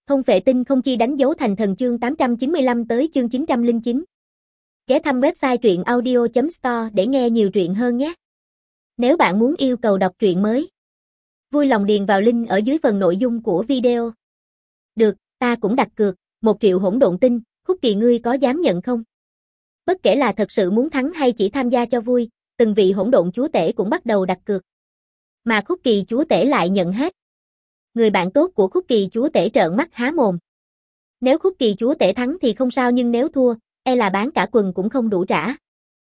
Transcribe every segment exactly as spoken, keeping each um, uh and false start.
Không phệ tinh không chi đánh dấu thành thần chương tám trăm chín mươi lăm tới chương chín trăm lẻ chín. Ghé thăm website truyện audio chấm store để nghe nhiều truyện hơn nhé. Nếu bạn muốn yêu cầu đọc truyện mới, vui lòng điền vào link ở dưới phần nội dung của video. Được, ta cũng đặt cược, một triệu hỗn độn tinh, Khúc Kỳ ngươi có dám nhận không? Bất kể là thật sự muốn thắng hay chỉ tham gia cho vui, từng vị hỗn độn chúa tể cũng bắt đầu đặt cược. Mà Khúc Kỳ chúa tể lại nhận hết. Người bạn tốt của Khúc Kỳ chúa tể trợn mắt há mồm. Nếu Khúc Kỳ chúa tể thắng thì không sao nhưng nếu thua, e là bán cả quần cũng không đủ trả.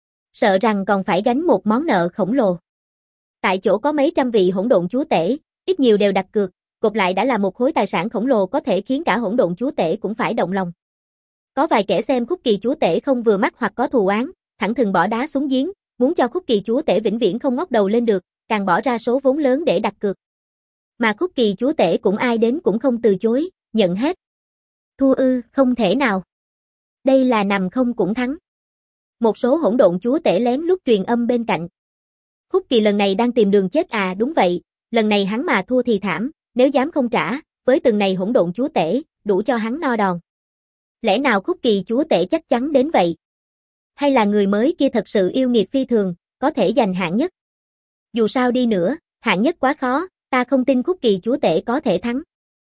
Sợ rằng còn phải gánh một món nợ khổng lồ. Tại chỗ có mấy trăm vị hỗn độn chúa tể, ít nhiều đều đặt cược, gộp lại đã là một khối tài sản khổng lồ có thể khiến cả hỗn độn chúa tể cũng phải động lòng. Có vài kẻ xem Khúc Kỳ chúa tể không vừa mắt hoặc có thù oán, thẳng thừng bỏ đá xuống giếng, muốn cho Khúc Kỳ chúa tể vĩnh viễn không ngóc đầu lên được, càng bỏ ra số vốn lớn để đặt cược. Mà Khúc Kỳ chúa tể cũng ai đến cũng không từ chối, nhận hết. Thua ư, không thể nào. Đây là nằm không cũng thắng. Một số hỗn độn chúa tể lén lút truyền âm bên cạnh. Khúc Kỳ lần này đang tìm đường chết à? Đúng vậy, lần này hắn mà thua thì thảm, nếu dám không trả, với từng này hỗn độn chúa tể, đủ cho hắn no đòn. Lẽ nào Khúc Kỳ chúa tể chắc chắn đến vậy? Hay là người mới kia thật sự yêu nghiệt phi thường, có thể giành hạng nhất? Dù sao đi nữa, hạng nhất quá khó, ta không tin Khúc Kỳ chúa tể có thể thắng.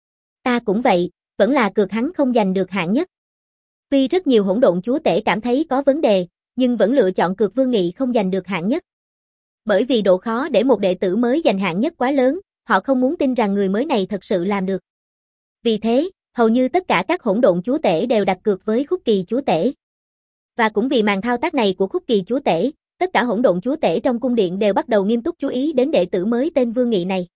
Ta cũng vậy, vẫn là cược hắn không giành được hạng nhất. Tuy rất nhiều hỗn độn chúa tể cảm thấy có vấn đề, nhưng vẫn lựa chọn cược Vương Nghị không giành được hạng nhất. Bởi vì độ khó để một đệ tử mới giành hạng nhất quá lớn, họ không muốn tin rằng người mới này thật sự làm được. Vì thế, hầu như tất cả các hỗn độn chúa tể đều đặt cược với Khúc Kỳ chúa tể. Và cũng vì màn thao tác này của Khúc Kỳ chúa tể, tất cả hỗn độn chúa tể trong cung điện đều bắt đầu nghiêm túc chú ý đến đệ tử mới tên Vương Nghị này.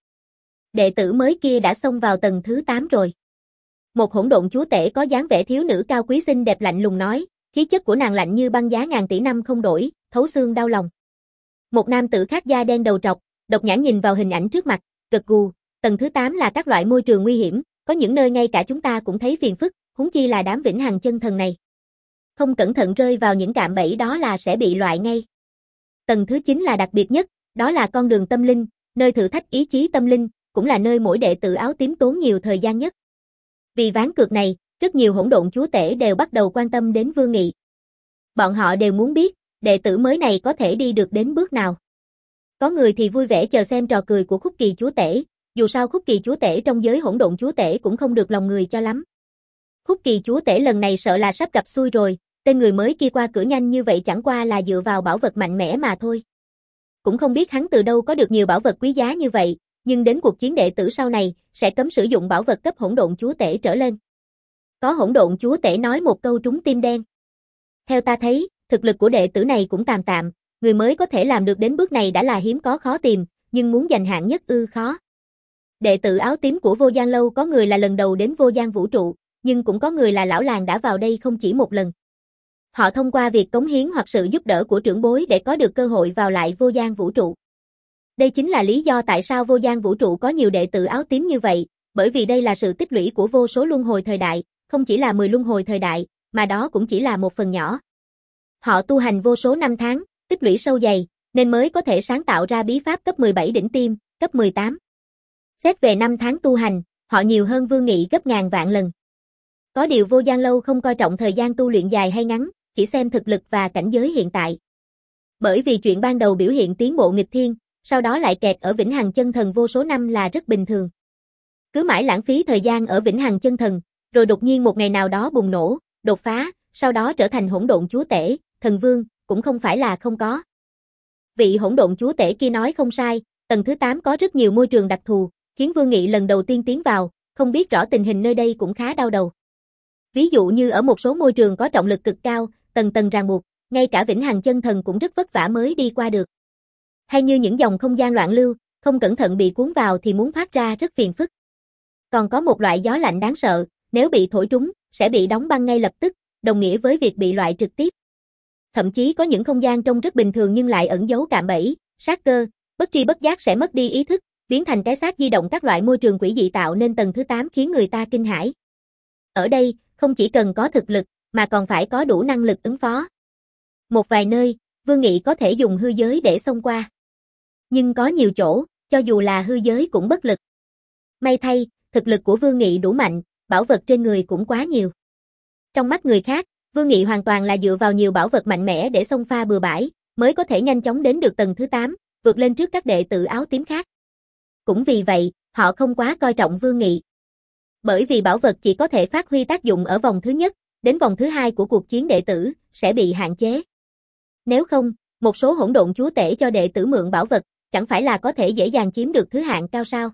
Đệ tử mới kia đã xông vào tầng thứ tám rồi. Một hỗn độn chúa tể có dáng vẻ thiếu nữ cao quý xinh đẹp lạnh lùng nói, khí chất của nàng lạnh như băng giá ngàn tỷ năm không đổi, thấu xương đau lòng. Một nam tử khác da đen đầu trọc, độc nhãn nhìn vào hình ảnh trước mặt, gật gù, tầng thứ tám là các loại môi trường nguy hiểm, có những nơi ngay cả chúng ta cũng thấy phiền phức, huống chi là đám vĩnh hằng chân thần này. Không cẩn thận rơi vào những cạm bẫy đó là sẽ bị loại ngay. Tầng thứ chín là đặc biệt nhất, đó là con đường tâm linh, nơi thử thách ý chí tâm linh, cũng là nơi mỗi đệ tử áo tím tốn nhiều thời gian nhất. Vì ván cược này, rất nhiều hỗn độn chúa tể đều bắt đầu quan tâm đến Vương Nghị. Bọn họ đều muốn biết, đệ tử mới này có thể đi được đến bước nào. Có người thì vui vẻ chờ xem trò cười của Khúc Kỳ chúa tể, dù sao Khúc Kỳ chúa tể trong giới hỗn độn chúa tể cũng không được lòng người cho lắm. Khúc Kỳ chúa tể lần này sợ là sắp gặp xui rồi, tên người mới kia qua cửa nhanh như vậy chẳng qua là dựa vào bảo vật mạnh mẽ mà thôi. Cũng không biết hắn từ đâu có được nhiều bảo vật quý giá như vậy, nhưng đến cuộc chiến đệ tử sau này, sẽ cấm sử dụng bảo vật cấp hỗn độn chúa tể trở lên. Có hỗn độn chúa tể nói một câu trúng tim đen. Theo ta thấy, thực lực của đệ tử này cũng tạm tạm, người mới có thể làm được đến bước này đã là hiếm có khó tìm, nhưng muốn giành hạng nhất ư khó. Đệ tử áo tím của Vô Gian Lâu có người là lần đầu đến Vô Gian vũ trụ, nhưng cũng có người là lão làng đã vào đây không chỉ một lần. Họ thông qua việc cống hiến hoặc sự giúp đỡ của trưởng bối để có được cơ hội vào lại Vô Gian vũ trụ. Đây chính là lý do tại sao Vô Gian vũ trụ có nhiều đệ tử áo tím như vậy, bởi vì đây là sự tích lũy của vô số luân hồi thời đại, không chỉ là mười luân hồi thời đại, mà đó cũng chỉ là một phần nhỏ. Họ tu hành vô số năm tháng, tích lũy sâu dày, nên mới có thể sáng tạo ra bí pháp cấp mười bảy đỉnh tiêm, cấp mười tám. Xét về năm tháng tu hành, họ nhiều hơn Vương Nghị gấp ngàn vạn lần. Có điều Vô Gian Lâu không coi trọng thời gian tu luyện dài hay ngắn, chỉ xem thực lực và cảnh giới hiện tại. Bởi vì chuyện ban đầu biểu hiện tiến bộ nghịch thiên, sau đó lại kẹt ở Vĩnh Hằng Chân Thần vô số năm là rất bình thường. Cứ mãi lãng phí thời gian ở Vĩnh Hằng Chân Thần, rồi đột nhiên một ngày nào đó bùng nổ, đột phá, sau đó trở thành hỗn độn chúa tể, thần vương, cũng không phải là không có. Vị hỗn độn chúa tể kia nói không sai, tầng thứ tám có rất nhiều môi trường đặc thù, khiến Vương Nghị lần đầu tiên tiến vào, không biết rõ tình hình nơi đây cũng khá đau đầu. Ví dụ như ở một số môi trường có trọng lực cực cao, tầng tầng ràng buộc, ngay cả Vĩnh Hằng Chân Thần cũng rất vất vả mới đi qua được. Hay như những dòng không gian loạn lưu, không cẩn thận bị cuốn vào thì muốn thoát ra rất phiền phức. Còn có một loại gió lạnh đáng sợ, nếu bị thổi trúng, sẽ bị đóng băng ngay lập tức, đồng nghĩa với việc bị loại trực tiếp. Thậm chí có những không gian trông rất bình thường nhưng lại ẩn giấu cạm bẫy, sát cơ, bất tri bất giác sẽ mất đi ý thức, biến thành cái xác di động các loại môi trường quỷ dị tạo nên tầng thứ tám khiến người ta kinh hãi. Ở đây, không chỉ cần có thực lực, mà còn phải có đủ năng lực ứng phó. Một vài nơi, Vương Nghị có thể dùng hư giới để xông qua. Nhưng có nhiều chỗ, cho dù là hư giới cũng bất lực. May thay, thực lực của Vương Nghị đủ mạnh, bảo vật trên người cũng quá nhiều. Trong mắt người khác, Vương Nghị hoàn toàn là dựa vào nhiều bảo vật mạnh mẽ để xông pha bừa bãi, mới có thể nhanh chóng đến được tầng thứ tám, vượt lên trước các đệ tử áo tím khác. Cũng vì vậy, họ không quá coi trọng Vương Nghị. Bởi vì bảo vật chỉ có thể phát huy tác dụng ở vòng thứ nhất, đến vòng thứ hai của cuộc chiến đệ tử, sẽ bị hạn chế. Nếu không, một số hỗn độn chúa tể cho đệ tử mượn bảo vật, chẳng phải là có thể dễ dàng chiếm được thứ hạng cao sao?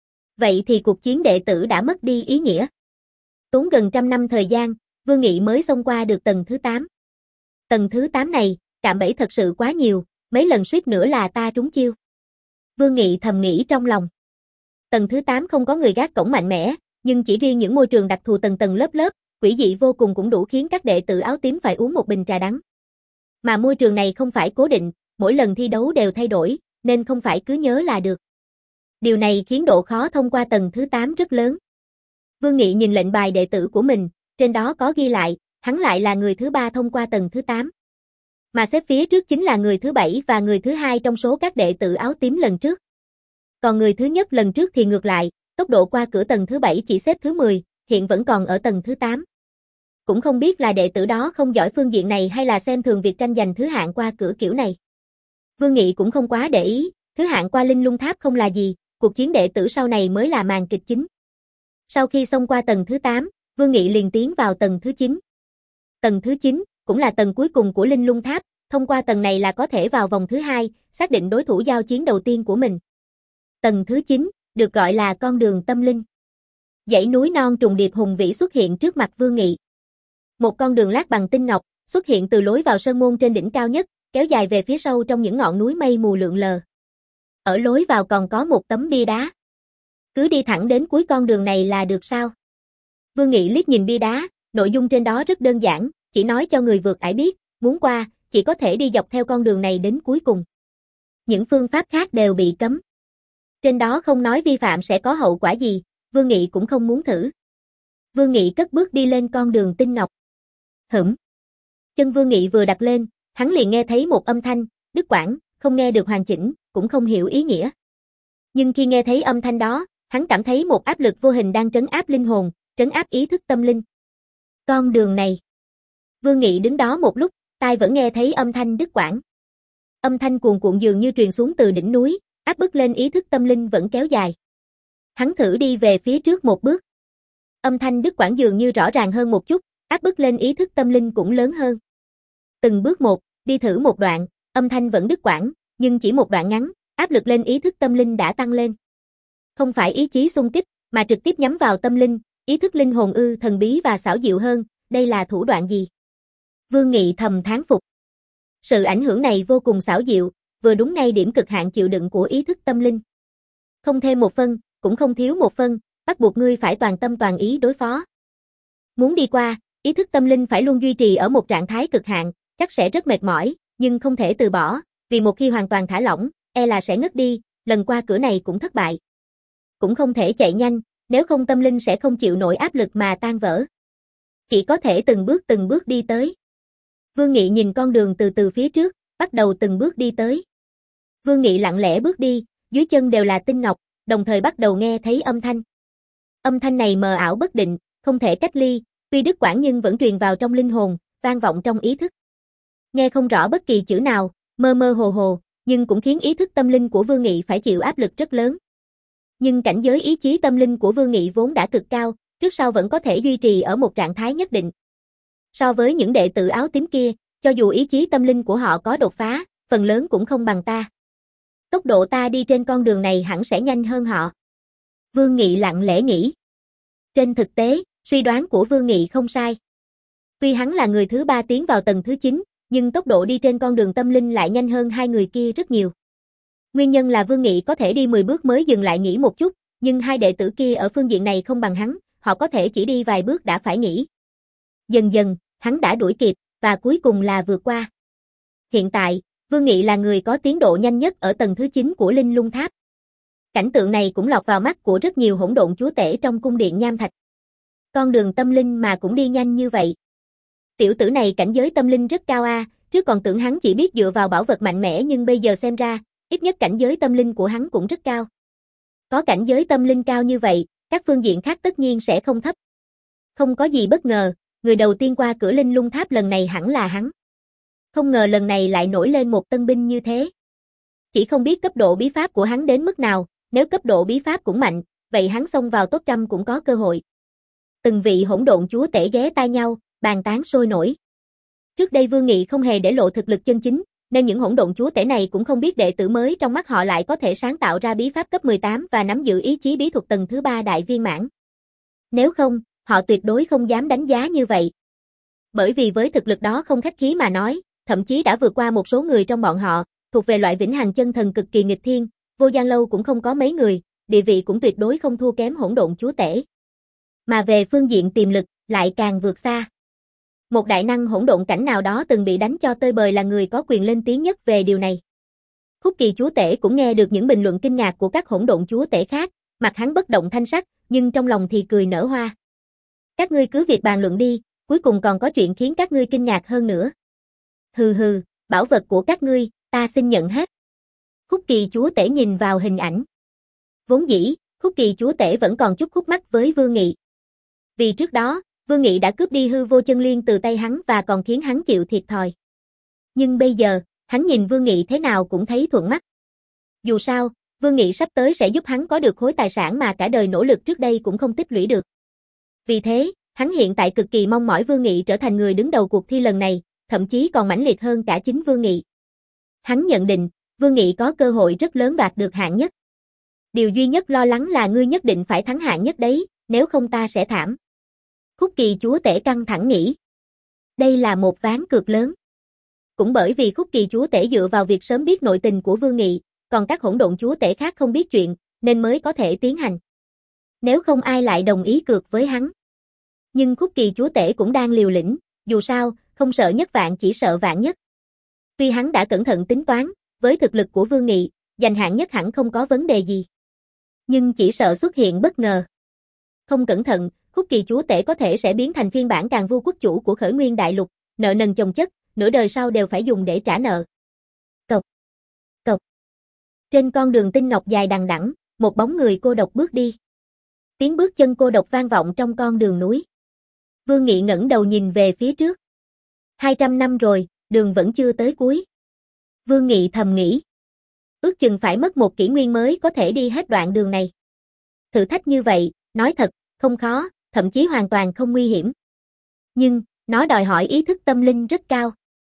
Vậy thì cuộc chiến đệ tử đã mất đi ý nghĩa. Tốn gần trăm năm thời gian, Vương Nghị mới xông qua được tầng thứ tám. Tầng thứ tám này, cạm bẫy thật sự quá nhiều, mấy lần suýt nữa là ta trúng chiêu. Vương Nghị thầm nghĩ trong lòng. Tầng thứ tám không có người gác cổng mạnh mẽ, nhưng chỉ riêng những môi trường đặc thù tầng tầng lớp lớp, quỷ dị vô cùng cũng đủ khiến các đệ tử áo tím phải uống một bình trà đắng. Mà môi trường này không phải cố định, mỗi lần thi đấu đều thay đổi, nên không phải cứ nhớ là được. Điều này khiến độ khó thông qua tầng thứ tám rất lớn. Vương Nghị nhìn lệnh bài đệ tử của mình, trên đó có ghi lại, hắn lại là người thứ ba thông qua tầng thứ tám. Mà xếp phía trước chính là người thứ bảy và người thứ hai trong số các đệ tử áo tím lần trước. Còn người thứ nhất lần trước thì ngược lại, tốc độ qua cửa tầng thứ bảy chỉ xếp thứ mười, hiện vẫn còn ở tầng thứ tám. Cũng không biết là đệ tử đó không giỏi phương diện này hay là xem thường việc tranh giành thứ hạng qua cửa kiểu này. Vương Nghị cũng không quá để ý, thứ hạng qua Linh Lung Tháp không là gì, cuộc chiến đệ tử sau này mới là màn kịch chính. Sau khi xông qua tầng thứ tám, Vương Nghị liền tiến vào tầng thứ chín. Tầng thứ chín, cũng là tầng cuối cùng của Linh Lung Tháp, thông qua tầng này là có thể vào vòng thứ hai, xác định đối thủ giao chiến đầu tiên của mình. Tầng thứ chín, được gọi là con đường tâm linh. Dãy núi non trùng điệp hùng vĩ xuất hiện trước mặt Vương Nghị. Một con đường lát bằng tinh ngọc, xuất hiện từ lối vào sơn môn trên đỉnh cao nhất, kéo dài về phía sâu trong những ngọn núi mây mù lượn lờ. Ở lối vào còn có một tấm bia đá. Cứ đi thẳng đến cuối con đường này là được sao? Vương Nghị liếc nhìn bia đá, nội dung trên đó rất đơn giản, chỉ nói cho người vượt ải biết, muốn qua, chỉ có thể đi dọc theo con đường này đến cuối cùng. Những phương pháp khác đều bị cấm. Trên đó không nói vi phạm sẽ có hậu quả gì, Vương Nghị cũng không muốn thử. Vương Nghị cất bước đi lên con đường tinh ngọc. Hửm. Chân Vương Nghị vừa đặt lên, hắn liền nghe thấy một âm thanh, đứt quãng, không nghe được hoàn chỉnh, cũng không hiểu ý nghĩa. Nhưng khi nghe thấy âm thanh đó, hắn cảm thấy một áp lực vô hình đang trấn áp linh hồn, trấn áp ý thức tâm linh. Con đường này. Vương Nghị đứng đó một lúc, tai vẫn nghe thấy âm thanh đứt quãng. Âm thanh cuồn cuộn dường như truyền xuống từ đỉnh núi, áp bức lên ý thức tâm linh vẫn kéo dài. Hắn thử đi về phía trước một bước. Âm thanh đứt quãng dường như rõ ràng hơn một chút, áp bức lên ý thức tâm linh cũng lớn hơn. Từng bước một, đi thử một đoạn, âm thanh vẫn đứt quãng, nhưng chỉ một đoạn ngắn, áp lực lên ý thức tâm linh đã tăng lên. Không phải ý chí xung kích, mà trực tiếp nhắm vào tâm linh, ý thức linh hồn ư, thần bí và xảo diệu hơn, đây là thủ đoạn gì? Vương Nghị thầm thán phục. Sự ảnh hưởng này vô cùng xảo diệu, vừa đúng ngay điểm cực hạn chịu đựng của ý thức tâm linh. Không thêm một phân, cũng không thiếu một phân, bắt buộc ngươi phải toàn tâm toàn ý đối phó. Muốn đi qua, ý thức tâm linh phải luôn duy trì ở một trạng thái cực hạn, chắc sẽ rất mệt mỏi, nhưng không thể từ bỏ, vì một khi hoàn toàn thả lỏng, e là sẽ ngất đi, lần qua cửa này cũng thất bại. Cũng không thể chạy nhanh, nếu không tâm linh sẽ không chịu nổi áp lực mà tan vỡ. Chỉ có thể từng bước từng bước đi tới. Vương Nghị nhìn con đường từ từ phía trước, bắt đầu từng bước đi tới. Vương Nghị lặng lẽ bước đi, dưới chân đều là tinh ngọc, đồng thời bắt đầu nghe thấy âm thanh. Âm thanh này mờ ảo bất định, không thể cách ly, tuy đứt quãng nhưng vẫn truyền vào trong linh hồn, vang vọng trong ý thức. Nghe không rõ bất kỳ chữ nào, mơ mơ hồ hồ, nhưng cũng khiến ý thức tâm linh của Vương Nghị phải chịu áp lực rất lớn. Nhưng cảnh giới ý chí tâm linh của Vương Nghị vốn đã cực cao, trước sau vẫn có thể duy trì ở một trạng thái nhất định. So với những đệ tử áo tím kia, cho dù ý chí tâm linh của họ có đột phá, phần lớn cũng không bằng ta. Tốc độ ta đi trên con đường này hẳn sẽ nhanh hơn họ. Vương Nghị lặng lẽ nghĩ. Trên thực tế, suy đoán của Vương Nghị không sai. Tuy hắn là người thứ ba tiến vào tầng thứ chín, nhưng tốc độ đi trên con đường tâm linh lại nhanh hơn hai người kia rất nhiều. Nguyên nhân là Vương Nghị có thể đi mười bước mới dừng lại nghỉ một chút, nhưng hai đệ tử kia ở phương diện này không bằng hắn, họ có thể chỉ đi vài bước đã phải nghỉ. Dần dần, hắn đã đuổi kịp, và cuối cùng là vượt qua. Hiện tại, Vương Nghị là người có tiến độ nhanh nhất ở tầng thứ chín của Linh Lung Tháp. Cảnh tượng này cũng lọt vào mắt của rất nhiều hỗn độn chúa tể trong cung điện nham thạch. Con đường tâm linh mà cũng đi nhanh như vậy. Tiểu tử này cảnh giới tâm linh rất cao a, trước còn tưởng hắn chỉ biết dựa vào bảo vật mạnh mẽ nhưng bây giờ xem ra, ít nhất cảnh giới tâm linh của hắn cũng rất cao. Có cảnh giới tâm linh cao như vậy, các phương diện khác tất nhiên sẽ không thấp. Không có gì bất ngờ, người đầu tiên qua cửa Linh Lung Tháp lần này hẳn là hắn. Không ngờ lần này lại nổi lên một tân binh như thế. Chỉ không biết cấp độ bí pháp của hắn đến mức nào, nếu cấp độ bí pháp cũng mạnh, vậy hắn xông vào top trăm cũng có cơ hội. Từng vị hỗn độn chúa tể ghé tai nhau, bàn tán sôi nổi. Trước đây Vương Nghị không hề để lộ thực lực chân chính, nên những hỗn độn chúa tể này cũng không biết đệ tử mới trong mắt họ lại có thể sáng tạo ra bí pháp cấp mười tám và nắm giữ ý chí bí thuật tầng thứ ba đại viên mãn. Nếu không, họ tuyệt đối không dám đánh giá như vậy. Bởi vì với thực lực đó không khách khí mà nói, thậm chí đã vượt qua một số người trong bọn họ, thuộc về loại vĩnh hằng chân thần cực kỳ nghịch thiên, vô gian lâu cũng không có mấy người, địa vị cũng tuyệt đối không thua kém hỗn độn chúa tể. Mà về phương diện tiềm lực, lại càng vượt xa. Một đại năng hỗn độn cảnh nào đó từng bị đánh cho tơi bời là người có quyền lên tiếng nhất về điều này. Khúc Kỳ chúa tể cũng nghe được những bình luận kinh ngạc của các hỗn độn chúa tể khác, mặt hắn bất động thanh sắc, nhưng trong lòng thì cười nở hoa. Các ngươi cứ việc bàn luận đi, cuối cùng còn có chuyện khiến các ngươi kinh ngạc hơn nữa. Hừ hừ, bảo vật của các ngươi, ta xin nhận hết. Khúc Kỳ chúa tể nhìn vào hình ảnh. Vốn dĩ, Khúc Kỳ chúa tể vẫn còn chút khúc mắc với Vương Nghị. Vì trước đó, Vương Nghị đã cướp đi hư vô chân liên từ tay hắn và còn khiến hắn chịu thiệt thòi. Nhưng bây giờ, hắn nhìn Vương Nghị thế nào cũng thấy thuận mắt. Dù sao, Vương Nghị sắp tới sẽ giúp hắn có được khối tài sản mà cả đời nỗ lực trước đây cũng không tích lũy được. Vì thế, hắn hiện tại cực kỳ mong mỏi Vương Nghị trở thành người đứng đầu cuộc thi lần này, thậm chí còn mãnh liệt hơn cả chính Vương Nghị. Hắn nhận định, Vương Nghị có cơ hội rất lớn đoạt được hạng nhất. Điều duy nhất lo lắng là ngươi nhất định phải thắng hạng nhất đấy, nếu không ta sẽ thảm. Khúc Kỳ chúa tể căng thẳng nghĩ. Đây là một ván cược lớn. Cũng bởi vì Khúc Kỳ chúa tể dựa vào việc sớm biết nội tình của Vương Nghị, còn các hỗn độn chúa tể khác không biết chuyện, nên mới có thể tiến hành. Nếu không ai lại đồng ý cược với hắn. Nhưng Khúc Kỳ chúa tể cũng đang liều lĩnh, dù sao, không sợ nhất vạn chỉ sợ vạn nhất. Tuy hắn đã cẩn thận tính toán, với thực lực của Vương Nghị, giành hạng nhất hẳn không có vấn đề gì. Nhưng chỉ sợ xuất hiện bất ngờ. Không cẩn thận, Khúc Kỳ chúa tể có thể sẽ biến thành phiên bản Càn Vu quốc chủ của Khởi Nguyên Đại Lục, nợ nần chồng chất, nửa đời sau đều phải dùng để trả nợ. Cộc, cộc. Trên con đường tinh ngọc dài đằng đẵng, một bóng người cô độc bước đi. Tiếng bước chân cô độc vang vọng trong con đường núi. Vương Nghị ngẩng đầu nhìn về phía trước. hai trăm năm rồi, đường vẫn chưa tới cuối. Vương Nghị thầm nghĩ. Ước chừng phải mất một kỷ nguyên mới có thể đi hết đoạn đường này. Thử thách như vậy, nói thật, không khó, thậm chí hoàn toàn không nguy hiểm. Nhưng, nó đòi hỏi ý thức tâm linh rất cao.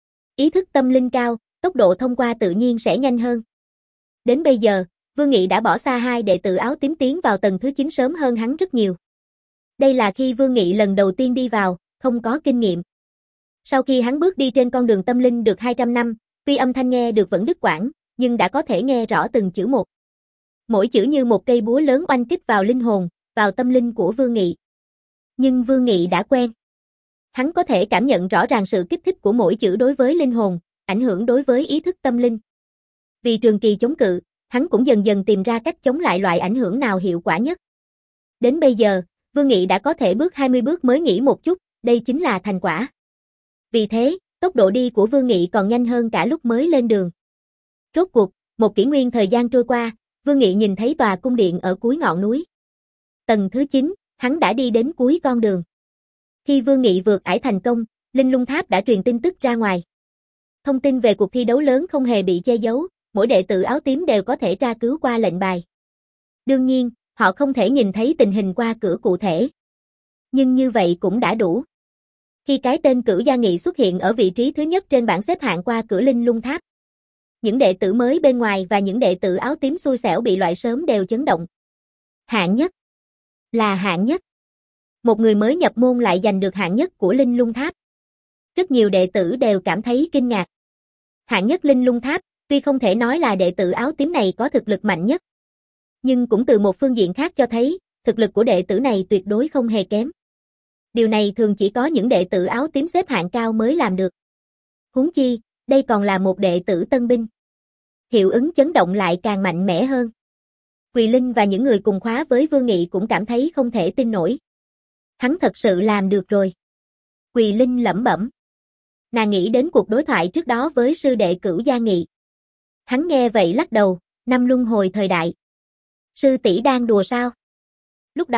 Ý thức tâm linh cao, tốc độ thông qua tự nhiên sẽ nhanh hơn. Đến bây giờ, Vương Nghị đã bỏ xa hai đệ tử áo tím tiến vào tầng thứ chín sớm hơn hắn rất nhiều. Đây là khi Vương Nghị lần đầu tiên đi vào, không có kinh nghiệm. Sau khi hắn bước đi trên con đường tâm linh được hai trăm năm, tuy âm thanh nghe được vẫn đứt quãng, nhưng đã có thể nghe rõ từng chữ một. Mỗi chữ như một cây búa lớn oanh kích vào linh hồn, vào tâm linh của Vương Nghị. Nhưng Vương Nghị đã quen. Hắn có thể cảm nhận rõ ràng sự kích thích của mỗi chữ đối với linh hồn, ảnh hưởng đối với ý thức tâm linh. Vì trường kỳ chống cự, hắn cũng dần dần tìm ra cách chống lại loại ảnh hưởng nào hiệu quả nhất. Đến bây giờ, Vương Nghị đã có thể bước hai mươi bước mới nghỉ một chút, đây chính là thành quả. Vì thế, tốc độ đi của Vương Nghị còn nhanh hơn cả lúc mới lên đường. Rốt cuộc, một kỷ nguyên thời gian trôi qua, Vương Nghị nhìn thấy tòa cung điện ở cuối ngọn núi. Tầng thứ chín, hắn đã đi đến cuối con đường. Khi Vương Nghị vượt ải thành công, Linh Lung Tháp đã truyền tin tức ra ngoài. Thông tin về cuộc thi đấu lớn không hề bị che giấu, mỗi đệ tử áo tím đều có thể tra cứu qua lệnh bài. Đương nhiên, họ không thể nhìn thấy tình hình qua cửa cụ thể. Nhưng như vậy cũng đã đủ. Khi cái tên Cửu Gia Nghị xuất hiện ở vị trí thứ nhất trên bảng xếp hạng qua cửa Linh Lung Tháp, những đệ tử mới bên ngoài và những đệ tử áo tím xui xẻo bị loại sớm đều chấn động. Hạng nhất. Là hạng nhất. Một người mới nhập môn lại giành được hạng nhất của Linh Lung Tháp. Rất nhiều đệ tử đều cảm thấy kinh ngạc. Hạng nhất Linh Lung Tháp, tuy không thể nói là đệ tử áo tím này có thực lực mạnh nhất, nhưng cũng từ một phương diện khác cho thấy, thực lực của đệ tử này tuyệt đối không hề kém. Điều này thường chỉ có những đệ tử áo tím xếp hạng cao mới làm được. Huống chi, đây còn là một đệ tử tân binh. Hiệu ứng chấn động lại càng mạnh mẽ hơn. Quỳ Linh và những người cùng khóa với Vương Nghị cũng cảm thấy không thể tin nổi. Hắn thật sự làm được rồi. Quỳ Linh lẩm bẩm. Nàng nghĩ đến cuộc đối thoại trước đó với sư đệ Cửu Gia Nghị. Hắn nghe vậy lắc đầu, năm luân hồi thời đại. Sư tỷ đang đùa sao? Lúc đó,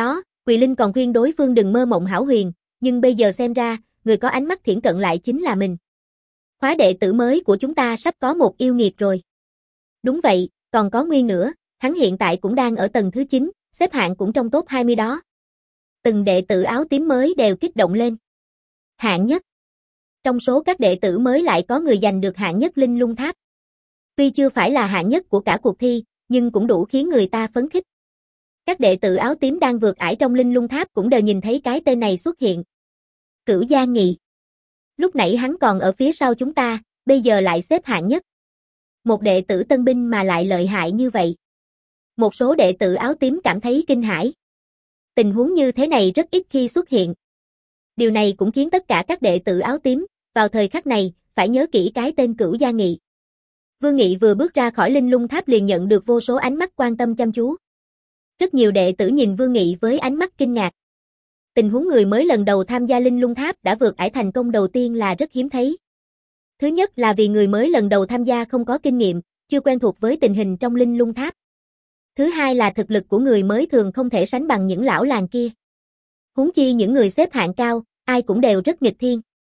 Quỳ Linh còn khuyên đối phương đừng mơ mộng hão huyền, nhưng bây giờ xem ra, người có ánh mắt thiển cận lại chính là mình. Khóa đệ tử mới của chúng ta sắp có một yêu nghiệt rồi. Đúng vậy, còn có Nguyên nữa, hắn hiện tại cũng đang ở tầng thứ chín, xếp hạng cũng trong top hai mươi đó. Từng đệ tử áo tím mới đều kích động lên. Hạng nhất. Trong số các đệ tử mới lại có người giành được hạng nhất Linh Lung Tháp. Tuy chưa phải là hạng nhất của cả cuộc thi, nhưng cũng đủ khiến người ta phấn khích. Các đệ tử áo tím đang vượt ải trong Linh Lung Tháp cũng đều nhìn thấy cái tên này xuất hiện. Cửu Gia Nghị. Lúc nãy hắn còn ở phía sau chúng ta, bây giờ lại xếp hạng nhất. Một đệ tử tân binh mà lại lợi hại như vậy. Một số đệ tử áo tím cảm thấy kinh hãi. Tình huống như thế này rất ít khi xuất hiện. Điều này cũng khiến tất cả các đệ tử áo tím, vào thời khắc này, phải nhớ kỹ cái tên Cửu Gia Nghị. Vương Nghị vừa bước ra khỏi Linh Lung Tháp liền nhận được vô số ánh mắt quan tâm chăm chú. Rất nhiều đệ tử nhìn Vương Nghị với ánh mắt kinh ngạc. Tình huống người mới lần đầu tham gia Linh Lung Tháp đã vượt ải thành công đầu tiên là rất hiếm thấy. Thứ nhất là vì người mới lần đầu tham gia không có kinh nghiệm, chưa quen thuộc với tình hình trong Linh Lung Tháp. Thứ hai là thực lực của người mới thường không thể sánh bằng những lão làng kia. Huống chi những người xếp hạng cao, ai cũng đều rất nghịch thiên.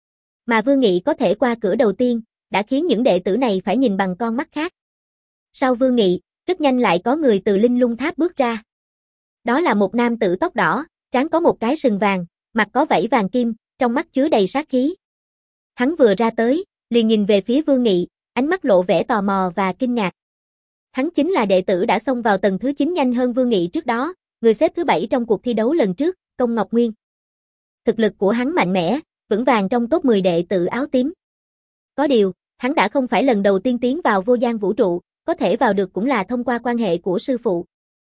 Mà Vương Nghị có thể qua cửa đầu tiên, đã khiến những đệ tử này phải nhìn bằng con mắt khác. Sau Vương Nghị, rất nhanh lại có người từ Linh Lung Tháp bước ra. Đó là một nam tử tóc đỏ, trán có một cái sừng vàng, mặt có vảy vàng kim, trong mắt chứa đầy sát khí. Hắn vừa ra tới, liền nhìn về phía Vương Nghị, ánh mắt lộ vẻ tò mò và kinh ngạc. Hắn chính là đệ tử đã xông vào tầng thứ chín nhanh hơn Vương Nghị trước đó, người xếp thứ bảy trong cuộc thi đấu lần trước, Công Ngọc Nguyên. Thực lực của hắn mạnh mẽ, vững vàng trong top mười đệ tử áo tím. Có điều, hắn đã không phải lần đầu tiên tiến vào vô gian vũ trụ, có thể vào được cũng là thông qua quan hệ của sư phụ.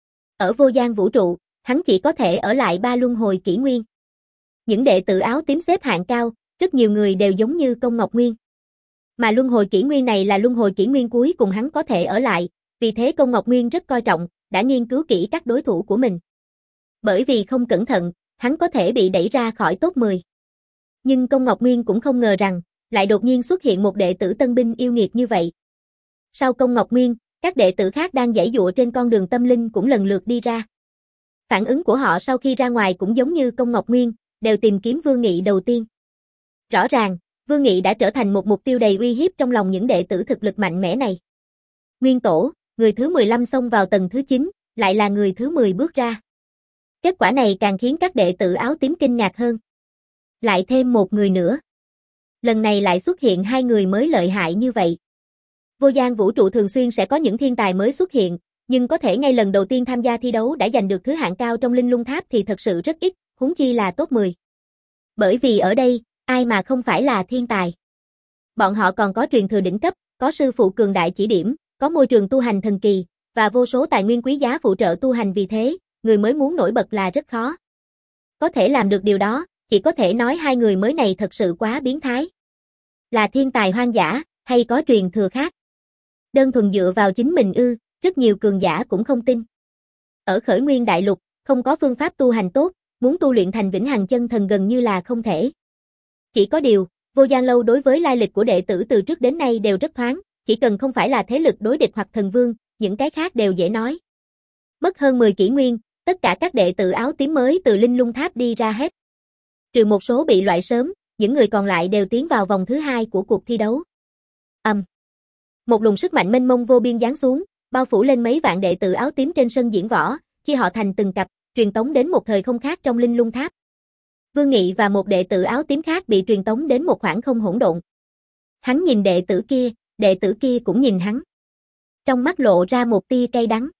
Ở vô gian vũ trụ, hắn chỉ có thể ở lại ba luân hồi kỷ nguyên. Những đệ tử áo tím xếp hạng cao, rất nhiều người đều giống như Công Ngọc Nguyên. Mà luân hồi kỷ nguyên này là luân hồi kỷ nguyên cuối cùng hắn có thể ở lại, vì thế Công Ngọc Nguyên rất coi trọng, đã nghiên cứu kỹ các đối thủ của mình. Bởi vì không cẩn thận, hắn có thể bị đẩy ra khỏi top mười. Nhưng Công Ngọc Nguyên cũng không ngờ rằng, lại đột nhiên xuất hiện một đệ tử tân binh yêu nghiệt như vậy. Sau Công Ngọc Nguyên, các đệ tử khác đang giãy giụa trên con đường tâm linh cũng lần lượt đi ra. Phản ứng của họ sau khi ra ngoài cũng giống như Công Ngọc Nguyên, đều tìm kiếm Vương Nghị đầu tiên. Rõ ràng, Vương Nghị đã trở thành một mục tiêu đầy uy hiếp trong lòng những đệ tử thực lực mạnh mẽ này. Nguyên Tổ, người thứ mười lăm xông vào tầng thứ chín, lại là người thứ mười bước ra. Kết quả này càng khiến các đệ tử áo tím kinh ngạc hơn. Lại thêm một người nữa. Lần này lại xuất hiện hai người mới lợi hại như vậy. Vô gian vũ trụ thường xuyên sẽ có những thiên tài mới xuất hiện, nhưng có thể ngay lần đầu tiên tham gia thi đấu đã giành được thứ hạng cao trong Linh Lung Tháp thì thật sự rất ít, huống chi là top mười. Bởi vì ở đây, ai mà không phải là thiên tài. Bọn họ còn có truyền thừa đỉnh cấp, có sư phụ cường đại chỉ điểm, có môi trường tu hành thần kỳ, và vô số tài nguyên quý giá phụ trợ tu hành, vì thế, người mới muốn nổi bật là rất khó. Có thể làm được điều đó, chỉ có thể nói hai người mới này thật sự quá biến thái. Là thiên tài hoang dã, hay có truyền thừa khác? Đơn thuần dựa vào chính mình ư, rất nhiều cường giả cũng không tin. Ở Khởi Nguyên Đại Lục, không có phương pháp tu hành tốt, muốn tu luyện thành vĩnh hằng chân thần gần như là không thể. Chỉ có điều, Vô Gian Lâu đối với lai lịch của đệ tử từ trước đến nay đều rất thoáng, chỉ cần không phải là thế lực đối địch hoặc thần vương, những cái khác đều dễ nói. Mất hơn mười kỷ nguyên, tất cả các đệ tử áo tím mới từ Linh Lung Tháp đi ra hết. Trừ một số bị loại sớm, những người còn lại đều tiến vào vòng thứ hai của cuộc thi đấu. Âm. Um. Một luồng sức mạnh mênh mông vô biên giáng xuống, bao phủ lên mấy vạn đệ tử áo tím trên sân diễn võ, chia họ thành từng cặp, truyền tống đến một thời không khác trong Linh Lung Tháp. Vương Nghị và một đệ tử áo tím khác bị truyền tống đến một khoảng không hỗn độn. Hắn nhìn đệ tử kia, đệ tử kia cũng nhìn hắn. Trong mắt lộ ra một tia cay đắng.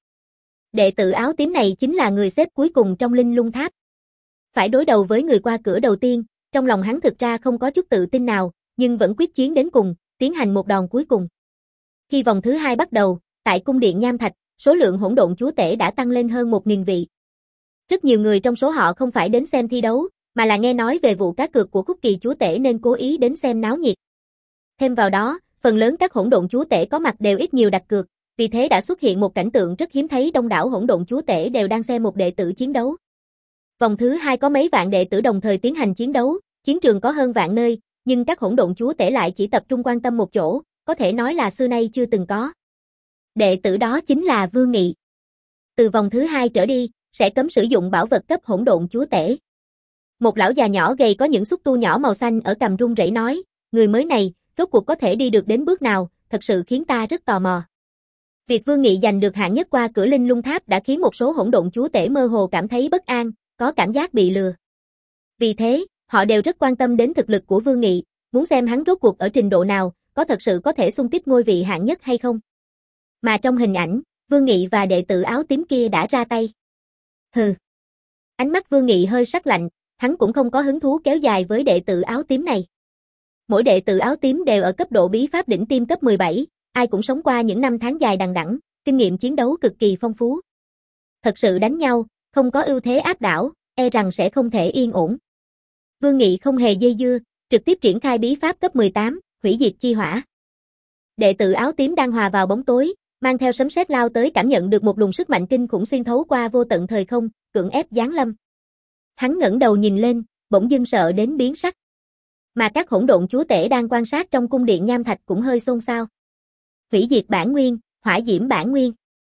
Đệ tử áo tím này chính là người xếp cuối cùng trong Linh Lung Tháp. Phải đối đầu với người qua cửa đầu tiên, trong lòng hắn thực ra không có chút tự tin nào, nhưng vẫn quyết chiến đến cùng, tiến hành một đòn cuối cùng. Khi vòng thứ hai bắt đầu, tại cung điện Nham Thạch, số lượng hỗn độn chúa tể đã tăng lên hơn một nghìn vị. Rất nhiều người trong số họ không phải đến xem thi đấu, mà là nghe nói về vụ cá cược của Khúc Kỳ chúa tể nên cố ý đến xem náo nhiệt. Thêm vào đó, phần lớn các hỗn độn chúa tể có mặt đều ít nhiều đặt cược, vì thế đã xuất hiện một cảnh tượng rất hiếm thấy, đông đảo hỗn độn chúa tể đều đang xem một đệ tử chiến đấu. Vòng thứ hai có mấy vạn đệ tử đồng thời tiến hành chiến đấu, chiến trường có hơn vạn nơi, nhưng các hỗn độn chúa tể lại chỉ tập trung quan tâm một chỗ, có thể nói là xưa nay chưa từng có. Đệ tử đó chính là Vương Nghị. Từ vòng thứ hai trở đi, sẽ cấm sử dụng bảo vật cấp hỗn độn chúa tể. Một lão già nhỏ gầy có những xúc tu nhỏ màu xanh ở cằm run rẩy nói, người mới này, rốt cuộc có thể đi được đến bước nào, thật sự khiến ta rất tò mò. Việc Vương Nghị giành được hạng nhất qua cửa Linh Lung Tháp đã khiến một số hỗn độn chúa tể mơ hồ cảm thấy bất an, có cảm giác bị lừa. Vì thế, họ đều rất quan tâm đến thực lực của Vương Nghị, muốn xem hắn rốt cuộc ở trình độ nào, có thật sự có thể xung kích ngôi vị hạng nhất hay không. Mà trong hình ảnh, Vương Nghị và đệ tử áo tím kia đã ra tay. Hừ. Ánh mắt Vương Nghị hơi sắc lạnh, hắn cũng không có hứng thú kéo dài với đệ tử áo tím này. Mỗi đệ tử áo tím đều ở cấp độ bí pháp đỉnh tiêm cấp mười bảy, ai cũng sống qua những năm tháng dài đằng đẵng, kinh nghiệm chiến đấu cực kỳ phong phú. Thật sự đánh nhau, không có ưu thế áp đảo, e rằng sẽ không thể yên ổn. Vương Nghị không hề dây dưa, trực tiếp triển khai bí pháp cấp mười tám, hủy diệt chi hỏa. Đệ tử áo tím đang hòa vào bóng tối, mang theo sấm sét lao tới cảm nhận được một luồng sức mạnh kinh khủng xuyên thấu qua vô tận thời không, cưỡng ép giáng lâm. Hắn ngẩng đầu nhìn lên, bỗng dưng sợ đến biến sắc. Mà các hỗn độn chúa tể đang quan sát trong cung điện nham thạch cũng hơi xôn xao. Hủy diệt bản nguyên, hỏa diễm bản nguyên.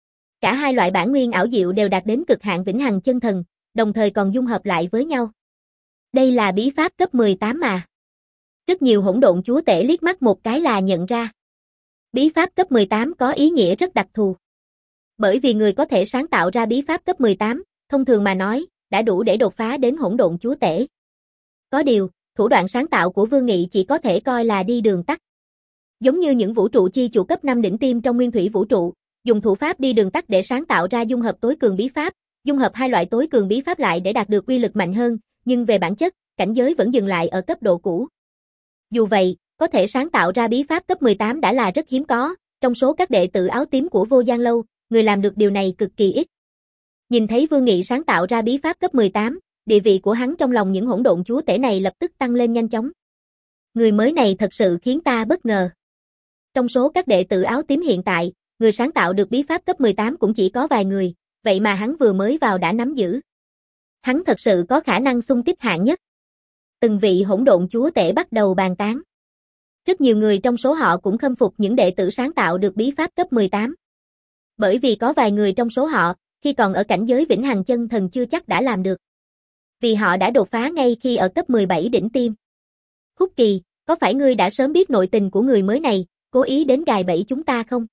Cả hai loại bản nguyên ảo diệu đều đạt đến cực hạn vĩnh hằng chân thần, đồng thời còn dung hợp lại với nhau. Đây là bí pháp cấp mười tám mà. Rất nhiều hỗn độn chúa tể liếc mắt một cái là nhận ra. Bí pháp cấp mười tám có ý nghĩa rất đặc thù. Bởi vì người có thể sáng tạo ra bí pháp cấp mười tám, thông thường mà nói, đã đủ để đột phá đến hỗn độn chúa tể. Có điều, thủ đoạn sáng tạo của Vương Nghị chỉ có thể coi là đi đường tắt. Giống như những vũ trụ chi chủ cấp năm đỉnh tiêm trong nguyên thủy vũ trụ, dùng thủ pháp đi đường tắt để sáng tạo ra dung hợp tối cường bí pháp, dung hợp hai loại tối cường bí pháp lại để đạt được uy lực mạnh hơn, nhưng về bản chất, cảnh giới vẫn dừng lại ở cấp độ cũ. Dù vậy, có thể sáng tạo ra bí pháp cấp mười tám đã là rất hiếm có, trong số các đệ tử áo tím của Vô Gian Lâu, người làm được điều này cực kỳ ít. Nhìn thấy Vương Nghị sáng tạo ra bí pháp cấp mười tám, địa vị của hắn trong lòng những hỗn độn chúa tể này lập tức tăng lên nhanh chóng. Người mới này thật sự khiến ta bất ngờ. Trong số các đệ tử áo tím hiện tại, người sáng tạo được bí pháp cấp mười tám cũng chỉ có vài người, vậy mà hắn vừa mới vào đã nắm giữ. Hắn thật sự có khả năng xung kích hạng nhất. Từng vị hỗn độn chúa tể bắt đầu bàn tán. Rất nhiều người trong số họ cũng khâm phục những đệ tử sáng tạo được bí pháp cấp mười tám. Bởi vì có vài người trong số họ, khi còn ở cảnh giới vĩnh hằng chân thần chưa chắc đã làm được. Vì họ đã đột phá ngay khi ở cấp mười bảy đỉnh tiêm. Khúc Kỳ, có phải ngươi đã sớm biết nội tình của người mới này, cố ý đến gài bẫy chúng ta không?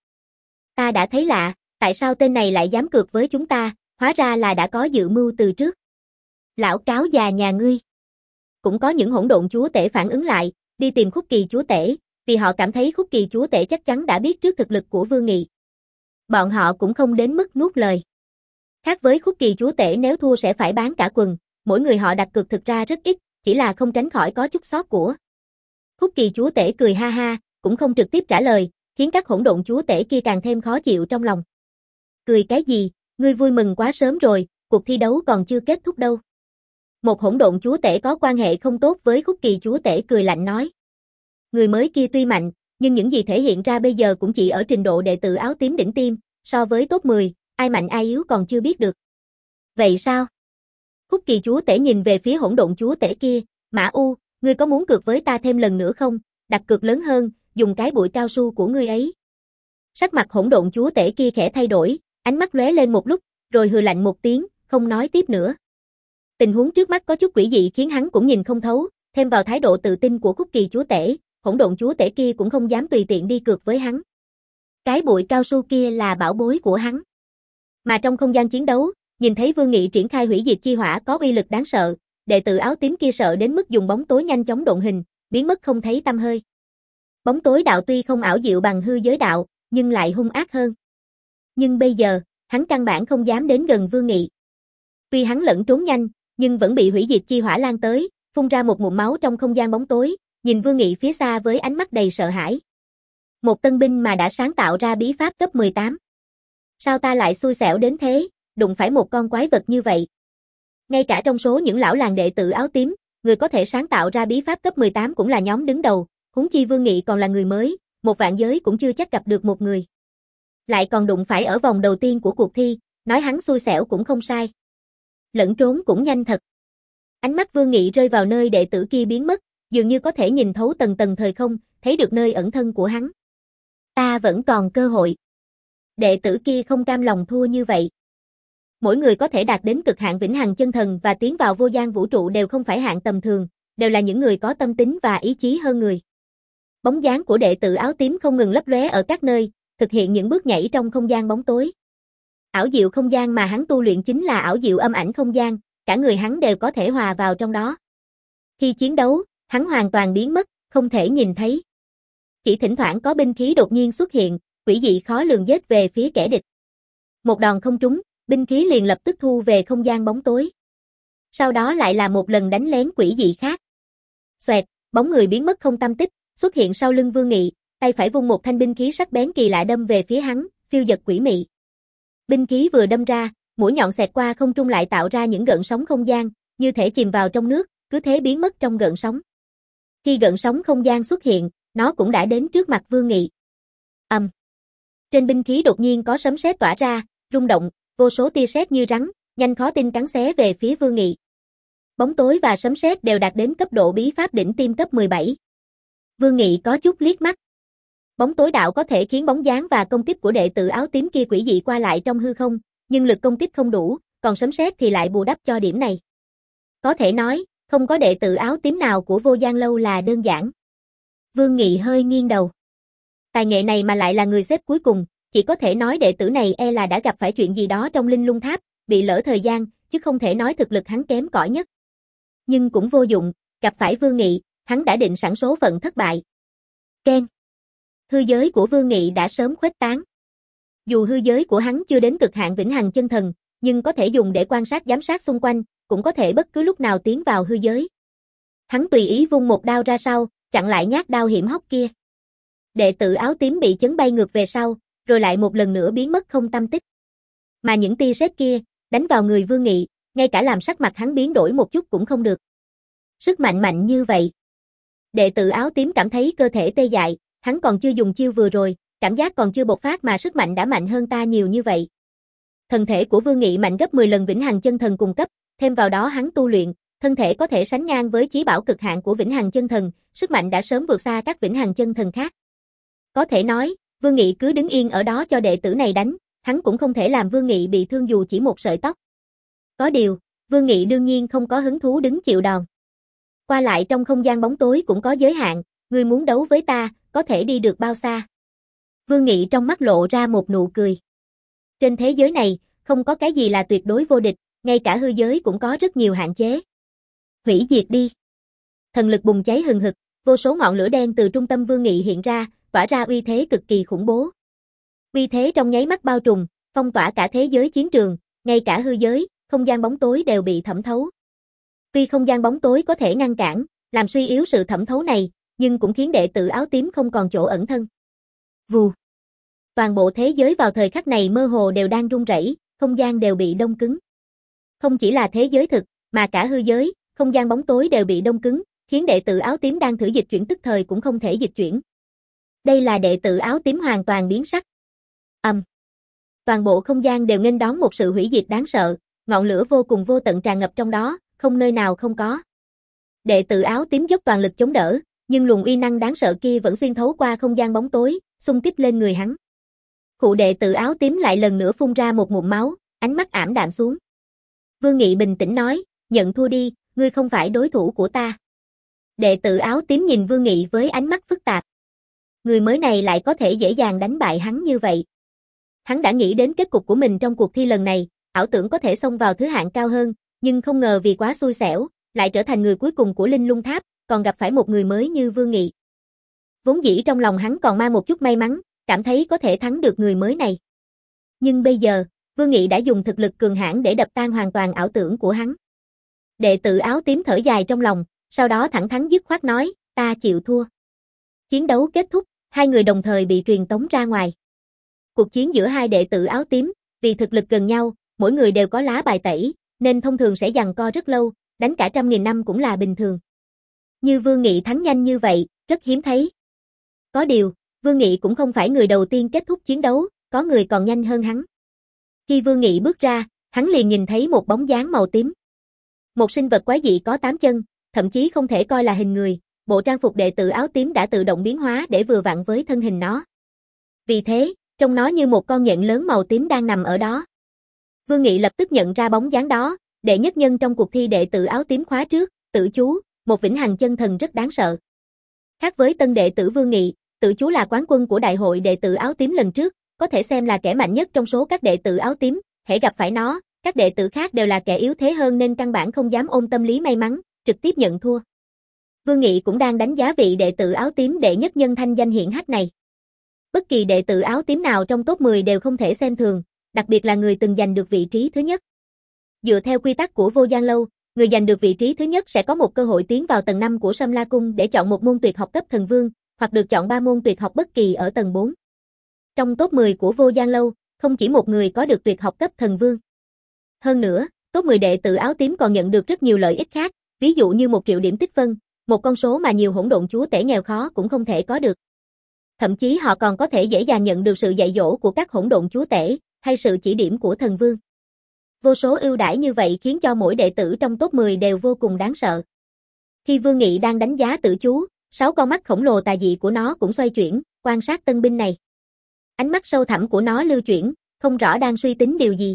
Ta đã thấy lạ, tại sao tên này lại dám cược với chúng ta, hóa ra là đã có dự mưu từ trước. Lão cáo già nhà ngươi. Cũng có những hỗn độn chúa tể phản ứng lại, đi tìm Khúc Kỳ chúa tể, vì họ cảm thấy Khúc Kỳ chúa tể chắc chắn đã biết trước thực lực của Vương Nghị. Bọn họ cũng không đến mức nuốt lời. Khác với Khúc Kỳ chúa tể nếu thua sẽ phải bán cả quần, mỗi người họ đặt cược thực ra rất ít, chỉ là không tránh khỏi có chút xót của. Khúc Kỳ chúa tể cười ha ha, cũng không trực tiếp trả lời, khiến các hỗn độn chúa tể kia càng thêm khó chịu trong lòng. Cười cái gì, ngươi vui mừng quá sớm rồi, cuộc thi đấu còn chưa kết thúc đâu. Một hỗn độn chúa tể có quan hệ không tốt với Khúc Kỳ chúa tể cười lạnh nói. Người mới kia tuy mạnh, nhưng những gì thể hiện ra bây giờ cũng chỉ ở trình độ đệ tử áo tím đỉnh tiêm, so với top mười, ai mạnh ai yếu còn chưa biết được. Vậy sao? Khúc Kỳ chúa tể nhìn về phía hỗn độn chúa tể kia, Mã U, ngươi có muốn cược với ta thêm lần nữa không? Đặt cược lớn hơn, dùng cái bụi cao su của ngươi ấy. Sắc mặt hỗn độn chúa tể kia khẽ thay đổi, ánh mắt lóe lên một lúc, rồi hừ lạnh một tiếng, không nói tiếp nữa. Tình huống trước mắt có chút quỷ dị khiến hắn cũng nhìn không thấu, thêm vào thái độ tự tin của Khúc Kỳ chúa tể, hỗn độn chúa tể kia cũng không dám tùy tiện đi cược với hắn. Cái bụi cao su kia là bảo bối của hắn. Mà trong không gian chiến đấu, nhìn thấy Vương Nghị triển khai hủy diệt chi hỏa có uy lực đáng sợ, đệ tử áo tím kia sợ đến mức dùng bóng tối nhanh chóng độn hình, biến mất không thấy tăm hơi. Bóng tối đạo tuy không ảo diệu bằng hư giới đạo, nhưng lại hung ác hơn. Nhưng bây giờ, hắn căn bản không dám đến gần Vương Nghị. Tuy hắn lẫn trốn nhanh, nhưng vẫn bị hủy diệt chi hỏa lan tới, phun ra một ngụm máu trong không gian bóng tối, nhìn Vương Nghị phía xa với ánh mắt đầy sợ hãi. Một tân binh mà đã sáng tạo ra bí pháp cấp mười tám. Sao ta lại xui xẻo đến thế, đụng phải một con quái vật như vậy? Ngay cả trong số những lão làng đệ tử áo tím, người có thể sáng tạo ra bí pháp cấp mười tám cũng là nhóm đứng đầu, huống chi Vương Nghị còn là người mới, một vạn giới cũng chưa chắc gặp được một người. Lại còn đụng phải ở vòng đầu tiên của cuộc thi, nói hắn xui xẻo cũng không sai. Lẫn trốn cũng nhanh thật. Ánh mắt Vương Nghị rơi vào nơi đệ tử kia biến mất, dường như có thể nhìn thấu tầng tầng thời không, thấy được nơi ẩn thân của hắn. Ta vẫn còn cơ hội. Đệ tử kia không cam lòng thua như vậy. Mỗi người có thể đạt đến cực hạn vĩnh hằng chân thần và tiến vào vô gian vũ trụ đều không phải hạng tầm thường, đều là những người có tâm tính và ý chí hơn người. Bóng dáng của đệ tử áo tím không ngừng lấp lóe ở các nơi, thực hiện những bước nhảy trong không gian bóng tối. Ảo diệu không gian mà hắn tu luyện chính là ảo diệu âm ảnh không gian, cả người hắn đều có thể hòa vào trong đó. Khi chiến đấu, hắn hoàn toàn biến mất, không thể nhìn thấy. Chỉ thỉnh thoảng có binh khí đột nhiên xuất hiện, quỷ dị khó lường giết về phía kẻ địch. Một đòn không trúng, binh khí liền lập tức thu về không gian bóng tối. Sau đó lại là một lần đánh lén quỷ dị khác. Xoẹt, bóng người biến mất không tăm tích, xuất hiện sau lưng Vương Nghị, tay phải vung một thanh binh khí sắc bén kỳ lạ đâm về phía hắn, phiêu dật quỷ mị. Binh khí vừa đâm ra, mũi nhọn xẹt qua không trung lại tạo ra những gợn sóng không gian, như thể chìm vào trong nước, cứ thế biến mất trong gợn sóng. Khi gợn sóng không gian xuất hiện, nó cũng đã đến trước mặt Vương Nghị. Ầm. Um. Trên binh khí đột nhiên có sấm sét tỏa ra, rung động, vô số tia sét như rắn, nhanh khó tin cắn xé về phía Vương Nghị. Bóng tối và sấm sét đều đạt đến cấp độ bí pháp đỉnh tiêm cấp mười bảy. Vương Nghị có chút liếc mắt. Bóng tối đạo có thể khiến bóng dáng và công kích của đệ tử áo tím kia quỷ dị qua lại trong hư không, nhưng lực công kích không đủ, còn sấm sét thì lại bù đắp cho điểm này. Có thể nói, không có đệ tử áo tím nào của Vô Gian Lâu là đơn giản. Vương Nghị hơi nghiêng đầu. Tài nghệ này mà lại là người xếp cuối cùng, chỉ có thể nói đệ tử này e là đã gặp phải chuyện gì đó trong Linh Lung Tháp, bị lỡ thời gian, chứ không thể nói thực lực hắn kém cỏi nhất. Nhưng cũng vô dụng, gặp phải Vương Nghị, hắn đã định sẵn số phận thất bại. Ken. Hư giới của Vương Nghị đã sớm khuếch tán. Dù hư giới của hắn chưa đến cực hạn vĩnh hằng chân thần, nhưng có thể dùng để quan sát giám sát xung quanh, cũng có thể bất cứ lúc nào tiến vào hư giới. Hắn tùy ý vung một đao ra sau, chặn lại nhát đao hiểm hóc kia. Đệ tử áo tím bị chấn bay ngược về sau, rồi lại một lần nữa biến mất không tăm tích. Mà những tia sét kia, đánh vào người Vương Nghị, ngay cả làm sắc mặt hắn biến đổi một chút cũng không được. Sức mạnh mạnh như vậy. Đệ tử áo tím cảm thấy cơ thể tê dại, hắn còn chưa dùng chiêu vừa rồi, cảm giác còn chưa bộc phát mà sức mạnh đã mạnh hơn ta nhiều như vậy. Thân thể của Vương Nghị mạnh gấp mười lần vĩnh hằng chân thần cùng cấp, thêm vào đó hắn tu luyện, thân thể có thể sánh ngang với chí bảo cực hạn của vĩnh hằng chân thần, sức mạnh đã sớm vượt xa các vĩnh hằng chân thần khác. Có thể nói, Vương Nghị cứ đứng yên ở đó cho đệ tử này đánh, hắn cũng không thể làm Vương Nghị bị thương dù chỉ một sợi tóc. Có điều, Vương Nghị đương nhiên không có hứng thú đứng chịu đòn. Qua lại trong không gian bóng tối cũng có giới hạn, ngươi muốn đấu với ta, có thể đi được bao xa? Vương Nghị trong mắt lộ ra một nụ cười. Trên thế giới này, không có cái gì là tuyệt đối vô địch, ngay cả hư giới cũng có rất nhiều hạn chế. Hủy diệt đi. Thần lực bùng cháy hừng hực, vô số ngọn lửa đen từ trung tâm Vương Nghị hiện ra, tỏa ra uy thế cực kỳ khủng bố. Uy thế trong nháy mắt bao trùm, phong tỏa cả thế giới chiến trường, ngay cả hư giới, không gian bóng tối đều bị thẩm thấu. Tuy không gian bóng tối có thể ngăn cản, làm suy yếu sự thẩm thấu này, nhưng cũng khiến đệ tử áo tím không còn chỗ ẩn thân. Vù. Toàn bộ thế giới vào thời khắc này mơ hồ đều đang rung rẩy, không gian đều bị đông cứng. Không chỉ là thế giới thực, mà cả hư giới, không gian bóng tối đều bị đông cứng, khiến đệ tử áo tím đang thử dịch chuyển tức thời cũng không thể dịch chuyển. Đây là đệ tử áo tím hoàn toàn biến sắc. Ầm. Um. Toàn bộ không gian đều nghênh đón một sự hủy diệt đáng sợ, ngọn lửa vô cùng vô tận tràn ngập trong đó, không nơi nào không có. Đệ tử áo tím dốc toàn lực chống đỡ, nhưng luồng uy năng đáng sợ kia vẫn xuyên thấu qua không gian bóng tối, xung kích lên người hắn. Cụ đệ tử áo tím lại lần nữa phun ra một ngụm máu, ánh mắt ảm đạm xuống. Vương Nghị bình tĩnh nói, nhận thua đi, ngươi không phải đối thủ của ta. Đệ tử áo tím nhìn Vương Nghị với ánh mắt phức tạp. Người mới này lại có thể dễ dàng đánh bại hắn như vậy. Hắn đã nghĩ đến kết cục của mình trong cuộc thi lần này, ảo tưởng có thể xông vào thứ hạng cao hơn, nhưng không ngờ vì quá xui xẻo, lại trở thành người cuối cùng của Linh Lung Tháp, còn gặp phải một người mới như Vương Nghị. Vốn dĩ trong lòng hắn còn mang một chút may mắn, cảm thấy có thể thắng được người mới này. Nhưng bây giờ, Vương Nghị đã dùng thực lực cường hãn để đập tan hoàn toàn ảo tưởng của hắn. Đệ tử áo tím thở dài trong lòng, sau đó thẳng thắn dứt khoát nói, ta chịu thua. Chiến đấu kết thúc, hai người đồng thời bị truyền tống ra ngoài. Cuộc chiến giữa hai đệ tử áo tím, vì thực lực gần nhau, mỗi người đều có lá bài tẩy, nên thông thường sẽ giằng co rất lâu, đánh cả trăm nghìn năm cũng là bình thường. Như Vương Nghị thắng nhanh như vậy, rất hiếm thấy. Có điều, Vương Nghị cũng không phải người đầu tiên kết thúc chiến đấu, có người còn nhanh hơn hắn. Khi Vương Nghị bước ra, hắn liền nhìn thấy một bóng dáng màu tím. Một sinh vật quái dị có tám chân, thậm chí không thể coi là hình người, bộ trang phục đệ tử áo tím đã tự động biến hóa để vừa vặn với thân hình nó. Vì thế, trông nó như một con nhện lớn màu tím đang nằm ở đó. Vương Nghị lập tức nhận ra bóng dáng đó, đệ nhất nhân trong cuộc thi đệ tử áo tím khóa trước, Tử Chú, một vĩnh hằng chân thần rất đáng sợ. Khác với tân đệ tử Vương Nghị, Tử Chú là quán quân của đại hội đệ tử áo tím lần trước, có thể xem là kẻ mạnh nhất trong số các đệ tử áo tím, hễ gặp phải nó, các đệ tử khác đều là kẻ yếu thế hơn nên căn bản không dám ôm tâm lý may mắn, trực tiếp nhận thua. Vương Nghị cũng đang đánh giá vị đệ tử áo tím đệ nhất nhân thanh danh hiển hách này. Bất kỳ đệ tử áo tím nào trong top mười đều không thể xem thường, đặc biệt là người từng giành được vị trí thứ nhất. Dựa theo quy tắc của Vô Gian Lâu, người giành được vị trí thứ nhất sẽ có một cơ hội tiến vào tầng năm của Sâm La Cung để chọn một môn tuyệt học cấp thần vương, hoặc được chọn ba môn tuyệt học bất kỳ ở tầng bốn. Trong top mười của Vô Gian Lâu, không chỉ một người có được tuyệt học cấp thần vương. Hơn nữa, top mười đệ tử áo tím còn nhận được rất nhiều lợi ích khác, ví dụ như một triệu điểm tích phân, một con số mà nhiều hỗn độn chúa tể nghèo khó cũng không thể có được. Thậm chí họ còn có thể dễ dàng nhận được sự dạy dỗ của các hỗn độn chúa tể, hay sự chỉ điểm của thần vương. Vô số ưu đãi như vậy khiến cho mỗi đệ tử trong top mười đều vô cùng đáng sợ. Khi Vương Nghị đang đánh giá Tử Chú, sáu con mắt khổng lồ tà dị của nó cũng xoay chuyển, quan sát tân binh này. Ánh mắt sâu thẳm của nó lưu chuyển, không rõ đang suy tính điều gì.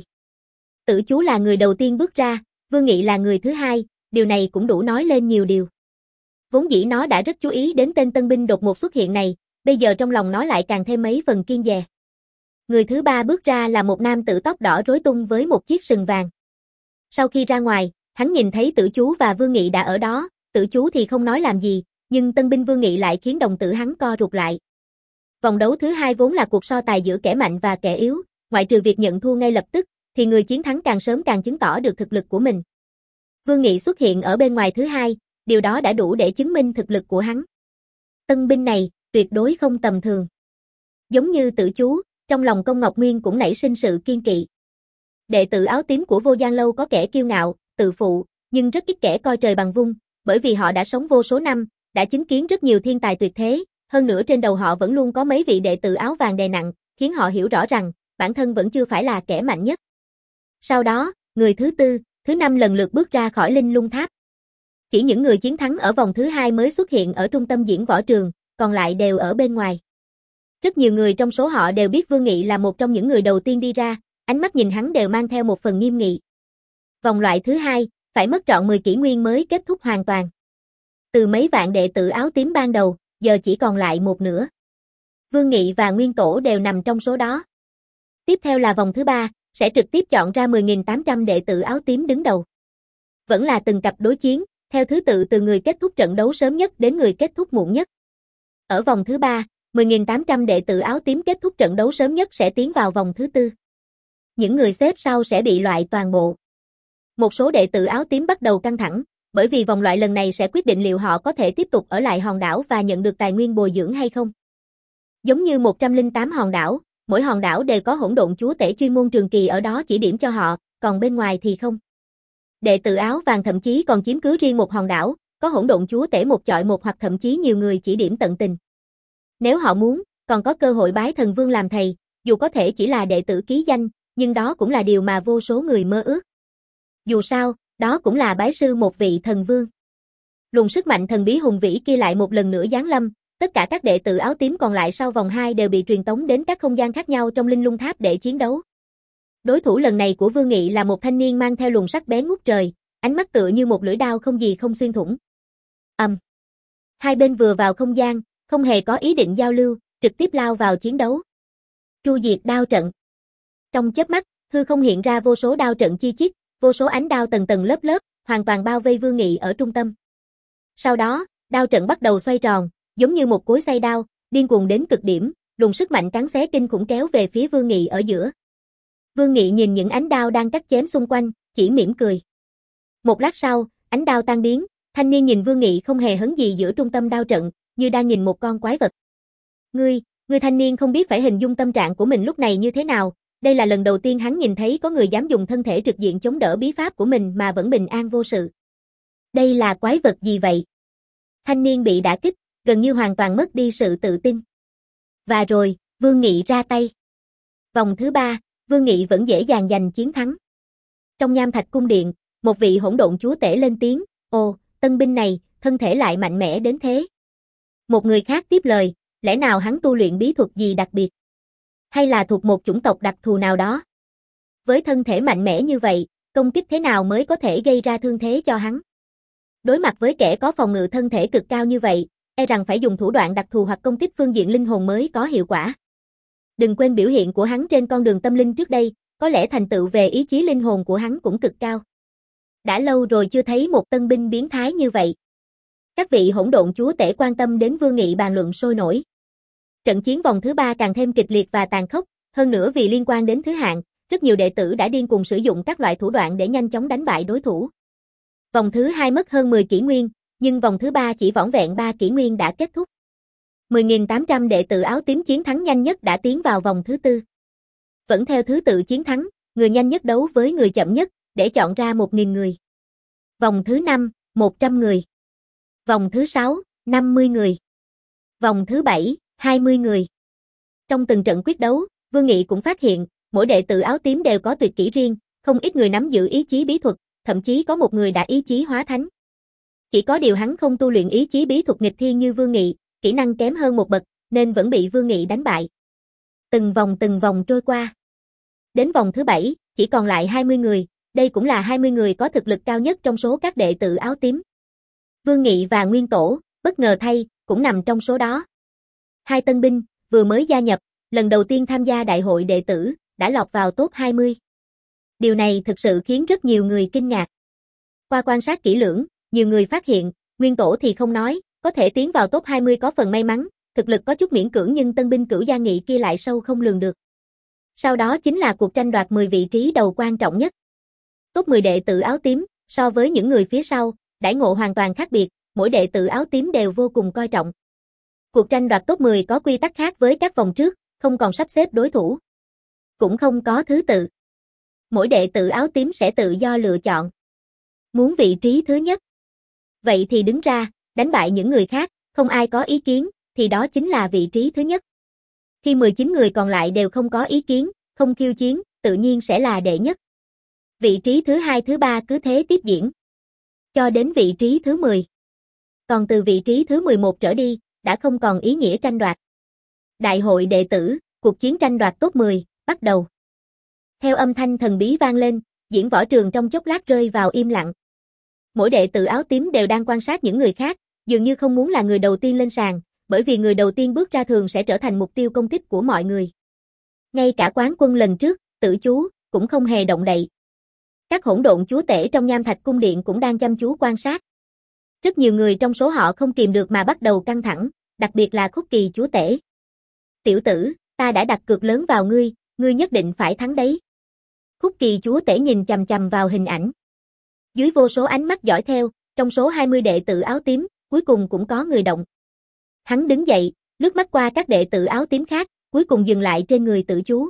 Tử Chú là người đầu tiên bước ra, Vương Nghị là người thứ hai, điều này cũng đủ nói lên nhiều điều. Vốn dĩ nó đã rất chú ý đến tên tân binh đột ngột xuất hiện này, bây giờ trong lòng nó lại càng thêm mấy phần kiêng dè. Người thứ ba bước ra là một nam tử tóc đỏ rối tung với một chiếc sừng vàng. Sau khi ra ngoài, hắn nhìn thấy Tử Chú và Vương Nghị đã ở đó, Tử Chú thì không nói làm gì, nhưng tân binh Vương Nghị lại khiến đồng tử hắn co rụt lại. Vòng đấu thứ hai vốn là cuộc so tài giữa kẻ mạnh và kẻ yếu, ngoại trừ việc nhận thua ngay lập tức, thì người chiến thắng càng sớm càng chứng tỏ được thực lực của mình. Vương Nghị xuất hiện ở bên ngoài thứ hai, điều đó đã đủ để chứng minh thực lực của hắn. Tân binh này, tuyệt đối không tầm thường. Giống như Tử Chú, trong lòng Công Ngọc Nguyên cũng nảy sinh sự kiên kỵ. Đệ tử áo tím của Vô Gian Lâu có kẻ kiêu ngạo, tự phụ, nhưng rất ít kẻ coi trời bằng vung, bởi vì họ đã sống vô số năm, đã chứng kiến rất nhiều thiên tài tuyệt thế, hơn nữa trên đầu họ vẫn luôn có mấy vị đệ tử áo vàng đè nặng, khiến họ hiểu rõ rằng, bản thân vẫn chưa phải là kẻ mạnh nhất. Sau đó, người thứ tư, thứ năm lần lượt bước ra khỏi Linh Lung Tháp. Chỉ những người chiến thắng ở vòng thứ hai mới xuất hiện ở trung tâm diễn võ trường, còn lại đều ở bên ngoài. Rất nhiều người trong số họ đều biết Vương Nghị là một trong những người đầu tiên đi ra, ánh mắt nhìn hắn đều mang theo một phần nghiêm nghị. Vòng loại thứ hai, phải mất trọn mười kỷ nguyên mới kết thúc hoàn toàn. Từ mấy vạn đệ tử áo tím ban đầu, giờ chỉ còn lại một nửa. Vương Nghị và Nguyên Tổ đều nằm trong số đó. Tiếp theo là vòng thứ ba, sẽ trực tiếp chọn ra mười nghìn tám trăm đệ tử áo tím đứng đầu. Vẫn là từng cặp đối chiến, theo thứ tự từ người kết thúc trận đấu sớm nhất đến người kết thúc muộn nhất. Ở vòng thứ ba, mười nghìn tám trăm đệ tử áo tím kết thúc trận đấu sớm nhất sẽ tiến vào vòng thứ tư. Những người xếp sau sẽ bị loại toàn bộ. Một số đệ tử áo tím bắt đầu căng thẳng, bởi vì vòng loại lần này sẽ quyết định liệu họ có thể tiếp tục ở lại hòn đảo và nhận được tài nguyên bồi dưỡng hay không. Giống như một trăm lẻ tám hòn đảo, mỗi hòn đảo đều có hỗn độn chúa tể chuyên môn trường kỳ ở đó chỉ điểm cho họ, còn bên ngoài thì không. Đệ tử áo vàng thậm chí còn chiếm cứ riêng một hòn đảo, có hỗn độn chúa tể một chọi một hoặc thậm chí nhiều người chỉ điểm tận tình. Nếu họ muốn, còn có cơ hội bái thần vương làm thầy, dù có thể chỉ là đệ tử ký danh, nhưng đó cũng là điều mà vô số người mơ ước. Dù sao, đó cũng là bái sư một vị thần vương. Luồng sức mạnh thần bí hùng vĩ kia lại một lần nữa giáng lâm, tất cả các đệ tử áo tím còn lại sau vòng hai đều bị truyền tống đến các không gian khác nhau trong Linh Lung Tháp để chiến đấu. Đối thủ lần này của Vương Nghị là một thanh niên mang theo luồng sắc bén ngút trời, ánh mắt tựa như một lưỡi đao không gì không xuyên thủng. Ầm. Um. Hai bên vừa vào không gian, không hề có ý định giao lưu, trực tiếp lao vào chiến đấu. Tru diệt đao trận. Trong chớp mắt, hư không hiện ra vô số đao trận chi chít, vô số ánh đao tầng tầng lớp lớp, hoàn toàn bao vây Vương Nghị ở trung tâm. Sau đó, đao trận bắt đầu xoay tròn, giống như một cối xay đao, điên cuồng đến cực điểm, luồng sức mạnh cắn xé kinh khủng kéo về phía Vương Nghị ở giữa. Vương Nghị nhìn những ánh đao đang cắt chém xung quanh, chỉ mỉm cười. Một lát sau, ánh đao tan biến, thanh niên nhìn Vương Nghị không hề hấn gì giữa trung tâm đao trận, như đang nhìn một con quái vật. Ngươi, ngươi thanh niên không biết phải hình dung tâm trạng của mình lúc này như thế nào, đây là lần đầu tiên hắn nhìn thấy có người dám dùng thân thể trực diện chống đỡ bí pháp của mình mà vẫn bình an vô sự. Đây là quái vật gì vậy? Thanh niên bị đả kích, gần như hoàn toàn mất đi sự tự tin. Và rồi, Vương Nghị ra tay. Vòng thứ ba, Vương Nghị vẫn dễ dàng giành chiến thắng. Trong Nham Thạch cung điện, một vị hỗn độn chúa tể lên tiếng, ồ, tân binh này, thân thể lại mạnh mẽ đến thế. Một người khác tiếp lời, lẽ nào hắn tu luyện bí thuật gì đặc biệt? Hay là thuộc một chủng tộc đặc thù nào đó? Với thân thể mạnh mẽ như vậy, công kích thế nào mới có thể gây ra thương thế cho hắn? Đối mặt với kẻ có phòng ngự thân thể cực cao như vậy, e rằng phải dùng thủ đoạn đặc thù hoặc công kích phương diện linh hồn mới có hiệu quả. Đừng quên biểu hiện của hắn trên con đường tâm linh trước đây, có lẽ thành tựu về ý chí linh hồn của hắn cũng cực cao. Đã lâu rồi chưa thấy một tân binh biến thái như vậy. Các vị hỗn độn chúa tể quan tâm đến Vương Nghị bàn luận sôi nổi. Trận chiến vòng thứ ba càng thêm kịch liệt và tàn khốc, hơn nữa vì liên quan đến thứ hạng, rất nhiều đệ tử đã điên cuồng sử dụng các loại thủ đoạn để nhanh chóng đánh bại đối thủ. Vòng thứ hai mất hơn mười kỷ nguyên, nhưng vòng thứ ba chỉ vỏn vẹn ba kỷ nguyên đã kết thúc. mười nghìn tám trăm đệ tử áo tím chiến thắng nhanh nhất đã tiến vào vòng thứ tư. Vẫn theo thứ tự chiến thắng, người nhanh nhất đấu với người chậm nhất, để chọn ra một nghìn người. Vòng thứ năm, một trăm người. Vòng thứ sáu, năm mươi người. Vòng thứ bảy, hai mươi người. Trong từng trận quyết đấu, Vương Nghị cũng phát hiện, mỗi đệ tử áo tím đều có tuyệt kỹ riêng, không ít người nắm giữ ý chí bí thuật, thậm chí có một người đã ý chí hóa thánh. Chỉ có điều hắn không tu luyện ý chí bí thuật nghịch thiên như Vương Nghị, kỹ năng kém hơn một bậc, nên vẫn bị Vương Nghị đánh bại. Từng vòng từng vòng trôi qua. Đến vòng thứ bảy, chỉ còn lại hai mươi người, đây cũng là hai mươi người có thực lực cao nhất trong số các đệ tử áo tím. Vương Nghị và Nguyên Tổ, bất ngờ thay, cũng nằm trong số đó. Hai tân binh, vừa mới gia nhập, lần đầu tiên tham gia đại hội đệ tử, đã lọt vào top hai mươi. Điều này thực sự khiến rất nhiều người kinh ngạc. Qua quan sát kỹ lưỡng, nhiều người phát hiện, Nguyên Tổ thì không nói, có thể tiến vào top hai mươi có phần may mắn, thực lực có chút miễn cưỡng nhưng tân binh Cửu Gia Nghị kia lại sâu không lường được. Sau đó chính là cuộc tranh đoạt mười vị trí đầu quan trọng nhất. Top mười đệ tử áo tím, so với những người phía sau, đãi ngộ hoàn toàn khác biệt, mỗi đệ tử áo tím đều vô cùng coi trọng. Cuộc tranh đoạt top mười có quy tắc khác với các vòng trước, không còn sắp xếp đối thủ. Cũng không có thứ tự. Mỗi đệ tử áo tím sẽ tự do lựa chọn. Muốn vị trí thứ nhất. Vậy thì đứng ra, đánh bại những người khác, không ai có ý kiến, thì đó chính là vị trí thứ nhất. Khi mười chín người còn lại đều không có ý kiến, không khiêu chiến, tự nhiên sẽ là đệ nhất. Vị trí thứ hai thứ ba cứ thế tiếp diễn. Cho đến vị trí thứ mười. Còn từ vị trí thứ mười một trở đi, đã không còn ý nghĩa tranh đoạt. Đại hội đệ tử, cuộc chiến tranh đoạt top mười, bắt đầu. Theo âm thanh thần bí vang lên, diễn võ trường trong chốc lát rơi vào im lặng. Mỗi đệ tử áo tím đều đang quan sát những người khác, dường như không muốn là người đầu tiên lên sàn, bởi vì người đầu tiên bước ra thường sẽ trở thành mục tiêu công kích của mọi người. Ngay cả quán quân lần trước, Tử Chú, cũng không hề động đậy. Các hỗn độn chúa tể trong Nham Thạch Cung Điện cũng đang chăm chú quan sát. Rất nhiều người trong số họ không kìm được mà bắt đầu căng thẳng, đặc biệt là Khúc Kỳ chúa tể. Tiểu tử, ta đã đặt cược lớn vào ngươi, ngươi nhất định phải thắng đấy. Khúc Kỳ chúa tể nhìn chằm chằm vào hình ảnh. Dưới vô số ánh mắt dõi theo, trong số hai mươi đệ tử áo tím, cuối cùng cũng có người động. Hắn đứng dậy, lướt mắt qua các đệ tử áo tím khác, cuối cùng dừng lại trên người Tử Chú.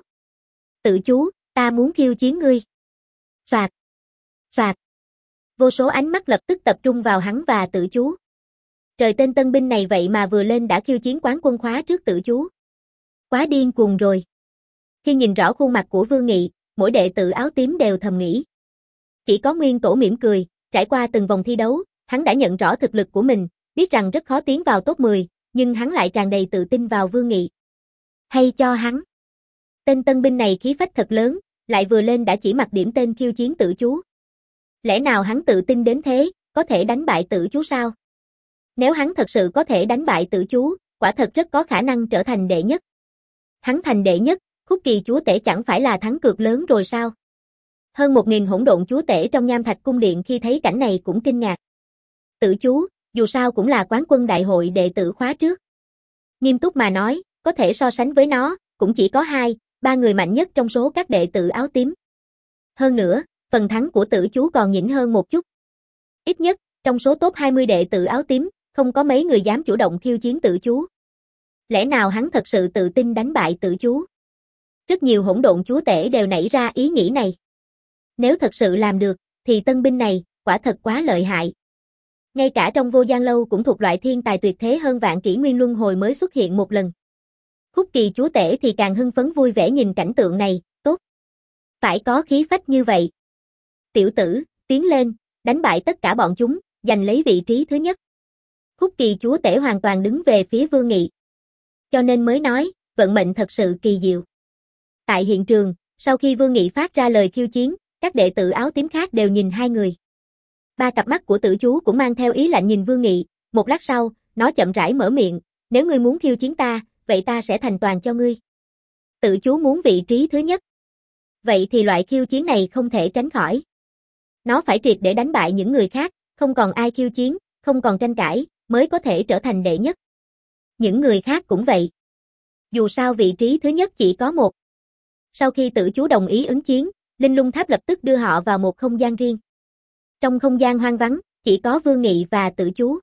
Tử Chú, ta muốn khiêu chiến ngươi. Soạt, soạt. Vô số ánh mắt lập tức tập trung vào hắn và Tử Chú. Trời, tên tân binh này vậy mà vừa lên đã khiêu chiến quán quân khóa trước Tử Chú. Quá điên cuồng rồi. Khi nhìn rõ khuôn mặt của Vương Nghị, mỗi đệ tử áo tím đều thầm nghĩ. Chỉ có Nguyên Tổ mỉm cười, trải qua từng vòng thi đấu, hắn đã nhận rõ thực lực của mình, biết rằng rất khó tiến vào top mười, nhưng hắn lại tràn đầy tự tin vào Vương Nghị. Hay cho hắn. Tên tân binh này khí phách thật lớn, lại vừa lên đã chỉ mặc điểm tên khiêu chiến Tử Chú. Lẽ nào hắn tự tin đến thế, có thể đánh bại Tử Chú sao? Nếu hắn thật sự có thể đánh bại Tử Chú, quả thật rất có khả năng trở thành đệ nhất. Hắn thành đệ nhất, Khúc Kỳ chúa tể chẳng phải là thắng cược lớn rồi sao? Hơn một nghìn hỗn độn chúa tể trong Nham Thạch Cung Điện khi thấy cảnh này cũng kinh ngạc. Tử Chú, dù sao cũng là quán quân đại hội đệ tử khóa trước. Nghiêm túc mà nói, có thể so sánh với nó, cũng chỉ có hai, ba người mạnh nhất trong số các đệ tử áo tím. Hơn nữa, phần thắng của Tử Chú còn nhỉnh hơn một chút. Ít nhất, trong số top hai mươi đệ tử áo tím, không có mấy người dám chủ động khiêu chiến Tử Chú. Lẽ nào hắn thật sự tự tin đánh bại Tử Chú? Rất nhiều hỗn độn chúa tể đều nảy ra ý nghĩ này. Nếu thật sự làm được, thì tân binh này, quả thật quá lợi hại. Ngay cả trong Vô Gian Lâu cũng thuộc loại thiên tài tuyệt thế hơn vạn kỷ nguyên luân hồi mới xuất hiện một lần. Khúc Kỳ chúa tể thì càng hưng phấn vui vẻ nhìn cảnh tượng này, tốt. Phải có khí phách như vậy. Tiểu tử, tiến lên, đánh bại tất cả bọn chúng, giành lấy vị trí thứ nhất. Khúc Kỳ chúa tể hoàn toàn đứng về phía Vương Nghị. Cho nên mới nói, vận mệnh thật sự kỳ diệu. Tại hiện trường, Sau khi Vương Nghị phát ra lời khiêu chiến, các đệ tử áo tím khác đều nhìn hai người. Ba cặp mắt của tử chú cũng mang theo ý lạnh nhìn Vương Nghị, một lát sau, nó chậm rãi mở miệng, nếu ngươi muốn khiêu chiến ta, vậy ta sẽ thành toàn cho ngươi. Tử chú muốn vị trí thứ nhất. Vậy thì loại khiêu chiến này không thể tránh khỏi. Nó phải triệt để đánh bại những người khác, không còn ai khiêu chiến, không còn tranh cãi, mới có thể trở thành đệ nhất. Những người khác cũng vậy. Dù sao vị trí thứ nhất chỉ có một. Sau khi tử chú đồng ý ứng chiến, Linh Lung Tháp lập tức đưa họ vào một không gian riêng. Trong không gian hoang vắng, chỉ có Vương Nghị và tử chú.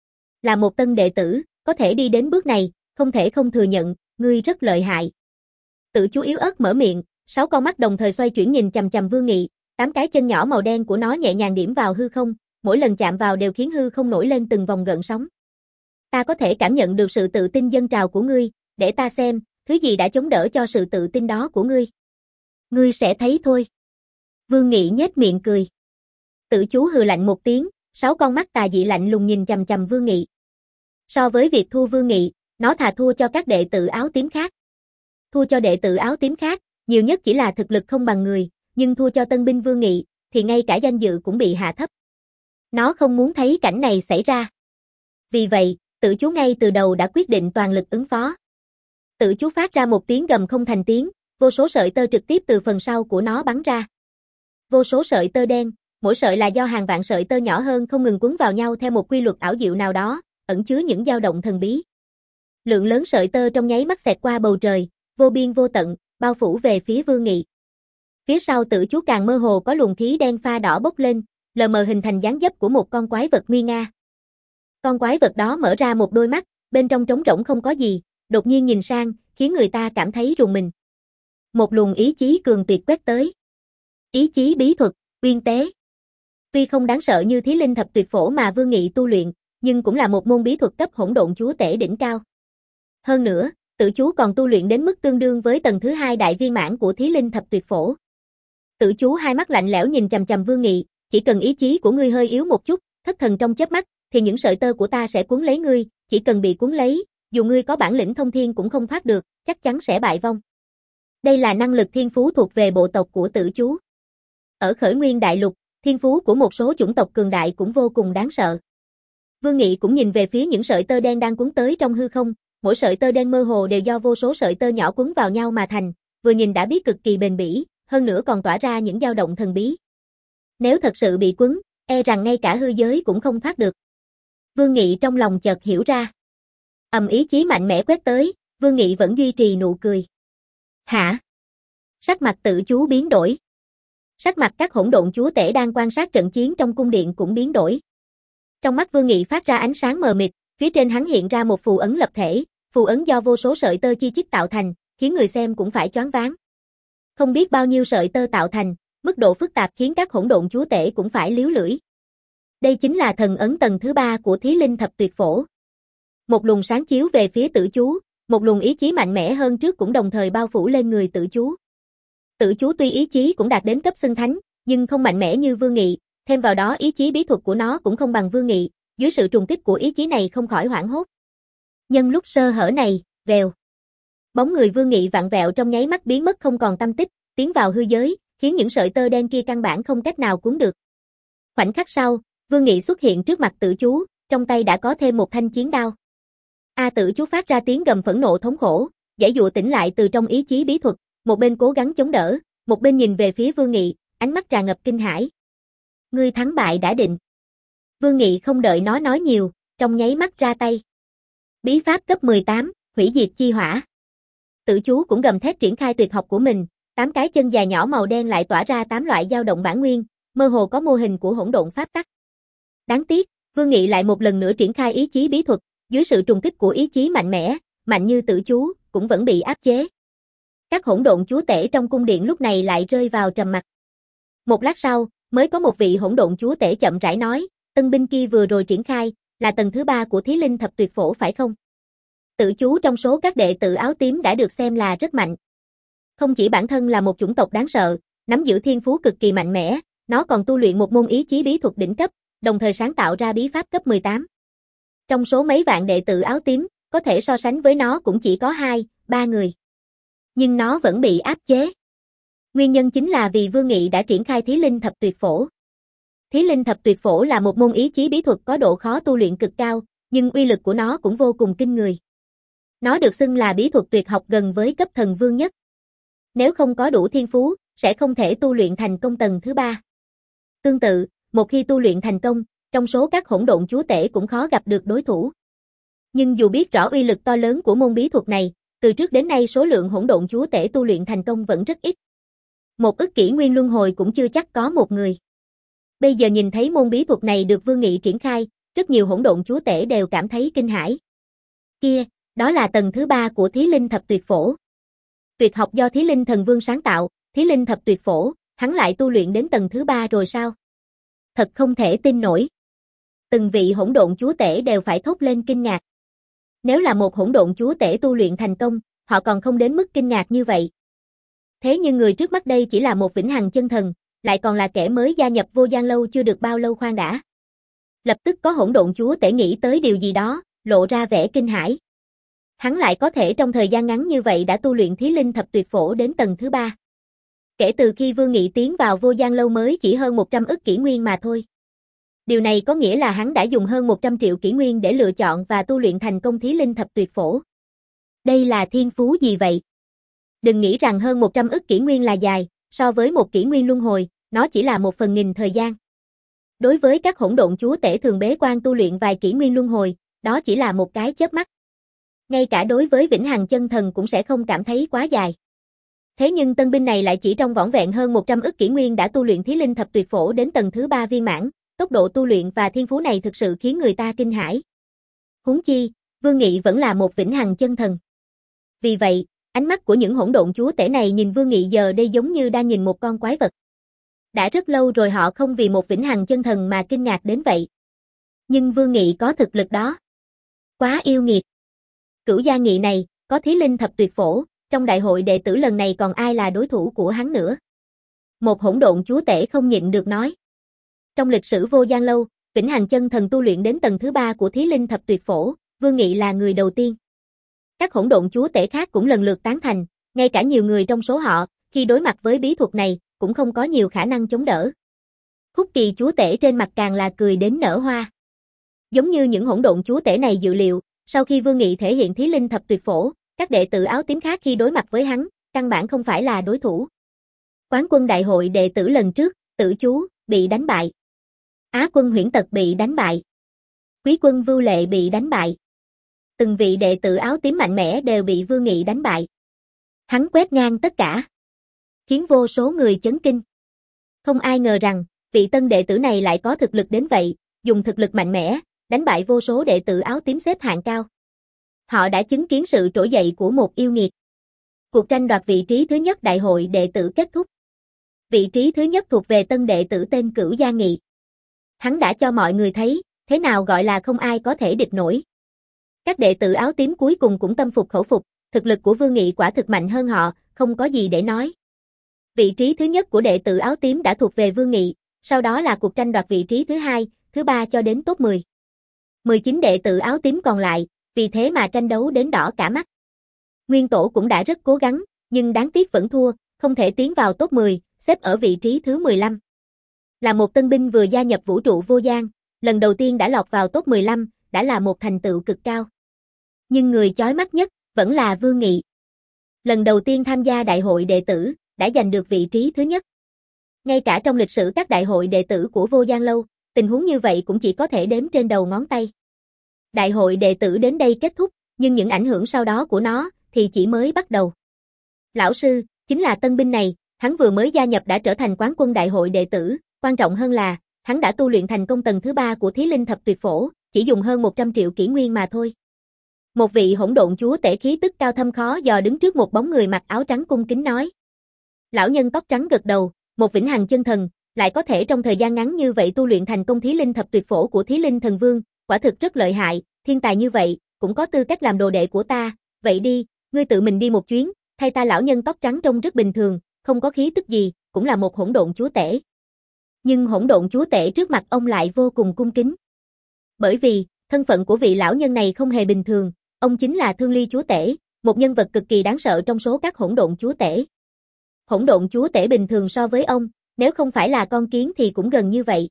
Là một tân đệ tử, có thể đi đến bước này, không thể không thừa nhận, ngươi rất lợi hại. Tử chú yếu ớt mở miệng, sáu con mắt đồng thời xoay chuyển nhìn chằm chằm Vương Nghị, tám cái chân nhỏ màu đen của nó nhẹ nhàng điểm vào hư không, mỗi lần chạm vào đều khiến hư không nổi lên từng vòng gợn sóng. Ta có thể cảm nhận được sự tự tin dâng trào của ngươi, để ta xem, thứ gì đã chống đỡ cho sự tự tin đó của ngươi. Ngươi sẽ thấy thôi. Vương Nghị nhếch miệng cười. Tử chú hừ lạnh một tiếng, sáu con mắt tà dị lạnh lùng nhìn chằm chằm Vương Nghị. So với việc thua Vương Nghị, nó thà thua cho các đệ tử áo tím khác. Thua cho đệ tử áo tím khác, nhiều nhất chỉ là thực lực không bằng người, nhưng thua cho tân binh Vương Nghị, thì ngay cả danh dự cũng bị hạ thấp. Nó không muốn thấy cảnh này xảy ra. Vì vậy, tử chú ngay từ đầu đã quyết định toàn lực ứng phó. Tử chú phát ra một tiếng gầm không thành tiếng, vô số sợi tơ trực tiếp từ phần sau của nó bắn ra. Vô số sợi tơ đen, mỗi sợi là do hàng vạn sợi tơ nhỏ hơn không ngừng quấn vào nhau theo một quy luật ảo diệu nào đó, ẩn chứa những dao động thần bí. Lượng lớn sợi tơ trong nháy mắt xẹt qua bầu trời, vô biên vô tận, bao phủ về phía Vương Nghị. Phía sau tử chú càng mơ hồ có luồng khí đen pha đỏ bốc lên, lờ mờ hình thành dáng dấp của một con quái vật nguy nga. Con quái vật đó mở ra một đôi mắt, bên trong trống rỗng không có gì, đột nhiên nhìn sang, khiến người ta cảm thấy rùng mình. Một luồng ý chí cường tuyệt quét tới. Ý chí bí thuật, uyên tế. Tuy không đáng sợ như Thí Linh Thập Tuyệt Phổ mà Vương Nghị tu luyện, nhưng cũng là một môn bí thuật cấp hỗn độn chúa tể đỉnh cao. Hơn nữa, tử chú còn tu luyện đến mức tương đương với tầng thứ hai đại viên mãn của Thí Linh Thập Tuyệt Phổ. Tử chú hai mắt lạnh lẽo nhìn chằm chằm Vương Nghị, chỉ cần ý chí của ngươi hơi yếu một chút, thất thần trong chớp mắt, thì những sợi tơ của ta sẽ cuốn lấy ngươi, chỉ cần bị cuốn lấy, dù ngươi có bản lĩnh thông thiên cũng không thoát được, chắc chắn sẽ bại vong. Đây là năng lực thiên phú thuộc về bộ tộc của tử chú. Ở Khởi Nguyên Đại Lục, thiên phú của một số chủng tộc cường đại cũng vô cùng đáng sợ. Vương Nghị cũng nhìn về phía những sợi tơ đen đang cuốn tới trong hư không, mỗi sợi tơ đen mơ hồ đều do vô số sợi tơ nhỏ quấn vào nhau mà thành, vừa nhìn đã biết cực kỳ bền bỉ, hơn nữa còn tỏa ra những dao động thần bí. Nếu thật sự bị quấn, e rằng ngay cả hư giới cũng không thoát được. Vương Nghị trong lòng chợt hiểu ra. Ầm ý chí mạnh mẽ quét tới, Vương Nghị vẫn duy trì nụ cười. Hả? Sắc mặt tử chú biến đổi. Sắc mặt các hỗn độn chúa tể đang quan sát trận chiến trong cung điện cũng biến đổi. Trong mắt Vương Nghị phát ra ánh sáng mờ mịt, phía trên hắn hiện ra một phù ấn lập thể, phù ấn do vô số sợi tơ chi chít tạo thành, khiến người xem cũng phải choáng váng. Không biết bao nhiêu sợi tơ tạo thành, mức độ phức tạp khiến các hỗn độn chúa tể cũng phải líu lưỡi. Đây chính là thần ấn tầng thứ ba của Thí Linh Thập Tuyệt Phổ. Một luồng sáng chiếu về phía tử chú, một luồng ý chí mạnh mẽ hơn trước cũng đồng thời bao phủ lên người tử chú. Tử chú tuy ý chí cũng đạt đến cấp xưng thánh, nhưng không mạnh mẽ như Vương Nghị, thêm vào đó ý chí bí thuật của nó cũng không bằng Vương Nghị, dưới sự trùng kích của ý chí này không khỏi hoảng hốt. Nhân lúc sơ hở này, vèo. Bóng người Vương Nghị vặn vẹo trong nháy mắt biến mất không còn tâm tích, tiến vào hư giới, khiến những sợi tơ đen kia căn bản không cách nào cuốn được. Khoảnh khắc sau, Vương Nghị xuất hiện trước mặt tử chú, trong tay đã có thêm một thanh chiến đao. A tử chú phát ra tiếng gầm phẫn nộ thống khổ, giãy dụa tỉnh lại từ trong ý chí bí thuật, một bên cố gắng chống đỡ, một bên nhìn về phía Vương Nghị, ánh mắt tràn ngập kinh hãi. Ngươi thắng bại đã định. Vương Nghị không đợi nó nói nhiều, trong nháy mắt ra tay. Bí pháp cấp mười tám, hủy diệt chi hỏa. Tử chú cũng gầm thét triển khai tuyệt học của mình, tám cái chân dài nhỏ màu đen lại tỏa ra tám loại dao động bản nguyên, mơ hồ có mô hình của hỗn độn pháp tắc. Đáng tiếc, Vương Nghị lại một lần nữa triển khai ý chí bí thuật, dưới sự trùng kích của ý chí mạnh mẽ, mạnh như tử chú, cũng vẫn bị áp chế. Các hỗn độn chúa tể trong cung điện lúc này lại rơi vào trầm mặc. Một lát sau, mới có một vị hỗn độn chúa tể chậm rãi nói, tân binh kia vừa rồi triển khai, là tầng thứ ba của Thí Linh Thập Tuyệt Phổ phải không? Tử chú trong số các đệ tử áo tím đã được xem là rất mạnh. Không chỉ bản thân là một chủng tộc đáng sợ, nắm giữ thiên phú cực kỳ mạnh mẽ, nó còn tu luyện một môn ý chí bí thuật đỉnh cấp, đồng thời sáng tạo ra bí pháp cấp mười tám. Trong số mấy vạn đệ tử áo tím, có thể so sánh với nó cũng chỉ có hai, ba người. Nhưng nó vẫn bị áp chế. Nguyên nhân chính là vì Vương Nghị đã triển khai Thí Linh Thập Tuyệt Phổ. Thí Linh Thập Tuyệt Phổ là một môn ý chí bí thuật có độ khó tu luyện cực cao, nhưng uy lực của nó cũng vô cùng kinh người. Nó được xưng là bí thuật tuyệt học gần với cấp thần vương nhất. Nếu không có đủ thiên phú, sẽ không thể tu luyện thành công tầng thứ ba. Tương tự, một khi tu luyện thành công, trong số các hỗn độn chúa tể cũng khó gặp được đối thủ. Nhưng dù biết rõ uy lực to lớn của môn bí thuật này, từ trước đến nay số lượng hỗn độn chúa tể tu luyện thành công vẫn rất ít. Một ức kỷ nguyên luân hồi cũng chưa chắc có một người. Bây giờ nhìn thấy môn bí thuật này được Vương Nghị triển khai, rất nhiều hỗn độn chúa tể đều cảm thấy kinh hãi. Kia, đó là tầng thứ ba của Thí Linh Thập Tuyệt Phổ. Tuyệt học do Thí Linh Thần Vương sáng tạo, Thí Linh Thập Tuyệt Phổ, hắn lại tu luyện đến tầng thứ ba rồi sao? Thật không thể tin nổi. Từng vị hỗn độn chúa tể đều phải thốt lên kinh ngạc. Nếu là một hỗn độn chúa tể tu luyện thành công, họ còn không đến mức kinh ngạc như vậy. Thế nhưng người trước mắt đây chỉ là một vĩnh hằng chân thần, lại còn là kẻ mới gia nhập Vô Gian Lâu chưa được bao lâu khoan đã. Lập tức có hỗn độn chúa tể nghĩ tới điều gì đó, lộ ra vẻ kinh hãi. Hắn lại có thể trong thời gian ngắn như vậy đã tu luyện Thí Linh Thập Tuyệt Phổ đến tầng thứ ba. Kể từ khi Vương Nghị tiến vào Vô Gian Lâu mới chỉ hơn một trăm ức kỷ nguyên mà thôi. Điều này có nghĩa là hắn đã dùng hơn một trăm triệu kỷ nguyên để lựa chọn và tu luyện thành công Thí Linh Thập Tuyệt Phổ. Đây là thiên phú gì vậy? Đừng nghĩ rằng hơn một trăm ức kỷ nguyên là dài, so với một kỷ nguyên luân hồi, nó chỉ là một phần nghìn thời gian. Đối với các hỗn độn chúa tể thường bế quan tu luyện vài kỷ nguyên luân hồi, đó chỉ là một cái chớp mắt. Ngay cả đối với vĩnh hằng chân thần cũng sẽ không cảm thấy quá dài. Thế nhưng tân binh này lại chỉ trong vỏn vẹn hơn một trăm ức kỷ nguyên đã tu luyện Thí Linh Thập Tuyệt Phổ đến tầng thứ ba viên mãn, tốc độ tu luyện và thiên phú này thực sự khiến người ta kinh hãi. Huống chi, Vương Nghị vẫn là một vĩnh hằng chân thần. Vì vậy, ánh mắt của những hỗn độn chúa tể này nhìn Vương Nghị giờ đây giống như đang nhìn một con quái vật. Đã rất lâu rồi họ không vì một vĩnh hằng chân thần mà kinh ngạc đến vậy. Nhưng Vương Nghị có thực lực đó. Quá yêu nghiệt. Cửu gia nghị này, có Thí Linh Thập Tuyệt Phổ, trong đại hội đệ tử lần này còn ai là đối thủ của hắn nữa? Một hỗn độn chúa tể không nhịn được nói. Trong lịch sử Vô Gian Lâu, vĩnh hằng chân thần tu luyện đến tầng thứ ba của Thí Linh Thập Tuyệt Phổ, Vương Nghị là người đầu tiên. Các hỗn độn chúa tể khác cũng lần lượt tán thành, ngay cả nhiều người trong số họ, khi đối mặt với bí thuật này, cũng không có nhiều khả năng chống đỡ. Khúc Kỳ chúa tể trên mặt càng là cười đến nở hoa. Giống như những hỗn độn chúa tể này dự liệu, sau khi Vương Nghị thể hiện Thí Linh Thập Tuyệt Phổ, các đệ tử áo tím khác khi đối mặt với hắn, căn bản không phải là đối thủ. Quán quân đại hội đệ tử lần trước, Tử Chú, bị đánh bại. Á quân Huyễn Tật bị đánh bại. Quý quân Vưu Lệ bị đánh bại. Từng vị đệ tử áo tím mạnh mẽ đều bị Vương Nghị đánh bại. Hắn quét ngang tất cả, khiến vô số người chấn kinh. Không ai ngờ rằng, vị tân đệ tử này lại có thực lực đến vậy, dùng thực lực mạnh mẽ, đánh bại vô số đệ tử áo tím xếp hạng cao. Họ đã chứng kiến sự trỗi dậy của một yêu nghiệt. Cuộc tranh đoạt vị trí thứ nhất đại hội đệ tử kết thúc. Vị trí thứ nhất thuộc về tân đệ tử tên Cửu Gia Nghị. Hắn đã cho mọi người thấy, thế nào gọi là không ai có thể địch nổi. Các đệ tử áo tím cuối cùng cũng tâm phục khẩu phục, thực lực của Vương Nghị quả thực mạnh hơn họ, không có gì để nói. Vị trí thứ nhất của đệ tử áo tím đã thuộc về Vương Nghị, sau đó là cuộc tranh đoạt vị trí thứ hai, thứ ba cho đến top mười. mười chín đệ tử áo tím còn lại, vì thế mà tranh đấu đến đỏ cả mắt. Nguyên Tổ cũng đã rất cố gắng, nhưng đáng tiếc vẫn thua, không thể tiến vào top mười, xếp ở vị trí thứ mười lăm. Là một tân binh vừa gia nhập vũ trụ vô gian, lần đầu tiên đã lọt vào top mười lăm, đã là một thành tựu cực cao. Nhưng người chói mắt nhất, vẫn là Vương Nghị. Lần đầu tiên tham gia đại hội đệ tử, đã giành được vị trí thứ nhất. Ngay cả trong lịch sử các đại hội đệ tử của Vô Gian Lâu, tình huống như vậy cũng chỉ có thể đếm trên đầu ngón tay. Đại hội đệ tử đến đây kết thúc, nhưng những ảnh hưởng sau đó của nó, thì chỉ mới bắt đầu. Lão sư, chính là tân binh này, hắn vừa mới gia nhập đã trở thành quán quân đại hội đệ tử, quan trọng hơn là, hắn đã tu luyện thành công tầng thứ ba của Thí Linh Thập Tuyệt Phổ, chỉ dùng hơn một trăm triệu kỷ nguyên mà thôi. Một vị hỗn độn chúa tể khí tức cao thâm khó dò đứng trước một bóng người mặc áo trắng cung kính nói. Lão nhân tóc trắng gật đầu, một vĩnh hằng chân thần, lại có thể trong thời gian ngắn như vậy tu luyện thành công Thí Linh Thập Tuyệt Phổ của Thí Linh Thần Vương, quả thực rất lợi hại, thiên tài như vậy, cũng có tư cách làm đồ đệ của ta, vậy đi, ngươi tự mình đi một chuyến, thay ta. Lão nhân tóc trắng trông rất bình thường, không có khí tức gì, cũng là một hỗn độn chúa tể. Nhưng hỗn độn chúa tể trước mặt ông lại vô cùng cung kính. Bởi vì, thân phận của vị lão nhân này không hề bình thường, ông chính là Thương Ly chúa tể, một nhân vật cực kỳ đáng sợ trong số các hỗn độn chúa tể. Hỗn độn chúa tể bình thường so với ông, nếu không phải là con kiến thì cũng gần như vậy.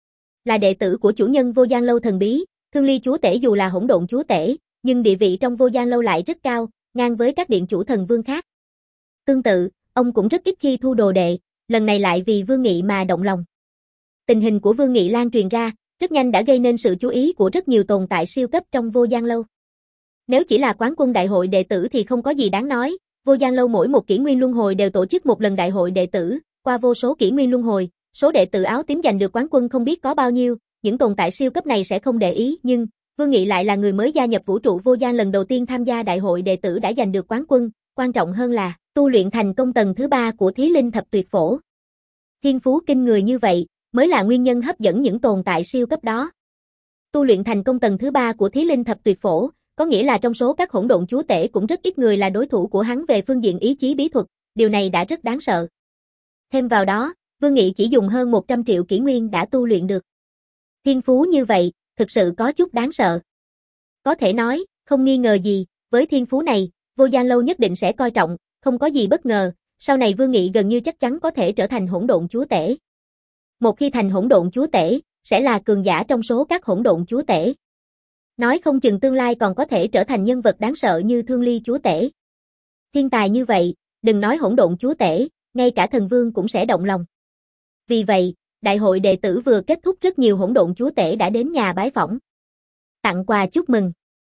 Là đệ tử của chủ nhân Vô Gian Lâu thần bí, Thương Ly chúa tể dù là hỗn độn chúa tể, nhưng địa vị trong Vô Gian Lâu lại rất cao, ngang với các điện chủ thần vương khác. Tương tự, ông cũng rất ít khi thu đồ đệ, lần này lại vì Vương Nghị mà động lòng. Tình hình của Vương Nghị lan truyền ra, rất nhanh đã gây nên sự chú ý của rất nhiều tồn tại siêu cấp trong Vô Gian Lâu. Nếu chỉ là quán quân đại hội đệ tử thì không có gì đáng nói, Vô Gian Lâu mỗi một kỷ nguyên luân hồi đều tổ chức một lần đại hội đệ tử, qua vô số kỷ nguyên luân hồi, số đệ tử áo tím giành được quán quân không biết có bao nhiêu, những tồn tại siêu cấp này sẽ không để ý, nhưng Vương Nghị lại là người mới gia nhập vũ trụ Vô Gian lần đầu tiên tham gia đại hội đệ tử đã giành được quán quân, quan trọng hơn là tu luyện thành công tầng thứ ba của Thí Linh Thập Tuyệt Phổ. Thiên phú kinh người như vậy mới là nguyên nhân hấp dẫn những tồn tại siêu cấp đó. Tu luyện thành công tầng thứ ba của Thí Linh Thập Tuyệt Phổ, có nghĩa là trong số các hỗn độn chúa tể cũng rất ít người là đối thủ của hắn về phương diện ý chí bí thuật, điều này đã rất đáng sợ. Thêm vào đó, Vương Nghị chỉ dùng hơn một trăm triệu kỷ nguyên đã tu luyện được. Thiên phú như vậy, thực sự có chút đáng sợ. Có thể nói, không nghi ngờ gì, với thiên phú này, Vô Gian Lâu nhất định sẽ coi trọng, không có gì bất ngờ, sau này Vương Nghị gần như chắc chắn có thể trở thành hỗn độn chúa tể. Một khi thành hỗn độn chúa tể, sẽ là cường giả trong số các hỗn độn chúa tể. Nói không chừng tương lai còn có thể trở thành nhân vật đáng sợ như Thương Ly chúa tể. Thiên tài như vậy, đừng nói hỗn độn chúa tể, ngay cả thần vương cũng sẽ động lòng. Vì vậy, đại hội đệ tử vừa kết thúc rất nhiều hỗn độn chúa tể đã đến nhà bái phỏng. Tặng quà chúc mừng.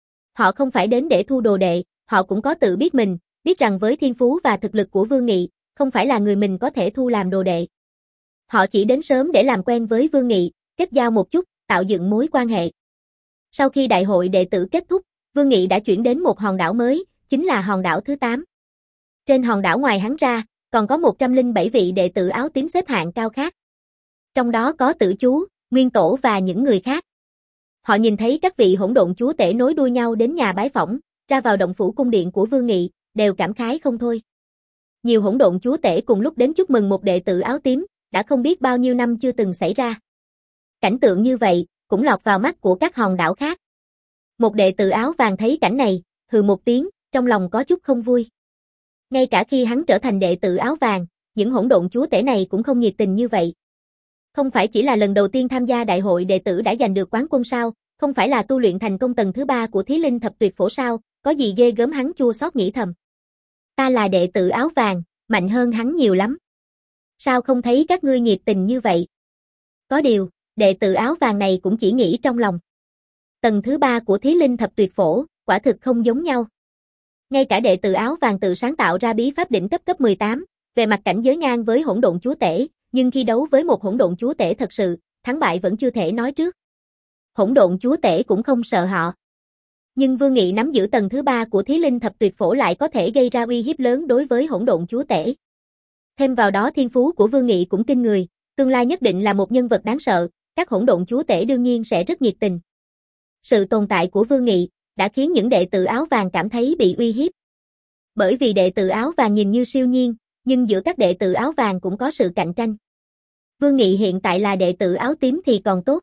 Họ không phải đến để thu đồ đệ, họ cũng có tự biết mình, biết rằng với thiên phú và thực lực của Vương Nghị, không phải là người mình có thể thu làm đồ đệ. Họ chỉ đến sớm để làm quen với Vương Nghị, kết giao một chút, tạo dựng mối quan hệ. Sau khi đại hội đệ tử kết thúc, Vương Nghị đã chuyển đến một hòn đảo mới, chính là hòn đảo thứ tám. Trên hòn đảo ngoài hắn ra, còn có một trăm lẻ bảy vị đệ tử áo tím xếp hạng cao khác. Trong đó có Tử Chú, Nguyên Tổ và những người khác. Họ nhìn thấy các vị hỗn độn chúa tể nối đuôi nhau đến nhà bái phỏng, ra vào động phủ cung điện của Vương Nghị, đều cảm khái không thôi. Nhiều hỗn độn chúa tể cùng lúc đến chúc mừng một đệ tử áo tím, đã không biết bao nhiêu năm chưa từng xảy ra. Cảnh tượng như vậy, cũng lọt vào mắt của các hòn đảo khác. Một đệ tử áo vàng thấy cảnh này, hừ một tiếng, trong lòng có chút không vui. Ngay cả khi hắn trở thành đệ tử áo vàng, những hỗn độn chúa tể này cũng không nhiệt tình như vậy. Không phải chỉ là lần đầu tiên tham gia đại hội đệ tử đã giành được quán quân sao, không phải là tu luyện thành công tầng thứ ba của Thí Linh Thập Tuyệt Phổ sao, có gì ghê gớm, hắn chua xót nghĩ thầm. Ta là đệ tử áo vàng, mạnh hơn hắn nhiều lắm. Sao không thấy các ngươi nhiệt tình như vậy? Có điều, đệ tử áo vàng này cũng chỉ nghĩ trong lòng. Tầng thứ ba của Thí Linh Thập Tuyệt Phổ, quả thực không giống nhau. Ngay cả đệ tử áo vàng tự sáng tạo ra bí pháp đỉnh cấp cấp mười tám, về mặt cảnh giới ngang với hỗn độn chúa tể, nhưng khi đấu với một hỗn độn chúa tể thật sự, thắng bại vẫn chưa thể nói trước. Hỗn độn chúa tể cũng không sợ họ. Nhưng Vương Nghị nắm giữ tầng thứ ba của Thí Linh Thập Tuyệt Phổ lại có thể gây ra uy hiếp lớn đối với hỗn độn chúa tể. Thêm vào đó thiên phú của Vương Nghị cũng kinh người, tương lai nhất định là một nhân vật đáng sợ, các hỗn độn chúa tể đương nhiên sẽ rất nhiệt tình. Sự tồn tại của Vương Nghị đã khiến những đệ tử áo vàng cảm thấy bị uy hiếp. Bởi vì đệ tử áo vàng nhìn như siêu nhiên, nhưng giữa các đệ tử áo vàng cũng có sự cạnh tranh. Vương Nghị hiện tại là đệ tử áo tím thì còn tốt.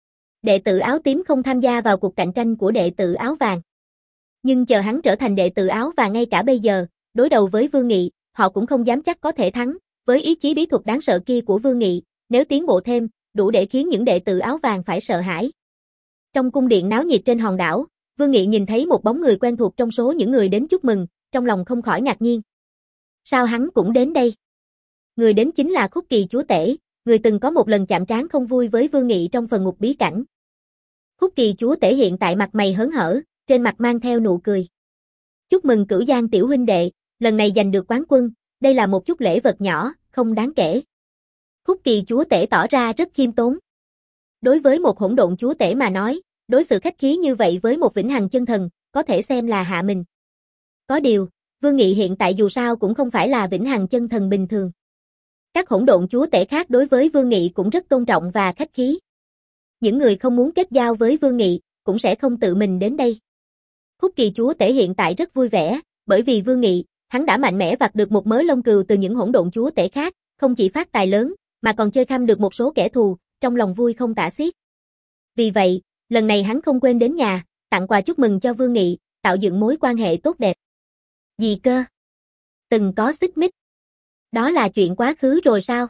Đệ tử áo tím không tham gia vào cuộc cạnh tranh của đệ tử áo vàng. Nhưng chờ hắn trở thành đệ tử áo vàng, ngay cả bây giờ, đối đầu với Vương Nghị, họ cũng không dám chắc có thể thắng, với ý chí bí thuật đáng sợ kia của Vương Nghị, nếu tiến bộ thêm, đủ để khiến những đệ tử áo vàng phải sợ hãi. Trong cung điện náo nhiệt trên hòn đảo, Vương Nghị nhìn thấy một bóng người quen thuộc trong số những người đến chúc mừng, trong lòng không khỏi ngạc nhiên. Sao hắn cũng đến đây? Người đến chính là Khúc Kỳ chúa tể, người từng có một lần chạm trán không vui với Vương Nghị trong phần ngục bí cảnh. Khúc Kỳ chúa tể hiện tại mặt mày hớn hở, trên mặt mang theo nụ cười. Chúc mừng Cửu Giang tiểu huynh đệ, lần này giành được quán quân, đây là một chút lễ vật nhỏ, không đáng kể. Khúc Kỳ chúa tể tỏ ra rất khiêm tốn. Đối với một hỗn độn chúa tể mà nói, đối xử khách khí như vậy với một vĩnh hằng chân thần, có thể xem là hạ mình. Có điều, Vương Nghị hiện tại dù sao cũng không phải là vĩnh hằng chân thần bình thường. Các hỗn độn chúa tể khác đối với Vương Nghị cũng rất tôn trọng và khách khí. Những người không muốn kết giao với Vương Nghị, cũng sẽ không tự mình đến đây. Khúc Kỳ chúa tể hiện tại rất vui vẻ, bởi vì Vương Nghị, hắn đã mạnh mẽ vặt được một mớ lông cừu từ những hỗn độn chúa tể khác, không chỉ phát tài lớn, mà còn chơi khăm được một số kẻ thù, trong lòng vui không tả xiết. Vì vậy, lần này hắn không quên đến nhà, tặng quà chúc mừng cho Vương Nghị, tạo dựng mối quan hệ tốt đẹp. Gì cơ? Từng có xích mích. Đó là chuyện quá khứ rồi sao?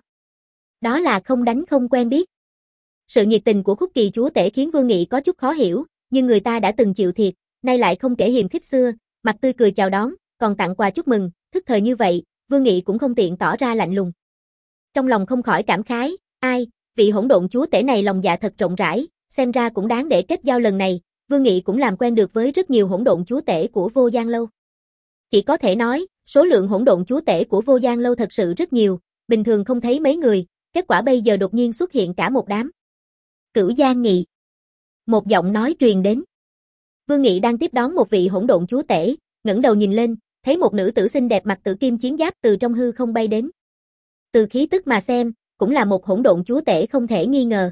Đó là không đánh không quen biết. Sự nhiệt tình của Khúc Kỳ chúa tể khiến Vương Nghị có chút khó hiểu, nhưng người ta đã từng chịu thiệt, nay lại không kể hiềm khích xưa, mặt tươi cười chào đón, còn tặng quà chúc mừng, thức thời như vậy, Vương Nghị cũng không tiện tỏ ra lạnh lùng. Trong lòng không khỏi cảm khái, ai, vị hỗn độn chúa tể này lòng dạ thật rộng rãi, xem ra cũng đáng để kết giao lần này, Vương Nghị cũng làm quen được với rất nhiều hỗn độn chúa tể của Vô Gian Lâu. Chỉ có thể nói, số lượng hỗn độn chúa tể của Vô Gian Lâu thật sự rất nhiều, bình thường không thấy mấy người, kết quả bây giờ đột nhiên xuất hiện cả một đám. Cửu Giang Nghị. Một giọng nói truyền đến. Vương Nghị đang tiếp đón một vị hỗn độn chúa tể, ngẩng đầu nhìn lên, thấy một nữ tử xinh đẹp mặc tử kim chiến giáp từ trong hư không bay đến. Từ khí tức mà xem, cũng là một hỗn độn chúa tể không thể nghi ngờ.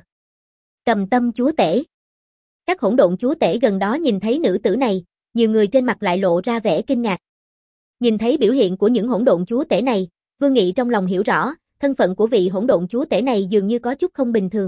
Cầm Tâm chúa tể. Các hỗn độn chúa tể gần đó nhìn thấy nữ tử này, nhiều người trên mặt lại lộ ra vẻ kinh ngạc. Nhìn thấy biểu hiện của những hỗn độn chúa tể này, Vương Nghị trong lòng hiểu rõ, thân phận của vị hỗn độn chúa tể này dường như có chút không bình thường.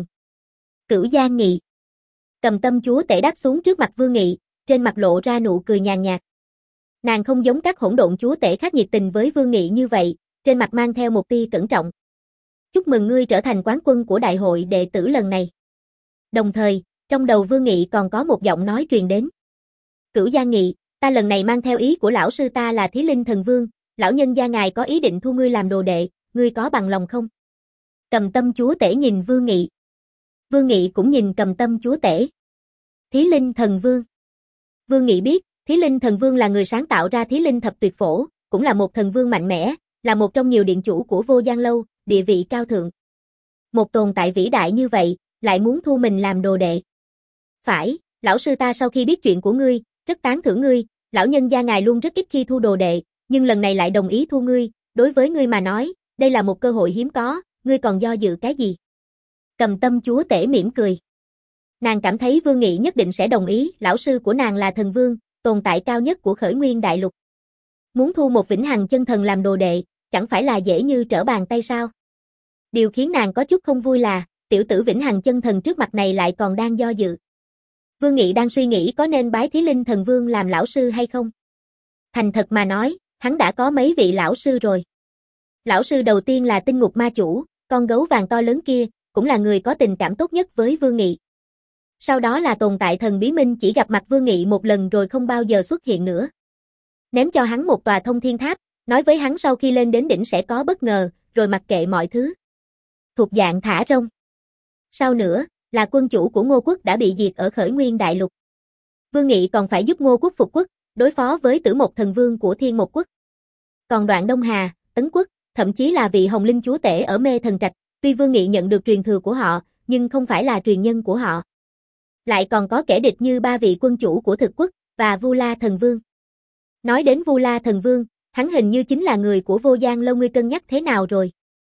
Cửu Giang Nghị. Cầm Tâm chúa tể đáp xuống trước mặt Vương Nghị, trên mặt lộ ra nụ cười nhàn nhạt. Nàng không giống các hỗn độn chúa tể khác nhiệt tình với Vương Nghị như vậy, trên mặt mang theo một tia cẩn trọng. Chúc mừng ngươi trở thành quán quân của đại hội đệ tử lần này. Đồng thời, trong đầu Vương Nghị còn có một giọng nói truyền đến. Cửu Giang Nghị, ta lần này mang theo ý của lão sư ta là Thí Linh Thần Vương, lão nhân gia ngài có ý định thu ngươi làm đồ đệ, ngươi có bằng lòng không? Cầm Tâm chúa tể nhìn Vương Nghị. Vương Nghị cũng nhìn Cầm Tâm chúa tể. Thí Linh Thần Vương. Vương Nghị biết, Thí Linh Thần Vương là người sáng tạo ra Thí Linh Thập Tuyệt Phổ, cũng là một thần vương mạnh mẽ, là một trong nhiều điện chủ của Vô Gian Lâu, địa vị cao thượng. Một tồn tại vĩ đại như vậy, lại muốn thu mình làm đồ đệ. Phải, lão sư ta sau khi biết chuyện của ngươi, rất tán thưởng ngươi, lão nhân gia ngài luôn rất ít khi thu đồ đệ, nhưng lần này lại đồng ý thu ngươi, đối với ngươi mà nói, đây là một cơ hội hiếm có, ngươi còn do dự cái gì? Cầm Tâm chúa tể mỉm cười. Nàng cảm thấy Vương Nghị nhất định sẽ đồng ý, lão sư của nàng là thần vương, tồn tại cao nhất của Khởi Nguyên Đại Lục. Muốn thu một vĩnh hằng chân thần làm đồ đệ, chẳng phải là dễ như trở bàn tay sao? Điều khiến nàng có chút không vui là, tiểu tử vĩnh hằng chân thần trước mặt này lại còn đang do dự. Vương Nghị đang suy nghĩ có nên bái Thí Linh Thần Vương làm lão sư hay không? Thành thật mà nói, hắn đã có mấy vị lão sư rồi. Lão sư đầu tiên là Tinh Ngục Ma Chủ, con gấu vàng to lớn kia, cũng là người có tình cảm tốt nhất với Vương Nghị. Sau đó là tồn tại thần Bí Minh chỉ gặp mặt Vương Nghị một lần rồi không bao giờ xuất hiện nữa. Ném cho hắn một tòa thông thiên tháp, nói với hắn sau khi lên đến đỉnh sẽ có bất ngờ, rồi mặc kệ mọi thứ. Thuộc dạng thả rông. Sau nữa, là quân chủ của Ngô Quốc đã bị diệt ở Khởi Nguyên Đại Lục. Vương Nghị còn phải giúp Ngô Quốc phục quốc, đối phó với Tử Mộc Thần Vương của Thiên Mộc Quốc. Còn Đoạn Đông Hà, Tấn Quốc, thậm chí là vị Hồng Linh chúa tể ở Mê Thần Trạch, tuy Vương Nghị nhận được truyền thừa của họ, nhưng không phải là truyền nhân của họ. Lại còn có kẻ địch như ba vị quân chủ của Thực Quốc và Vu La Thần Vương. Nói đến Vu La Thần Vương, hắn hình như chính là người của Vô Gian Lâu, ngươi cân nhắc thế nào rồi?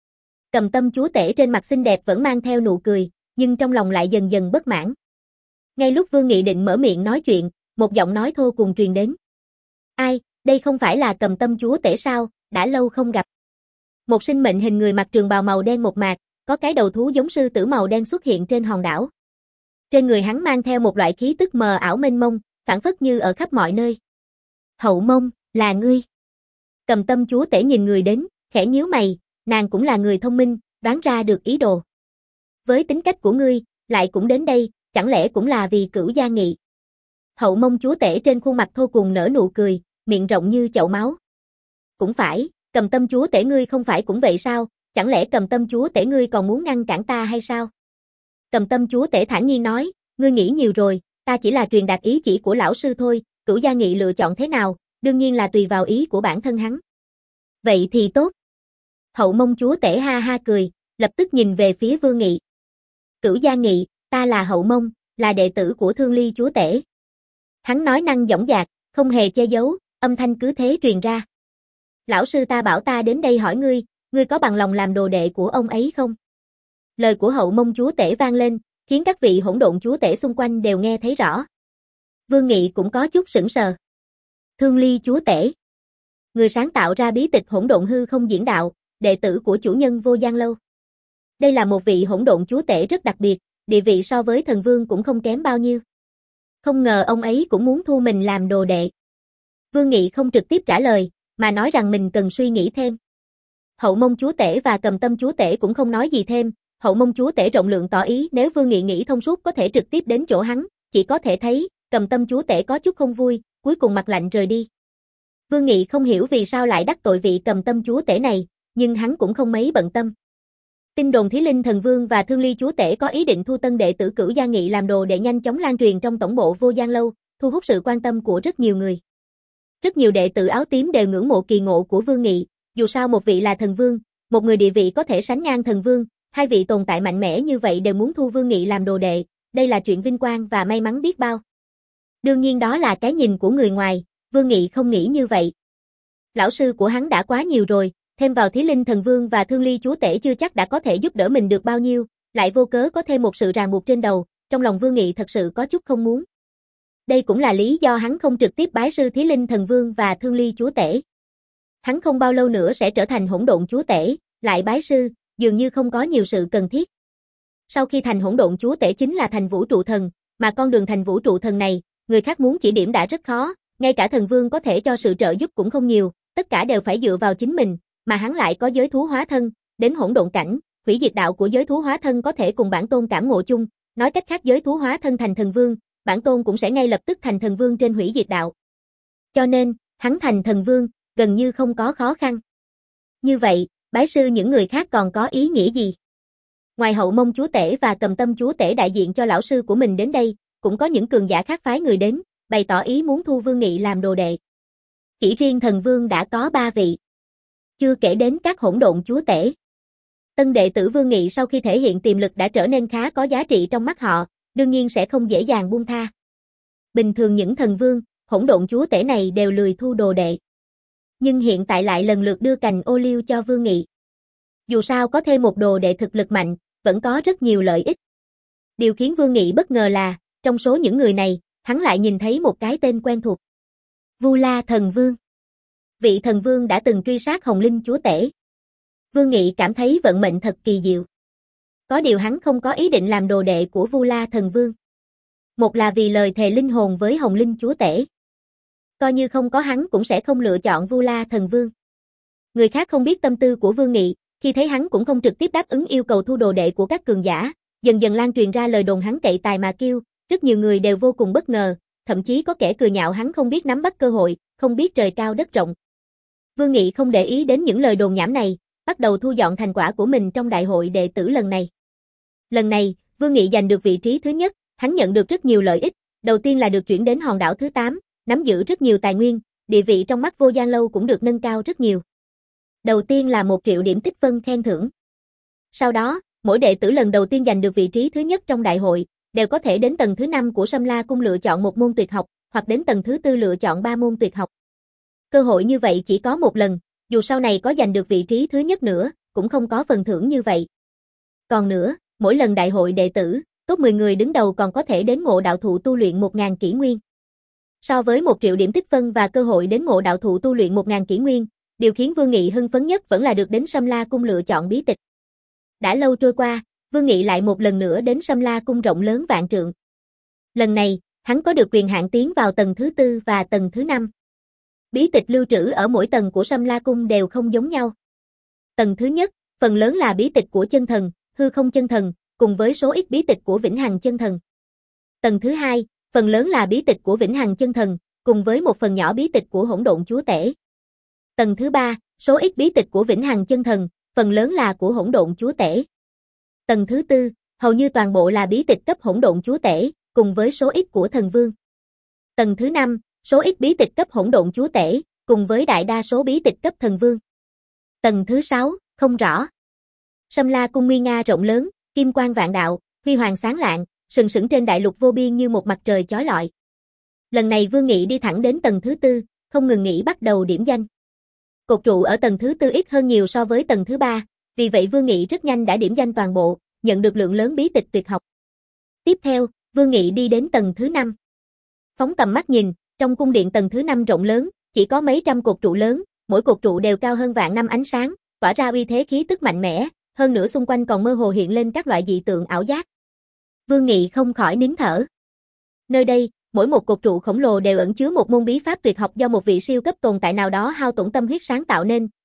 Cầm Tâm chúa tể trên mặt xinh đẹp vẫn mang theo nụ cười, nhưng trong lòng lại dần dần bất mãn. Ngay lúc Vương Nghị định mở miệng nói chuyện, một giọng nói thô cùng truyền đến. Ai, đây không phải là Cầm Tâm chúa tể sao, đã lâu không gặp. Một sinh mệnh hình người mặc trường bào màu đen một mạc, có cái đầu thú giống sư tử màu đen xuất hiện trên hòn đảo. Trên người hắn mang theo một loại khí tức mờ ảo mênh mông, phảng phất như ở khắp mọi nơi. Hậu Mông, là ngươi. Cầm Tâm chúa tể nhìn người đến, khẽ nhíu mày, nàng cũng là người thông minh, đoán ra được ý đồ. Với tính cách của ngươi, lại cũng đến đây, chẳng lẽ cũng là vì Cửu Giang Nghị? Hậu Mông chúa tể trên khuôn mặt thô cùng nở nụ cười, miệng rộng như chậu máu. Cũng phải, Cầm Tâm chúa tể ngươi không phải cũng vậy sao, chẳng lẽ Cầm Tâm chúa tể ngươi còn muốn ngăn cản ta hay sao? Cầm Tâm chúa tể thản nhiên nói, ngươi nghĩ nhiều rồi, ta chỉ là truyền đạt ý chỉ của lão sư thôi, Cửu Giang Nghị lựa chọn thế nào, đương nhiên là tùy vào ý của bản thân hắn. Vậy thì tốt. Hậu Mông chúa tể ha ha cười, lập tức nhìn về phía Vương Nghị. Cửu Giang Nghị, ta là Hậu Mông, là đệ tử của Thương Ly chúa tể. Hắn nói năng dõng dạc, không hề che giấu, âm thanh cứ thế truyền ra. Lão sư ta bảo ta đến đây hỏi ngươi, ngươi có bằng lòng làm đồ đệ của ông ấy không? Lời của Hậu Mông chúa tể vang lên, khiến các vị hỗn độn chúa tể xung quanh đều nghe thấy rõ. Vương Nghị cũng có chút sững sờ. Thương Ly chúa tể, người sáng tạo ra bí tịch hỗn độn hư không diễn đạo, đệ tử của chủ nhân Vô Gian Lâu. Đây là một vị hỗn độn chúa tể rất đặc biệt, địa vị so với thần vương cũng không kém bao nhiêu. Không ngờ ông ấy cũng muốn thu mình làm đồ đệ. Vương Nghị không trực tiếp trả lời, mà nói rằng mình cần suy nghĩ thêm. Hậu Mông chúa tể và Cầm Tâm chúa tể cũng không nói gì thêm, Hậu Mông chúa tể rộng lượng tỏ ý nếu Vương Nghị nghĩ thông suốt có thể trực tiếp đến chỗ hắn, chỉ có thể thấy, Cầm Tâm chúa tể có chút không vui, cuối cùng mặt lạnh rời đi. Vương Nghị không hiểu vì sao lại đắc tội vị Cầm Tâm chúa tể này, nhưng hắn cũng không mấy bận tâm. Tin đồn Thí Linh Thần Vương và Thương Ly chúa tể có ý định thu tân đệ tử Cửu Gia Nghị làm đồ để nhanh chóng lan truyền trong tổng bộ Vô Gian Lâu, thu hút sự quan tâm của rất nhiều người. Rất nhiều đệ tử áo tím đều ngưỡng mộ kỳ ngộ của Vương Nghị, dù sao một vị là thần vương, một người địa vị có thể sánh ngang thần vương, hai vị tồn tại mạnh mẽ như vậy đều muốn thu Vương Nghị làm đồ đệ, đây là chuyện vinh quang và may mắn biết bao. Đương nhiên đó là cái nhìn của người ngoài, Vương Nghị không nghĩ như vậy. Lão sư của hắn đã quá nhiều rồi, thêm vào Thí Linh Thần Vương và Thương Ly chúa tể chưa chắc đã có thể giúp đỡ mình được bao nhiêu, lại vô cớ có thêm một sự ràng buộc trên đầu, trong lòng Vương Nghị thật sự có chút không muốn. Đây cũng là lý do hắn không trực tiếp bái sư Thí Linh Thần Vương và Thương Ly chúa tể. Hắn không bao lâu nữa sẽ trở thành Hỗn Độn chúa tể, lại bái sư, dường như không có nhiều sự cần thiết. Sau khi thành Hỗn Độn chúa tể chính là thành vũ trụ thần, mà con đường thành vũ trụ thần này, người khác muốn chỉ điểm đã rất khó, ngay cả thần vương có thể cho sự trợ giúp cũng không nhiều, tất cả đều phải dựa vào chính mình, mà hắn lại có giới thú hóa thân, đến hỗn độn cảnh, hủy diệt đạo của giới thú hóa thân có thể cùng bản tôn cảm ngộ chung, nói cách khác giới thú hóa thân thành thần vương, bản tôn cũng sẽ ngay lập tức thành thần vương trên hủy diệt đạo. Cho nên, hắn thành thần vương, gần như không có khó khăn. Như vậy, bái sư những người khác còn có ý nghĩa gì? Ngoài Hậu Mông chúa tể và Cầm Tâm chúa tể đại diện cho lão sư của mình đến đây, cũng có những cường giả khác phái người đến, bày tỏ ý muốn thu Vương Nghị làm đồ đệ. Chỉ riêng thần vương đã có ba vị. Chưa kể đến các hỗn độn chúa tể. Tân đệ tử Vương Nghị sau khi thể hiện tiềm lực đã trở nên khá có giá trị trong mắt họ, đương nhiên sẽ không dễ dàng buông tha. Bình thường những thần vương, hỗn độn chúa tể này đều lười thu đồ đệ. Nhưng hiện tại lại lần lượt đưa cành ô liu cho Vương Nghị. Dù sao có thêm một đồ đệ thực lực mạnh, vẫn có rất nhiều lợi ích. Điều khiến Vương Nghị bất ngờ là, trong số những người này, hắn lại nhìn thấy một cái tên quen thuộc. Vu La Thần Vương. Vị thần vương đã từng truy sát Hồng Linh chúa tể. Vương Nghị cảm thấy vận mệnh thật kỳ diệu. Có điều hắn không có ý định làm đồ đệ của Vu La Thần Vương. Một là vì lời thề linh hồn với Hồng Linh chúa tể. Coi như không có hắn cũng sẽ không lựa chọn Vu La Thần Vương. Người khác không biết tâm tư của Vương Nghị, khi thấy hắn cũng không trực tiếp đáp ứng yêu cầu thu đồ đệ của các cường giả, dần dần lan truyền ra lời đồn hắn cậy tài mà kiêu, rất nhiều người đều vô cùng bất ngờ, thậm chí có kẻ cười nhạo hắn không biết nắm bắt cơ hội, không biết trời cao đất rộng. Vương Nghị không để ý đến những lời đồn nhảm này, bắt đầu thu dọn thành quả của mình trong đại hội đệ tử lần này. Lần này, Vương Nghị giành được vị trí thứ nhất, hắn nhận được rất nhiều lợi ích, đầu tiên là được chuyển đến hòn đảo thứ tám, nắm giữ rất nhiều tài nguyên, địa vị trong mắt Vô Gian Lâu cũng được nâng cao rất nhiều. Đầu tiên là một triệu điểm tích phân khen thưởng. Sau đó, mỗi đệ tử lần đầu tiên giành được vị trí thứ nhất trong đại hội, đều có thể đến tầng thứ năm của Sâm La Cung lựa chọn một môn tuyệt học, hoặc đến tầng thứ tư lựa chọn ba môn tuyệt học. Cơ hội như vậy chỉ có một lần, dù sau này có giành được vị trí thứ nhất nữa, cũng không có phần thưởng như vậy. Còn nữa, mỗi lần đại hội đệ tử, top mười người đứng đầu còn có thể đến ngộ đạo thụ tu luyện một nghìn kỷ nguyên. So với một triệu điểm tích phân và cơ hội đến ngộ đạo thụ tu luyện một nghìn kỷ nguyên, điều khiến Vương Nghị hưng phấn nhất vẫn là được đến Sâm La Cung lựa chọn bí tịch. Đã lâu trôi qua, Vương Nghị lại một lần nữa đến Sâm La Cung rộng lớn vạn trượng. Lần này, hắn có được quyền hạn tiến vào tầng thứ tư và tầng thứ năm. Bí tịch lưu trữ ở mỗi tầng của Sâm La Cung đều không giống nhau. Tầng thứ nhất, phần lớn là bí tịch của chân thần, hư không chân thần, cùng với số ít bí tịch của vĩnh hằng chân thần. Tầng thứ hai, phần lớn là bí tịch của vĩnh hằng chân thần, cùng với một phần nhỏ bí tịch của hỗn độn chúa tể. Tầng thứ ba, số ít bí tịch của vĩnh hằng chân thần, phần lớn là của hỗn độn chúa tể. Tầng thứ tư, hầu như toàn bộ là bí tịch cấp hỗn độn chúa tể, cùng với số ít của thần vương. Tầng thứ năm, số ít bí tịch cấp hỗn độn chúa tể, cùng với đại đa số bí tịch cấp thần vương. Tầng thứ sáu, không rõ. Sâm La Cung nguy nga rộng lớn, kim quang vạn đạo, huy hoàng sáng lạng, sừng sững trên đại lục vô biên như một mặt trời chói lọi. Lần này Vương Nghị đi thẳng đến tầng thứ tư, không ngừng nghỉ bắt đầu điểm danh. Cột trụ ở tầng thứ tư ít hơn nhiều so với tầng thứ ba, vì vậy Vương Nghị rất nhanh đã điểm danh toàn bộ, nhận được lượng lớn bí tịch tuyệt học. Tiếp theo, Vương Nghị đi đến tầng thứ năm. Phóng tầm mắt nhìn, trong cung điện tầng thứ năm rộng lớn, chỉ có mấy trăm cột trụ lớn, mỗi cột trụ đều cao hơn vạn năm ánh sáng, tỏa ra uy thế khí tức mạnh mẽ, hơn nữa xung quanh còn mơ hồ hiện lên các loại dị tượng ảo giác. Vương Nghị không khỏi nín thở. Nơi đây, mỗi một cột trụ khổng lồ đều ẩn chứa một môn bí pháp tuyệt học do một vị siêu cấp tồn tại nào đó hao tổn tâm huyết sáng tạo nên,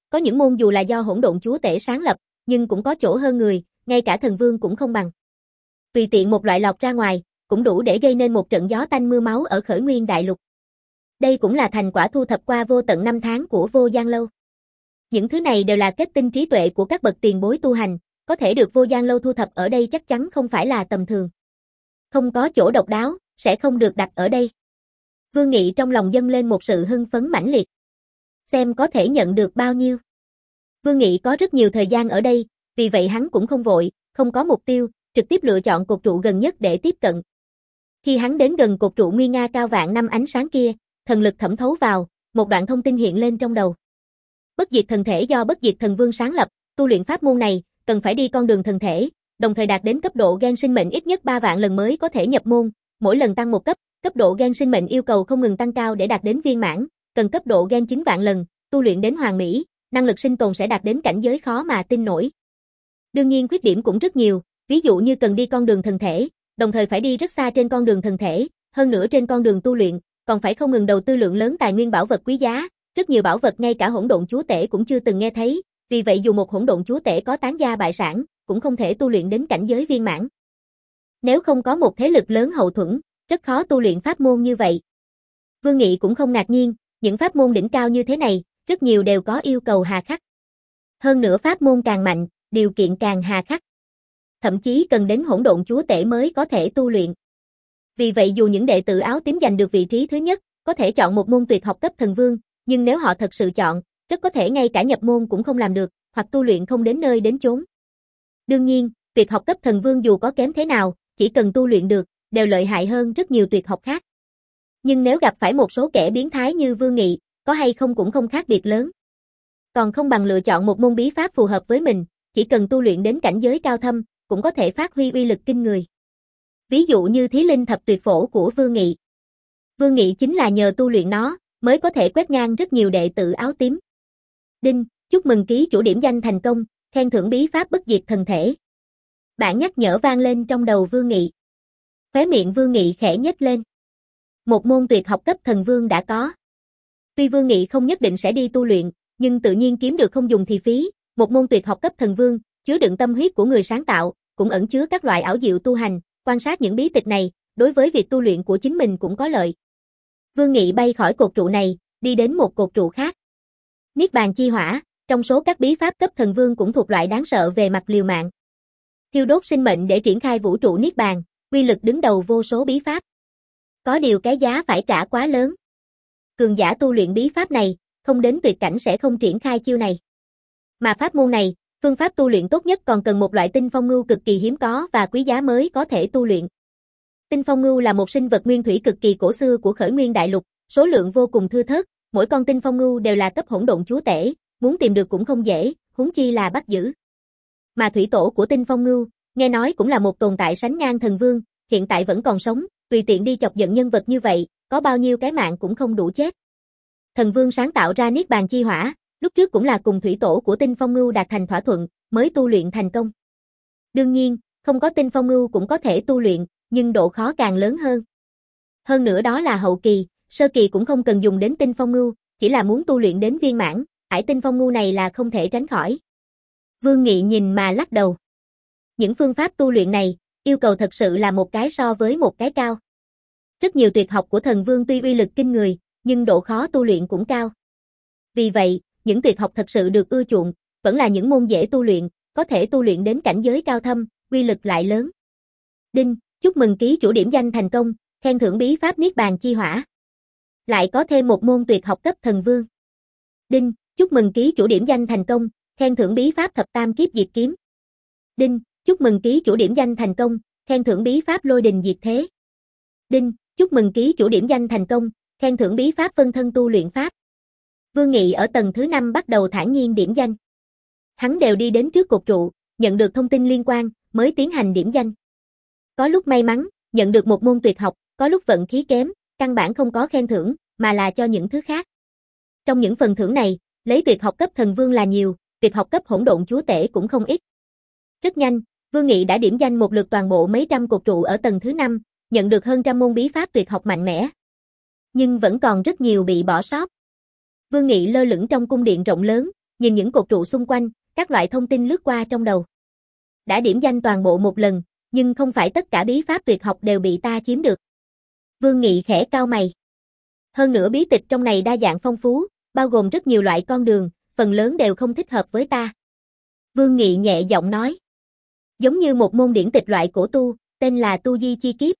Có những môn dù là do hỗn độn chúa tể sáng lập, nhưng cũng có chỗ hơn người, ngay cả thần vương cũng không bằng. Tùy tiện một loại lọt ra ngoài, cũng đủ để gây nên một trận gió tanh mưa máu ở Khởi Nguyên Đại Lục. Đây cũng là thành quả thu thập qua vô tận năm tháng của Vô Gian Lâu. Những thứ này đều là kết tinh trí tuệ của các bậc tiền bối tu hành, có thể được Vô Gian Lâu thu thập ở đây chắc chắn không phải là tầm thường. Không có chỗ độc đáo, sẽ không được đặt ở đây. Vương Nghị trong lòng dâng lên một sự hưng phấn mãnh liệt. Xem có thể nhận được bao nhiêu. Vương Nghị có rất nhiều thời gian ở đây, vì vậy hắn cũng không vội, không có mục tiêu, trực tiếp lựa chọn cột trụ gần nhất để tiếp cận. Khi hắn đến gần cột trụ nguy nga cao vạn năm ánh sáng kia, thần lực thẩm thấu vào, một đoạn thông tin hiện lên trong đầu. Bất diệt thần thể do Bất diệt thần vương sáng lập, tu luyện pháp môn này, cần phải đi con đường thần thể, đồng thời đạt đến cấp độ gen sinh mệnh ít nhất ba vạn lần mới có thể nhập môn, mỗi lần tăng một cấp, cấp độ gen sinh mệnh yêu cầu không ngừng tăng cao để đạt đến viên mãn, cần cấp độ gen chín vạn lần, tu luyện đến hoàn mỹ, năng lực sinh tồn sẽ đạt đến cảnh giới khó mà tin nổi. Đương nhiên khuyết điểm cũng rất nhiều, ví dụ như cần đi con đường thần thể, đồng thời phải đi rất xa trên con đường thần thể, hơn nữa trên con đường tu luyện, còn phải không ngừng đầu tư lượng lớn tài nguyên bảo vật quý giá, rất nhiều bảo vật ngay cả hỗn độn chúa tể cũng chưa từng nghe thấy, vì vậy dù một hỗn độn chúa tể có tán gia bại sản, cũng không thể tu luyện đến cảnh giới viên mãn. Nếu không có một thế lực lớn hậu thuẫn, rất khó tu luyện pháp môn như vậy. Vương Nghị cũng không ngạc nhiên, những pháp môn đỉnh cao như thế này, rất nhiều đều có yêu cầu hà khắc. Hơn nữa pháp môn càng mạnh, điều kiện càng hà khắc. Thậm chí cần đến hỗn độn chúa tể mới có thể tu luyện. Vì vậy dù những đệ tử áo tím giành được vị trí thứ nhất, có thể chọn một môn tuyệt học cấp thần vương, nhưng nếu họ thật sự chọn, rất có thể ngay cả nhập môn cũng không làm được, hoặc tu luyện không đến nơi đến chốn. Đương nhiên, tuyệt học cấp thần vương dù có kém thế nào, chỉ cần tu luyện được, đều lợi hại hơn rất nhiều tuyệt học khác. Nhưng nếu gặp phải một số kẻ biến thái như Vương Nghị, có hay không cũng không khác biệt lớn. Còn không bằng lựa chọn một môn bí pháp phù hợp với mình, chỉ cần tu luyện đến cảnh giới cao thâm, cũng có thể phát huy uy lực kinh người. Ví dụ như Thí Linh Thập Tuyệt Phổ của Vương Nghị. Vương Nghị chính là nhờ tu luyện nó, mới có thể quét ngang rất nhiều đệ tử áo tím. Đinh, chúc mừng ký chủ điểm danh thành công, khen thưởng bí pháp bất diệt thần thể. Bản nhắc nhở vang lên trong đầu Vương Nghị. Khóe miệng Vương Nghị khẽ nhếch lên. Một môn tuyệt học cấp thần vương đã có. Tuy Vương Nghị không nhất định sẽ đi tu luyện, nhưng tự nhiên kiếm được không dùng thì phí, một môn tuyệt học cấp thần vương, chứa đựng tâm huyết của người sáng tạo, cũng ẩn chứa các loại ảo diệu tu hành, quan sát những bí tịch này, đối với việc tu luyện của chính mình cũng có lợi. Vương Nghị bay khỏi cột trụ này, đi đến một cột trụ khác. Niết bàn chi hỏa, trong số các bí pháp cấp thần vương cũng thuộc loại đáng sợ về mặt liều mạng. Thiêu đốt sinh mệnh để triển khai vũ trụ niết bàn, uy lực đứng đầu vô số bí pháp. Có điều cái giá phải trả quá lớn. Cường giả tu luyện bí pháp này, không đến tuyệt cảnh sẽ không triển khai chiêu này. Mà pháp môn này, phương pháp tu luyện tốt nhất còn cần một loại tinh phong ngưu cực kỳ hiếm có và quý giá mới có thể tu luyện. Tinh phong ngưu là một sinh vật nguyên thủy cực kỳ cổ xưa của Khởi Nguyên Đại Lục, số lượng vô cùng thưa thớt, mỗi con tinh phong ngưu đều là cấp hỗn độn chúa tể, muốn tìm được cũng không dễ, huống chi là bắt giữ. Mà thủy tổ của tinh phong ngưu, nghe nói cũng là một tồn tại sánh ngang thần vương, hiện tại vẫn còn sống, tùy tiện đi chọc giận nhân vật như vậy, có bao nhiêu cái mạng cũng không đủ chết. Thần vương sáng tạo ra niết bàn chi hỏa, lúc trước cũng là cùng thủy tổ của tinh phong ngưu đạt thành thỏa thuận, mới tu luyện thành công. Đương nhiên, không có tinh phong ngưu cũng có thể tu luyện, nhưng độ khó càng lớn hơn. Hơn nữa đó là hậu kỳ, sơ kỳ cũng không cần dùng đến tinh phong ngưu, chỉ là muốn tu luyện đến viên mãn, ải tinh phong ngưu này là không thể tránh khỏi. Vương Nghị nhìn mà lắc đầu. Những phương pháp tu luyện này, yêu cầu thật sự là một cái so với một cái cao. Rất nhiều tuyệt học của thần vương tuy uy lực kinh người, nhưng độ khó tu luyện cũng cao. Vì vậy, những tuyệt học thật sự được ưa chuộng, vẫn là những môn dễ tu luyện, có thể tu luyện đến cảnh giới cao thâm, uy lực lại lớn. Đinh, chúc mừng ký chủ điểm danh thành công, khen thưởng bí pháp niết bàn chi hỏa. Lại có thêm một môn tuyệt học cấp thần vương. Đinh, chúc mừng ký chủ điểm danh thành công, khen thưởng bí pháp thập tam kiếp diệt kiếm. Đinh, chúc mừng ký chủ điểm danh thành công, khen thưởng bí pháp lôi đình diệt thế. Đinh, chúc mừng ký chủ điểm danh thành công, khen thưởng bí pháp phân thân tu luyện pháp. Vương Nghị ở tầng thứ năm bắt đầu thản nhiên điểm danh. Hắn đều đi đến trước cột trụ, nhận được thông tin liên quan, mới tiến hành điểm danh. Có lúc may mắn, nhận được một môn tuyệt học, có lúc vận khí kém, căn bản không có khen thưởng, mà là cho những thứ khác. Trong những phần thưởng này, lấy tuyệt học cấp thần vương là nhiều, tuyệt học cấp hỗn độn chúa tể cũng không ít. Rất nhanh, Vương Nghị đã điểm danh một lượt toàn bộ mấy trăm cột trụ ở tầng thứ năm, nhận được hơn trăm môn bí pháp tuyệt học mạnh mẽ. Nhưng vẫn còn rất nhiều bị bỏ sót. Vương Nghị lơ lửng trong cung điện rộng lớn, nhìn những cột trụ xung quanh, các loại thông tin lướt qua trong đầu. Đã điểm danh toàn bộ một lần, nhưng không phải tất cả bí pháp tuyệt học đều bị ta chiếm được. Vương Nghị khẽ cau mày. Hơn nữa bí tịch trong này đa dạng phong phú, bao gồm rất nhiều loại con đường, phần lớn đều không thích hợp với ta. Vương Nghị nhẹ giọng nói. Giống như một môn điển tịch loại cổ tu, tên là Tu Di Chi Kiếp.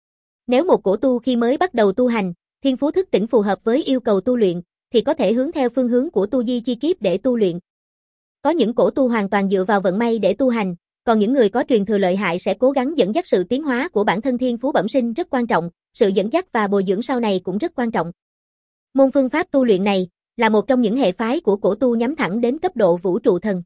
Nếu một cổ tu khi mới bắt đầu tu hành, thiên phú thức tỉnh phù hợp với yêu cầu tu luyện, thì có thể hướng theo phương hướng của Tu Di Chi Kiếp để tu luyện. Có những cổ tu hoàn toàn dựa vào vận may để tu hành, còn những người có truyền thừa lợi hại sẽ cố gắng dẫn dắt sự tiến hóa của bản thân. Thiên phú bẩm sinh rất quan trọng, sự dẫn dắt và bồi dưỡng sau này cũng rất quan trọng. Môn phương pháp tu luyện này là một trong những hệ phái của cổ tu nhắm thẳng đến cấp độ vũ trụ thần.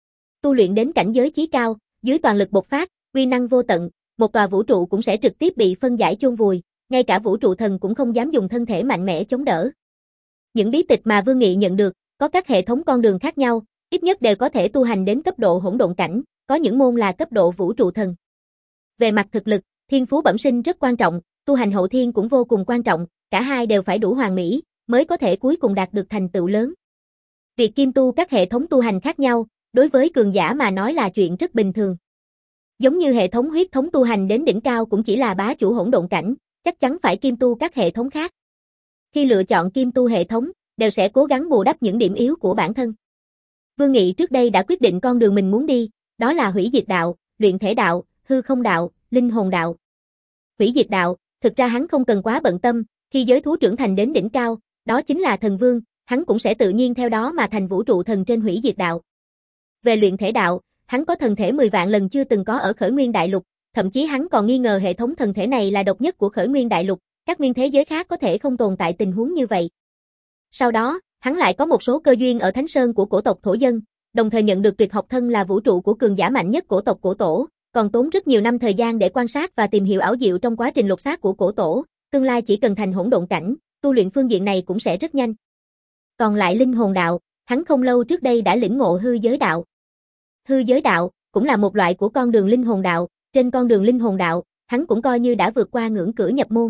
Tu luyện đến cảnh giới chí cao, dưới toàn lực bộc phát, uy năng vô tận, một tòa vũ trụ cũng sẽ trực tiếp bị phân giải chôn vùi, ngay cả vũ trụ thần cũng không dám dùng thân thể mạnh mẽ chống đỡ. Những bí tịch mà Vương Nghị nhận được, có các hệ thống con đường khác nhau, ít nhất đều có thể tu hành đến cấp độ hỗn độn cảnh, có những môn là cấp độ vũ trụ thần. Về mặt thực lực, thiên phú bẩm sinh rất quan trọng, tu hành hậu thiên cũng vô cùng quan trọng, cả hai đều phải đủ hoàn mỹ, mới có thể cuối cùng đạt được thành tựu lớn. Việc kiêm tu các hệ thống tu hành khác nhau, đối với cường giả mà nói là chuyện rất bình thường. Giống như hệ thống huyết thống tu hành đến đỉnh cao cũng chỉ là bá chủ hỗn độn cảnh, chắc chắn phải kiêm tu các hệ thống khác. Khi lựa chọn kiêm tu hệ thống, đều sẽ cố gắng bù đắp những điểm yếu của bản thân. Vương Nghị trước đây đã quyết định con đường mình muốn đi, đó là hủy diệt đạo, luyện thể đạo, hư không đạo, linh hồn đạo. Hủy diệt đạo, thực ra hắn không cần quá bận tâm, khi giới thú trưởng thành đến đỉnh cao, đó chính là thần vương, hắn cũng sẽ tự nhiên theo đó mà thành vũ trụ thần trên hủy diệt đạo. Về luyện thể đạo, hắn có thần thể mười vạn lần chưa từng có ở Khởi Nguyên Đại Lục, thậm chí hắn còn nghi ngờ hệ thống thần thể này là độc nhất của Khởi Nguyên Đại Lục, các nguyên thế giới khác có thể không tồn tại tình huống như vậy. Sau đó, hắn lại có một số cơ duyên ở Thánh Sơn của cổ tộc thổ dân, đồng thời nhận được tuyệt học thân là vũ trụ của cường giả mạnh nhất cổ tộc cổ tổ, còn tốn rất nhiều năm thời gian để quan sát và tìm hiểu ảo diệu trong quá trình lột xác của cổ tổ, tương lai chỉ cần thành hỗn độn cảnh, tu luyện phương diện này cũng sẽ rất nhanh. Còn lại linh hồn đạo, hắn không lâu trước đây đã lĩnh ngộ hư giới đạo. Hư giới đạo cũng là một loại của con đường linh hồn đạo, trên con đường linh hồn đạo, hắn cũng coi như đã vượt qua ngưỡng cửa nhập môn.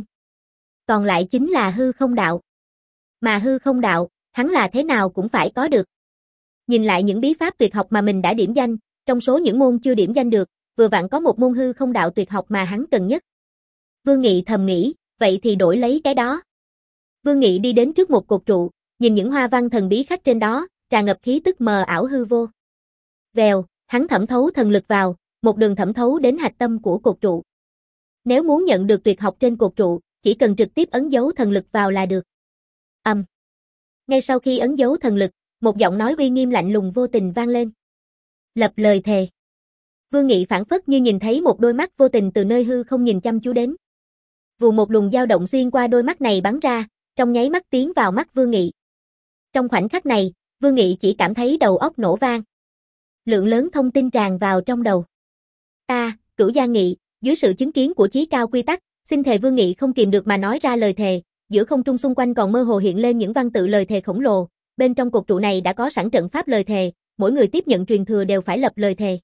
Còn lại chính là hư không đạo. Mà hư không đạo, hắn là thế nào cũng phải có được. Nhìn lại những bí pháp tuyệt học mà mình đã điểm danh, trong số những môn chưa điểm danh được, vừa vặn có một môn hư không đạo tuyệt học mà hắn cần nhất. Vương Nghị thầm nghĩ, vậy thì đổi lấy cái đó. Vương Nghị đi đến trước một cột trụ, nhìn những hoa văn thần bí khắc trên đó, tràn ngập khí tức mờ ảo hư vô. Vèo, hắn thẩm thấu thần lực vào, một đường thẩm thấu đến hạch tâm của cột trụ. Nếu muốn nhận được tuyệt học trên cột trụ, chỉ cần trực tiếp ấn dấu thần lực vào là được. Âm. Um. Ngay sau khi ấn dấu thần lực, một giọng nói uy nghiêm lạnh lùng vô tình vang lên. Lập lời thề. Vương Nghị phảng phất như nhìn thấy một đôi mắt vô tình từ nơi hư không nhìn chăm chú đến. Vù một luồng dao động xuyên qua đôi mắt này bắn ra, trong nháy mắt tiến vào mắt Vương Nghị. Trong khoảnh khắc này, Vương Nghị chỉ cảm thấy đầu óc nổ vang. Lượng lớn thông tin tràn vào trong đầu. Ta, Cửu Gia Nghị, dưới sự chứng kiến của chí cao quy tắc, xin thề. Vương Nghị không kìm được mà nói ra lời thề, giữa không trung xung quanh còn mơ hồ hiện lên những văn tự lời thề khổng lồ, bên trong cột trụ này đã có sẵn trận pháp lời thề, mỗi người tiếp nhận truyền thừa đều phải lập lời thề.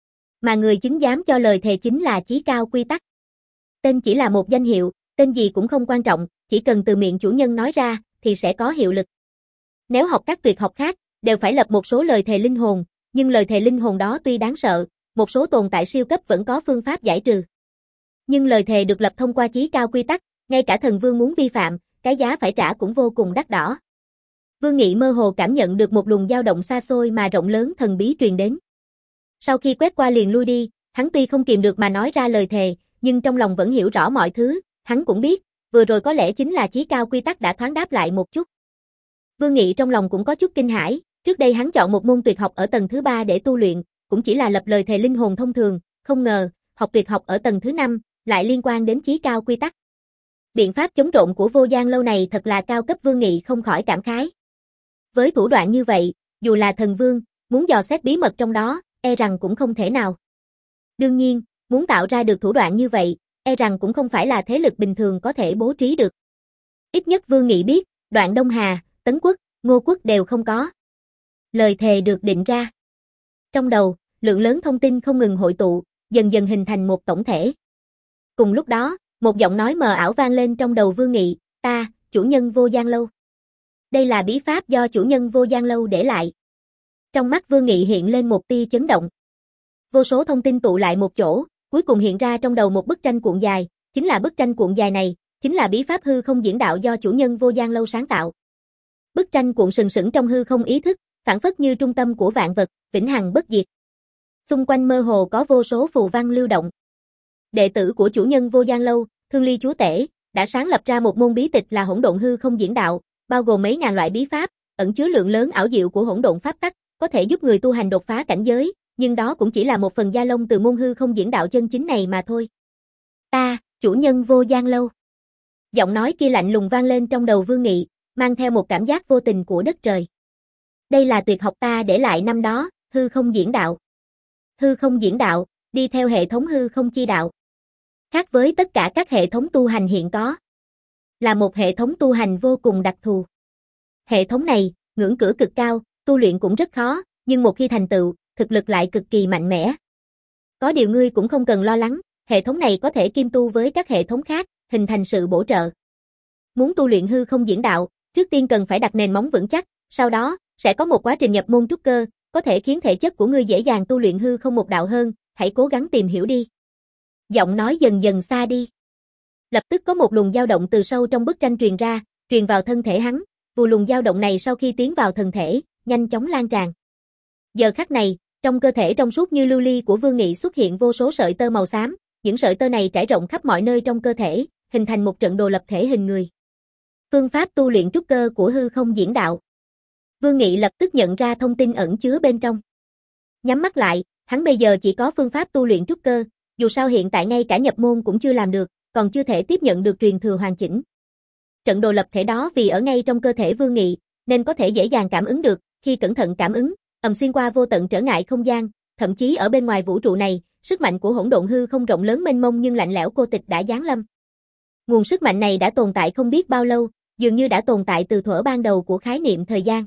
Mà người chứng giám cho lời thề chính là chí cao quy tắc. Tên chỉ là một danh hiệu, tên gì cũng không quan trọng, chỉ cần từ miệng chủ nhân nói ra thì sẽ có hiệu lực. Nếu học các tuyệt học khác, đều phải lập một số lời thề linh hồn, nhưng lời thề linh hồn đó tuy đáng sợ, một số tồn tại siêu cấp vẫn có phương pháp giải trừ. Nhưng lời thề được lập thông qua chí cao quy tắc, ngay cả thần vương muốn vi phạm, cái giá phải trả cũng vô cùng đắt đỏ. Vương Nghị mơ hồ cảm nhận được một luồng dao động xa xôi mà rộng lớn thần bí truyền đến. Sau khi quét qua liền lui đi, hắn tuy không kìm được mà nói ra lời thề, nhưng trong lòng vẫn hiểu rõ mọi thứ, hắn cũng biết, vừa rồi có lẽ chính là chí cao quy tắc đã thoáng đáp lại một chút. Vương Nghị trong lòng cũng có chút kinh hãi, trước đây hắn chọn một môn tuyệt học ở tầng thứ ba để tu luyện, cũng chỉ là lập lời thề linh hồn thông thường, không ngờ, học tuyệt học ở tầng thứ năm, lại liên quan đến chí cao quy tắc. Biện pháp chống trộn của Vô Gian lâu này thật là cao cấp. Vương Nghị không khỏi cảm khái. Với thủ đoạn như vậy, dù là thần vương, muốn dò xét bí mật trong đó, e rằng cũng không thể nào. Đương nhiên, muốn tạo ra được thủ đoạn như vậy, e rằng cũng không phải là thế lực bình thường có thể bố trí được. Ít nhất Vương Nghị biết, Đoạn Đông Hà, Tấn Quốc, Ngô Quốc đều không có. Lời thề được định ra. Trong đầu, lượng lớn thông tin không ngừng hội tụ, dần dần hình thành một tổng thể. Cùng lúc đó, một giọng nói mờ ảo vang lên trong đầu Vương Nghị, ta, chủ nhân Vô Gian lâu. Đây là bí pháp do chủ nhân Vô Gian lâu để lại. Trong mắt Vương Nghị hiện lên một tia chấn động. Vô số thông tin tụ lại một chỗ, cuối cùng hiện ra trong đầu một bức tranh cuộn dài, chính là bức tranh cuộn dài này, chính là bí pháp hư không diễn đạo do chủ nhân Vô Gian Lâu sáng tạo. Bức tranh cuộn sừng sững trong hư không ý thức, phản phất như trung tâm của vạn vật, vĩnh hằng bất diệt. Xung quanh mơ hồ có vô số phù văn lưu động. Đệ tử của chủ nhân Vô Gian Lâu, Thương Ly Chúa Tể, đã sáng lập ra một môn bí tịch là Hỗn Độn Hư Không Diễn Đạo, bao gồm mấy ngàn loại bí pháp, ẩn chứa lượng lớn ảo diệu của hỗn độn pháp tắc, có thể giúp người tu hành đột phá cảnh giới, nhưng đó cũng chỉ là một phần gia lông từ môn hư không diễn đạo chân chính này mà thôi. Ta, chủ nhân Vô Gian Lâu. Giọng nói kia lạnh lùng vang lên trong đầu Vương Nghị, mang theo một cảm giác vô tình của đất trời. Đây là tuyệt học ta để lại năm đó, hư không diễn đạo. Hư không diễn đạo, đi theo hệ thống hư không chi đạo. Khác với tất cả các hệ thống tu hành hiện có. Là một hệ thống tu hành vô cùng đặc thù. Hệ thống này, ngưỡng cửa cực cao, tu luyện cũng rất khó, nhưng một khi thành tựu, thực lực lại cực kỳ mạnh mẽ. Có điều ngươi cũng không cần lo lắng, hệ thống này có thể kiêm tu với các hệ thống khác, hình thành sự bổ trợ. Muốn tu luyện hư không diễn đạo, trước tiên cần phải đặt nền móng vững chắc, sau đó, sẽ có một quá trình nhập môn trúc cơ, có thể khiến thể chất của ngươi dễ dàng tu luyện hư không một đạo hơn, hãy cố gắng tìm hiểu đi. Giọng nói dần dần xa đi. Lập tức có một luồng dao động từ sâu trong bức tranh truyền ra, truyền vào thân thể hắn, vụ luồng dao động này sau khi tiến vào thân thể, nhanh chóng lan tràn. Giờ khắc này, trong cơ thể trong suốt như lưu ly của Vương Nghị xuất hiện vô số sợi tơ màu xám, những sợi tơ này trải rộng khắp mọi nơi trong cơ thể, hình thành một trận đồ lập thể hình người. Phương pháp tu luyện trúc cơ của hư không diễn đạo. Vương Nghị lập tức nhận ra thông tin ẩn chứa bên trong. Nhắm mắt lại, hắn bây giờ chỉ có phương pháp tu luyện trúc cơ, dù sao hiện tại ngay cả nhập môn cũng chưa làm được, còn chưa thể tiếp nhận được truyền thừa hoàn chỉnh. Trận đồ lập thể đó vì ở ngay trong cơ thể Vương Nghị, nên có thể dễ dàng cảm ứng được, khi cẩn thận cảm ứng, ầm xuyên qua vô tận trở ngại không gian, thậm chí ở bên ngoài vũ trụ này, sức mạnh của hỗn độn hư không rộng lớn mênh mông nhưng lạnh lẽo cô tịch đã giáng lâm. Nguồn sức mạnh này đã tồn tại không biết bao lâu, dường như đã tồn tại từ thuở ban đầu của khái niệm thời gian.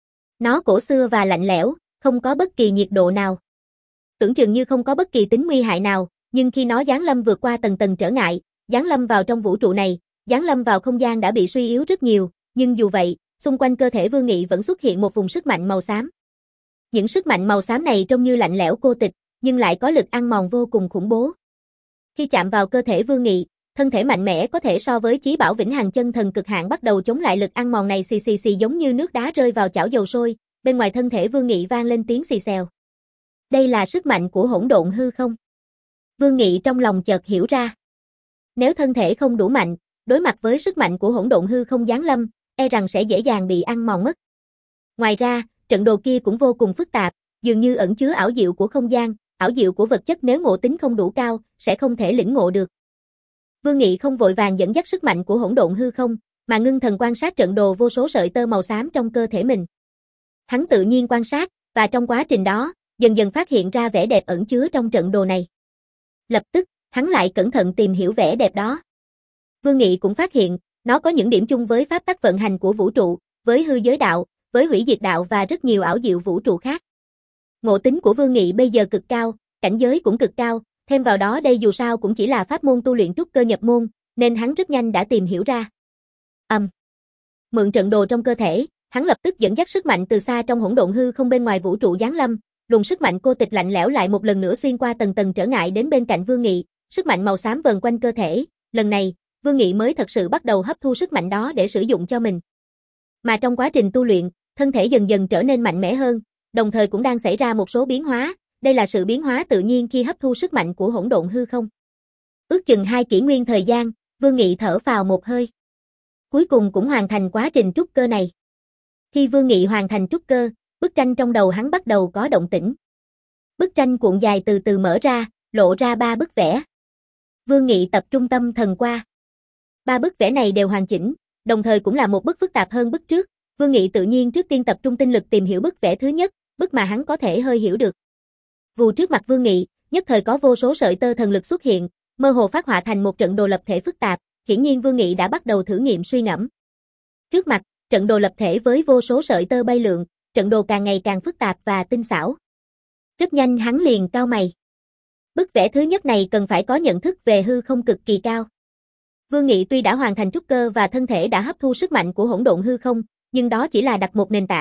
Nó cổ xưa và lạnh lẽo, không có bất kỳ nhiệt độ nào. Tưởng chừng như không có bất kỳ tính nguy hại nào, nhưng khi nó giáng lâm vượt qua tầng tầng trở ngại, giáng lâm vào trong vũ trụ này, giáng lâm vào không gian đã bị suy yếu rất nhiều, nhưng dù vậy, xung quanh cơ thể Vương Nghị vẫn xuất hiện một vùng sức mạnh màu xám. Những sức mạnh màu xám này trông như lạnh lẽo cô tịch, nhưng lại có lực ăn mòn vô cùng khủng bố. Khi chạm vào cơ thể Vương Nghị, thân thể mạnh mẽ có thể so với chí bảo vĩnh hằng chân thần cực hạn bắt đầu chống lại lực ăn mòn này xì xì xì giống như nước đá rơi vào chảo dầu sôi, bên ngoài thân thể Vương Nghị vang lên tiếng xì xèo. Đây là sức mạnh của hỗn độn hư không. Vương Nghị trong lòng chợt hiểu ra. Nếu thân thể không đủ mạnh, đối mặt với sức mạnh của hỗn độn hư không giáng lâm, e rằng sẽ dễ dàng bị ăn mòn mất. Ngoài ra, trận đồ kia cũng vô cùng phức tạp, dường như ẩn chứa ảo diệu của không gian, ảo diệu của vật chất nếu ngộ tính không đủ cao, sẽ không thể lĩnh ngộ được. Vương Nghị không vội vàng dẫn dắt sức mạnh của hỗn độn hư không, mà ngưng thần quan sát trận đồ vô số sợi tơ màu xám trong cơ thể mình. Hắn tự nhiên quan sát, và trong quá trình đó, dần dần phát hiện ra vẻ đẹp ẩn chứa trong trận đồ này. Lập tức, hắn lại cẩn thận tìm hiểu vẻ đẹp đó. Vương Nghị cũng phát hiện, nó có những điểm chung với pháp tắc vận hành của vũ trụ, với hư giới đạo, với hủy diệt đạo và rất nhiều ảo diệu vũ trụ khác. Ngộ tính của Vương Nghị bây giờ cực cao, cảnh giới cũng cực cao, thêm vào đó đây dù sao cũng chỉ là pháp môn tu luyện trúc cơ nhập môn, nên hắn rất nhanh đã tìm hiểu ra. Âm. Um. Mượn trận đồ trong cơ thể, hắn lập tức dẫn dắt sức mạnh từ xa trong hỗn độn hư không bên ngoài vũ trụ giáng lâm, luồng sức mạnh cô tịch lạnh lẽo lại một lần nữa xuyên qua tầng tầng trở ngại đến bên cạnh Vương Nghị, sức mạnh màu xám vờn quanh cơ thể, lần này, Vương Nghị mới thật sự bắt đầu hấp thu sức mạnh đó để sử dụng cho mình. Mà trong quá trình tu luyện, thân thể dần dần trở nên mạnh mẽ hơn, đồng thời cũng đang xảy ra một số biến hóa, đây là sự biến hóa tự nhiên khi hấp thu sức mạnh của hỗn độn hư không. Ước chừng hai kỷ nguyên thời gian, Vương Nghị thở phào một hơi. Cuối cùng cũng hoàn thành quá trình trúc cơ này. Khi Vương Nghị hoàn thành trúc cơ, bức tranh trong đầu hắn bắt đầu có động tĩnh. Bức tranh cuộn dài từ từ mở ra, lộ ra ba bức vẽ. Vương Nghị tập trung tâm thần qua. Ba bức vẽ này đều hoàn chỉnh, đồng thời cũng là một bức phức tạp hơn bức trước. Vương Nghị tự nhiên trước tiên tập trung tinh lực tìm hiểu bức vẽ thứ nhất, bức mà hắn có thể hơi hiểu được. Vù trước mặt Vương Nghị, nhất thời có vô số sợi tơ thần lực xuất hiện, mơ hồ phát họa thành một trận đồ lập thể phức tạp, hiển nhiên Vương Nghị đã bắt đầu thử nghiệm suy ngẫm. Trước mặt, trận đồ lập thể với vô số sợi tơ bay lượn, trận đồ càng ngày càng phức tạp và tinh xảo. Rất nhanh hắn liền cau mày. Bức vẽ thứ nhất này cần phải có nhận thức về hư không cực kỳ cao. Vương Nghị tuy đã hoàn thành trúc cơ và thân thể đã hấp thu sức mạnh của hỗn độn hư không, nhưng đó chỉ là đặt một nền tảng,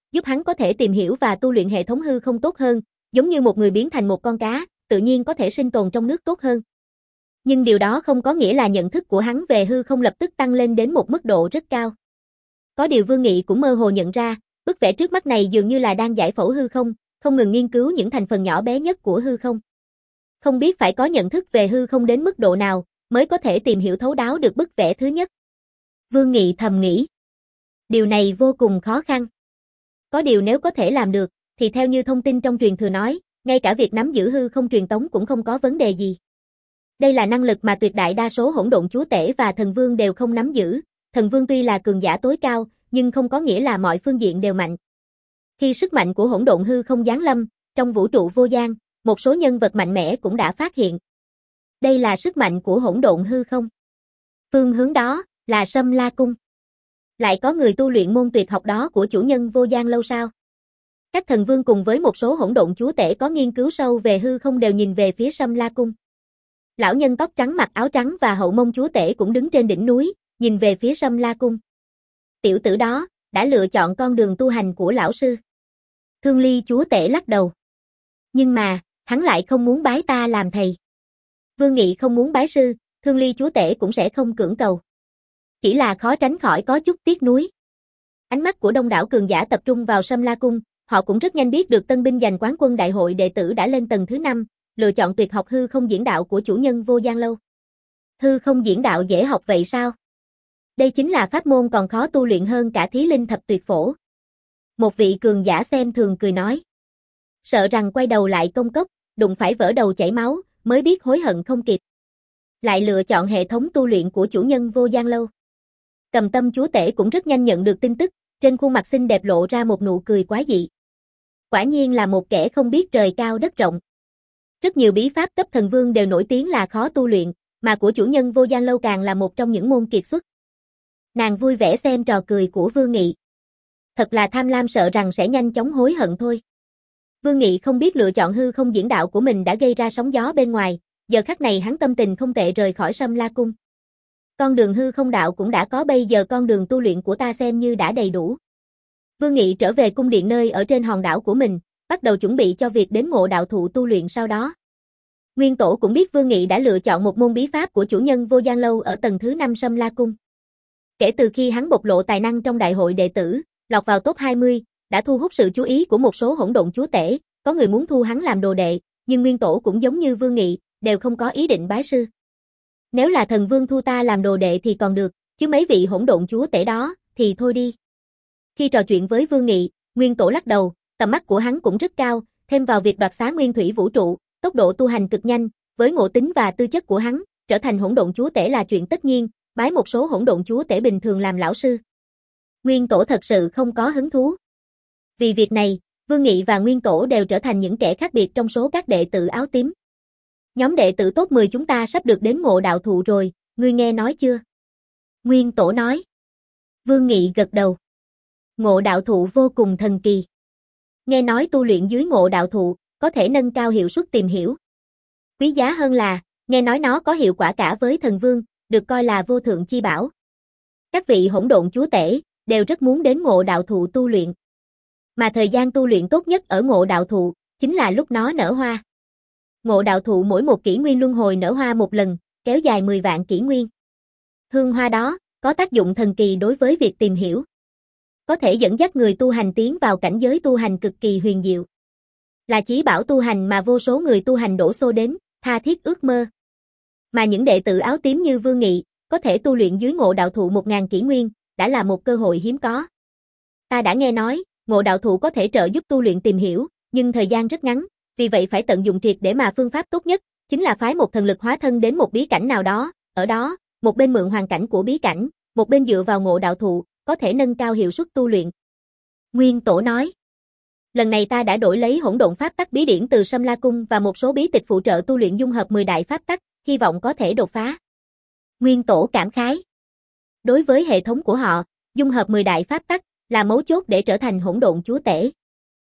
giúp hắn có thể tìm hiểu và tu luyện hệ thống hư không tốt hơn, giống như một người biến thành một con cá, tự nhiên có thể sinh tồn trong nước tốt hơn. Nhưng điều đó không có nghĩa là nhận thức của hắn về hư không lập tức tăng lên đến một mức độ rất cao. Có điều Vương Nghị cũng mơ hồ nhận ra, bức vẽ trước mắt này dường như là đang giải phẫu hư không, không ngừng nghiên cứu những thành phần nhỏ bé nhất của hư không. Không biết phải có nhận thức về hư không đến mức độ nào, mới có thể tìm hiểu thấu đáo được bức vẽ thứ nhất. Vương Nghị thầm nghĩ. Điều này vô cùng khó khăn. Có điều nếu có thể làm được, thì theo như thông tin trong truyền thừa nói, ngay cả việc nắm giữ hư không truyền tống cũng không có vấn đề gì. Đây là năng lực mà tuyệt đại đa số hỗn độn chúa tể và thần vương đều không nắm giữ. Thần vương tuy là cường giả tối cao, nhưng không có nghĩa là mọi phương diện đều mạnh. Khi sức mạnh của hỗn độn hư không giáng lâm, trong vũ trụ vô gian, một số nhân vật mạnh mẽ cũng đã phát hiện. Đây là sức mạnh của hỗn độn hư không. Phương hướng đó là Sâm La Cung. Lại có người tu luyện môn tuyệt học đó của chủ nhân vô gian lâu sao? Các thần vương cùng với một số hỗn độn chúa tể có nghiên cứu sâu về hư không đều nhìn về phía Sâm La Cung. Lão nhân tóc trắng mặc áo trắng và hậu mông chúa tể cũng đứng trên đỉnh núi, nhìn về phía Sâm La Cung. Tiểu tử đó đã lựa chọn con đường tu hành của lão sư. Thương Ly chúa tể lắc đầu. Nhưng mà, hắn lại không muốn bái ta làm thầy. Vương Nghị không muốn bái sư, Thương Ly chúa tể cũng sẽ không cưỡng cầu. Chỉ là khó tránh khỏi có chút tiếc nuối. Ánh mắt của đông đảo cường giả tập trung vào Sâm La Cung, họ cũng rất nhanh biết được tân binh giành quán quân đại hội đệ tử đã lên tầng thứ năm, lựa chọn tuyệt học hư không diễn đạo của chủ nhân vô gian lâu. Hư không diễn đạo dễ học vậy sao? Đây chính là pháp môn còn khó tu luyện hơn cả Thí Linh Thập Tuyệt Phổ. Một vị cường giả xem thường cười nói. Sợ rằng quay đầu lại công cốc, đụng phải vỡ đầu chảy máu, mới biết hối hận không kịp. Lại lựa chọn hệ thống tu luyện của chủ nhân vô gian lâu. Cầm Tâm chúa tể cũng rất nhanh nhận được tin tức, trên khuôn mặt xinh đẹp lộ ra một nụ cười quái dị. Quả nhiên là một kẻ không biết trời cao đất rộng. Rất nhiều bí pháp cấp thần vương đều nổi tiếng là khó tu luyện, mà của chủ nhân vô gian lâu càng là một trong những môn kiệt xuất. Nàng vui vẻ xem trò cười của Vương Nghị. Thật là tham lam, sợ rằng sẽ nhanh chóng hối hận thôi. Vương Nghị không biết lựa chọn hư không diễn đạo của mình đã gây ra sóng gió bên ngoài, giờ khắc này hắn tâm tình không tệ rời khỏi Sâm La Cung. Con đường hư không đạo cũng đã có, bây giờ con đường tu luyện của ta xem như đã đầy đủ. Vương Nghị trở về cung điện nơi ở trên hòn đảo của mình, bắt đầu chuẩn bị cho việc đến ngộ đạo thụ tu luyện sau đó. Nguyên Tổ cũng biết Vương Nghị đã lựa chọn một môn bí pháp của chủ nhân vô gian lâu ở tầng thứ năm Sâm La Cung. Kể từ khi hắn bộc lộ tài năng trong đại hội đệ tử, lọt vào top hai mươi, đã thu hút sự chú ý của một số hỗn độn chúa tể, có người muốn thu hắn làm đồ đệ, nhưng Nguyên Tổ cũng giống như Vương Nghị, đều không có ý định bái sư. Nếu là thần vương thu ta làm đồ đệ thì còn được, chứ mấy vị hỗn độn chúa tể đó, thì thôi đi. Khi trò chuyện với Vương Nghị, Nguyên Tổ lắc đầu, tầm mắt của hắn cũng rất cao, thêm vào việc đoạt xá nguyên thủy vũ trụ, tốc độ tu hành cực nhanh, với ngộ tính và tư chất của hắn, trở thành hỗn độn chúa tể là chuyện tất nhiên, bái một số hỗn độn chúa tể bình thường làm lão sư. Nguyên Tổ thật sự không có hứng thú. Vì việc này, Vương Nghị và Nguyên Tổ đều trở thành những kẻ khác biệt trong số các đệ tử áo tím. Nhóm đệ tử top mười chúng ta sắp được đến ngộ đạo thụ rồi, ngươi nghe nói chưa? Nguyên Tổ nói. Vương Nghị gật đầu. Ngộ đạo thụ vô cùng thần kỳ. Nghe nói tu luyện dưới ngộ đạo thụ, có thể nâng cao hiệu suất tìm hiểu. Quý giá hơn là, nghe nói nó có hiệu quả cả với thần vương, được coi là vô thượng chi bảo. Các vị hỗn độn chúa tể, đều rất muốn đến ngộ đạo thụ tu luyện. Mà thời gian tu luyện tốt nhất ở ngộ đạo thụ, chính là lúc nó nở hoa. Ngộ đạo thụ mỗi một kỷ nguyên luân hồi nở hoa một lần, kéo dài mười vạn kỷ nguyên. Hương hoa đó, có tác dụng thần kỳ đối với việc tìm hiểu. Có thể dẫn dắt người tu hành tiến vào cảnh giới tu hành cực kỳ huyền diệu. Là chí bảo tu hành mà vô số người tu hành đổ xô đến, tha thiết ước mơ. Mà những đệ tử áo tím như Vương Nghị, có thể tu luyện dưới ngộ đạo thụ một ngàn kỷ nguyên, đã là một cơ hội hiếm có. Ta đã nghe nói, ngộ đạo thụ có thể trợ giúp tu luyện tìm hiểu, nhưng thời gian rất ngắn, vì vậy phải tận dụng triệt để, mà phương pháp tốt nhất, chính là phái một thần lực hóa thân đến một bí cảnh nào đó, ở đó, một bên mượn hoàn cảnh của bí cảnh, một bên dựa vào ngộ đạo thụ, có thể nâng cao hiệu suất tu luyện. Nguyên Tổ nói. Lần này ta đã đổi lấy hỗn độn pháp tắc bí điển từ Sâm La Cung và một số bí tịch phụ trợ tu luyện dung hợp mười đại pháp tắc, hy vọng có thể đột phá. Nguyên Tổ cảm khái. Đối với hệ thống của họ, dung hợp mười đại pháp tắc là mấu chốt để trở thành hỗn độn chúa tể.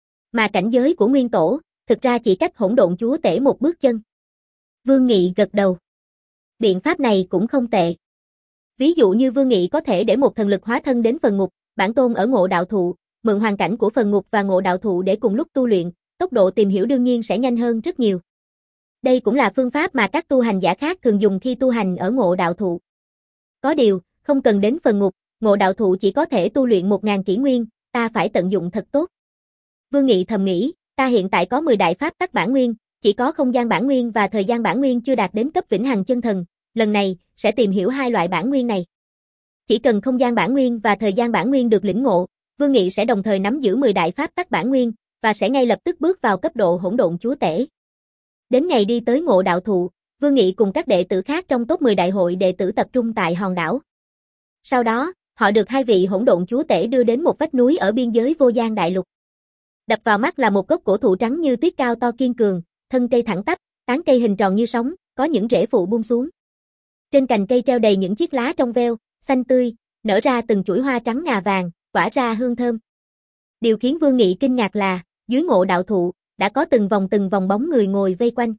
Mà cảnh giới của Nguyên Tổ, thực ra chỉ cách hỗn độn chúa tể một bước chân. Vương Nghị gật đầu. Biện pháp này cũng không tệ. Ví dụ như Vương Nghị có thể để một thần lực hóa thân đến phần ngục, bản tôn ở ngộ đạo thụ, mượn hoàn cảnh của phần ngục và ngộ đạo thụ để cùng lúc tu luyện, tốc độ tìm hiểu đương nhiên sẽ nhanh hơn rất nhiều. Đây cũng là phương pháp mà các tu hành giả khác thường dùng khi tu hành ở ngộ đạo thụ. Có điều, không cần đến phần ngục, ngộ đạo thụ chỉ có thể tu luyện một nghìn kỷ nguyên, ta phải tận dụng thật tốt. Vương Nghị thầm nghĩ, ta hiện tại có mười đại pháp tắc bản nguyên, chỉ có không gian bản nguyên và thời gian bản nguyên chưa đạt đến cấp vĩnh hằng chân thần, lần này, sẽ tìm hiểu hai loại bản nguyên này. Chỉ cần không gian bản nguyên và thời gian bản nguyên được lĩnh ngộ, Vương Nghị sẽ đồng thời nắm giữ mười đại pháp tắc bản nguyên, và sẽ ngay lập tức bước vào cấp độ hỗn độn chúa tể. Đến ngày đi tới ngộ đạo thụ, Vương Nghị cùng các đệ tử khác trong top mười đại hội đệ tử tập trung tại hòn đảo. Sau đó, họ được hai vị hỗn độn chúa tể đưa đến một vách núi ở biên giới vô gian đại lục. Đập vào mắt là một gốc cổ thụ trắng như tuyết cao to kiên cường, thân cây thẳng tắp, tán cây hình tròn như sóng, có những rễ phụ buông xuống. Trên cành cây treo đầy những chiếc lá trong veo, xanh tươi, nở ra từng chuỗi hoa trắng ngà vàng, tỏa ra hương thơm. Điều khiến Vương Nghị kinh ngạc là, dưới ngộ đạo thụ, đã có từng vòng từng vòng bóng người ngồi vây quanh.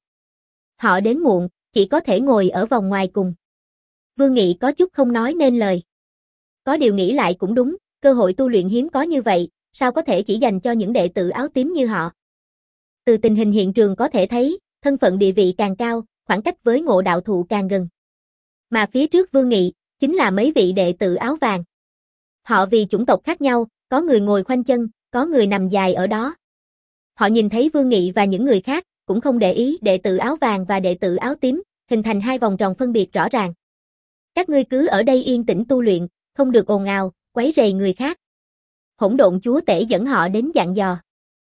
Họ đến muộn, chỉ có thể ngồi ở vòng ngoài cùng. Vương Nghị có chút không nói nên lời. Có điều nghĩ lại cũng đúng, cơ hội tu luyện hiếm có như vậy, sao có thể chỉ dành cho những đệ tử áo tím như họ. Từ tình hình hiện trường có thể thấy, thân phận địa vị càng cao, khoảng cách với ngộ đạo thụ càng gần. Mà phía trước Vương Nghị, chính là mấy vị đệ tử áo vàng. Họ vì chủng tộc khác nhau, có người ngồi khoanh chân, có người nằm dài ở đó. Họ nhìn thấy Vương Nghị và những người khác, cũng không để ý đệ tử áo vàng và đệ tử áo tím, hình thành hai vòng tròn phân biệt rõ ràng. Các ngươi cứ ở đây yên tĩnh tu luyện, không được ồn ào, quấy rầy người khác. Hỗn độn chúa tể dẫn họ đến dặn dò.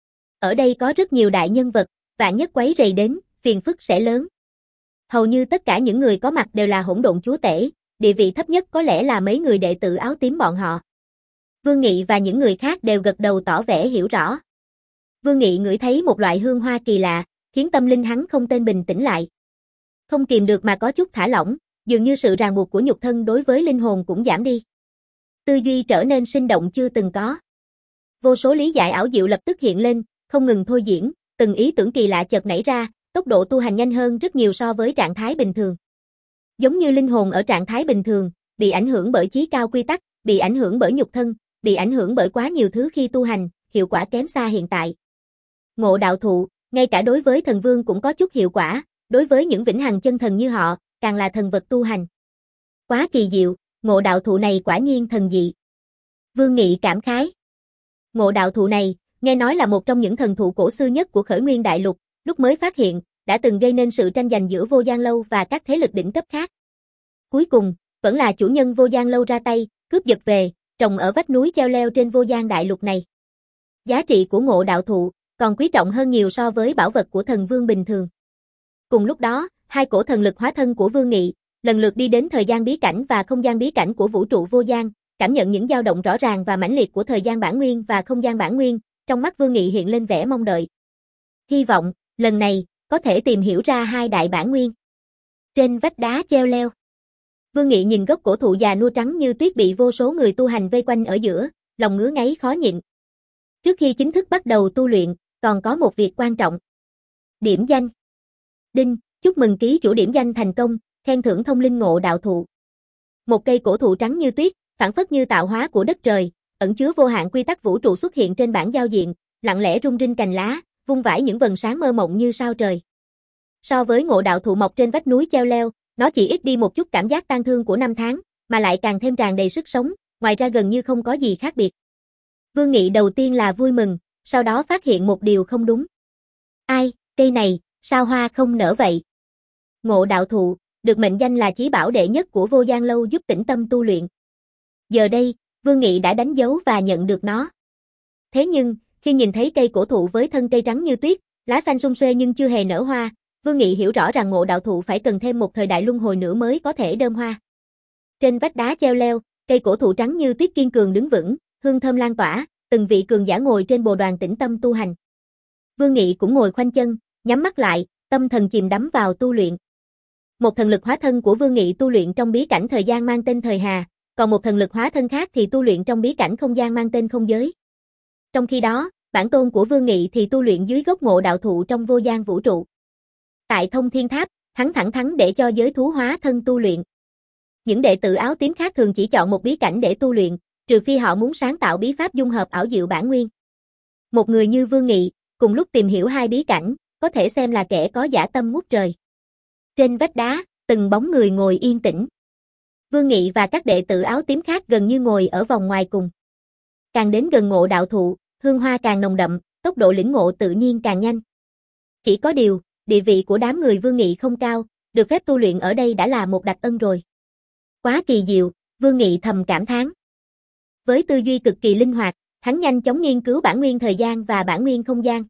Ở đây có rất nhiều đại nhân vật, vạn nhất quấy rầy đến, phiền phức sẽ lớn. Hầu như tất cả những người có mặt đều là hỗn độn chúa tể, địa vị thấp nhất có lẽ là mấy người đệ tử áo tím bọn họ. Vương Nghị và những người khác đều gật đầu tỏ vẻ hiểu rõ. Vương Nghị ngửi thấy một loại hương hoa kỳ lạ, khiến tâm linh hắn không tên bình tĩnh lại. Không kìm được mà có chút thả lỏng, dường như sự ràng buộc của nhục thân đối với linh hồn cũng giảm đi. Tư duy trở nên sinh động chưa từng có. Vô số lý giải ảo diệu lập tức hiện lên, không ngừng thôi diễn, từng ý tưởng kỳ lạ chợt nảy ra, tốc độ tu hành nhanh hơn rất nhiều so với trạng thái bình thường. Giống như linh hồn ở trạng thái bình thường, bị ảnh hưởng bởi chí cao quy tắc, bị ảnh hưởng bởi nhục thân, bị ảnh hưởng bởi quá nhiều thứ khi tu hành, hiệu quả kém xa hiện tại. Ngộ đạo thụ, ngay cả đối với thần vương cũng có chút hiệu quả, đối với những vĩnh hằng chân thần như họ, càng là thần vật tu hành. Quá kỳ diệu, ngộ đạo thụ này quả nhiên thần dị. Vương Nghị cảm khái. Ngộ đạo thụ này, nghe nói là một trong những thần thụ cổ xưa nhất của khởi nguyên đại lục, lúc mới phát hiện, đã từng gây nên sự tranh giành giữa Vô Gian Lâu và các thế lực đỉnh cấp khác. Cuối cùng, vẫn là chủ nhân Vô Gian Lâu ra tay, cướp giật về, trồng ở vách núi treo leo trên Vô Gian đại lục này. Giá trị của ngộ đạo thụ, còn quý trọng hơn nhiều so với bảo vật của thần vương bình thường. Cùng lúc đó, hai cổ thần lực hóa thân của Vương Nghị, lần lượt đi đến thời gian bí cảnh và không gian bí cảnh của vũ trụ vô gian, cảm nhận những dao động rõ ràng và mãnh liệt của thời gian bản nguyên và không gian bản nguyên, trong mắt Vương Nghị hiện lên vẻ mong đợi. Hy vọng, lần này, có thể tìm hiểu ra hai đại bản nguyên. Trên vách đá treo leo, Vương Nghị nhìn gốc cổ thụ già nua trắng như tuyết bị vô số người tu hành vây quanh ở giữa, lòng ngứa ngáy khó nhịn. Trước khi chính thức bắt đầu tu luyện, còn có một việc quan trọng. Điểm danh. Đinh, chúc mừng ký chủ điểm danh thành công, khen thưởng thông linh ngộ đạo thụ. Một cây cổ thụ trắng như tuyết, phảng phất như tạo hóa của đất trời, ẩn chứa vô hạn quy tắc vũ trụ xuất hiện trên bảng giao diện, lặng lẽ rung rinh cành lá, vung vãi những vầng sáng mơ mộng như sao trời. So với ngộ đạo thụ mọc trên vách núi treo leo, nó chỉ ít đi một chút cảm giác tang thương của năm tháng, mà lại càng thêm tràn đầy sức sống, ngoài ra gần như không có gì khác biệt. Vương Nghị đầu tiên là vui mừng, sau đó phát hiện một điều không đúng. Ai, cây này, sao hoa không nở vậy? Ngộ đạo thụ, được mệnh danh là chí bảo đệ nhất của Vô Gian Lâu giúp tĩnh tâm tu luyện. Giờ đây, Vương Nghị đã đánh dấu và nhận được nó. Thế nhưng, khi nhìn thấy cây cổ thụ với thân cây trắng như tuyết, lá xanh sum xuê nhưng chưa hề nở hoa, Vương Nghị hiểu rõ rằng ngộ đạo thụ phải cần thêm một thời đại luân hồi nữa mới có thể đơm hoa. Trên vách đá treo leo, cây cổ thụ trắng như tuyết kiên cường đứng vững, hương thơm lan tỏa, từng vị cường giả ngồi trên bồ đoàn tĩnh tâm tu hành. Vương Nghị cũng ngồi khoanh chân, nhắm mắt lại, tâm thần chìm đắm vào tu luyện. Một thần lực hóa thân của Vương Nghị tu luyện trong bí cảnh thời gian mang tên Thời Hà, còn một thần lực hóa thân khác thì tu luyện trong bí cảnh không gian mang tên Không Giới. Trong khi đó, bản tôn của Vương Nghị thì tu luyện dưới gốc ngộ đạo thụ trong vô gian vũ trụ. Tại Thông Thiên Tháp, hắn thẳng thắn để cho giới thú hóa thân tu luyện. Những đệ tử áo tím khác thường chỉ chọn một bí cảnh để tu luyện, trừ phi họ muốn sáng tạo bí pháp dung hợp ảo diệu bản nguyên. Một người như Vương Nghị, cùng lúc tìm hiểu hai bí cảnh, có thể xem là kẻ có dã tâm ngút trời. Trên vách đá, từng bóng người ngồi yên tĩnh. Vương Nghị và các đệ tử áo tím khác gần như ngồi ở vòng ngoài cùng. Càng đến gần ngộ đạo thụ, hương hoa càng nồng đậm, tốc độ lĩnh ngộ tự nhiên càng nhanh. Chỉ có điều, địa vị của đám người Vương Nghị không cao, được phép tu luyện ở đây đã là một đặc ân rồi. Quá kỳ diệu, Vương Nghị thầm cảm thán. Với tư duy cực kỳ linh hoạt, hắn nhanh chóng nghiên cứu bản nguyên thời gian và bản nguyên không gian.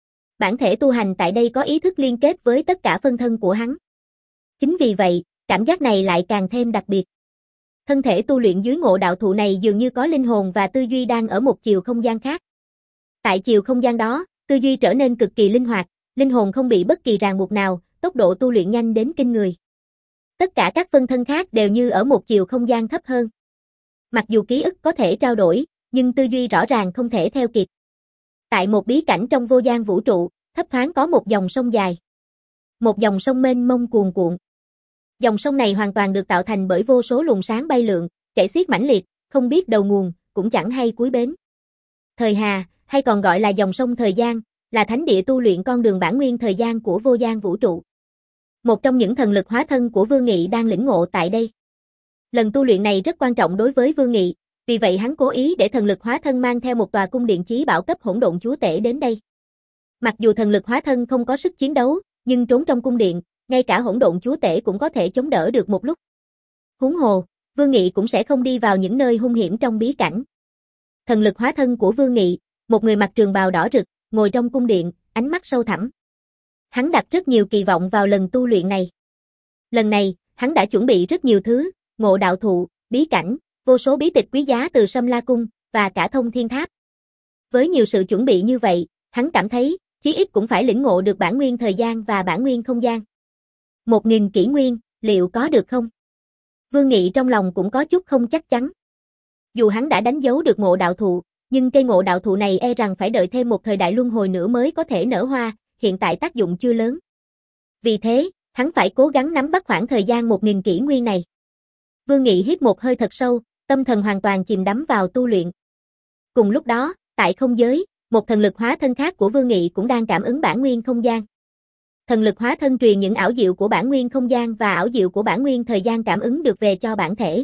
Bản thể tu hành tại đây có ý thức liên kết với tất cả phân thân của hắn. Chính vì vậy, cảm giác này lại càng thêm đặc biệt. Thân thể tu luyện dưới ngộ đạo thụ này dường như có linh hồn và tư duy đang ở một chiều không gian khác. Tại chiều không gian đó, tư duy trở nên cực kỳ linh hoạt, linh hồn không bị bất kỳ ràng buộc nào, tốc độ tu luyện nhanh đến kinh người. Tất cả các phân thân khác đều như ở một chiều không gian thấp hơn. Mặc dù ký ức có thể trao đổi, nhưng tư duy rõ ràng không thể theo kịp. Tại một bí cảnh trong vô gian vũ trụ, thấp thoáng có một dòng sông dài. Một dòng sông mênh mông cuồn cuộn. Dòng sông này hoàn toàn được tạo thành bởi vô số luồng sáng bay lượn, chảy xiết mãnh liệt, không biết đầu nguồn, cũng chẳng hay cuối bến. Thời Hà, hay còn gọi là dòng sông thời gian, là thánh địa tu luyện con đường bản nguyên thời gian của vô gian vũ trụ. Một trong những thần lực hóa thân của Vương Nghị đang lĩnh ngộ tại đây. Lần tu luyện này rất quan trọng đối với Vương Nghị, vì vậy hắn cố ý để thần lực hóa thân mang theo một tòa cung điện chí bảo cấp hỗn độn chúa tể đến đây. Mặc dù thần lực hóa thân không có sức chiến đấu, nhưng trốn trong cung điện, ngay cả hỗn độn chúa tể cũng có thể chống đỡ được một lúc. Huống hồ, Vương Nghị cũng sẽ không đi vào những nơi hung hiểm trong bí cảnh. Thần lực hóa thân của Vương Nghị, một người mặc trường bào đỏ rực, ngồi trong cung điện, ánh mắt sâu thẳm. Hắn đặt rất nhiều kỳ vọng vào lần tu luyện này. Lần này, hắn đã chuẩn bị rất nhiều thứ, ngộ đạo thụ, bí cảnh, vô số bí tịch quý giá từ Sâm La Cung, và cả Thông Thiên Tháp. Với nhiều sự chuẩn bị như vậy, hắn cảm thấy, chí ít cũng phải lĩnh ngộ được bản nguyên thời gian và bản nguyên không gian. Một nghìn kỷ nguyên, liệu có được không? Vương Nghị trong lòng cũng có chút không chắc chắn. Dù hắn đã đánh dấu được ngộ đạo thụ, nhưng cây ngộ đạo thụ này e rằng phải đợi thêm một thời đại luân hồi nữa mới có thể nở hoa, hiện tại tác dụng chưa lớn. Vì thế, hắn phải cố gắng nắm bắt khoảng thời gian một nghìn kỷ nguyên này. Vương Nghị hít một hơi thật sâu, tâm thần hoàn toàn chìm đắm vào tu luyện. Cùng lúc đó, tại không giới, một thần lực hóa thân khác của Vương Nghị cũng đang cảm ứng bản nguyên không gian. Thần lực hóa thân truyền những ảo diệu của bản nguyên không gian và ảo diệu của bản nguyên thời gian cảm ứng được về cho bản thể.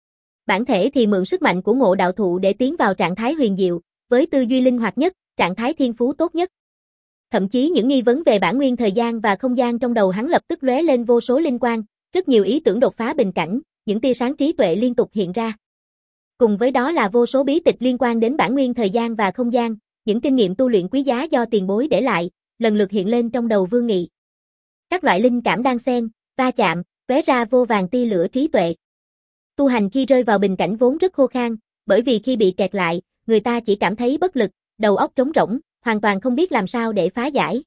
Bản thể thì mượn sức mạnh của ngộ đạo thụ để tiến vào trạng thái huyền diệu, với tư duy linh hoạt nhất, trạng thái thiên phú tốt nhất. Thậm chí những nghi vấn về bản nguyên thời gian và không gian trong đầu hắn lập tức lóe lên vô số linh quang, rất nhiều ý tưởng đột phá bình cảnh, những tia sáng trí tuệ liên tục hiện ra. Cùng với đó là vô số bí tịch liên quan đến bản nguyên thời gian và không gian, những kinh nghiệm tu luyện quý giá do tiền bối để lại, lần lượt hiện lên trong đầu Vương Nghị. Các loại linh cảm đan xen, va chạm, tóe ra vô vàn tia lửa trí tuệ. Tu hành khi rơi vào bình cảnh vốn rất khô khan, bởi vì khi bị kẹt lại, người ta chỉ cảm thấy bất lực, đầu óc trống rỗng, hoàn toàn không biết làm sao để phá giải.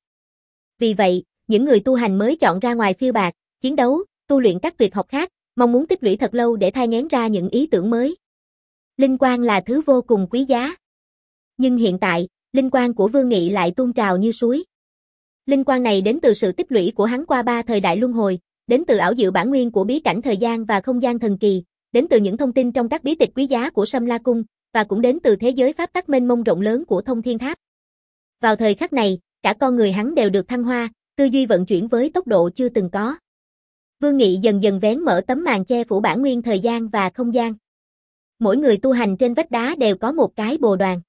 Vì vậy, những người tu hành mới chọn ra ngoài phiêu bạt, chiến đấu, tu luyện các tuyệt học khác, mong muốn tích lũy thật lâu để thai nghén ra những ý tưởng mới. Linh quang là thứ vô cùng quý giá. Nhưng hiện tại, linh quang của Vương Nghị lại tuôn trào như suối. Linh quang này đến từ sự tích lũy của hắn qua ba thời đại luân hồi, đến từ ảo diệu bản nguyên của bí cảnh thời gian và không gian thần kỳ, đến từ những thông tin trong các bí tịch quý giá của Sâm La Cung, và cũng đến từ thế giới pháp tắc mênh mông rộng lớn của Thông Thiên Tháp. Vào thời khắc này, cả con người hắn đều được thăng hoa, tư duy vận chuyển với tốc độ chưa từng có. Vương Nghị dần dần vén mở tấm màn che phủ bản nguyên thời gian và không gian. Mỗi người tu hành trên vách đá đều có một cái bồ đoàn.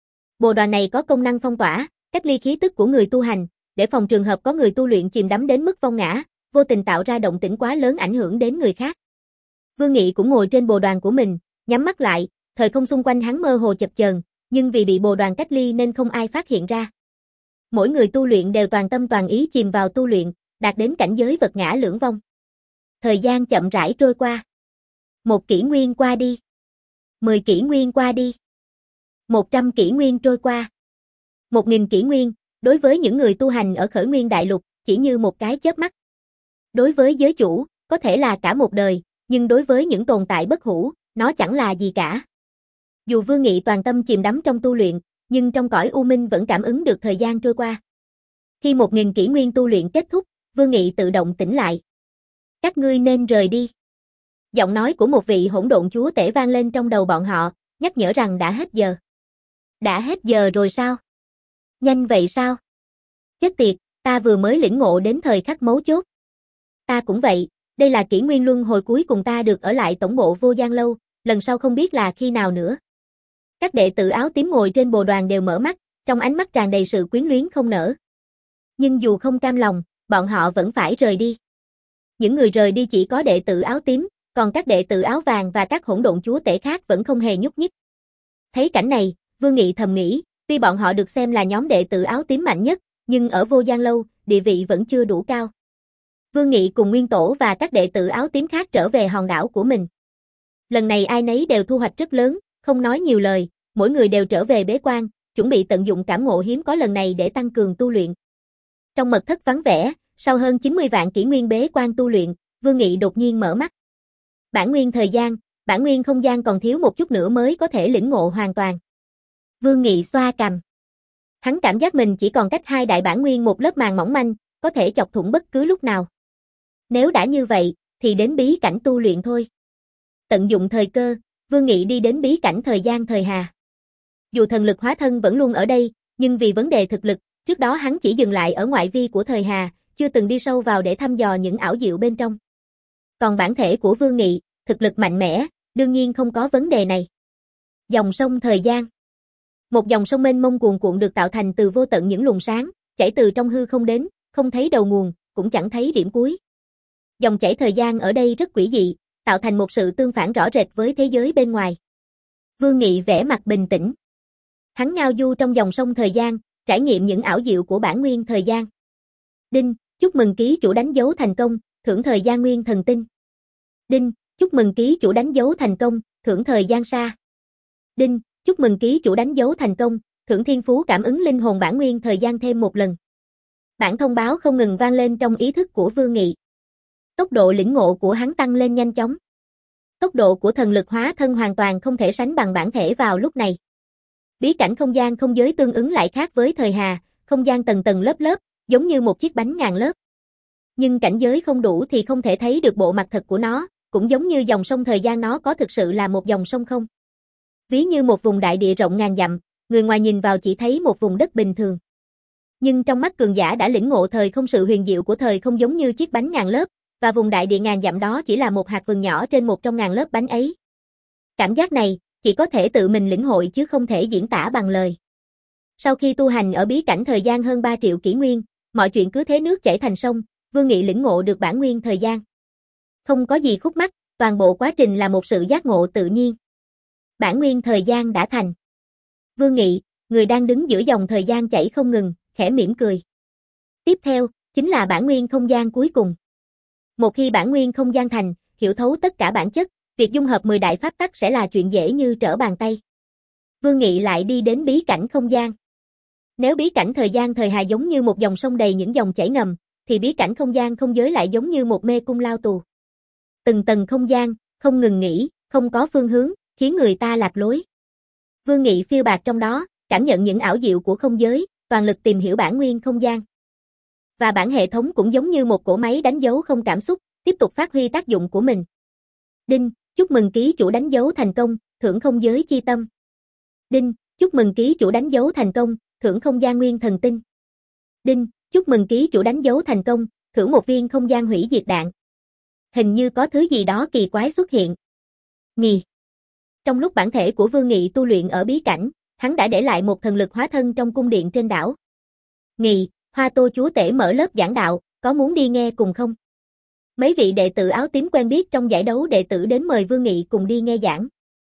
Bồ đoàn này có công năng phong tỏa, cách ly khí tức của người tu hành, để phòng trường hợp có người tu luyện chìm đắm đến mức vong ngã, vô tình tạo ra động tĩnh quá lớn ảnh hưởng đến người khác. Vương Nghị cũng ngồi trên bồ đoàn của mình, nhắm mắt lại, thời không xung quanh hắn mơ hồ chập chờn, nhưng vì bị bồ đoàn cách ly nên không ai phát hiện ra. Mỗi người tu luyện đều toàn tâm toàn ý chìm vào tu luyện, đạt đến cảnh giới vật ngã lưỡng vong. Thời gian chậm rãi trôi qua. Một kỷ nguyên qua đi. Mười kỷ nguyên qua đi. Một trăm kỷ nguyên trôi qua. Một nghìn kỷ nguyên, đối với những người tu hành ở Khởi Nguyên Đại Lục, chỉ như một cái chớp mắt. Đối với giới chủ, có thể là cả một đời, nhưng đối với những tồn tại bất hủ, nó chẳng là gì cả. Dù Vương Nghị toàn tâm chìm đắm trong tu luyện, nhưng trong cõi u minh vẫn cảm ứng được thời gian trôi qua. Khi một nghìn kỷ nguyên tu luyện kết thúc, Vương Nghị tự động tỉnh lại. Các ngươi nên rời đi. Giọng nói của một vị hỗn độn chúa tể vang lên trong đầu bọn họ, nhắc nhở rằng đã hết giờ. Đã hết giờ rồi sao? Nhanh vậy sao? Chết tiệt, ta vừa mới lĩnh ngộ đến thời khắc mấu chốt. Ta cũng vậy, đây là kỷ nguyên luân hồi cuối cùng ta được ở lại tổng bộ Vô Gian Lâu, lần sau không biết là khi nào nữa. Các đệ tử áo tím ngồi trên bồ đoàn đều mở mắt, trong ánh mắt tràn đầy sự quyến luyến không nở. Nhưng dù không cam lòng, bọn họ vẫn phải rời đi. Những người rời đi chỉ có đệ tử áo tím, còn các đệ tử áo vàng và các hỗn độn chúa tể khác vẫn không hề nhúc nhích. Thấy cảnh này, Vương Nghị thầm nghĩ, tuy bọn họ được xem là nhóm đệ tử áo tím mạnh nhất, nhưng ở Vô Gian Lâu, địa vị vẫn chưa đủ cao. Vương Nghị cùng Nguyên Tổ và các đệ tử áo tím khác trở về hòn đảo của mình. Lần này ai nấy đều thu hoạch rất lớn, không nói nhiều lời, mỗi người đều trở về bế quan, chuẩn bị tận dụng cảm ngộ hiếm có lần này để tăng cường tu luyện. Trong mật thất vắng vẻ, sau hơn chín mươi vạn kỷ nguyên bế quan tu luyện, Vương Nghị đột nhiên mở mắt. Bản nguyên thời gian, bản nguyên không gian còn thiếu một chút nữa mới có thể lĩnh ngộ hoàn toàn. Vương Nghị xoa cằm. Hắn cảm giác mình chỉ còn cách hai đại bản nguyên một lớp màng mỏng manh, có thể chọc thủng bất cứ lúc nào. Nếu đã như vậy, thì đến bí cảnh tu luyện thôi. Tận dụng thời cơ, Vương Nghị đi đến bí cảnh thời gian thời Hà. Dù thần lực hóa thân vẫn luôn ở đây, nhưng vì vấn đề thực lực, trước đó hắn chỉ dừng lại ở ngoại vi của thời Hà, chưa từng đi sâu vào để thăm dò những ảo diệu bên trong. Còn bản thể của Vương Nghị, thực lực mạnh mẽ, đương nhiên không có vấn đề này. Dòng sông thời gian. Một dòng sông mênh mông cuồn cuộn được tạo thành từ vô tận những luồng sáng, chảy từ trong hư không đến, không thấy đầu nguồn, cũng chẳng thấy điểm cuối. Dòng chảy thời gian ở đây rất quỷ dị, tạo thành một sự tương phản rõ rệt với thế giới bên ngoài. Vương Nghị vẻ mặt bình tĩnh. Hắn ngao du trong dòng sông thời gian, trải nghiệm những ảo diệu của bản nguyên thời gian. Đinh, chúc mừng ký chủ đánh dấu thành công, thưởng thời gian nguyên thần tinh. Đinh, chúc mừng ký chủ đánh dấu thành công, thưởng thời gian sa. Đinh, chúc mừng ký chủ đánh dấu thành công, thưởng thiên phú cảm ứng linh hồn bản nguyên thời gian thêm một lần. Bản thông báo không ngừng vang lên trong ý thức của Vương Nghị. Tốc độ lĩnh ngộ của hắn tăng lên nhanh chóng. Tốc độ của thần lực hóa thân hoàn toàn không thể sánh bằng bản thể vào lúc này. Bí cảnh không gian không giới tương ứng lại khác với thời Hà, không gian tầng tầng lớp lớp, giống như một chiếc bánh ngàn lớp. Nhưng cảnh giới không đủ thì không thể thấy được bộ mặt thật của nó, cũng giống như dòng sông thời gian nó có thực sự là một dòng sông không. Ví như một vùng đại địa rộng ngàn dặm, người ngoài nhìn vào chỉ thấy một vùng đất bình thường. Nhưng trong mắt cường giả đã lĩnh ngộ thời không sự huyền diệu của thời không giống như chiếc bánh ngàn lớp, và vùng đại địa ngàn dặm đó chỉ là một hạt vừng nhỏ trên một trong ngàn lớp bánh ấy. Cảm giác này, chỉ có thể tự mình lĩnh hội chứ không thể diễn tả bằng lời. Sau khi tu hành ở bí cảnh thời gian hơn ba triệu kỷ nguyên, mọi chuyện cứ thế nước chảy thành sông, Vương Nghị lĩnh ngộ được bản nguyên thời gian. Không có gì khúc mắc, toàn bộ quá trình là một sự giác ngộ tự nhiên. Bản nguyên thời gian đã thành. Vương Nghị, người đang đứng giữa dòng thời gian chảy không ngừng, khẽ mỉm cười. Tiếp theo, chính là bản nguyên không gian cuối cùng. Một khi bản nguyên không gian thành, hiểu thấu tất cả bản chất, việc dung hợp mười đại pháp tắc sẽ là chuyện dễ như trở bàn tay. Vương Nghị lại đi đến bí cảnh không gian. Nếu bí cảnh thời gian thời Hà giống như một dòng sông đầy những dòng chảy ngầm, thì bí cảnh không gian không giới lại giống như một mê cung lao tù. Từng tầng không gian, không ngừng nghỉ, không có phương hướng, khiến người ta lạc lối. Vương Nghị phiêu bạt trong đó, cảm nhận những ảo diệu của không giới, toàn lực tìm hiểu bản nguyên không gian. Và bản hệ thống cũng giống như một cỗ máy đánh dấu không cảm xúc, tiếp tục phát huy tác dụng của mình. Đinh, chúc mừng ký chủ đánh dấu thành công, thưởng không giới chi tâm. Đinh, chúc mừng ký chủ đánh dấu thành công, thưởng không gian nguyên thần tinh. Đinh, chúc mừng ký chủ đánh dấu thành công, thưởng một viên không gian hủy diệt đạn. Hình như có thứ gì đó kỳ quái xuất hiện. Nghi. Trong lúc bản thể của Vương Nghị tu luyện ở bí cảnh, hắn đã để lại một thần lực hóa thân trong cung điện trên đảo. Nghi, Hoa Tô chúa tể mở lớp giảng đạo, có muốn đi nghe cùng không? Mấy vị đệ tử áo tím quen biết trong giải đấu đệ tử đến mời Vương Nghị cùng đi nghe giảng.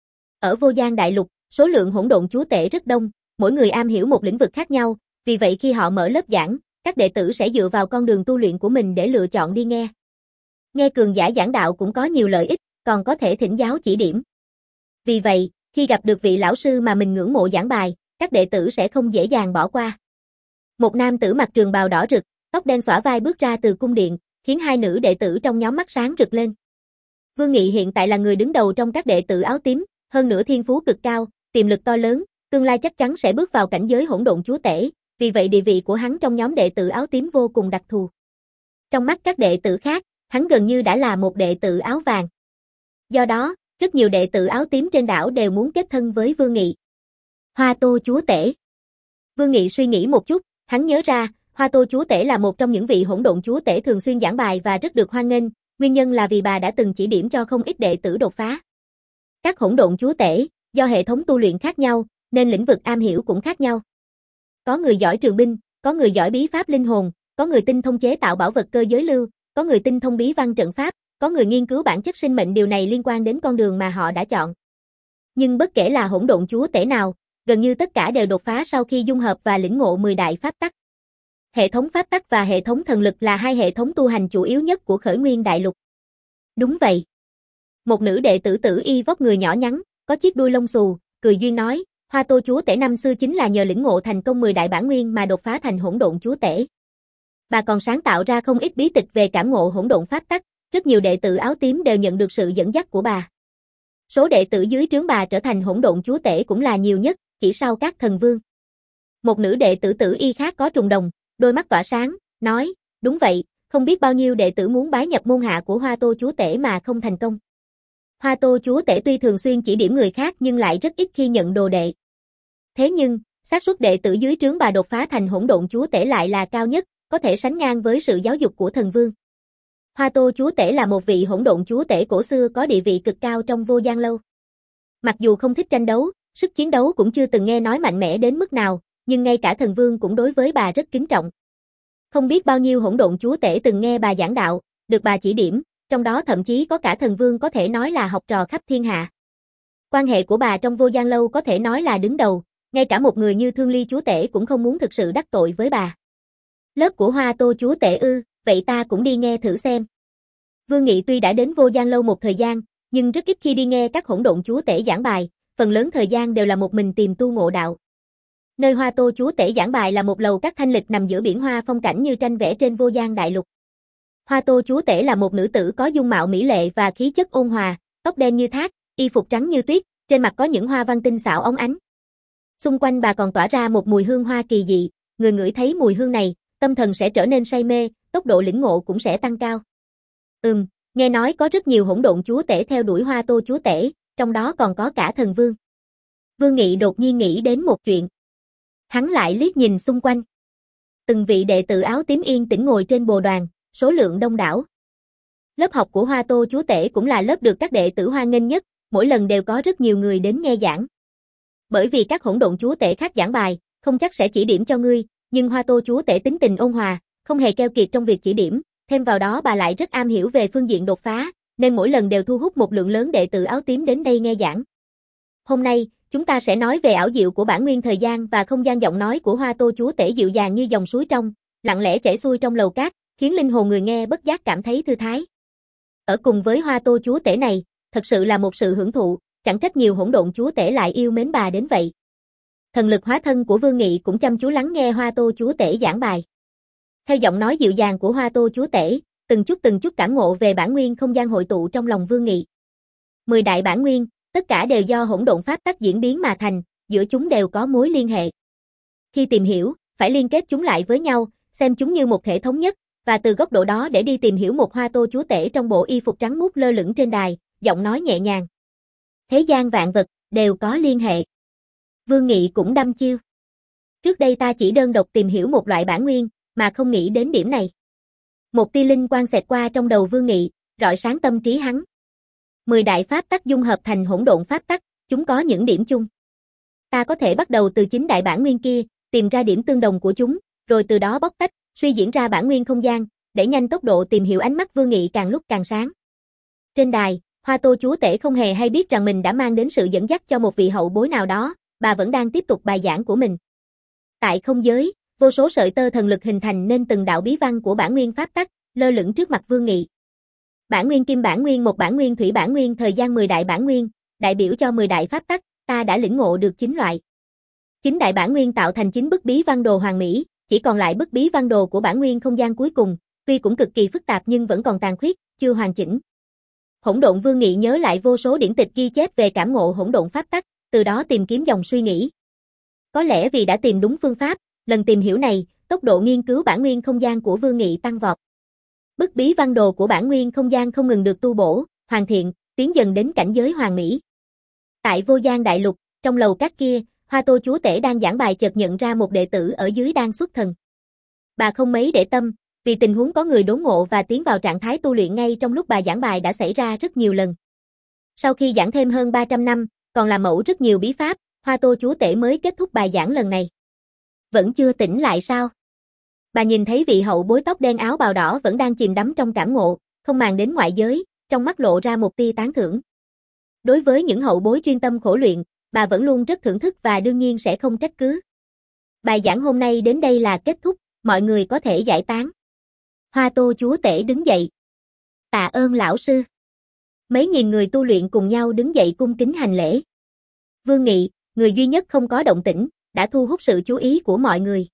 Ở Vô Gian Đại Lục, số lượng hỗn độn chúa tể rất đông, mỗi người am hiểu một lĩnh vực khác nhau, vì vậy khi họ mở lớp giảng, các đệ tử sẽ dựa vào con đường tu luyện của mình để lựa chọn đi nghe. Nghe cường giả giảng đạo cũng có nhiều lợi ích, còn có thể thỉnh giáo chỉ điểm. Vì vậy, khi gặp được vị lão sư mà mình ngưỡng mộ giảng bài, các đệ tử sẽ không dễ dàng bỏ qua. Một nam tử mặc trường bào đỏ rực, tóc đen xõa vai bước ra từ cung điện, khiến hai nữ đệ tử trong nhóm mắt sáng rực lên. Vương Nghị hiện tại là người đứng đầu trong các đệ tử áo tím, hơn nữa thiên phú cực cao, tiềm lực to lớn, tương lai chắc chắn sẽ bước vào cảnh giới hỗn độn chúa tể, vì vậy địa vị của hắn trong nhóm đệ tử áo tím vô cùng đặc thù. Trong mắt các đệ tử khác, hắn gần như đã là một đệ tử áo vàng. Do đó, Rất nhiều đệ tử áo tím trên đảo đều muốn kết thân với Vương Nghị. Hoa Tô chúa tể. Vương Nghị suy nghĩ một chút, hắn nhớ ra, Hoa Tô chúa tể là một trong những vị hỗn độn chúa tể thường xuyên giảng bài và rất được hoan nghênh, nguyên nhân là vì bà đã từng chỉ điểm cho không ít đệ tử đột phá. Các hỗn độn chúa tể, do hệ thống tu luyện khác nhau, nên lĩnh vực am hiểu cũng khác nhau. Có người giỏi trường binh, có người giỏi bí pháp linh hồn, có người tinh thông chế tạo bảo vật cơ giới lưu, có người tinh thông bí văn trận pháp, có người nghiên cứu bản chất sinh mệnh, điều này liên quan đến con đường mà họ đã chọn. Nhưng bất kể là hỗn độn chúa tể nào, gần như tất cả đều đột phá sau khi dung hợp và lĩnh ngộ mười đại pháp tắc. Hệ thống pháp tắc và hệ thống thần lực là hai hệ thống tu hành chủ yếu nhất của Khởi Nguyên Đại Lục. Đúng vậy. Một nữ đệ tử Tử Y vóc người nhỏ nhắn, có chiếc đuôi lông xù, cười duyên nói, Hoa Tô chúa tể năm xưa chính là nhờ lĩnh ngộ thành công mười đại bản nguyên mà đột phá thành hỗn độn chúa tể. Bà còn sáng tạo ra không ít bí tịch về cảm ngộ hỗn độn pháp tắc, rất nhiều đệ tử áo tím đều nhận được sự dẫn dắt của bà. Số đệ tử dưới trướng bà trở thành hỗn độn chúa tể cũng là nhiều nhất, chỉ sau các thần vương. Một nữ đệ tử Tử Y khác có trùng đồng, đôi mắt tỏa sáng, nói, đúng vậy, không biết bao nhiêu đệ tử muốn bái nhập môn hạ của Hoa Tô chúa tể mà không thành công. Hoa Tô chúa tể tuy thường xuyên chỉ điểm người khác nhưng lại rất ít khi nhận đồ đệ. Thế nhưng, xác suất đệ tử dưới trướng bà đột phá thành hỗn độn chúa tể lại là cao nhất, có thể sánh ngang với sự giáo dục của thần vương. Hoa Tô chúa tể là một vị hỗn độn chúa tể cổ xưa có địa vị cực cao trong Vô Gian Lâu. Mặc dù không thích tranh đấu, sức chiến đấu cũng chưa từng nghe nói mạnh mẽ đến mức nào, nhưng ngay cả thần vương cũng đối với bà rất kính trọng. Không biết bao nhiêu hỗn độn chúa tể từng nghe bà giảng đạo, được bà chỉ điểm, trong đó thậm chí có cả thần vương có thể nói là học trò khắp thiên hạ. Quan hệ của bà trong Vô Gian Lâu có thể nói là đứng đầu, ngay cả một người như Thương Ly chúa tể cũng không muốn thực sự đắc tội với bà. Lớp của Hoa Tô chúa tể ư, vậy ta cũng đi nghe thử xem. Vương Nghị tuy đã đến Vô Gian Lâu một thời gian, nhưng rất ít khi đi nghe các hỗn độn chúa tể giảng bài, phần lớn thời gian đều là một mình tìm tu ngộ đạo. Nơi Hoa Tô chúa tể giảng bài là một lầu các thanh lịch nằm giữa biển hoa phong cảnh như tranh vẽ trên Vô Gian Đại Lục. Hoa Tô chúa tể là một nữ tử có dung mạo mỹ lệ và khí chất ôn hòa, tóc đen như thác, y phục trắng như tuyết, trên mặt có những hoa văn tinh xảo óng ánh. Xung quanh bà còn tỏa ra một mùi hương hoa kỳ dị, người ngửi thấy mùi hương này, tâm thần sẽ trở nên say mê, tốc độ lĩnh ngộ cũng sẽ tăng cao. Ừm, nghe nói có rất nhiều hỗn độn chúa tể theo đuổi Hoa Tô chúa tể, trong đó còn có cả thần vương. Vương Nghị đột nhiên nghĩ đến một chuyện. Hắn lại liếc nhìn xung quanh. Từng vị đệ tử áo tím yên tĩnh ngồi trên bồ đoàn, số lượng đông đảo. Lớp học của Hoa Tô chúa tể cũng là lớp được các đệ tử hoan nghênh nhất, mỗi lần đều có rất nhiều người đến nghe giảng. Bởi vì các hỗn độn chúa tể khác giảng bài, không chắc sẽ chỉ điểm cho ngươi, nhưng Hoa Tô chúa tể tính tình ôn hòa, không hề keo kiệt trong việc chỉ điểm, thêm vào đó bà lại rất am hiểu về phương diện đột phá, nên mỗi lần đều thu hút một lượng lớn đệ tử áo tím đến đây nghe giảng. Hôm nay, chúng ta sẽ nói về ảo diệu của bản nguyên thời gian và không gian. Giọng nói của Hoa Tô chúa tể dịu dàng như dòng suối trong, lặng lẽ chảy xuôi trong lầu cát, khiến linh hồn người nghe bất giác cảm thấy thư thái. Ở cùng với Hoa Tô chúa tể này, thật sự là một sự hưởng thụ, chẳng trách nhiều hỗn độn chúa tể lại yêu mến bà đến vậy. Thần lực hóa thân của Vương Nghị cũng chăm chú lắng nghe Hoa Tô chúa tể giảng bài. Theo giọng nói dịu dàng của Hoa Tô chúa tể, từng chút từng chút cảm ngộ về bản nguyên không gian hội tụ trong lòng Vương Nghị. Mười đại bản nguyên, tất cả đều do hỗn độn pháp tắc diễn biến mà thành, giữa chúng đều có mối liên hệ. Khi tìm hiểu, phải liên kết chúng lại với nhau, xem chúng như một thể thống nhất, và từ góc độ đó để đi tìm hiểu một Hoa Tô chúa tể trong bộ y phục trắng muốt lơ lửng trên đài, giọng nói nhẹ nhàng. Thế gian vạn vật, đều có liên hệ. Vương Nghị cũng đăm chiêu. Trước đây ta chỉ đơn độc tìm hiểu một loại bản nguyên, mà không nghĩ đến điểm này. Một tia linh quang xẹt qua trong đầu Vương Nghị, rọi sáng tâm trí hắn. Mười đại pháp tắc dung hợp thành hỗn độn pháp tắc, chúng có những điểm chung. Ta có thể bắt đầu từ chính đại bản nguyên kia, tìm ra điểm tương đồng của chúng, rồi từ đó bóc tách, suy diễn ra bản nguyên không gian, để nhanh tốc độ tìm hiểu. Ánh mắt Vương Nghị càng lúc càng sáng. Trên đài, Hoa Tô chúa tể không hề hay biết rằng mình đã mang đến sự dẫn dắt cho một vị hậu bối nào đó, bà vẫn đang tiếp tục bài giảng của mình. Tại không giới, vô số sợi tơ thần lực hình thành nên từng đạo bí văn của bản nguyên pháp tắc, lơ lửng trước mặt Vương Nghị. Bản nguyên kim, bản nguyên một, bản nguyên thủy, bản nguyên thời gian, mười đại bản nguyên, đại biểu cho mười đại pháp tắc, ta đã lĩnh ngộ được chín loại. Chín đại bản nguyên tạo thành chín bức bí văn đồ hoàn mỹ, chỉ còn lại bức bí văn đồ của bản nguyên không gian cuối cùng, tuy cũng cực kỳ phức tạp nhưng vẫn còn tàn khuyết, chưa hoàn chỉnh. Hỗn độn Vương Nghị nhớ lại vô số điển tịch ghi chép về cảm ngộ hỗn độn pháp tắc, từ đó tìm kiếm dòng suy nghĩ. Có lẽ vì đã tìm đúng phương pháp, lần tìm hiểu này, tốc độ nghiên cứu bản nguyên không gian của Vương Nghị tăng vọt. Bức bí văn đồ của bản nguyên không gian không ngừng được tu bổ, hoàn thiện, tiến dần đến cảnh giới hoàn mỹ. Tại Vô Giang Đại Lục, trong lầu các kia, Hoa Tô chúa tể đang giảng bài chợt nhận ra một đệ tử ở dưới đang xuất thần. Bà không mấy để tâm, vì tình huống có người đốn ngộ và tiến vào trạng thái tu luyện ngay trong lúc bà giảng bài đã xảy ra rất nhiều lần. Sau khi giảng thêm hơn ba trăm năm, còn làm mẫu rất nhiều bí pháp, Hoa Tô chúa tể mới kết thúc bài giảng lần này. Vẫn chưa tỉnh lại sao? Bà nhìn thấy vị hậu bối tóc đen áo bào đỏ vẫn đang chìm đắm trong cảm ngộ, không màng đến ngoại giới, trong mắt lộ ra một tia tán thưởng. Đối với những hậu bối chuyên tâm khổ luyện, bà vẫn luôn rất thưởng thức và đương nhiên sẽ không trách cứ. Bài giảng hôm nay đến đây là kết thúc, mọi người có thể giải tán. Hoa Tô chúa tể đứng dậy. Tạ ơn lão sư. Mấy nghìn người tu luyện cùng nhau đứng dậy cung kính hành lễ. Vương Nghị, người duy nhất không có động tĩnh, đã thu hút sự chú ý của mọi người.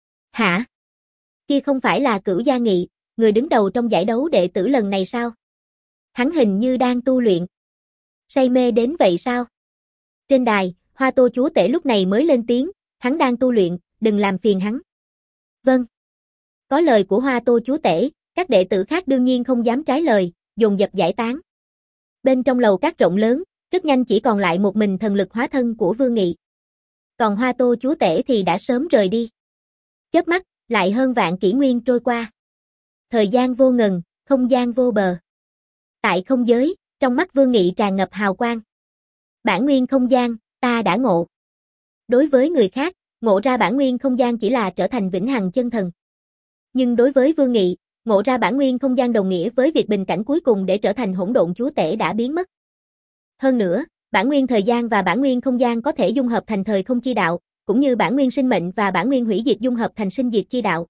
Hả? Kia không phải là Cửu Gia Nghị, người đứng đầu trong giải đấu đệ tử lần này sao? Hắn hình như đang tu luyện. Say mê đến vậy sao? Trên đài, Hoa Tô chúa tể lúc này mới lên tiếng, hắn đang tu luyện, đừng làm phiền hắn. Vâng. Có lời của Hoa Tô chúa tể, các đệ tử khác đương nhiên không dám trái lời, dồn dập giải tán. Bên trong lầu các rộng lớn, rất nhanh chỉ còn lại một mình thần lực hóa thân của Vương Nghị. Còn Hoa Tô chúa tể thì đã sớm rời đi. Chớp mắt, lại hơn vạn kỷ nguyên trôi qua. Thời gian vô ngần, không gian vô bờ. Tại không giới, trong mắt Vương Nghị tràn ngập hào quang. Bản nguyên không gian, ta đã ngộ. Đối với người khác, ngộ ra bản nguyên không gian chỉ là trở thành vĩnh hằng chân thần. Nhưng đối với Vương Nghị, ngộ ra bản nguyên không gian đồng nghĩa với việc bình cảnh cuối cùng để trở thành hỗn độn chúa tể đã biến mất. Hơn nữa, bản nguyên thời gian và bản nguyên không gian có thể dung hợp thành thời không chi đạo, cũng như bản nguyên sinh mệnh và bản nguyên hủy diệt dung hợp thành sinh diệt chi đạo.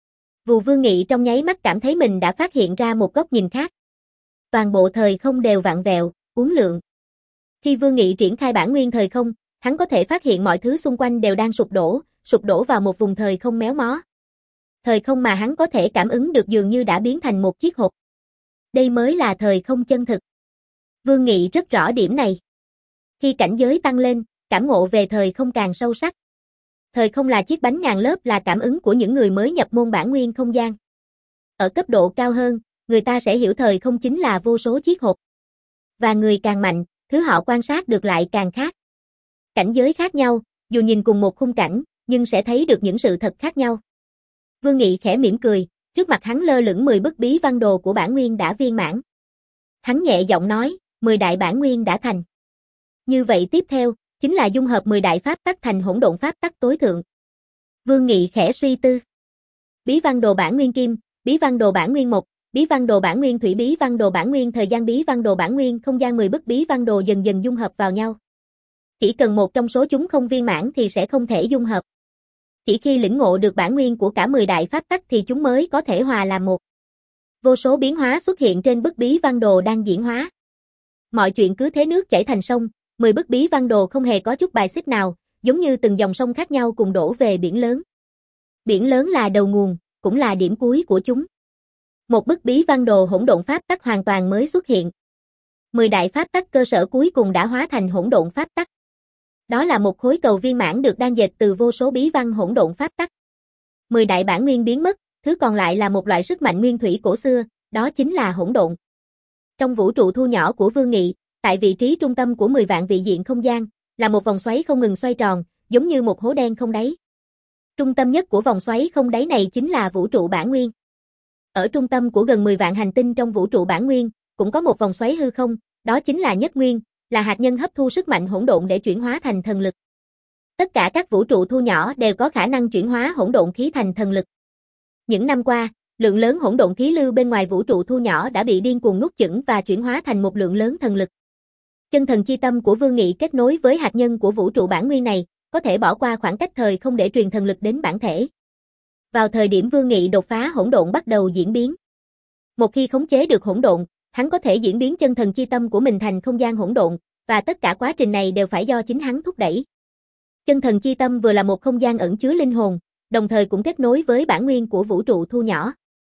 Vù Vương Nghị trong nháy mắt cảm thấy mình đã phát hiện ra một góc nhìn khác. Toàn bộ thời không đều vặn vẹo, uốn lượn. Khi Vương Nghị triển khai bản nguyên thời không, hắn có thể phát hiện mọi thứ xung quanh đều đang sụp đổ, sụp đổ vào một vùng thời không méo mó. Thời không mà hắn có thể cảm ứng được dường như đã biến thành một chiếc hộp. Đây mới là thời không chân thực. Vương Nghị rất rõ điểm này. Khi cảnh giới tăng lên, cảm ngộ về thời không càng sâu sắc. Thời không là chiếc bánh ngàn lớp là cảm ứng của những người mới nhập môn bản nguyên không gian. Ở cấp độ cao hơn, người ta sẽ hiểu thời không chính là vô số chiếc hộp. Và người càng mạnh, thứ họ quan sát được lại càng khác. Cảnh giới khác nhau, dù nhìn cùng một khung cảnh, nhưng sẽ thấy được những sự thật khác nhau. Vương Nghị khẽ mỉm cười, trước mặt hắn lơ lửng mười bức bí văn đồ của bản nguyên đã viên mãn. Hắn nhẹ giọng nói, mười đại bản nguyên đã thành. Như vậy tiếp theo, chính là dung hợp mười đại pháp tắc thành hỗn độn pháp tắc tối thượng. Vương Nghị khẽ suy tư. Bí văn đồ bản nguyên kim, bí văn đồ bản nguyên mộc, bí văn đồ bản nguyên thủy, bí văn đồ bản nguyên thời gian, bí văn đồ bản nguyên không gian, mười bức bí văn đồ dần dần dung hợp vào nhau. Chỉ cần một trong số chúng không viên mãn thì sẽ không thể dung hợp. Chỉ khi lĩnh ngộ được bản nguyên của cả mười đại pháp tắc thì chúng mới có thể hòa làm một. Vô số biến hóa xuất hiện trên bức bí văn đồ đang diễn hóa. Mọi chuyện cứ thế nước chảy thành sông, mười bức bí văn đồ không hề có chút bài xích nào, giống như từng dòng sông khác nhau cùng đổ về biển lớn. Biển lớn là đầu nguồn, cũng là điểm cuối của chúng. Một bức bí văn đồ hỗn độn pháp tắc hoàn toàn mới xuất hiện. Mười đại pháp tắc cơ sở cuối cùng đã hóa thành hỗn độn pháp tắc. Đó là một khối cầu viên mãn được đan dệt từ vô số bí văn hỗn độn pháp tắc. Mười đại bản nguyên biến mất, thứ còn lại là một loại sức mạnh nguyên thủy cổ xưa, đó chính là hỗn độn. Trong vũ trụ thu nhỏ của Vương Nghị, tại vị trí trung tâm của mười vạn vị diện không gian, là một vòng xoáy không ngừng xoay tròn, giống như một hố đen không đáy. Trung tâm nhất của vòng xoáy không đáy này chính là vũ trụ bản nguyên. Ở trung tâm của gần mười vạn hành tinh trong vũ trụ bản nguyên, cũng có một vòng xoáy hư không, đó chính là nhất nguyên, là hạt nhân hấp thu sức mạnh hỗn độn để chuyển hóa thành thần lực. Tất cả các vũ trụ thu nhỏ đều có khả năng chuyển hóa hỗn độn khí thành thần lực. Những năm qua, lượng lớn hỗn độn khí lưu bên ngoài vũ trụ thu nhỏ đã bị điên cuồng nuốt chửng và chuyển hóa thành một lượng lớn thần lực. Chân thần chi tâm của Vương Nghị kết nối với hạt nhân của vũ trụ bản nguyên này, có thể bỏ qua khoảng cách thời không để truyền thần lực đến bản thể. Vào thời điểm Vương Nghị đột phá hỗn độn bắt đầu diễn biến. Một khi khống chế được hỗn độn, hắn có thể diễn biến chân thần chi tâm của mình thành không gian hỗn độn, và tất cả quá trình này đều phải do chính hắn thúc đẩy. Chân thần chi tâm vừa là một không gian ẩn chứa linh hồn, đồng thời cũng kết nối với bản nguyên của vũ trụ thu nhỏ.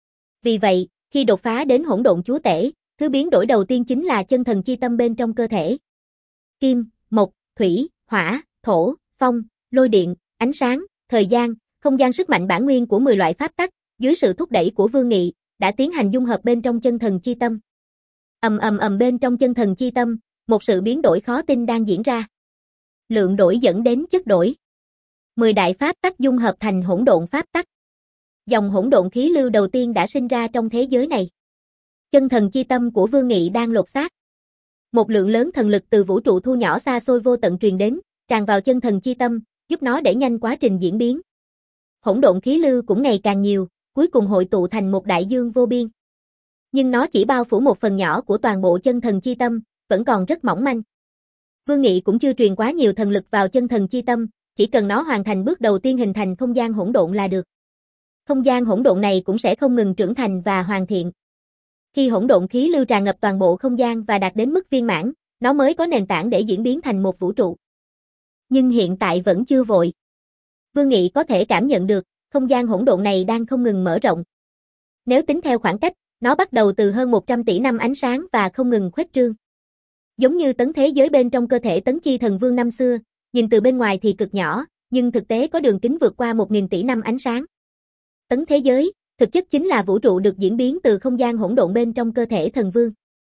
Vì vậy, khi đột phá đến hỗn độn chúa tể, thứ biến đổi đầu tiên chính là chân thần chi tâm bên trong cơ thể. Kim, mộc, thủy, hỏa, thổ, phong, lôi điện, ánh sáng, thời gian, không gian sức mạnh bản nguyên của mười loại pháp tắc, dưới sự thúc đẩy của Vương Nghị, đã tiến hành dung hợp bên trong chân thần chi tâm. Ầm ầm ầm bên trong chân thần chi tâm, một sự biến đổi khó tin đang diễn ra. Lượng đổi dẫn đến chất đổi. Mười đại pháp tắc dung hợp thành hỗn độn pháp tắc. Dòng hỗn độn khí lưu đầu tiên đã sinh ra trong thế giới này. Chân thần chi tâm của Vương Nghị đang lột xác. Một lượng lớn thần lực từ vũ trụ thu nhỏ xa xôi vô tận truyền đến, tràn vào chân thần chi tâm, giúp nó đẩy nhanh quá trình diễn biến. Hỗn độn khí lưu cũng ngày càng nhiều, cuối cùng hội tụ thành một đại dương vô biên. Nhưng nó chỉ bao phủ một phần nhỏ của toàn bộ chân thần chi tâm, vẫn còn rất mỏng manh. Vương Nghị cũng chưa truyền quá nhiều thần lực vào chân thần chi tâm, chỉ cần nó hoàn thành bước đầu tiên hình thành không gian hỗn độn là được. Không gian hỗn độn này cũng sẽ không ngừng trưởng thành và hoàn thiện. Khi hỗn độn khí lưu tràn ngập toàn bộ không gian và đạt đến mức viên mãn, nó mới có nền tảng để diễn biến thành một vũ trụ. Nhưng hiện tại vẫn chưa vội. Vương Nghị có thể cảm nhận được, không gian hỗn độn này đang không ngừng mở rộng. Nếu tính theo khoảng cách, nó bắt đầu từ hơn một trăm tỷ năm ánh sáng và không ngừng khuếch trương. Giống như tấn thế giới bên trong cơ thể Tấn Chi Thần Vương năm xưa, nhìn từ bên ngoài thì cực nhỏ, nhưng thực tế có đường kính vượt qua một nghìn tỷ năm ánh sáng. Tấn thế giới, thực chất chính là vũ trụ được diễn biến từ không gian hỗn độn bên trong cơ thể thần vương.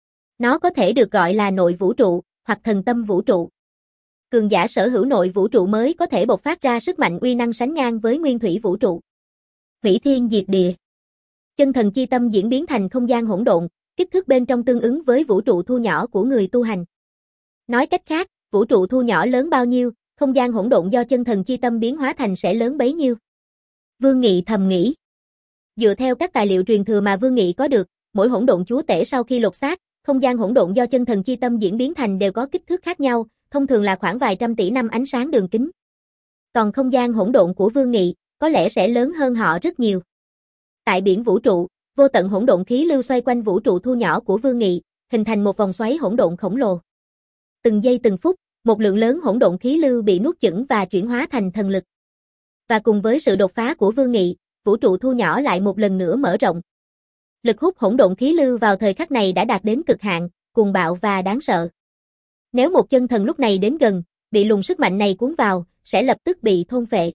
Nó có thể được gọi là nội vũ trụ, hoặc thần tâm vũ trụ. Cường giả sở hữu nội vũ trụ mới có thể bộc phát ra sức mạnh uy năng sánh ngang với nguyên thủy vũ trụ. Hủy thiên diệt địa. Chân thần chi tâm diễn biến thành không gian hỗn độn, kích thước bên trong tương ứng với vũ trụ thu nhỏ của người tu hành. Nói cách khác, vũ trụ thu nhỏ lớn bao nhiêu, không gian hỗn độn do chân thần chi tâm biến hóa thành sẽ lớn bấy nhiêu. Vương Nghị thầm nghĩ. Dựa theo các tài liệu truyền thừa mà Vương Nghị có được, mỗi hỗn độn chúa tể sau khi lột xác, không gian hỗn độn do chân thần chi tâm diễn biến thành đều có kích thước khác nhau, thông thường là khoảng vài trăm tỷ năm ánh sáng đường kính. Còn không gian hỗn độn của Vương Nghị, có lẽ sẽ lớn hơn họ rất nhiều. Tại biển vũ trụ, vô tận hỗn độn khí lưu xoay quanh vũ trụ thu nhỏ của Vương Nghị, hình thành một vòng xoáy hỗn độn khổng lồ. Từng giây từng phút, một lượng lớn hỗn độn khí lưu bị nuốt chửng và chuyển hóa thành thần lực. Và cùng với sự đột phá của Vương Nghị, vũ trụ thu nhỏ lại một lần nữa mở rộng. Lực hút hỗn độn khí lưu vào thời khắc này đã đạt đến cực hạn, cuồng bạo và đáng sợ. Nếu một chân thần lúc này đến gần, bị luồng sức mạnh này cuốn vào, sẽ lập tức bị thôn phệ.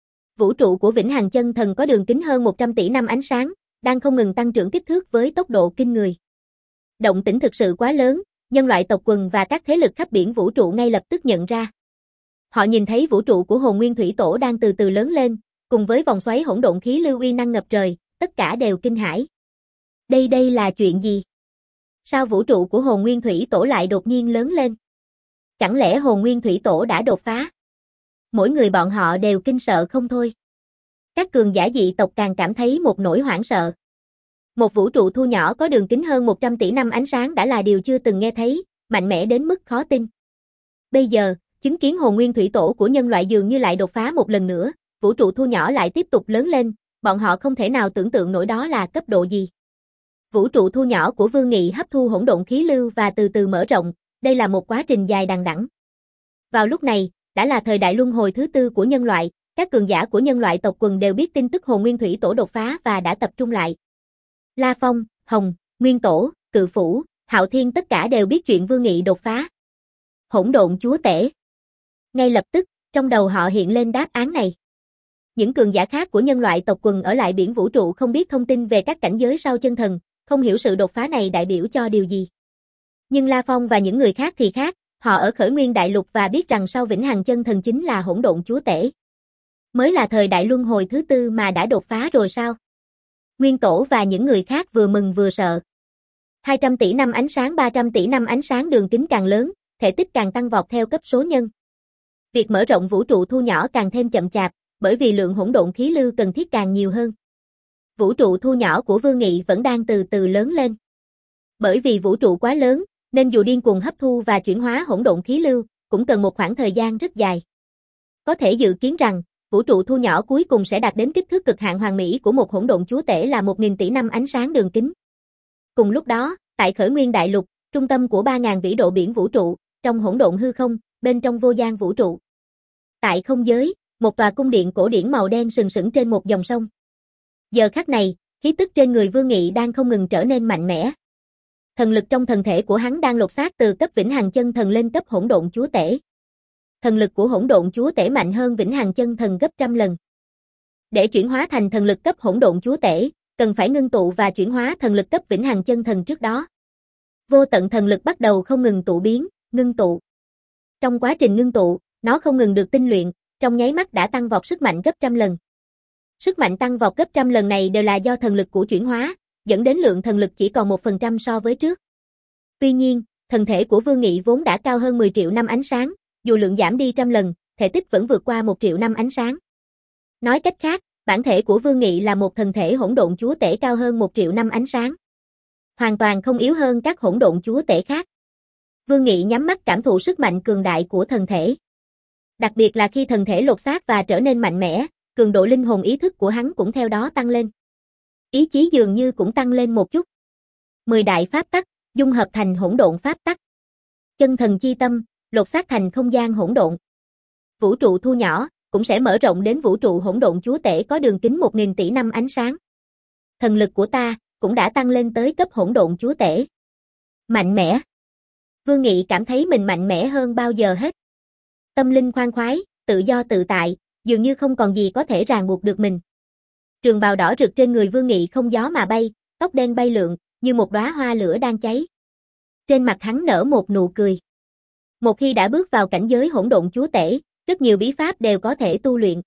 Vũ trụ của Vĩnh Hằng chân thần có đường kính hơn một trăm tỷ năm ánh sáng, đang không ngừng tăng trưởng kích thước với tốc độ kinh người. Động tĩnh thực sự quá lớn, nhân loại tộc quần và các thế lực khắp biển vũ trụ ngay lập tức nhận ra. Họ nhìn thấy vũ trụ của Hồn Nguyên Thủy Tổ đang từ từ lớn lên, cùng với vòng xoáy hỗn độn khí lưu uy năng ngập trời, tất cả đều kinh hãi. Đây đây là chuyện gì? Sao vũ trụ của Hồn Nguyên Thủy Tổ lại đột nhiên lớn lên? Chẳng lẽ Hồn Nguyên Thủy Tổ đã đột phá? Mỗi người bọn họ đều kinh sợ không thôi. Các cường giả dị tộc càng cảm thấy một nỗi hoảng sợ. Một vũ trụ thu nhỏ có đường kính hơn một trăm tỷ năm ánh sáng đã là điều chưa từng nghe thấy, mạnh mẽ đến mức khó tin. Bây giờ, chứng kiến Hồn Nguyên Thủy Tổ của nhân loại dường như lại đột phá một lần nữa, vũ trụ thu nhỏ lại tiếp tục lớn lên, bọn họ không thể nào tưởng tượng nổi đó là cấp độ gì. Vũ trụ thu nhỏ của Vương Nghị hấp thu hỗn độn khí lưu và từ từ mở rộng, đây là một quá trình dài đằng đẵng. Vào lúc này, đã là thời đại luân hồi thứ tư của nhân loại, các cường giả của nhân loại tộc quần đều biết tin tức Hồn Nguyên Thủy Tổ đột phá và đã tập trung lại. La Phong, Hồng, Nguyên Tổ, Cự Phủ, Hạo Thiên tất cả đều biết chuyện Vương Nghị đột phá. Hỗn độn chúa tể. Ngay lập tức, trong đầu họ hiện lên đáp án này. Những cường giả khác của nhân loại tộc quần ở lại biển vũ trụ không biết thông tin về các cảnh giới sau chân thần, không hiểu sự đột phá này đại biểu cho điều gì. Nhưng La Phong và những người khác thì khác, họ ở Khởi Nguyên Đại Lục và biết rằng sau Vĩnh Hằng chân thần chính là hỗn độn chúa tể. Mới là thời đại luân hồi thứ tư mà đã đột phá rồi sao? Nguyên Tổ và những người khác vừa mừng vừa sợ. hai trăm tỷ năm ánh sáng ba trăm tỷ năm ánh sáng đường kính càng lớn, thể tích càng tăng vọt theo cấp số nhân. Việc mở rộng vũ trụ thu nhỏ càng thêm chậm chạp, bởi vì lượng hỗn độn khí lưu cần thiết càng nhiều hơn. Vũ trụ thu nhỏ của Vương Nghị vẫn đang từ từ lớn lên. Bởi vì vũ trụ quá lớn, nên dù điên cuồng hấp thu và chuyển hóa hỗn độn khí lưu, cũng cần một khoảng thời gian rất dài. Có thể dự kiến rằng, vũ trụ thu nhỏ cuối cùng sẽ đạt đến kích thước cực hạn hoàn mỹ của một hỗn độn chúa tể là một nghìn tỷ năm ánh sáng đường kính. Cùng lúc đó, tại Khởi Nguyên Đại Lục, trung tâm của ba nghìn vĩ độ biển vũ trụ, trong hỗn độn hư không, bên trong vô gian vũ trụ. Tại không giới, một tòa cung điện cổ điển màu đen sừng sững trên một dòng sông. Giờ khắc này, khí tức trên người Vương Nghị đang không ngừng trở nên mạnh mẽ. Thần lực trong thần thể của hắn đang lột xác từ cấp Vĩnh Hằng chân thần lên cấp hỗn độn chúa tể. Thần lực của hỗn độn chúa tể mạnh hơn Vĩnh Hằng chân thần gấp trăm lần. Để chuyển hóa thành thần lực cấp hỗn độn chúa tể, cần phải ngưng tụ và chuyển hóa thần lực cấp Vĩnh Hằng chân thần trước đó. Vô tận thần lực bắt đầu không ngừng tụ biến, ngưng tụ. Trong quá trình ngưng tụ, nó không ngừng được tinh luyện, trong nháy mắt đã tăng vọt sức mạnh gấp trăm lần. Sức mạnh tăng vọt gấp trăm lần này đều là do thần lực của chuyển hóa, dẫn đến lượng thần lực chỉ còn một phần trăm so với trước. Tuy nhiên, thân thể của Vương Nghị vốn đã cao hơn mười triệu năm ánh sáng, dù lượng giảm đi trăm lần, thể tích vẫn vượt qua một triệu năm ánh sáng. Nói cách khác, bản thể của Vương Nghị là một thần thể hỗn độn chúa tể cao hơn một triệu năm ánh sáng. Hoàn toàn không yếu hơn các hỗn độn chúa tể khác. Vương Nghị nhắm mắt cảm thụ sức mạnh cường đại của thần thể. Đặc biệt là khi thần thể lột xác và trở nên mạnh mẽ, cường độ linh hồn ý thức của hắn cũng theo đó tăng lên. Ý chí dường như cũng tăng lên một chút. Mười đại pháp tắc, dung hợp thành hỗn độn pháp tắc. Chân thần chi tâm, lột xác thành không gian hỗn độn. Vũ trụ thu nhỏ, cũng sẽ mở rộng đến vũ trụ hỗn độn chúa tể có đường kính một nghìn tỷ năm ánh sáng. Thần lực của ta cũng đã tăng lên tới cấp hỗn độn chúa tể. Mạnh mẽ. Vương Nghị cảm thấy mình mạnh mẽ hơn bao giờ hết. Tâm linh khoan khoái, tự do tự tại, dường như không còn gì có thể ràng buộc được mình. Trường bào đỏ rực trên người Vương Nghị không gió mà bay, tóc đen bay lượn, như một đóa hoa lửa đang cháy. Trên mặt hắn nở một nụ cười. Một khi đã bước vào cảnh giới hỗn độn chúa tể, rất nhiều bí pháp đều có thể tu luyện.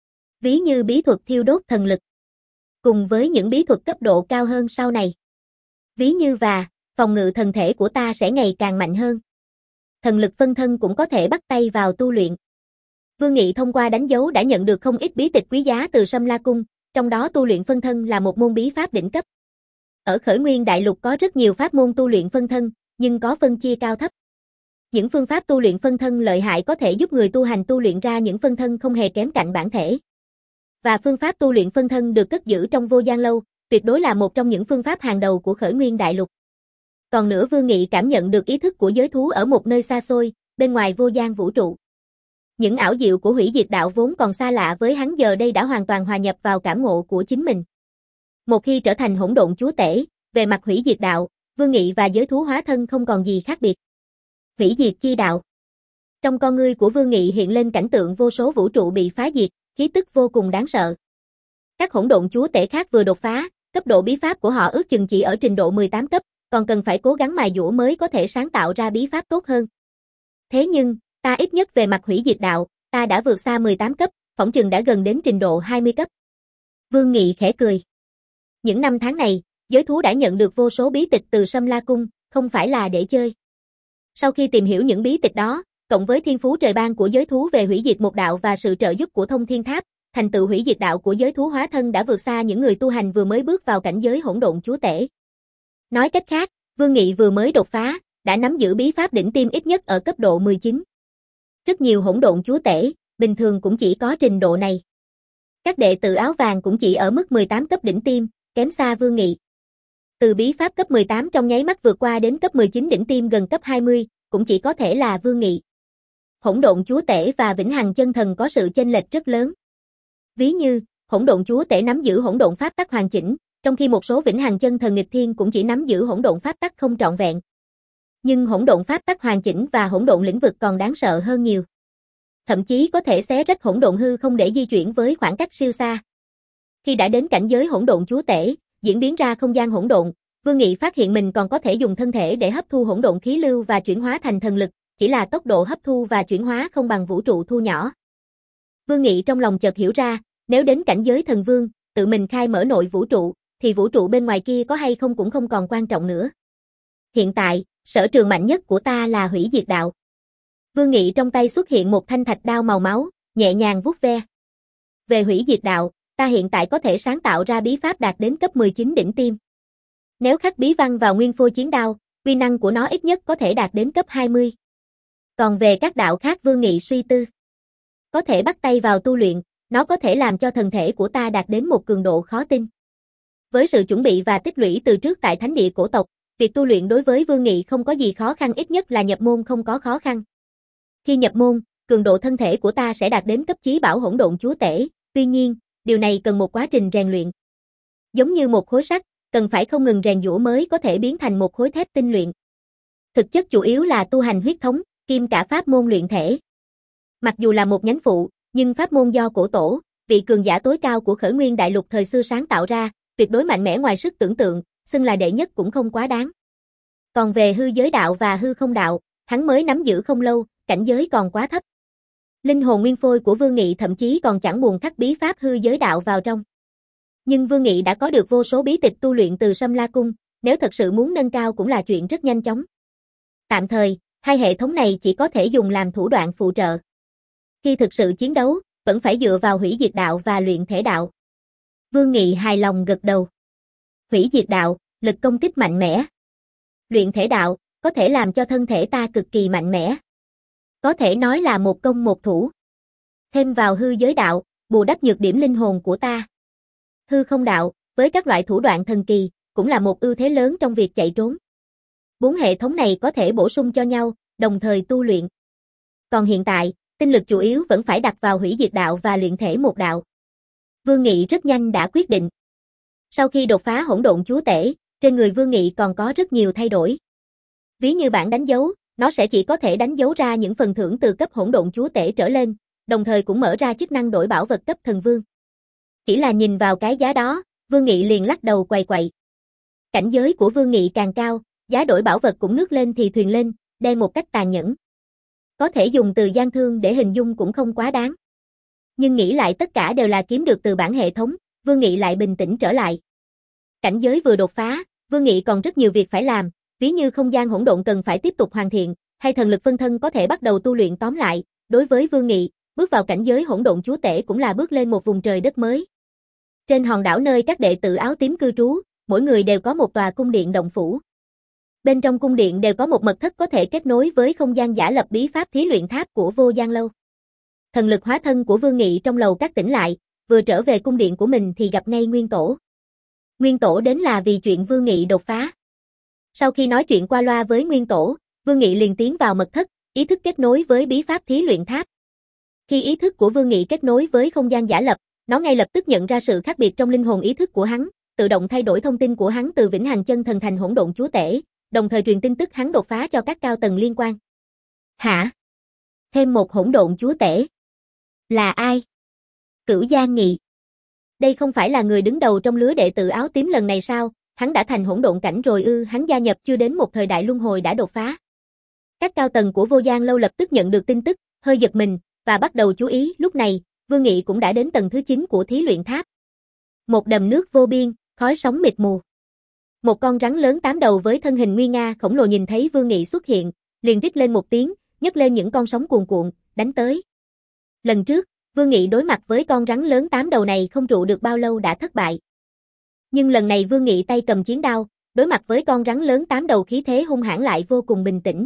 Ví như bí thuật thiêu đốt thần lực. Cùng với những bí thuật cấp độ cao hơn sau này. Ví như và, phòng ngự thần thể của ta sẽ ngày càng mạnh hơn. Thần lực phân thân cũng có thể bắt tay vào tu luyện. Vương Nghị thông qua đánh dấu đã nhận được không ít bí tịch quý giá từ Sâm La Cung, trong đó tu luyện phân thân là một môn bí pháp đỉnh cấp. Ở Khởi Nguyên Đại Lục có rất nhiều pháp môn tu luyện phân thân, nhưng có phân chia cao thấp. Những phương pháp tu luyện phân thân lợi hại có thể giúp người tu hành tu luyện ra những phân thân không hề kém cạnh bản thể. Và phương pháp tu luyện phân thân được cất giữ trong Vô Gian Lâu, tuyệt đối là một trong những phương pháp hàng đầu của Khởi Nguyên Đại Lục. Còn nữa Vương Nghị cảm nhận được ý thức của giới thú ở một nơi xa xôi, bên ngoài vô gian vũ trụ. Những ảo diệu của hủy diệt đạo vốn còn xa lạ với hắn giờ đây đã hoàn toàn hòa nhập vào cảm ngộ của chính mình. Một khi trở thành hỗn độn chúa tể, về mặt hủy diệt đạo, Vương Nghị và giới thú hóa thân không còn gì khác biệt. Hủy diệt chi đạo. Trong con ngươi của Vương Nghị hiện lên cảnh tượng vô số vũ trụ bị phá diệt, khí tức vô cùng đáng sợ. Các hỗn độn chúa tể khác vừa đột phá, cấp độ bí pháp của họ ước chừng chỉ ở trình độ mười tám cấp, còn cần phải cố gắng mài dũa mới có thể sáng tạo ra bí pháp tốt hơn. Thế nhưng, ta ít nhất về mặt hủy diệt đạo, ta đã vượt xa mười tám cấp, phỏng chừng đã gần đến trình độ hai mươi cấp. Vương Nghị khẽ cười. Những năm tháng này, giới thú đã nhận được vô số bí tịch từ Sâm La Cung, không phải là để chơi. Sau khi tìm hiểu những bí tịch đó, cộng với thiên phú trời ban của giới thú về hủy diệt một đạo và sự trợ giúp của Thông Thiên Tháp, thành tựu hủy diệt đạo của giới thú hóa thân đã vượt xa những người tu hành vừa mới bước vào cảnh giới hỗn độn chúa tể. Nói cách khác, Vương Nghị vừa mới đột phá, đã nắm giữ bí pháp đỉnh tiêm ít nhất ở cấp độ mười chín. Rất nhiều hỗn độn chúa tể, bình thường cũng chỉ có trình độ này. Các đệ tử áo vàng cũng chỉ ở mức mười tám cấp đỉnh tiêm, kém xa Vương Nghị. Từ bí pháp cấp mười tám trong nháy mắt vượt qua đến cấp mười chín đỉnh tiêm gần cấp hai mươi, cũng chỉ có thể là Vương Nghị. Hỗn độn chúa tể và vĩnh hằng chân thần có sự chênh lệch rất lớn. Ví như, hỗn độn chúa tể nắm giữ hỗn độn pháp tắc hoàn chỉnh, trong khi một số vĩnh hằng chân thần nghịch thiên cũng chỉ nắm giữ hỗn độn pháp tắc không trọn vẹn. Nhưng hỗn độn pháp tắc hoàn chỉnh và hỗn độn lĩnh vực còn đáng sợ hơn nhiều. Thậm chí có thể xé rách hỗn độn hư không để di chuyển với khoảng cách siêu xa. Khi đã đến cảnh giới hỗn độn chúa tể, diễn biến ra không gian hỗn độn, Vương Nghị phát hiện mình còn có thể dùng thân thể để hấp thu hỗn độn khí lưu và chuyển hóa thành thần lực, chỉ là tốc độ hấp thu và chuyển hóa không bằng vũ trụ thu nhỏ. Vương Nghị trong lòng chợt hiểu ra, nếu đến cảnh giới thần vương, tự mình khai mở nội vũ trụ, thì vũ trụ bên ngoài kia có hay không cũng không còn quan trọng nữa. Hiện tại, sở trường mạnh nhất của ta là hủy diệt đạo. Vương Nghị trong tay xuất hiện một thanh thạch đao màu máu, nhẹ nhàng vuốt ve. Về hủy diệt đạo, ta hiện tại có thể sáng tạo ra bí pháp đạt đến cấp mười chín đỉnh tiêm. Nếu khắc bí văn vào nguyên phôi chiến đao, uy năng của nó ít nhất có thể đạt đến cấp hai mươi. Còn về các đạo khác Vương Nghị suy tư. Có thể bắt tay vào tu luyện, nó có thể làm cho thần thể của ta đạt đến một cường độ khó tin. Với sự chuẩn bị và tích lũy từ trước tại thánh địa cổ tộc, việc tu luyện đối với Vương Nghị không có gì khó khăn, ít nhất là nhập môn không có khó khăn. Khi nhập môn, cường độ thân thể của ta sẽ đạt đến cấp chí bảo hỗn độn chúa tể, tuy nhiên, điều này cần một quá trình rèn luyện. Giống như một khối sắt, cần phải không ngừng rèn giũa mới có thể biến thành một khối thép tinh luyện. Thực chất chủ yếu là tu hành huyết thống, kim cả pháp môn luyện thể. Mặc dù là một nhánh phụ, nhưng pháp môn do cổ tổ, vị cường giả tối cao của Khởi Nguyên Đại Lục thời xưa sáng tạo ra, tuyệt đối mạnh mẽ ngoài sức tưởng tượng, xưng là đệ nhất cũng không quá đáng. Còn về hư giới đạo và hư không đạo, hắn mới nắm giữ không lâu, cảnh giới còn quá thấp. Linh hồn nguyên phôi của Vương Nghị thậm chí còn chẳng buồn khắc bí pháp hư giới đạo vào trong. Nhưng Vương Nghị đã có được vô số bí tịch tu luyện từ Sâm La Cung, nếu thật sự muốn nâng cao cũng là chuyện rất nhanh chóng. Tạm thời, hai hệ thống này chỉ có thể dùng làm thủ đoạn phụ trợ. Khi thực sự chiến đấu, vẫn phải dựa vào hủy diệt đạo và luyện thể đạo. Vương Nghị hài lòng gật đầu. Hủy diệt đạo, lực công kích mạnh mẽ. Luyện thể đạo, có thể làm cho thân thể ta cực kỳ mạnh mẽ. Có thể nói là một công một thủ. Thêm vào hư giới đạo, bù đắp nhược điểm linh hồn của ta. Hư không đạo, với các loại thủ đoạn thần kỳ, cũng là một ưu thế lớn trong việc chạy trốn. Bốn hệ thống này có thể bổ sung cho nhau, đồng thời tu luyện. Còn hiện tại, tinh lực chủ yếu vẫn phải đặt vào hủy diệt đạo và luyện thể một đạo. Vương Nghị rất nhanh đã quyết định. Sau khi đột phá hỗn độn chúa tể, trên người Vương Nghị còn có rất nhiều thay đổi. Ví như bảng đánh dấu, nó sẽ chỉ có thể đánh dấu ra những phần thưởng từ cấp hỗn độn chúa tể trở lên, đồng thời cũng mở ra chức năng đổi bảo vật cấp thần vương. Chỉ là nhìn vào cái giá đó, Vương Nghị liền lắc đầu quầy quậy. Cảnh giới của Vương Nghị càng cao, giá đổi bảo vật cũng nước lên thì thuyền lên, đen một cách tàn nhẫn. Có thể dùng từ gian thương để hình dung cũng không quá đáng. Nhưng nghĩ lại tất cả đều là kiếm được từ bản hệ thống, Vương Nghị lại bình tĩnh trở lại. Cảnh giới vừa đột phá, Vương Nghị còn rất nhiều việc phải làm, ví như không gian hỗn độn cần phải tiếp tục hoàn thiện, hay thần lực phân thân có thể bắt đầu tu luyện. Tóm lại, đối với Vương Nghị, bước vào cảnh giới hỗn độn chúa tể cũng là bước lên một vùng trời đất mới. Trên hòn đảo nơi các đệ tử áo tím cư trú, mỗi người đều có một tòa cung điện động phủ. Bên trong cung điện đều có một mật thất có thể kết nối với không gian giả lập bí pháp thí luyện tháp của Vô Gian Lâu. Thần lực hóa thân của Vương Nghị trong lầu các tỉnh lại, vừa trở về cung điện của mình thì gặp ngay Nguyên Tổ. Nguyên Tổ đến là vì chuyện Vương Nghị đột phá. Sau khi nói chuyện qua loa với Nguyên Tổ, Vương Nghị liền tiến vào mật thất, ý thức kết nối với bí pháp thí luyện tháp. Khi ý thức của Vương Nghị kết nối với không gian giả lập, nó ngay lập tức nhận ra sự khác biệt trong linh hồn ý thức của hắn, tự động thay đổi thông tin của hắn từ vĩnh hằng chân thần thành hỗn độn chúa tể, đồng thời truyền tin tức hắn đột phá cho các cao tầng liên quan. Hả? Thêm một hỗn độn chúa tể? Là ai? Cửu Gia Nghị. Đây không phải là người đứng đầu trong lứa đệ tử áo tím lần này sao? Hắn đã thành hỗn độn cảnh rồi ư? Hắn gia nhập chưa đến một thời đại luân hồi đã đột phá. Các cao tầng của Vô Gian Lâu lập tức nhận được tin tức, hơi giật mình, và bắt đầu chú ý. Lúc này, Vương Nghị cũng đã đến tầng thứ chín của thí luyện tháp. Một đầm nước vô biên, khói sóng mịt mù. Một con rắn lớn tám đầu với thân hình nguy nga khổng lồ nhìn thấy Vương Nghị xuất hiện, liền rít lên một tiếng, nhấc lên những con sóng cuồn cuộn, đánh tới. Lần trước, Vương Nghị đối mặt với con rắn lớn tám đầu này không trụ được bao lâu đã thất bại. Nhưng lần này Vương Nghị tay cầm chiến đao, đối mặt với con rắn lớn tám đầu khí thế hung hãn lại vô cùng bình tĩnh.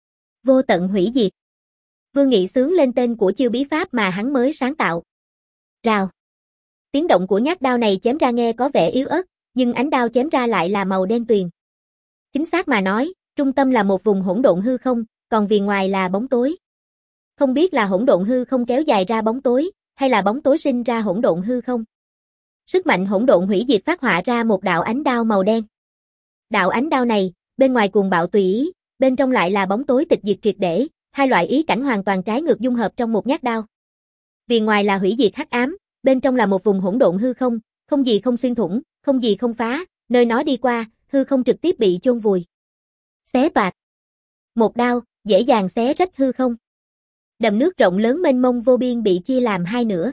Vô tận hủy diệt. Vương Nghị xướng lên tên của chiêu bí pháp mà hắn mới sáng tạo. Rào. Tiếng động của nhát đao này chém ra nghe có vẻ yếu ớt, nhưng ánh đao chém ra lại là màu đen tuyền. Chính xác mà nói, trung tâm là một vùng hỗn độn hư không, còn viền ngoài là bóng tối. Không biết là hỗn độn hư không kéo dài ra bóng tối, hay là bóng tối sinh ra hỗn độn hư không. Sức mạnh hỗn độn hủy diệt phát họa ra một đạo ánh đao màu đen. Đạo ánh đao này, bên ngoài cuồng bạo tùy ý, bên trong lại là bóng tối tịch diệt triệt để, hai loại ý cảnh hoàn toàn trái ngược dung hợp trong một nhát đao. Viền ngoài là hủy diệt hắc ám, bên trong là một vùng hỗn độn hư không, không gì không xuyên thủng, không gì không phá, nơi nó đi qua, hư không trực tiếp bị chôn vùi. Xé toạc. Một đao, dễ dàng xé rách hư không. Đầm nước rộng lớn mênh mông vô biên bị chia làm hai nửa.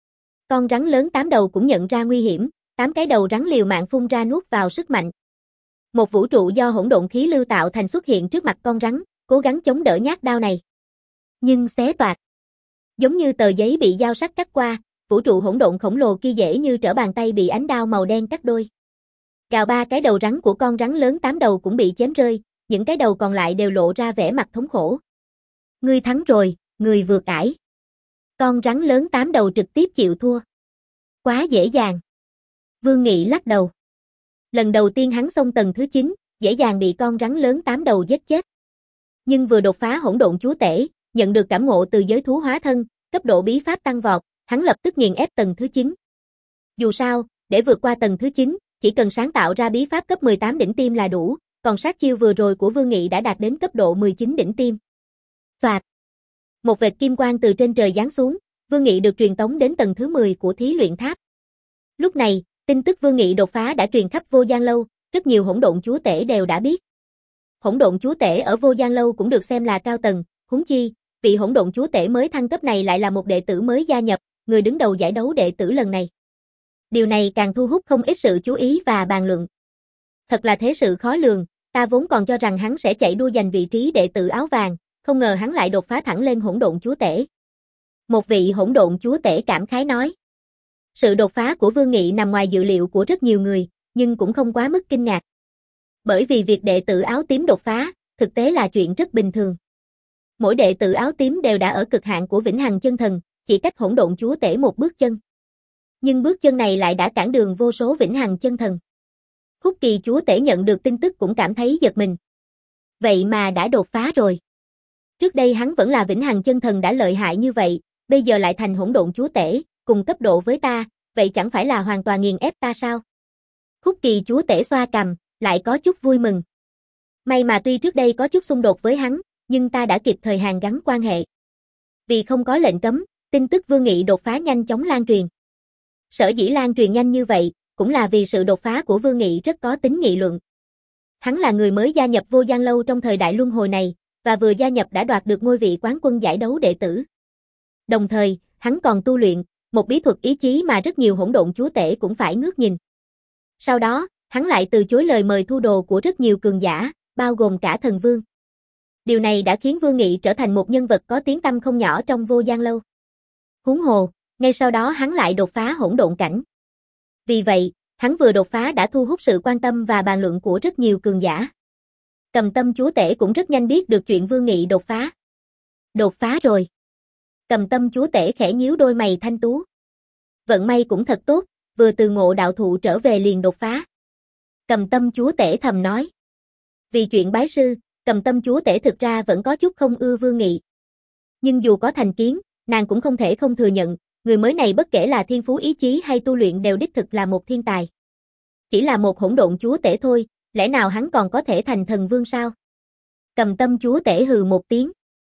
Con rắn lớn tám đầu cũng nhận ra nguy hiểm, tám cái đầu rắn liều mạng phun ra nuốt vào sức mạnh. Một vũ trụ do hỗn độn khí lưu tạo thành xuất hiện trước mặt con rắn, cố gắng chống đỡ nhát đao này. Nhưng xé toạc. Giống như tờ giấy bị dao sắc cắt qua, vũ trụ hỗn độn khổng lồ kia dễ như trở bàn tay bị ánh đao màu đen cắt đôi. Gào ba cái đầu rắn của con rắn lớn tám đầu cũng bị chém rơi, những cái đầu còn lại đều lộ ra vẻ mặt thống khổ. Ngươi thắng rồi, người vượt ải. Con rắn lớn tám đầu trực tiếp chịu thua. Quá dễ dàng. Vương Nghị lắc đầu. Lần đầu tiên hắn xông tầng thứ chín, dễ dàng bị con rắn lớn tám đầu giết chết. Nhưng vừa đột phá hỗn độn chúa tể, nhận được cảm ngộ từ giới thú hóa thân, cấp độ bí pháp tăng vọt, hắn lập tức nghiền ép tầng thứ chín. Dù sao, để vượt qua tầng thứ chín, chỉ cần sáng tạo ra bí pháp cấp mười tám đỉnh tiêm là đủ, còn sát chiêu vừa rồi của Vương Nghị đã đạt đến cấp độ mười chín đỉnh tiêm. Phạt. Một vệt kim quang từ trên trời giáng xuống, Vương Nghị được truyền tống đến tầng thứ mười của thí luyện tháp. Lúc này, tin tức Vương Nghị đột phá đã truyền khắp Vô Gian Lâu, rất nhiều hỗn độn chúa tể đều đã biết. hỗn độn chúa tể ở Vô Gian Lâu cũng được xem là cao tầng, huống chi, vị hỗn độn chúa tể mới thăng cấp này lại là một đệ tử mới gia nhập, người đứng đầu giải đấu đệ tử lần này. Điều này càng thu hút không ít sự chú ý và bàn luận. Thật là thế sự khó lường, ta vốn còn cho rằng hắn sẽ chạy đua giành vị trí đệ tử áo vàng, không ngờ hắn lại đột phá thẳng lên hỗn độn chúa tể. Một vị hỗn độn chúa tể cảm khái nói. Sự đột phá của Vương Nghị nằm ngoài dự liệu của rất nhiều người, nhưng cũng không quá mức kinh ngạc. Bởi vì việc đệ tử áo tím đột phá, thực tế là chuyện rất bình thường. Mỗi đệ tử áo tím đều đã ở cực hạn của vĩnh hằng chân thần, chỉ cách hỗn độn chúa tể một bước chân. Nhưng bước chân này lại đã cản đường vô số vĩnh hằng chân thần. Khúc Kỳ chúa tể nhận được tin tức cũng cảm thấy giật mình. Vậy mà đã đột phá rồi. Trước đây hắn vẫn là vĩnh hằng chân thần đã lợi hại như vậy, bây giờ lại thành hỗn độn chúa tể, cùng cấp độ với ta, vậy chẳng phải là hoàn toàn nghiền ép ta sao? Khúc Kỳ chúa tể xoa cằm, lại có chút vui mừng. May mà tuy trước đây có chút xung đột với hắn, nhưng ta đã kịp thời hàn gắn quan hệ. Vì không có lệnh cấm, tin tức Vương Nghị đột phá nhanh chóng lan truyền. Sở dĩ lan truyền nhanh như vậy, cũng là vì sự đột phá của Vương Nghị rất có tính nghị luận. Hắn là người mới gia nhập Vô Gian Lâu trong thời đại luân hồi này, và vừa gia nhập đã đoạt được ngôi vị quán quân giải đấu đệ tử. Đồng thời, hắn còn tu luyện một bí thuật ý chí mà rất nhiều hỗn độn chúa tể cũng phải ngước nhìn. Sau đó, hắn lại từ chối lời mời thu đồ của rất nhiều cường giả, bao gồm cả thần vương. Điều này đã khiến Vương Nghị trở thành một nhân vật có tiếng tăm không nhỏ trong Vô Gian Lâu. Huống hồ, ngay sau đó hắn lại đột phá hỗn độn cảnh. Vì vậy, hắn vừa đột phá đã thu hút sự quan tâm và bàn luận của rất nhiều cường giả. Cầm Tâm chúa tể cũng rất nhanh biết được chuyện Vương Nghị đột phá. Đột phá rồi. Cầm Tâm chúa tể khẽ nhíu đôi mày thanh tú. Vận may cũng thật tốt, vừa từ ngộ đạo thụ trở về liền đột phá. Cầm Tâm chúa tể thầm nói. Vì chuyện bái sư, Cầm Tâm chúa tể thực ra vẫn có chút không ưa Vương Nghị. Nhưng dù có thành kiến, nàng cũng không thể không thừa nhận, người mới này bất kể là thiên phú ý chí hay tu luyện đều đích thực là một thiên tài. Chỉ là một hỗn độn chúa tể thôi, lẽ nào hắn còn có thể thành thần vương sao? Cầm Tâm chúa tể hừ một tiếng.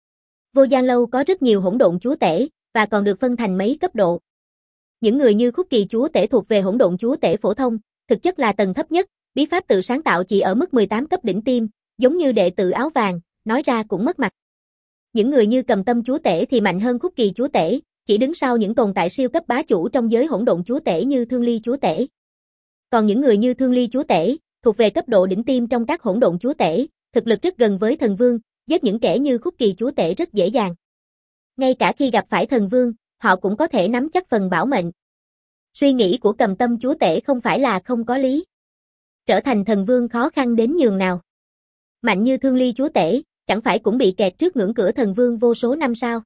Vô Gian Lâu có rất nhiều hỗn độn chúa tể, và còn được phân thành mấy cấp độ. Những người như Khúc Kỳ chúa tể thuộc về hỗn độn chúa tể phổ thông, thực chất là tầng thấp nhất, bí pháp tự sáng tạo chỉ ở mức mười tám cấp đỉnh tiêm, giống như đệ tử áo vàng, nói ra cũng mất mặt. Những người như Cầm Tâm chúa tể thì mạnh hơn Khúc Kỳ chúa tể, chỉ đứng sau những tồn tại siêu cấp bá chủ trong giới hỗn độn chúa tể như Thương Ly chúa tể. Còn những người như Thương Ly chúa tể, thuộc về cấp độ đỉnh tiêm trong các hỗn độn chúa tể, thực lực rất gần với thần vương, giết những kẻ như Khúc Kỳ chúa tể rất dễ dàng. Ngay cả khi gặp phải thần vương, họ cũng có thể nắm chắc phần bảo mệnh. Suy nghĩ của Cầm Tâm chúa tể không phải là không có lý. Trở thành thần vương khó khăn đến nhường nào. Mạnh như Thương Ly chúa tể, chẳng phải cũng bị kẹt trước ngưỡng cửa thần vương vô số năm sao?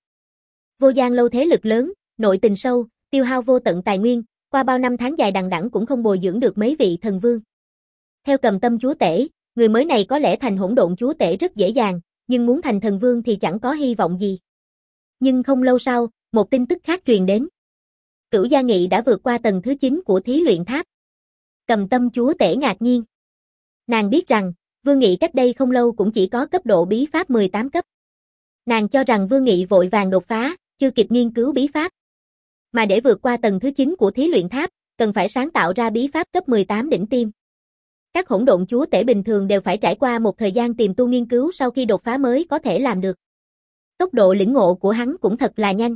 Vô Gian Lâu thế lực lớn, nội tình sâu, tiêu hao vô tận tài nguyên, qua bao năm tháng dài đằng đẵng cũng không bồi dưỡng được mấy vị thần vương. Theo Cầm Tâm chúa tể, người mới này có lẽ thành hỗn độn chúa tể rất dễ dàng, nhưng muốn thành thần vương thì chẳng có hy vọng gì. Nhưng không lâu sau, một tin tức khác truyền đến. Cửu Gia Nghị đã vượt qua tầng thứ chín của thí luyện tháp. Cầm Tâm chúa tể ngạc nhiên. Nàng biết rằng, Vương Nghị cách đây không lâu cũng chỉ có cấp độ bí pháp mười tám cấp. Nàng cho rằng Vương Nghị vội vàng đột phá, chưa kịp nghiên cứu bí pháp. Mà để vượt qua tầng thứ chín của thí luyện tháp, cần phải sáng tạo ra bí pháp cấp mười tám đỉnh tiêm. Các hỗn độn chúa tể bình thường đều phải trải qua một thời gian tìm tu nghiên cứu sau khi đột phá mới có thể làm được. Tốc độ lĩnh ngộ của hắn cũng thật là nhanh.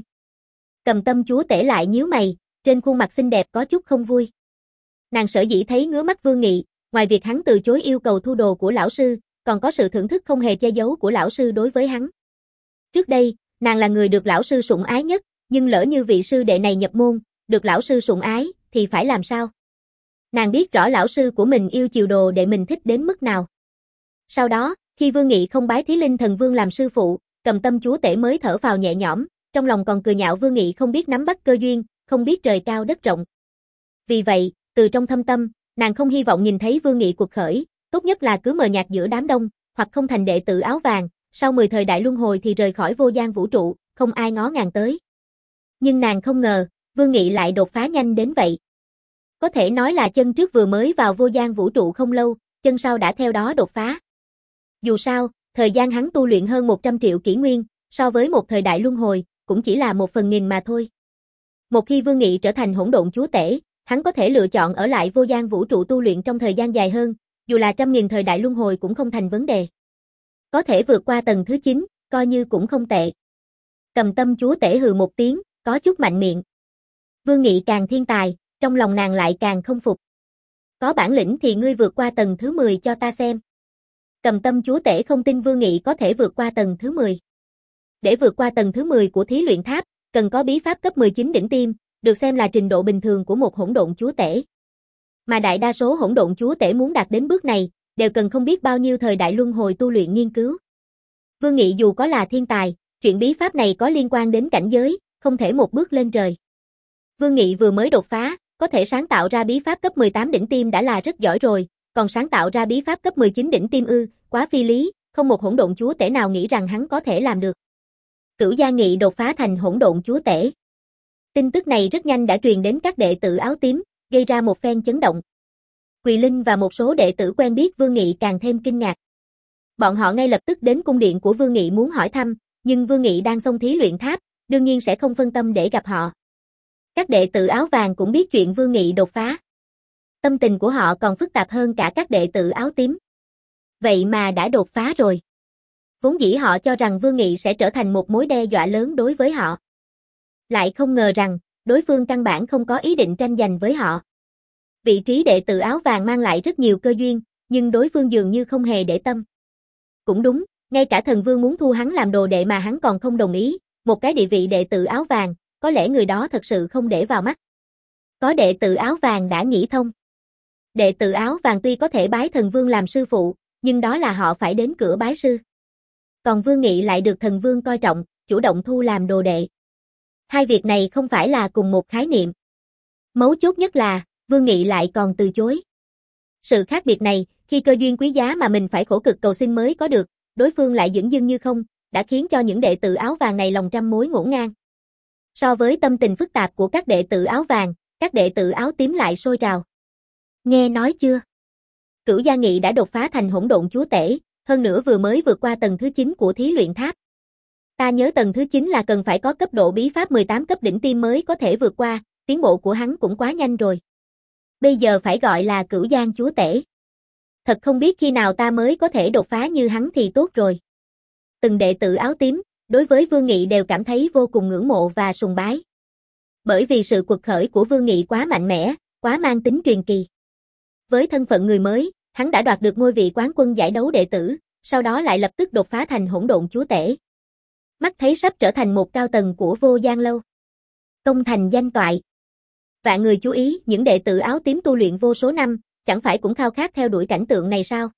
Cầm Tâm chúa tể lại nhíu mày, trên khuôn mặt xinh đẹp có chút không vui. Nàng sở dĩ thấy ngứa mắt Vương Nghị, ngoài việc hắn từ chối yêu cầu thu đồ của lão sư, còn có sự thưởng thức không hề che giấu của lão sư đối với hắn. Trước đây, nàng là người được lão sư sủng ái nhất, nhưng lỡ như vị sư đệ này nhập môn, được lão sư sủng ái, thì phải làm sao? Nàng biết rõ lão sư của mình yêu chiều đồ đệ mình thích đến mức nào. Sau đó, khi Vương Nghị không bái Thí Linh thần vương làm sư phụ, Cầm Tâm chúa tể mới thở phào nhẹ nhõm, trong lòng còn cười nhạo Vương Nghị không biết nắm bắt cơ duyên, không biết trời cao đất rộng. Vì vậy, từ trong thâm tâm, nàng không hy vọng nhìn thấy Vương Nghị cuộc khởi, tốt nhất là cứ mờ nhạt giữa đám đông, hoặc không thành đệ tử áo vàng, sau mười thời đại luân hồi thì rời khỏi vô gian vũ trụ, không ai ngó ngàng tới. Nhưng nàng không ngờ, Vương Nghị lại đột phá nhanh đến vậy. Có thể nói là chân trước vừa mới vào vô gian vũ trụ không lâu, chân sau đã theo đó đột phá. Dù sao, thời gian hắn tu luyện hơn một trăm triệu kỷ nguyên, so với một thời đại luân hồi, cũng chỉ là một phần nghìn mà thôi. Một khi Vương Nghị trở thành hỗn độn chúa tể, hắn có thể lựa chọn ở lại vô gian vũ trụ tu luyện trong thời gian dài hơn, dù là trăm nghìn thời đại luân hồi cũng không thành vấn đề. Có thể vượt qua tầng thứ chín, coi như cũng không tệ. Cầm Tâm chúa tể hừ một tiếng, có chút mạnh miệng. Vương Nghị càng thiên tài, trong lòng nàng lại càng không phục. Có bản lĩnh thì ngươi vượt qua tầng thứ mười cho ta xem. Cầm Tâm chúa tể không tin Vương Nghị có thể vượt qua tầng thứ mười. Để vượt qua tầng thứ mười của thí luyện tháp, cần có bí pháp cấp mười chín đỉnh tiêm, được xem là trình độ bình thường của một hỗn độn chúa tể. Mà đại đa số hỗn độn chúa tể muốn đạt đến bước này, đều cần không biết bao nhiêu thời đại luân hồi tu luyện nghiên cứu. Vương Nghị dù có là thiên tài, chuyện bí pháp này có liên quan đến cảnh giới, không thể một bước lên trời. Vương Nghị vừa mới đột phá, có thể sáng tạo ra bí pháp cấp mười tám đỉnh tiêm đã là rất giỏi rồi, còn sáng tạo ra bí pháp cấp mười chín đỉnh tiêm ư, quá phi lý, không một hỗn độn chúa tể nào nghĩ rằng hắn có thể làm được. Cửu Gia Nghị đột phá thành hỗn độn chúa tể. Tin tức này rất nhanh đã truyền đến các đệ tử áo tím, gây ra một phen chấn động. Quỳ Linh và một số đệ tử quen biết Vương Nghị càng thêm kinh ngạc. Bọn họ ngay lập tức đến cung điện của Vương Nghị muốn hỏi thăm, nhưng Vương Nghị đang xông thí luyện tháp, đương nhiên sẽ không phân tâm để gặp họ. Các đệ tử áo vàng cũng biết chuyện Vương Nghị đột phá. Tâm tình của họ còn phức tạp hơn cả các đệ tử áo tím. Vậy mà đã đột phá rồi. Vốn dĩ họ cho rằng Vương Nghị sẽ trở thành một mối đe dọa lớn đối với họ. Lại không ngờ rằng, đối phương căn bản không có ý định tranh giành với họ. Vị trí đệ tử áo vàng mang lại rất nhiều cơ duyên, nhưng đối phương dường như không hề để tâm. Cũng đúng, ngay cả thần vương muốn thu hắn làm đồ đệ mà hắn còn không đồng ý, một cái địa vị đệ tử áo vàng, có lẽ người đó thật sự không để vào mắt. Có đệ tử áo vàng đã nghĩ thông. Đệ tử áo vàng tuy có thể bái thần vương làm sư phụ, nhưng đó là họ phải đến cửa bái sư. Còn Vương Nghị lại được thần vương coi trọng, chủ động thu làm đồ đệ. Hai việc này không phải là cùng một khái niệm. Mấu chốt nhất là, Vương Nghị lại còn từ chối. Sự khác biệt này, khi cơ duyên quý giá mà mình phải khổ cực cầu xin mới có được, đối phương lại dửng dưng như không, đã khiến cho những đệ tử áo vàng này lòng trăm mối ngổn ngang. So với tâm tình phức tạp của các đệ tử áo vàng, các đệ tử áo tím lại sôi trào. Nghe nói chưa? Cửu Gia Nghị đã đột phá thành hỗn độn chúa tể, hơn nữa vừa mới vượt qua tầng thứ chín của thí luyện tháp. Ta nhớ tầng thứ chín là cần phải có cấp độ bí pháp mười tám cấp đỉnh tiêm mới có thể vượt qua, tiến bộ của hắn cũng quá nhanh rồi. Bây giờ phải gọi là Cửu Giang chúa tể. Thật không biết khi nào ta mới có thể đột phá như hắn thì tốt rồi. Từng đệ tử áo tím, đối với Vương Nghị đều cảm thấy vô cùng ngưỡng mộ và sùng bái. Bởi vì sự quật khởi của Vương Nghị quá mạnh mẽ, quá mang tính truyền kỳ. Với thân phận người mới, hắn đã đoạt được ngôi vị quán quân giải đấu đệ tử, sau đó lại lập tức đột phá thành hỗn độn chúa tể. Mắt thấy sắp trở thành một cao tầng của Vô Gian Lâu. Công thành danh toại. Vạn người chú ý, những đệ tử áo tím tu luyện vô số năm, chẳng phải cũng khao khát theo đuổi cảnh tượng này sao?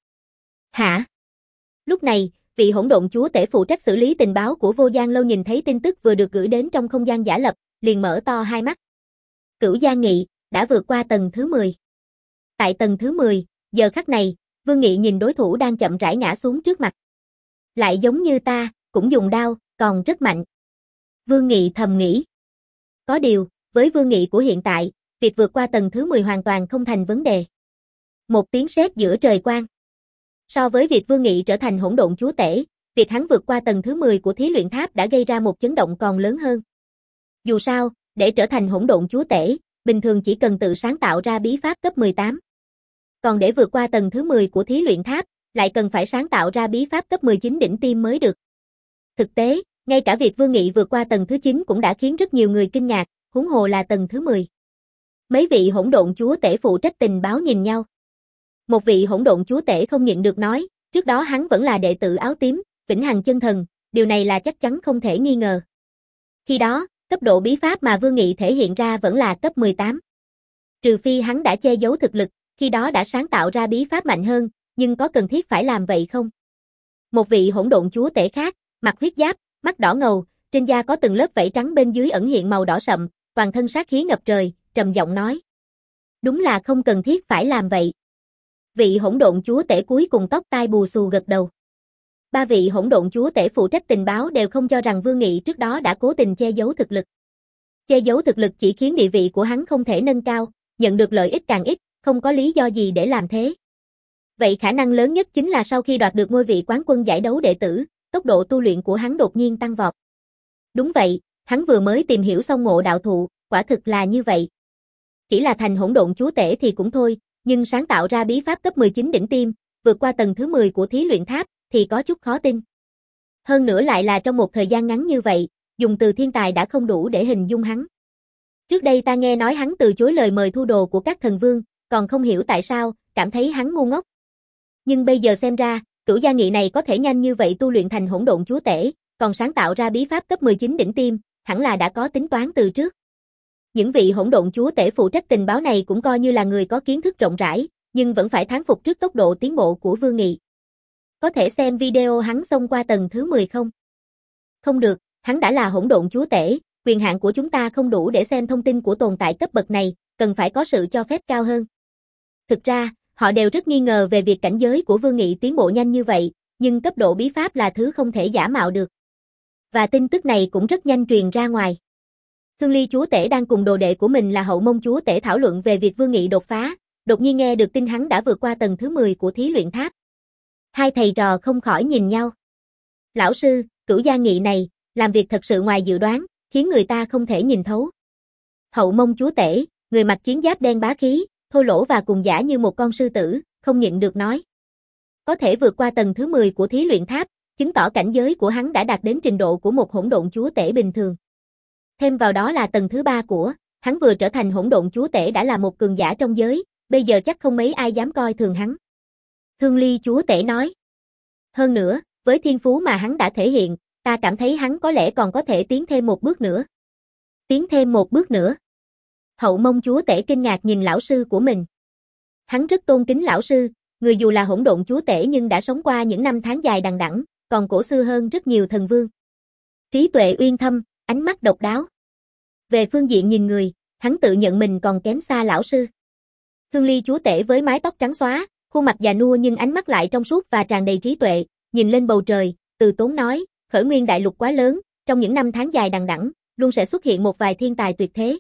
Hả? Lúc này, vị hỗn độn chúa tể phụ trách xử lý tình báo của Vô Gian Lâu nhìn thấy tin tức vừa được gửi đến trong không gian giả lập, liền mở to hai mắt. Cửu Gia Nghị đã vượt qua tầng thứ mười. Tại tầng thứ mười, giờ khắc này, Vương Nghị nhìn đối thủ đang chậm rãi ngã xuống trước mặt. Lại giống như ta, cũng dùng đao, còn rất mạnh. Vương Nghị thầm nghĩ. Có điều, với Vương Nghị của hiện tại, việc vượt qua tầng thứ mười hoàn toàn không thành vấn đề. Một tiếng sét giữa trời quang. So với việc Vương Nghị trở thành hỗn độn chúa tể, việc hắn vượt qua tầng thứ mười của thí luyện tháp đã gây ra một chấn động còn lớn hơn. Dù sao, để trở thành hỗn độn chúa tể, bình thường chỉ cần tự sáng tạo ra bí pháp cấp mười tám. Còn để vượt qua tầng thứ mười của thí luyện tháp, lại cần phải sáng tạo ra bí pháp cấp mười chín đỉnh tiêm mới được. Thực tế, ngay cả việc Vương Nghị vượt qua tầng thứ chín cũng đã khiến rất nhiều người kinh ngạc, huống hồ là tầng thứ mười. Mấy vị hỗn độn chúa tể phụ trách tình báo nhìn nhau. Một vị hỗn độn chúa tể không nhịn được nói, trước đó hắn vẫn là đệ tử áo tím, vĩnh hằng chân thần, điều này là chắc chắn không thể nghi ngờ. Khi đó, cấp độ bí pháp mà Vương Nghị thể hiện ra vẫn là cấp mười tám. Trừ phi hắn đã che giấu thực lực, khi đó đã sáng tạo ra bí pháp mạnh hơn, nhưng có cần thiết phải làm vậy không? Một vị hỗn độn chúa tể khác, mặc huyết giáp, mắt đỏ ngầu, trên da có từng lớp vảy trắng bên dưới ẩn hiện màu đỏ sậm, toàn thân sát khí ngập trời, trầm giọng nói. Đúng là không cần thiết phải làm vậy. Vị hỗn độn chúa tể cuối cùng tóc tai bù xù gật đầu. Ba vị hỗn độn chúa tể phụ trách tình báo đều không cho rằng Vương Nghị trước đó đã cố tình che giấu thực lực. Che giấu thực lực chỉ khiến địa vị của hắn không thể nâng cao, nhận được lợi ích càng ít, không có lý do gì để làm thế. Vậy khả năng lớn nhất chính là sau khi đoạt được ngôi vị quán quân giải đấu đệ tử, tốc độ tu luyện của hắn đột nhiên tăng vọt. Đúng vậy, hắn vừa mới tìm hiểu xong ngộ đạo thụ, quả thực là như vậy. Chỉ là thành hỗn độn chúa tể thì cũng thôi, nhưng sáng tạo ra bí pháp cấp mười chín đỉnh tiêm, vượt qua tầng thứ mười của thí luyện tháp, thì có chút khó tin. Hơn nữa lại là trong một thời gian ngắn như vậy, dùng từ thiên tài đã không đủ để hình dung hắn. Trước đây ta nghe nói hắn từ chối lời mời thu đồ của các thần vương, còn không hiểu tại sao, cảm thấy hắn ngu ngốc. Nhưng bây giờ xem ra, Cửu Gia Nghị này có thể nhanh như vậy tu luyện thành hỗn độn chúa tể, còn sáng tạo ra bí pháp cấp mười chín đỉnh tiêm, hẳn là đã có tính toán từ trước. Những vị hỗn độn chúa tể phụ trách tình báo này cũng coi như là người có kiến thức rộng rãi, nhưng vẫn phải thán phục trước tốc độ tiến bộ của Vương Nghị. Có thể xem video hắn xông qua tầng thứ mười không? Không được, hắn đã là hỗn độn chúa tể, quyền hạn của chúng ta không đủ để xem thông tin của tồn tại cấp bậc này, cần phải có sự cho phép cao hơn. Thực ra, họ đều rất nghi ngờ về việc cảnh giới của Vương Nghị tiến bộ nhanh như vậy, nhưng cấp độ bí pháp là thứ không thể giả mạo được. Và tin tức này cũng rất nhanh truyền ra ngoài. Thương Ly chúa tể đang cùng đồ đệ của mình là Hậu Mông chúa tể thảo luận về việc Vương Nghị đột phá, đột nhiên nghe được tin hắn đã vượt qua tầng thứ mười của thí luyện tháp. Hai thầy trò không khỏi nhìn nhau. Lão sư, Cửu Gia Nghị này, làm việc thật sự ngoài dự đoán, khiến người ta không thể nhìn thấu. Hậu Mông chúa tể, người mặc chiến giáp đen bá khí, thô lỗ và cùng giả như một con sư tử, không nhịn được nói. Có thể vượt qua tầng thứ mười của thí luyện tháp, chứng tỏ cảnh giới của hắn đã đạt đến trình độ của một hỗn độn chúa tể bình thường. Thêm vào đó là tầng thứ ba của, hắn vừa trở thành hỗn độn chúa tể đã là một cường giả trong giới, bây giờ chắc không mấy ai dám coi thường hắn. Thương Ly chúa tể nói. Hơn nữa, với thiên phú mà hắn đã thể hiện, ta cảm thấy hắn có lẽ còn có thể tiến thêm một bước nữa. Tiến thêm một bước nữa. Hậu Mông chúa tể kinh ngạc nhìn lão sư của mình. Hắn rất tôn kính lão sư, người dù là hỗn độn chúa tể nhưng đã sống qua những năm tháng dài đằng đẵng, còn cổ xưa hơn rất nhiều thần vương. Trí tuệ uyên thâm, ánh mắt độc đáo. Về phương diện nhìn người, hắn tự nhận mình còn kém xa lão sư. Thương Ly chúa tể với mái tóc trắng xóa, khuôn mặt già nua nhưng ánh mắt lại trong suốt và tràn đầy trí tuệ, nhìn lên bầu trời, từ tốn nói, khởi nguyên đại lục quá lớn, trong những năm tháng dài đằng đẵng, luôn sẽ xuất hiện một vài thiên tài tuyệt thế.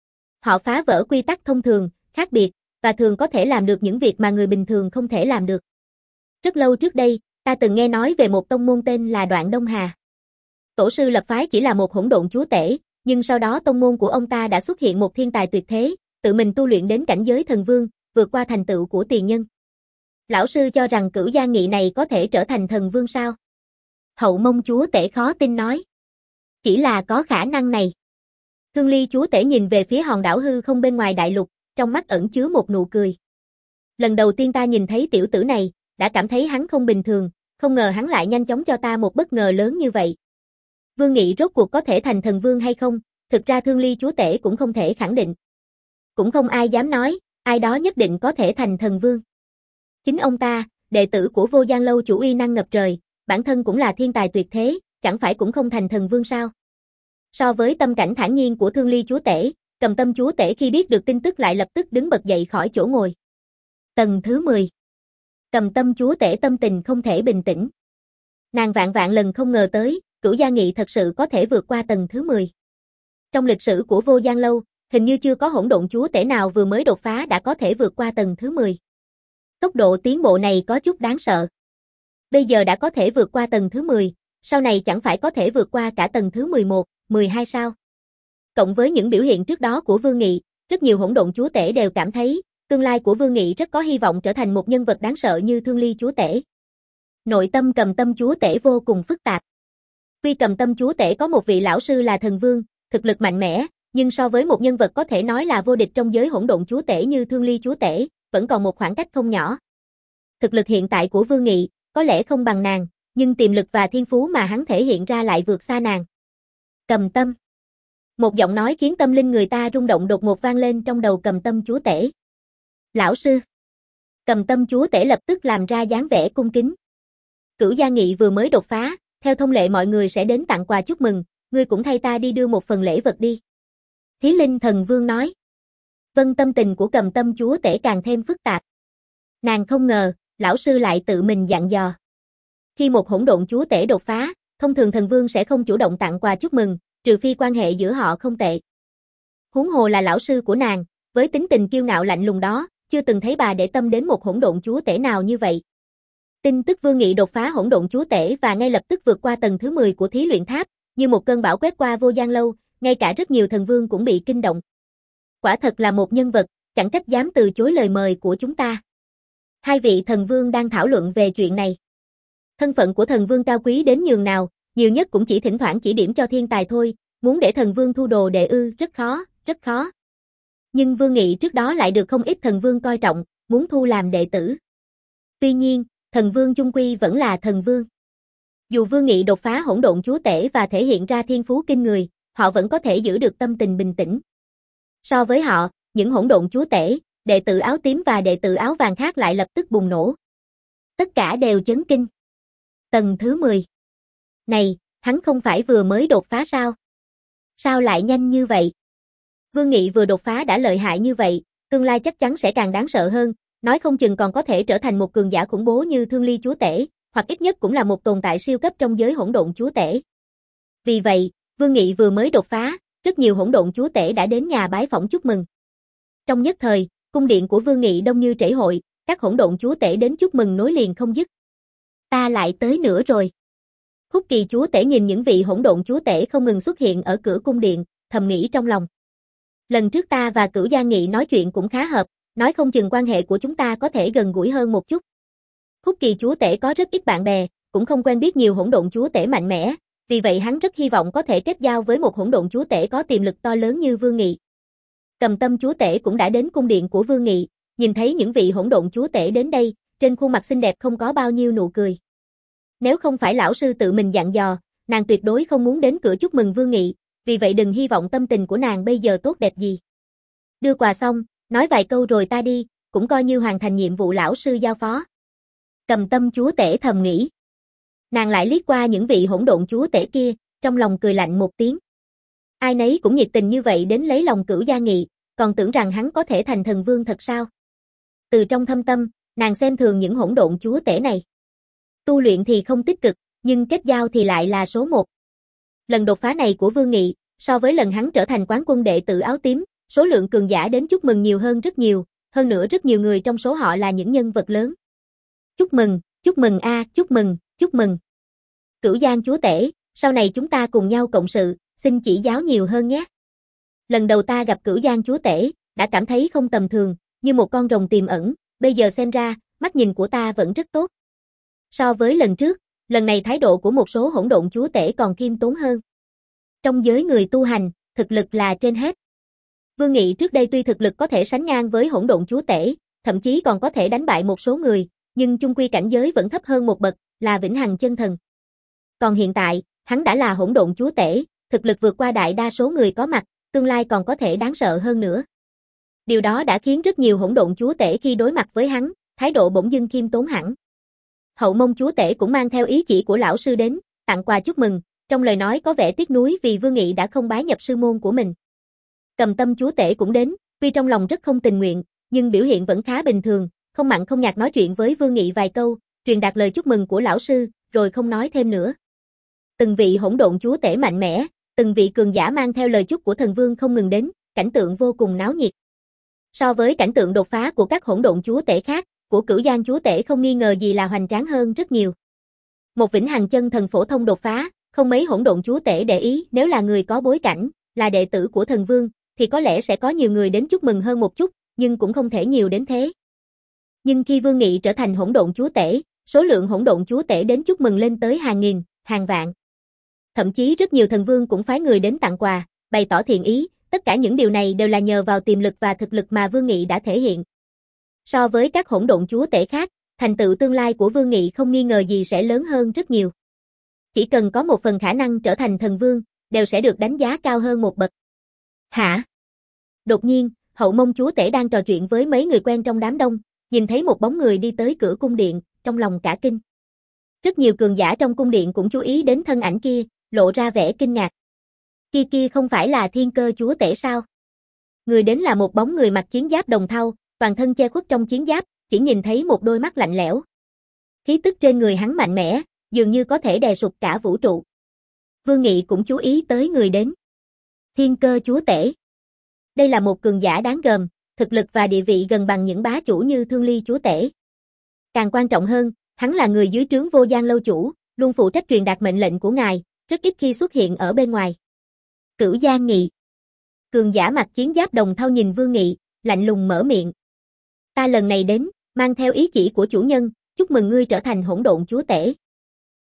Họ phá vỡ quy tắc thông thường, khác biệt, và thường có thể làm được những việc mà người bình thường không thể làm được. Rất lâu trước đây, ta từng nghe nói về một tông môn tên là Đoạn Đông Hà. Tổ sư lập phái chỉ là một hỗn độn chúa tể, nhưng sau đó tông môn của ông ta đã xuất hiện một thiên tài tuyệt thế, tự mình tu luyện đến cảnh giới thần vương, vượt qua thành tựu của tiền nhân. Lão sư cho rằng Cửu Gia Nghị này có thể trở thành thần vương sao? Hậu Mông chúa tể khó tin nói. Chỉ là có khả năng này. Thương Ly chúa tể nhìn về phía hòn đảo hư không bên ngoài đại lục, trong mắt ẩn chứa một nụ cười. Lần đầu tiên ta nhìn thấy tiểu tử này, đã cảm thấy hắn không bình thường, không ngờ hắn lại nhanh chóng cho ta một bất ngờ lớn như vậy. Vương Nghị rốt cuộc có thể thành thần vương hay không, thực ra Thương Ly chúa tể cũng không thể khẳng định. Cũng không ai dám nói, ai đó nhất định có thể thành thần vương. Chính ông ta, đệ tử của Vô Gian Lâu chủ uy năng ngập trời, bản thân cũng là thiên tài tuyệt thế, chẳng phải cũng không thành thần vương sao? So với tâm cảnh thản nhiên của Thương Ly chúa tể, Cầm Tâm chúa tể khi biết được tin tức lại lập tức đứng bật dậy khỏi chỗ ngồi. Tầng thứ mười. Cầm Tâm chúa tể tâm tình không thể bình tĩnh. Nàng vạn vạn lần không ngờ tới, Cửu Gia Nghị thật sự có thể vượt qua tầng thứ mười. Trong lịch sử của Vô Gian Lâu, hình như chưa có hỗn độn chúa tể nào vừa mới đột phá đã có thể vượt qua tầng thứ mười. Tốc độ tiến bộ này có chút đáng sợ. Bây giờ đã có thể vượt qua tầng thứ mười, sau này chẳng phải có thể vượt qua cả tầng thứ mười một, mười hai sao? Cộng với những biểu hiện trước đó của Vương Nghị, rất nhiều hỗn độn chúa tể đều cảm thấy, tương lai của Vương Nghị rất có hy vọng trở thành một nhân vật đáng sợ như Thương Ly chúa tể. Nội tâm Cầm Tâm chúa tể vô cùng phức tạp. Tuy Cầm Tâm chúa tể có một vị lão sư là thần vương, thực lực mạnh mẽ, nhưng so với một nhân vật có thể nói là vô địch trong giới hỗn độn chúa tể như Thương Ly chúa tể, vẫn còn một khoảng cách không nhỏ. Thực lực hiện tại của Vương Nghị, có lẽ không bằng nàng, nhưng tiềm lực và thiên phú mà hắn thể hiện ra lại vượt xa nàng. Cầm Tâm. Một giọng nói khiến tâm linh người ta rung động đột ngột vang lên trong đầu Cầm Tâm chúa tể. Lão sư. Cầm Tâm chúa tể lập tức làm ra dáng vẻ cung kính. Cửu Gia Nghị vừa mới đột phá, theo thông lệ mọi người sẽ đến tặng quà chúc mừng, ngươi cũng thay ta đi đưa một phần lễ vật đi. Thí Linh thần vương nói. Vân, tâm tình của Cầm Tâm chúa tể càng thêm phức tạp. Nàng không ngờ, lão sư lại tự mình dặn dò. Khi một hỗn độn chúa tể đột phá, thông thường thần vương sẽ không chủ động tặng quà chúc mừng, trừ phi quan hệ giữa họ không tệ. Huống hồ là lão sư của nàng, với tính tình kiêu ngạo lạnh lùng đó, chưa từng thấy bà để tâm đến một hỗn độn chúa tể nào như vậy. Tin tức Vương Nghị đột phá hỗn độn chúa tể và ngay lập tức vượt qua tầng thứ mười của thí luyện tháp, như một cơn bão quét qua Vô Gian Lâu, ngay cả rất nhiều thần vương cũng bị kinh động. Quả thật là một nhân vật, chẳng trách dám từ chối lời mời của chúng ta. Hai vị thần vương đang thảo luận về chuyện này. Thân phận của thần vương cao quý đến nhường nào, nhiều nhất cũng chỉ thỉnh thoảng chỉ điểm cho thiên tài thôi, muốn để thần vương thu đồ đệ ư, rất khó, rất khó. Nhưng Vương Nghị trước đó lại được không ít thần vương coi trọng, muốn thu làm đệ tử. Tuy nhiên, thần vương chung quy vẫn là thần vương. Dù Vương Nghị đột phá hỗn độn chúa tể và thể hiện ra thiên phú kinh người, họ vẫn có thể giữ được tâm tình bình tĩnh. So với họ, những hỗn độn chúa tể, đệ tử áo tím và đệ tử áo vàng khác lại lập tức bùng nổ. Tất cả đều chấn kinh. Tầng thứ mười. Này, hắn không phải vừa mới đột phá sao? Sao lại nhanh như vậy? Vương Nghị vừa đột phá đã lợi hại như vậy, tương lai chắc chắn sẽ càng đáng sợ hơn, nói không chừng còn có thể trở thành một cường giả khủng bố như Thương Ly chúa tể, hoặc ít nhất cũng là một tồn tại siêu cấp trong giới hỗn độn chúa tể. Vì vậy, Vương Nghị vừa mới đột phá, rất nhiều hỗn độn chúa tể đã đến nhà bái phỏng chúc mừng. Trong nhất thời, cung điện của Vương Nghị đông như trễ hội, các hỗn độn chúa tể đến chúc mừng nối liền không dứt. Ta lại tới nữa rồi. Khúc Kỳ chúa tể nhìn những vị hỗn độn chúa tể không ngừng xuất hiện ở cửa cung điện, thầm nghĩ trong lòng. Lần trước ta và Cửu Gia Nghị nói chuyện cũng khá hợp, nói không chừng quan hệ của chúng ta có thể gần gũi hơn một chút. Khúc Kỳ chúa tể có rất ít bạn bè, cũng không quen biết nhiều hỗn độn chúa tể mạnh mẽ, vì vậy hắn rất hy vọng có thể kết giao với một hỗn độn chúa tể có tiềm lực to lớn như Vương Nghị. Cầm Tâm chúa tể cũng đã đến cung điện của Vương Nghị, nhìn thấy những vị hỗn độn chúa tể đến đây, trên khuôn mặt xinh đẹp không có bao nhiêu nụ cười. Nếu không phải lão sư tự mình dặn dò, nàng tuyệt đối không muốn đến cửa chúc mừng Vương Nghị, vì vậy đừng hy vọng tâm tình của nàng bây giờ tốt đẹp gì. Đưa quà xong, nói vài câu rồi ta đi, cũng coi như hoàn thành nhiệm vụ lão sư giao phó. Cầm Tâm chúa tể thầm nghĩ. Nàng lại liếc qua những vị hỗn độn chúa tể kia, trong lòng cười lạnh một tiếng. Ai nấy cũng nhiệt tình như vậy đến lấy lòng Cửu Gia Nghị, còn tưởng rằng hắn có thể thành thần vương thật sao? Từ trong thâm tâm, nàng xem thường những hỗn độn chúa tể này. Tu luyện thì không tích cực, nhưng kết giao thì lại là số một. Lần đột phá này của Vương Nghị, so với lần hắn trở thành quán quân đệ tử áo tím, số lượng cường giả đến chúc mừng nhiều hơn rất nhiều, hơn nữa rất nhiều người trong số họ là những nhân vật lớn. Chúc mừng, chúc mừng a, chúc mừng, chúc mừng. Cửu Giang chúa tể, sau này chúng ta cùng nhau cộng sự, xin chỉ giáo nhiều hơn nhé. Lần đầu ta gặp Cửu Giang chúa tể, đã cảm thấy không tầm thường, như một con rồng tiềm ẩn, bây giờ xem ra, mắt nhìn của ta vẫn rất tốt. So với lần trước, lần này thái độ của một số hỗn độn chúa tể còn khiêm tốn hơn. Trong giới người tu hành, thực lực là trên hết. Vương Nghị trước đây tuy thực lực có thể sánh ngang với hỗn độn chúa tể, thậm chí còn có thể đánh bại một số người, nhưng chung quy cảnh giới vẫn thấp hơn một bậc, là vĩnh hằng chân thần. Còn hiện tại, hắn đã là hỗn độn chúa tể, thực lực vượt qua đại đa số người có mặt, tương lai còn có thể đáng sợ hơn nữa. Điều đó đã khiến rất nhiều hỗn độn chúa tể khi đối mặt với hắn, thái độ bỗng dưng khiêm tốn hẳn. Hậu Mông chúa tể cũng mang theo ý chỉ của lão sư đến, tặng quà chúc mừng, trong lời nói có vẻ tiếc nuối vì Vương Nghị đã không bái nhập sư môn của mình. Cầm Tâm chúa tể cũng đến, tuy trong lòng rất không tình nguyện, nhưng biểu hiện vẫn khá bình thường, không mặn không nhạt nói chuyện với Vương Nghị vài câu, truyền đạt lời chúc mừng của lão sư, rồi không nói thêm nữa. Từng vị hỗn độn chúa tể mạnh mẽ, từng vị cường giả mang theo lời chúc của thần vương không ngừng đến, cảnh tượng vô cùng náo nhiệt. So với cảnh tượng đột phá của các hỗn độn chúa tể khác, của Cửu Giang chúa tể không nghi ngờ gì là hoành tráng hơn rất nhiều. Một vĩnh hằng chân thần phổ thông đột phá, không mấy hỗn độn chúa tể để ý, nếu là người có bối cảnh, là đệ tử của thần vương, thì có lẽ sẽ có nhiều người đến chúc mừng hơn một chút, nhưng cũng không thể nhiều đến thế. Nhưng khi Vương Nghị trở thành hỗn độn chúa tể, số lượng hỗn độn chúa tể đến chúc mừng lên tới hàng nghìn, hàng vạn. Thậm chí rất nhiều thần vương cũng phái người đến tặng quà, bày tỏ thiện ý, tất cả những điều này đều là nhờ vào tiềm lực và thực lực mà Vương Nghị đã thể hiện. So với các hỗn độn chúa tể khác, thành tựu tương lai của Vương Nghị không nghi ngờ gì sẽ lớn hơn rất nhiều. Chỉ cần có một phần khả năng trở thành thần vương, đều sẽ được đánh giá cao hơn một bậc. Hả? Đột nhiên, Hậu Mông chúa tể đang trò chuyện với mấy người quen trong đám đông, nhìn thấy một bóng người đi tới cửa cung điện, trong lòng cả kinh. Rất nhiều cường giả trong cung điện cũng chú ý đến thân ảnh kia, lộ ra vẻ kinh ngạc. Kia kia không phải là Thiên Cơ chúa tể sao? Người đến là một bóng người mặc chiến giáp đồng thau, toàn thân che khuất trong chiến giáp, chỉ nhìn thấy một đôi mắt lạnh lẽo. Khí tức trên người hắn mạnh mẽ, dường như có thể đè sụp cả vũ trụ. Vương Nghị cũng chú ý tới người đến. Thiên Cơ chúa tể. Đây là một cường giả đáng gờm, thực lực và địa vị gần bằng những bá chủ như Thương Ly chúa tể. Càng quan trọng hơn, hắn là người dưới trướng Vô Gian lâu chủ, luôn phụ trách truyền đạt mệnh lệnh của ngài, rất ít khi xuất hiện ở bên ngoài. Cửu Gia Nghị. Cường giả mặc chiến giáp đồng thau nhìn Vương Nghị, lạnh lùng mở miệng. Ta lần này đến, mang theo ý chỉ của chủ nhân, chúc mừng ngươi trở thành hỗn độn chúa tể.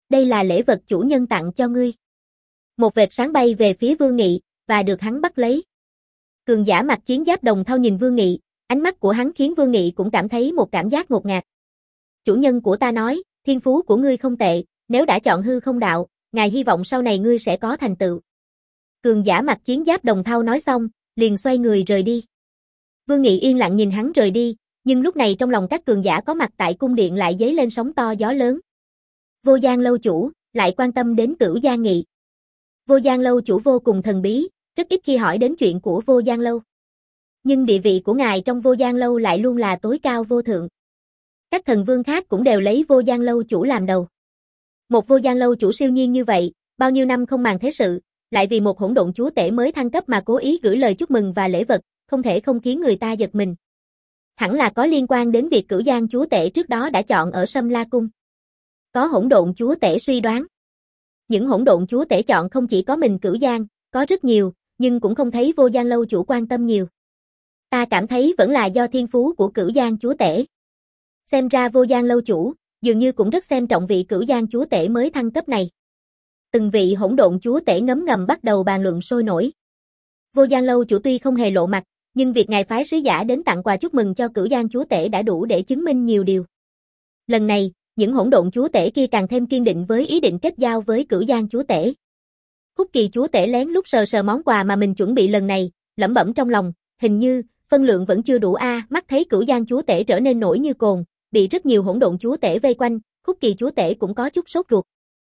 Đây là lễ vật chủ nhân tặng cho ngươi. Một vệt sáng bay về phía Vương Nghị, và được hắn bắt lấy. Cường giả mặc chiến giáp đồng thau nhìn Vương Nghị, ánh mắt của hắn khiến Vương Nghị cũng cảm thấy một cảm giác ngột ngạt. Chủ nhân của ta nói, thiên phú của ngươi không tệ, nếu đã chọn hư không đạo, ngài hy vọng sau này ngươi sẽ có thành tựu. Cường giả mặc chiến giáp đồng thau nói xong, liền xoay người rời đi. Vương Nghị yên lặng nhìn hắn rời đi, nhưng lúc này trong lòng các cường giả có mặt tại cung điện lại dấy lên sóng to gió lớn. Vô Gian lâu chủ, lại quan tâm đến Cửu Gia Nghị. Vô Gian lâu chủ vô cùng thần bí, rất ít khi hỏi đến chuyện của Vô Gian lâu. Nhưng địa vị của ngài trong Vô Gian lâu lại luôn là tối cao vô thượng. Các thần vương khác cũng đều lấy Vô Gian lâu chủ làm đầu. Một Vô Gian lâu chủ siêu nhiên như vậy, bao nhiêu năm không màng thế sự, lại vì một hỗn độn chúa tể mới thăng cấp mà cố ý gửi lời chúc mừng và lễ vật, không thể không khiến người ta giật mình. Hẳn là có liên quan đến việc Cửu Giang chúa tể trước đó đã chọn ở Sâm La Cung. Có hỗn độn chúa tể suy đoán. Những hỗn độn chúa tể chọn không chỉ có mình Cửu Giang, có rất nhiều, nhưng cũng không thấy Vô Gian lâu chủ quan tâm nhiều. Ta cảm thấy vẫn là do thiên phú của Cửu Giang chúa tể. Xem ra Vô Gian lâu chủ, dường như cũng rất xem trọng vị Cửu Giang chúa tể mới thăng cấp này. Từng vị hỗn độn chúa tể ngấm ngầm bắt đầu bàn luận sôi nổi. Vô Gian lâu chủ tuy không hề lộ mặt, nhưng việc ngài phái sứ giả đến tặng quà chúc mừng cho Cửu Giang chúa tể đã đủ để chứng minh nhiều điều. Lần này, những hỗn độn chúa tể kia càng thêm kiên định với ý định kết giao với Cửu Giang chúa tể. Khúc Kỳ chúa tể lén lút sờ sờ món quà mà mình chuẩn bị lần này, lẩm bẩm trong lòng, hình như phân lượng vẫn chưa đủ a. Mắt thấy Cửu Giang chúa tể trở nên nổi như cồn, bị rất nhiều hỗn độn chúa tể vây quanh, Khúc Kỳ chúa tể cũng có chút sốt ruột.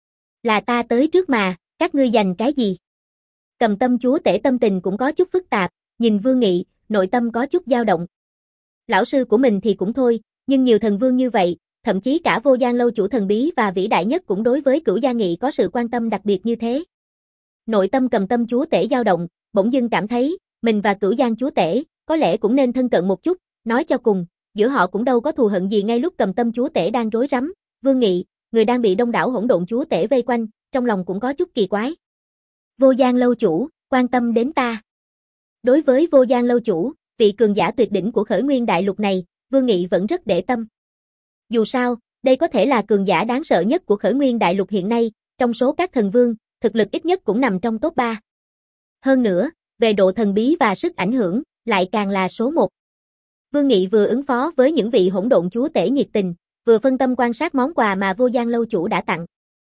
Là ta tới trước mà, các ngươi giành cái gì? Cầm Tâm chúa tể tâm tình cũng có chút phức tạp, nhìn Vương Nghị, nội tâm có chút dao động. Lão sư của mình thì cũng thôi, nhưng nhiều thần vương như vậy, thậm chí cả Vô Gian lâu chủ thần bí và vĩ đại nhất cũng đối với Cửu Gia Nghị có sự quan tâm đặc biệt như thế. Nội tâm Cầm Tâm chúa tể dao động, bỗng dưng cảm thấy, mình và Cửu Giang chúa tể, có lẽ cũng nên thân cận một chút, nói cho cùng, giữa họ cũng đâu có thù hận gì. Ngay lúc Cầm Tâm chúa tể đang rối rắm, Vương Nghị, người đang bị đông đảo hỗn độn chúa tể vây quanh, trong lòng cũng có chút kỳ quái. Vô Gian lâu chủ, quan tâm đến ta. Đối với Vô Gian lâu chủ, vị cường giả tuyệt đỉnh của khởi nguyên đại lục này, Vương Nghị vẫn rất để tâm. Dù sao, đây có thể là cường giả đáng sợ nhất của khởi nguyên đại lục hiện nay, trong số các thần vương, thực lực ít nhất cũng nằm trong top ba. Hơn nữa, về độ thần bí và sức ảnh hưởng, lại càng là số một. Vương Nghị vừa ứng phó với những vị hỗn độn chúa tể nhiệt tình, vừa phân tâm quan sát món quà mà Vô Gian lâu chủ đã tặng.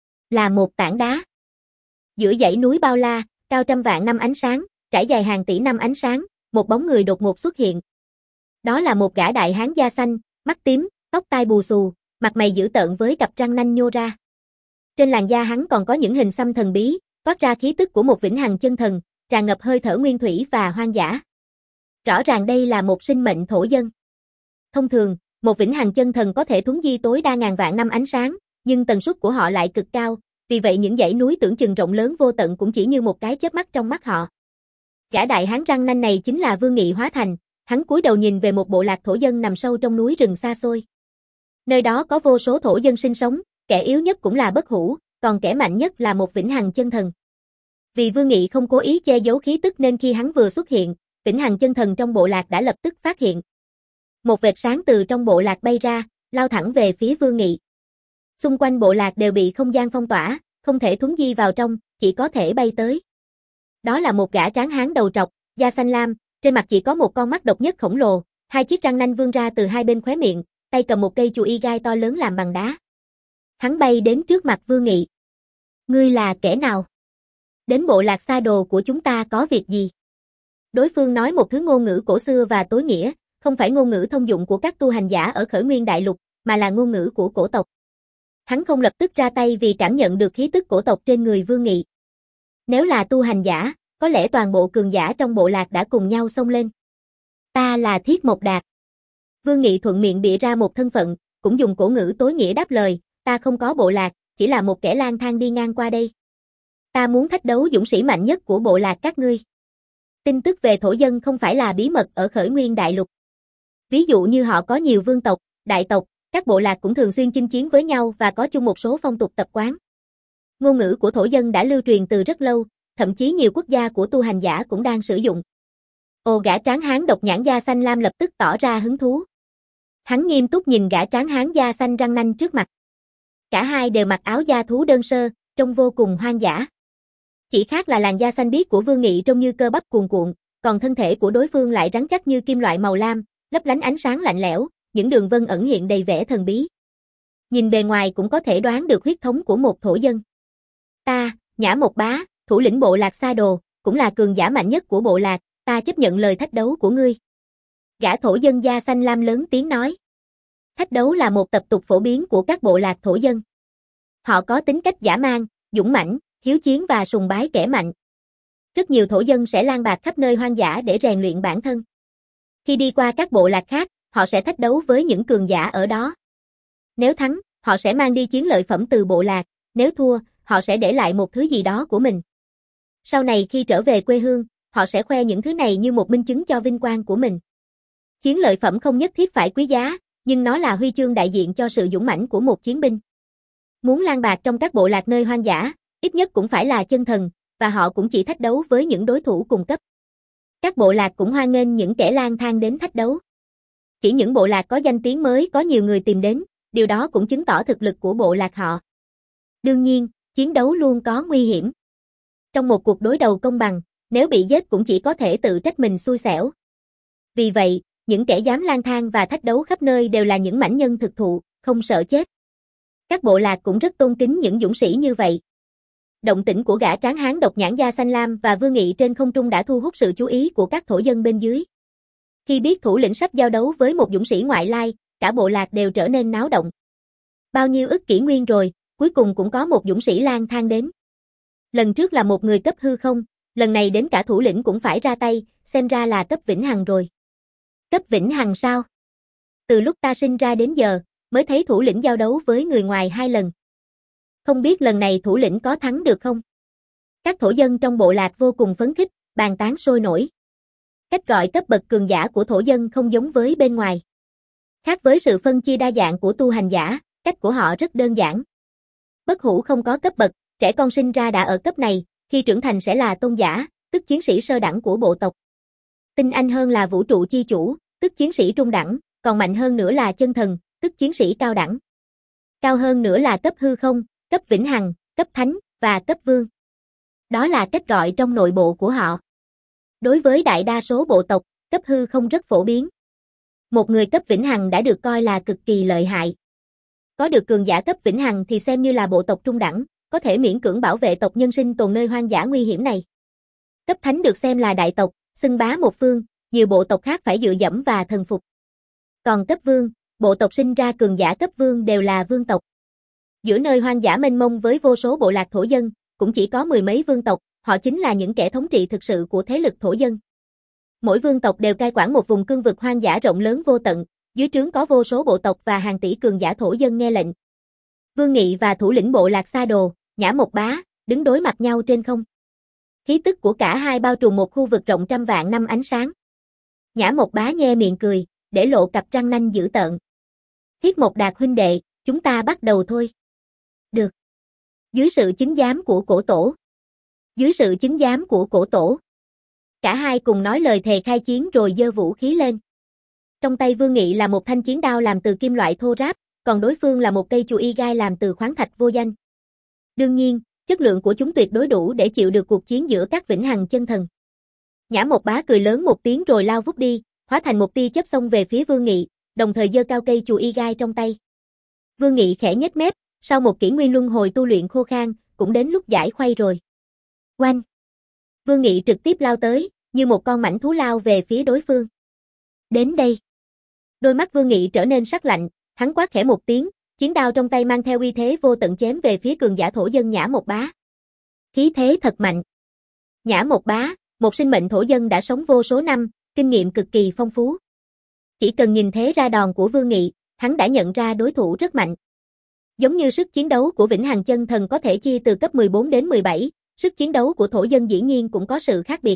Là một tảng đá. Giữa dãy núi bao la, cao trăm vạn năm ánh sáng, trải dài hàng tỷ năm ánh sáng, một bóng người đột ngột xuất hiện. Đó là một gã đại hán da xanh, mắt tím, tóc tai bù xù, mặt mày dữ tợn với cặp răng nanh nhô ra. Trên làn da hắn còn có những hình xăm thần bí, toát ra khí tức của một vĩnh hằng chân thần, tràn ngập hơi thở nguyên thủy và hoang dã. Rõ ràng đây là một sinh mệnh thổ dân. Thông thường, một vĩnh hằng chân thần có thể thuấn di tối đa ngàn vạn năm ánh sáng, nhưng tần suất của họ lại cực cao, vì vậy những dãy núi tưởng chừng rộng lớn vô tận cũng chỉ như một cái chớp mắt trong mắt họ. Gã đại hán răng nanh này chính là Vương Nghị hóa thành, hắn cúi đầu nhìn về một bộ lạc thổ dân nằm sâu trong núi rừng xa xôi. Nơi đó có vô số thổ dân sinh sống, kẻ yếu nhất cũng là bất hủ, còn kẻ mạnh nhất là một vĩnh hằng chân thần. Vì Vương Nghị không cố ý che giấu khí tức nên khi hắn vừa xuất hiện, vĩnh hằng chân thần trong bộ lạc đã lập tức phát hiện. Một vệt sáng từ trong bộ lạc bay ra, lao thẳng về phía Vương Nghị. Xung quanh bộ lạc đều bị không gian phong tỏa, không thể thuấn di vào trong, chỉ có thể bay tới. Đó là một gã tráng hán đầu trọc, da xanh lam, trên mặt chỉ có một con mắt độc nhất khổng lồ, hai chiếc răng nanh vươn ra từ hai bên khóe miệng, tay cầm một cây chùy y gai to lớn làm bằng đá. Hắn bay đến trước mặt Vương Nghị. Ngươi là kẻ nào? Đến bộ lạc xa đồ của chúng ta có việc gì? Đối phương nói một thứ ngôn ngữ cổ xưa và tối nghĩa, không phải ngôn ngữ thông dụng của các tu hành giả ở khởi nguyên đại lục, mà là ngôn ngữ của cổ tộc. Hắn không lập tức ra tay vì cảm nhận được khí tức cổ tộc trên người Vương Nghị. Nếu là tu hành giả, có lẽ toàn bộ cường giả trong bộ lạc đã cùng nhau xông lên. Ta là Thiết Mộc Đạt. Vương Nghị thuận miệng bịa ra một thân phận, cũng dùng cổ ngữ tối nghĩa đáp lời, ta không có bộ lạc, chỉ là một kẻ lang thang đi ngang qua đây. Ta muốn thách đấu dũng sĩ mạnh nhất của bộ lạc các ngươi. Tin tức về thổ dân không phải là bí mật ở khởi nguyên đại lục. Ví dụ như họ có nhiều vương tộc, đại tộc, các bộ lạc cũng thường xuyên chinh chiến với nhau và có chung một số phong tục tập quán. Ngôn ngữ của thổ dân đã lưu truyền từ rất lâu, thậm chí nhiều quốc gia của tu hành giả cũng đang sử dụng. Ồ, gã tráng hán độc nhãn da xanh lam lập tức tỏ ra hứng thú. Hắn nghiêm túc nhìn gã tráng hán da xanh răng nanh trước mặt. Cả hai đều mặc áo da thú đơn sơ, trông vô cùng hoang dã. Chỉ khác là làn da xanh biếc của Vương Nghị trông như cơ bắp cuồn cuộn, còn thân thể của đối phương lại rắn chắc như kim loại màu lam, lấp lánh ánh sáng lạnh lẽo, những đường vân ẩn hiện đầy vẻ thần bí. Nhìn bề ngoài cũng có thể đoán được huyết thống của một thổ dân. Ta, Nhã Một Bá, thủ lĩnh bộ lạc Sa Đồ, cũng là cường giả mạnh nhất của bộ lạc, ta chấp nhận lời thách đấu của ngươi. Gã thổ dân da xanh lam lớn tiếng nói. Thách đấu là một tập tục phổ biến của các bộ lạc thổ dân. Họ có tính cách dã man, dũng mãnh, hiếu chiến và sùng bái kẻ mạnh. Rất nhiều thổ dân sẽ lang bạt khắp nơi hoang dã để rèn luyện bản thân. Khi đi qua các bộ lạc khác, họ sẽ thách đấu với những cường giả ở đó. Nếu thắng, họ sẽ mang đi chiến lợi phẩm từ bộ lạc, nếu thua, họ sẽ để lại một thứ gì đó của mình. Sau này khi trở về quê hương, họ sẽ khoe những thứ này như một minh chứng cho vinh quang của mình. Chiến lợi phẩm không nhất thiết phải quý giá, nhưng nó là huy chương đại diện cho sự dũng mãnh của một chiến binh. Muốn lang bạt trong các bộ lạc nơi hoang dã, ít nhất cũng phải là chân thần, và họ cũng chỉ thách đấu với những đối thủ cùng cấp. Các bộ lạc cũng hoan nghênh những kẻ lang thang đến thách đấu. Chỉ những bộ lạc có danh tiếng mới có nhiều người tìm đến, điều đó cũng chứng tỏ thực lực của bộ lạc họ. Đương nhiên, chiến đấu luôn có nguy hiểm. Trong một cuộc đối đầu công bằng, nếu bị giết cũng chỉ có thể tự trách mình xui xẻo. Vì vậy, những kẻ dám lang thang và thách đấu khắp nơi đều là những mãnh nhân thực thụ, không sợ chết. Các bộ lạc cũng rất tôn kính những dũng sĩ như vậy. Động tĩnh của gã tráng hán độc nhãn da xanh lam và Vương Nghị trên không trung đã thu hút sự chú ý của các thổ dân bên dưới. Khi biết thủ lĩnh sắp giao đấu với một dũng sĩ ngoại lai, cả bộ lạc đều trở nên náo động. Bao nhiêu ức kỷ nguyên rồi, cuối cùng cũng có một dũng sĩ lang thang đến. Lần trước là một người cấp hư không, lần này đến cả thủ lĩnh cũng phải ra tay, xem ra là cấp vĩnh hằng rồi. Cấp vĩnh hằng sao? Từ lúc ta sinh ra đến giờ, mới thấy thủ lĩnh giao đấu với người ngoài hai lần. Không biết lần này thủ lĩnh có thắng được không? Các thổ dân trong bộ lạc vô cùng phấn khích, bàn tán sôi nổi. Cách gọi cấp bậc cường giả của thổ dân không giống với bên ngoài. Khác với sự phân chia đa dạng của tu hành giả, cách của họ rất đơn giản. Bất hủ không có cấp bậc, trẻ con sinh ra đã ở cấp này, khi trưởng thành sẽ là tôn giả, tức chiến sĩ sơ đẳng của bộ tộc. Tinh anh hơn là vũ trụ chi chủ, tức chiến sĩ trung đẳng, còn mạnh hơn nữa là chân thần, tức chiến sĩ cao đẳng. Cao hơn nữa là cấp hư không, cấp vĩnh hằng, cấp thánh, và cấp vương. Đó là cách gọi trong nội bộ của họ. Đối với đại đa số bộ tộc, cấp hư không rất phổ biến. Một người cấp vĩnh hằng đã được coi là cực kỳ lợi hại. Có được cường giả cấp vĩnh hằng thì xem như là bộ tộc trung đẳng, có thể miễn cưỡng bảo vệ tộc nhân sinh tồn nơi hoang dã nguy hiểm này. Cấp thánh được xem là đại tộc, xưng bá một phương, nhiều bộ tộc khác phải dựa dẫm và thần phục. Còn cấp vương, bộ tộc sinh ra cường giả cấp vương đều là vương tộc. Giữa nơi hoang dã mênh mông với vô số bộ lạc thổ dân, cũng chỉ có mười mấy vương tộc, họ chính là những kẻ thống trị thực sự của thế lực thổ dân. Mỗi vương tộc đều cai quản một vùng cương vực hoang dã rộng lớn vô tận, dưới trướng có vô số bộ tộc và hàng tỷ cường giả thổ dân nghe lệnh. Vương Nghị và thủ lĩnh bộ lạc Sa Đồ, Nhã Một Bá, đứng đối mặt nhau trên không. Khí tức của cả hai bao trùm một khu vực rộng trăm vạn năm ánh sáng. Nhã Một Bá nhe miệng cười, để lộ cặp răng nanh dữ tợn. Thiết Một Đạt huynh đệ, chúng ta bắt đầu thôi. Được. Dưới sự chứng giám của cổ tổ. Dưới sự chứng giám của cổ tổ. Cả hai cùng nói lời thề khai chiến rồi giơ vũ khí lên. Trong tay Vương Nghị là một thanh chiến đao làm từ kim loại thô ráp, còn đối phương là một cây chùy y gai làm từ khoáng thạch vô danh. Đương nhiên, chất lượng của chúng tuyệt đối đủ để chịu được cuộc chiến giữa các vĩnh hằng chân thần. Nhã Một Bá cười lớn một tiếng rồi lao vút đi, hóa thành một tia chớp xông về phía Vương Nghị, đồng thời giơ cao cây chùy y gai trong tay. Vương Nghị khẽ nhếch mép, sau một kỷ nguyên luân hồi tu luyện khô khan, cũng đến lúc giải khuây rồi. Oanh! Vương Nghị trực tiếp lao tới, như một con mãnh thú lao về phía đối phương. Đến đây! Đôi mắt Vương Nghị trở nên sắc lạnh, hắn quát khẽ một tiếng, chiến đao trong tay mang theo uy thế vô tận chém về phía cường giả thổ dân Nhã Một Bá. Khí thế thật mạnh. Nhã Một Bá, một sinh mệnh thổ dân đã sống vô số năm, kinh nghiệm cực kỳ phong phú. Chỉ cần nhìn thế ra đòn của Vương Nghị, hắn đã nhận ra đối thủ rất mạnh. Giống như sức chiến đấu của vĩnh hằng chân thần có thể chia từ cấp mười bốn đến mười bảy, sức chiến đấu của thổ dân dĩ nhiên cũng có sự khác biệt.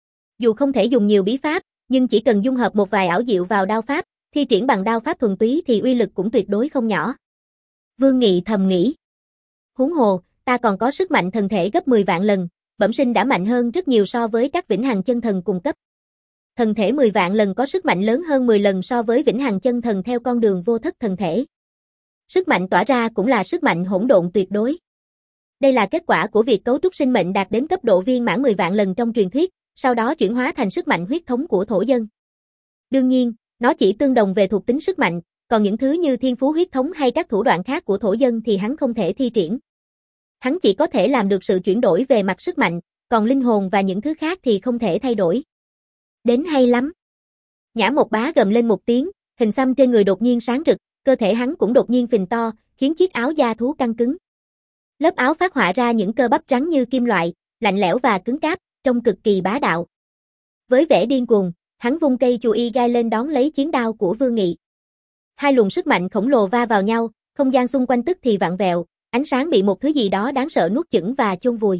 Dù không thể dùng nhiều bí pháp, nhưng chỉ cần dung hợp một vài ảo diệu vào đao pháp, thi triển bằng đao pháp thuần túy thì uy lực cũng tuyệt đối không nhỏ. Vương Nghị thầm nghĩ. Huống hồ, ta còn có sức mạnh thần thể gấp mười vạn lần, bẩm sinh đã mạnh hơn rất nhiều so với các vĩnh hằng chân thần cùng cấp. Thần thể mười vạn lần có sức mạnh lớn hơn mười lần so với vĩnh hằng chân thần theo con đường vô thất thần thể. Sức mạnh tỏa ra cũng là sức mạnh hỗn độn tuyệt đối. Đây là kết quả của việc cấu trúc sinh mệnh đạt đến cấp độ viên mãn mười vạn lần trong truyền thuyết, sau đó chuyển hóa thành sức mạnh huyết thống của thổ dân. Đương nhiên, nó chỉ tương đồng về thuộc tính sức mạnh, còn những thứ như thiên phú huyết thống hay các thủ đoạn khác của thổ dân thì hắn không thể thi triển. Hắn chỉ có thể làm được sự chuyển đổi về mặt sức mạnh, còn linh hồn và những thứ khác thì không thể thay đổi. Đến hay lắm. Nhã Một Bá gầm lên một tiếng, hình xăm trên người đột nhiên sáng rực, cơ thể hắn cũng đột nhiên phình to, khiến chiếc áo da thú căng cứng. Lớp áo phát họa ra những cơ bắp trắng như kim loại, lạnh lẽo và cứng cáp, trông cực kỳ bá đạo. Với vẻ điên cuồng, hắn vung cây chù y gai lên đón lấy chiến đao của Vương Nghị. Hai luồng sức mạnh khổng lồ va vào nhau, không gian xung quanh tức thì vặn vẹo, ánh sáng bị một thứ gì đó đáng sợ nuốt chửng và chôn vùi.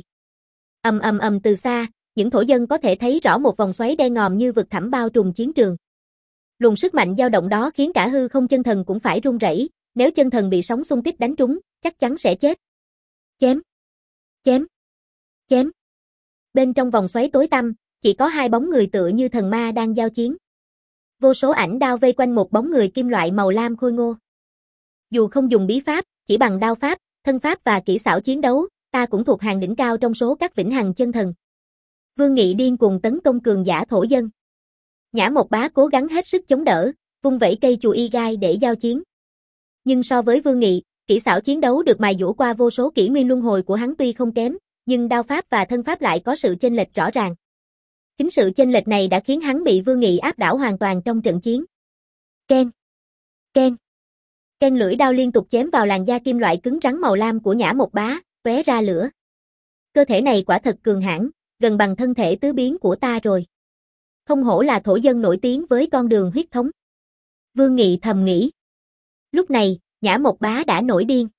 Ầm ầm ầm từ xa, những thổ dân có thể thấy rõ một vòng xoáy đen ngòm như vực thẳm bao trùm chiến trường. Luồng sức mạnh dao động đó khiến cả hư không chân thần cũng phải run rẩy, nếu chân thần bị sóng xung kích đánh trúng, chắc chắn sẽ chết. Chém, chém, chém. Bên trong vòng xoáy tối tăm, chỉ có hai bóng người tựa như thần ma đang giao chiến. Vô số ảnh đao vây quanh một bóng người kim loại màu lam khôi ngô. Dù không dùng bí pháp, chỉ bằng đao pháp, thân pháp và kỹ xảo chiến đấu, ta cũng thuộc hàng đỉnh cao trong số các vĩnh hằng chân thần. Vương Nghị điên cuồng tấn công cường giả thổ dân. Nhã Một Bá cố gắng hết sức chống đỡ, vung vẩy cây chù y gai để giao chiến. Nhưng so với Vương Nghị, kỹ xảo chiến đấu được mài dũa qua vô số kỷ nguyên luân hồi của hắn tuy không kém, nhưng đao pháp và thân pháp lại có sự chênh lệch rõ ràng. Chính sự chênh lệch này đã khiến hắn bị Vương Nghị áp đảo hoàn toàn trong trận chiến. Ken, ken, ken lưỡi đao liên tục chém vào làn da kim loại cứng rắn màu lam của Nhã Một Bá, tóe ra lửa. Cơ thể này quả thật cường hãn, gần bằng thân thể tứ biến của ta rồi. Không hổ là thổ dân nổi tiếng với con đường huyết thống. Vương Nghị thầm nghĩ. Lúc này, Nhã Một Bá đã nổi điên.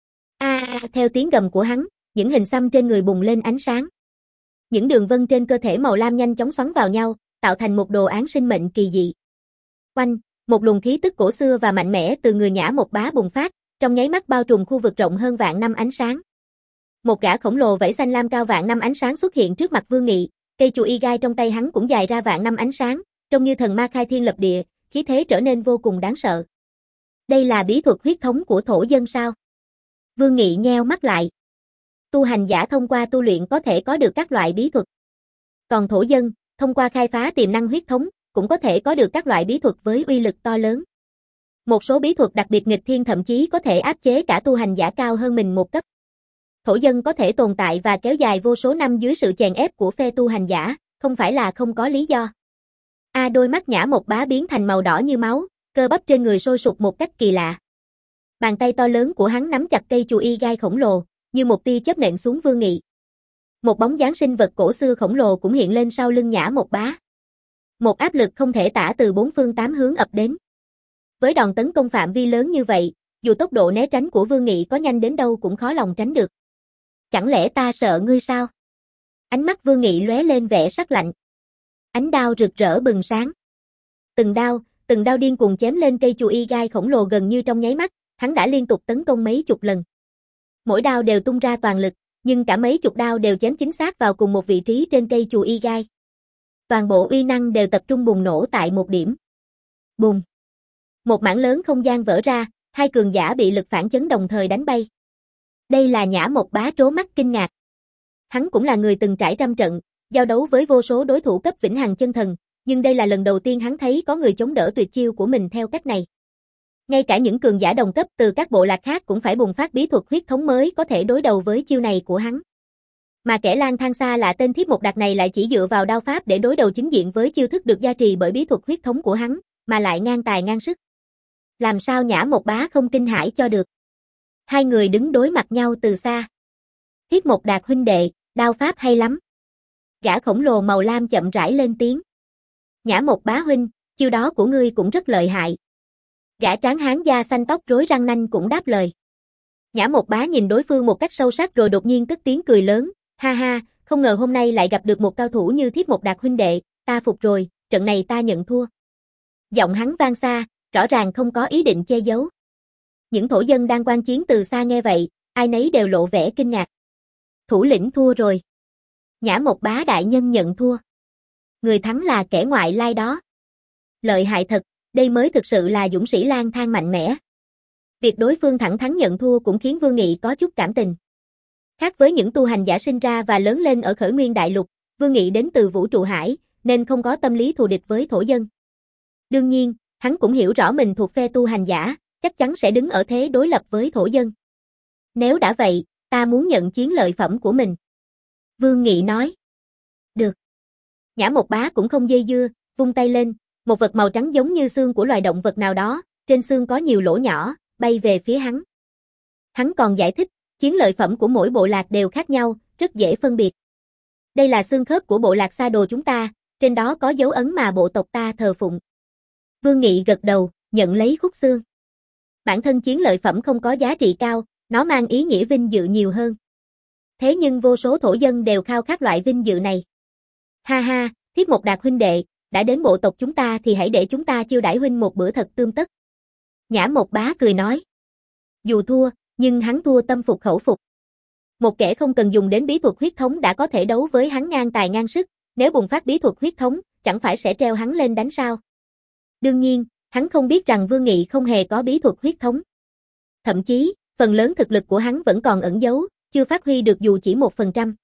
A à, theo tiếng gầm của hắn, những hình xăm trên người bùng lên ánh sáng. Những đường vân trên cơ thể màu lam nhanh chóng xoắn vào nhau, tạo thành một đồ án sinh mệnh kỳ dị. Oanh, một luồng khí tức cổ xưa và mạnh mẽ từ người Nhã Một Bá bùng phát, trong nháy mắt bao trùm khu vực rộng hơn vạn năm ánh sáng. Một gã khổng lồ vảy xanh lam cao vạn năm ánh sáng xuất hiện trước mặt Vương Nghị, cây chù y gai trong tay hắn cũng dài ra vạn năm ánh sáng, trông như thần ma khai thiên lập địa, khí thế trở nên vô cùng đáng sợ. Đây là bí thuật huyết thống của thổ dân sao? Vương Nghị nheo mắt lại. Tu hành giả thông qua tu luyện có thể có được các loại bí thuật. Còn thổ dân, thông qua khai phá tiềm năng huyết thống, cũng có thể có được các loại bí thuật với uy lực to lớn. Một số bí thuật đặc biệt nghịch thiên thậm chí có thể áp chế cả tu hành giả cao hơn mình một cấp. Thổ dân có thể tồn tại và kéo dài vô số năm dưới sự chèn ép của phe tu hành giả, không phải là không có lý do. A à, đôi mắt Nhã Một Bá biến thành màu đỏ như máu, cơ bắp trên người sôi sục một cách kỳ lạ. Bàn tay to lớn của hắn nắm chặt cây chù y gai khổng lồ, như một tia chớp nện xuống Vương Nghị. Một bóng dáng sinh vật cổ xưa khổng lồ cũng hiện lên sau lưng Nhã Một Bá. Một áp lực không thể tả từ bốn phương tám hướng ập đến. Với đòn tấn công phạm vi lớn như vậy, dù tốc độ né tránh của Vương Nghị có nhanh đến đâu cũng khó lòng tránh được. Chẳng lẽ ta sợ ngươi sao? Ánh mắt Vương Nghị lóe lên vẻ sắc lạnh. Ánh đao rực rỡ bừng sáng. Từng đao, từng đao điên cuồng chém lên cây chù y gai khổng lồ gần như trong nháy mắt, hắn đã liên tục tấn công mấy chục lần. Mỗi đao đều tung ra toàn lực, nhưng cả mấy chục đao đều chém chính xác vào cùng một vị trí trên cây chù y gai. Toàn bộ uy năng đều tập trung bùng nổ tại một điểm. Bùng. Một mảng lớn không gian vỡ ra, hai cường giả bị lực phản chấn đồng thời đánh bay. Đây là Nhã Một Bá trố mắt kinh ngạc. Hắn cũng là người từng trải trăm trận, giao đấu với vô số đối thủ cấp vĩnh hằng chân thần, nhưng đây là lần đầu tiên hắn thấy có người chống đỡ tuyệt chiêu của mình theo cách này. Ngay cả những cường giả đồng cấp từ các bộ lạc khác cũng phải bùng phát bí thuật huyết thống mới có thể đối đầu với chiêu này của hắn. Mà kẻ lang thang xa lạ tên Thiếp Một Đạt này lại chỉ dựa vào đao pháp để đối đầu chính diện với chiêu thức được gia trì bởi bí thuật huyết thống của hắn, mà lại ngang tài ngang sức. Làm sao Nhã Một Bá không kinh hãi cho được? Hai người đứng đối mặt nhau từ xa. Thiếp Một Đạt huynh đệ, đao pháp hay lắm. Gã khổng lồ màu lam chậm rãi lên tiếng. Nhã Một Bá huynh, chiêu đó của ngươi cũng rất lợi hại. Gã tráng hán da xanh tóc rối răng nanh cũng đáp lời. Nhã Một Bá nhìn đối phương một cách sâu sắc rồi đột nhiên cất tiếng cười lớn, ha ha, không ngờ hôm nay lại gặp được một cao thủ như Thiếp Một Đạt huynh đệ, ta phục rồi, trận này ta nhận thua. Giọng hắn vang xa, rõ ràng không có ý định che giấu. Những thổ dân đang quan chiến từ xa nghe vậy, ai nấy đều lộ vẻ kinh ngạc. Thủ lĩnh thua rồi. Nhã Một Bá đại nhân nhận thua. Người thắng là kẻ ngoại lai đó. Lợi hại thật, đây mới thực sự là dũng sĩ lang thang mạnh mẽ. Việc đối phương thẳng thắn nhận thua cũng khiến Vương Nghị có chút cảm tình. Khác với những tu hành giả sinh ra và lớn lên ở Khởi Nguyên Đại Lục, Vương Nghị đến từ vũ trụ hải, nên không có tâm lý thù địch với thổ dân. Đương nhiên, hắn cũng hiểu rõ mình thuộc phe tu hành giả, chắc chắn sẽ đứng ở thế đối lập với thổ dân. Nếu đã vậy, ta muốn nhận chiến lợi phẩm của mình. Vương Nghị nói. Được. Nhã Một Bá cũng không dây dưa, vung tay lên, một vật màu trắng giống như xương của loài động vật nào đó, trên xương có nhiều lỗ nhỏ, bay về phía hắn. Hắn còn giải thích, chiến lợi phẩm của mỗi bộ lạc đều khác nhau, rất dễ phân biệt. Đây là xương khớp của bộ lạc Sa Đồ chúng ta, trên đó có dấu ấn mà bộ tộc ta thờ phụng. Vương Nghị gật đầu, nhận lấy khúc xương. Bản thân chiến lợi phẩm không có giá trị cao, nó mang ý nghĩa vinh dự nhiều hơn. Thế nhưng vô số thổ dân đều khao khát loại vinh dự này. Ha ha, Thiết Một Đạt huynh đệ, đã đến bộ tộc chúng ta thì hãy để chúng ta chiêu đãi huynh một bữa thật tươm tất. Nhã Một Bá cười nói. Dù thua, nhưng hắn thua tâm phục khẩu phục. Một kẻ không cần dùng đến bí thuật huyết thống đã có thể đấu với hắn ngang tài ngang sức, nếu bùng phát bí thuật huyết thống, chẳng phải sẽ treo hắn lên đánh sao? Đương nhiên, hắn không biết rằng Vương Nghị không hề có bí thuật huyết thống. Thậm chí, phần lớn thực lực của hắn vẫn còn ẩn giấu, chưa phát huy được dù chỉ một phần trăm.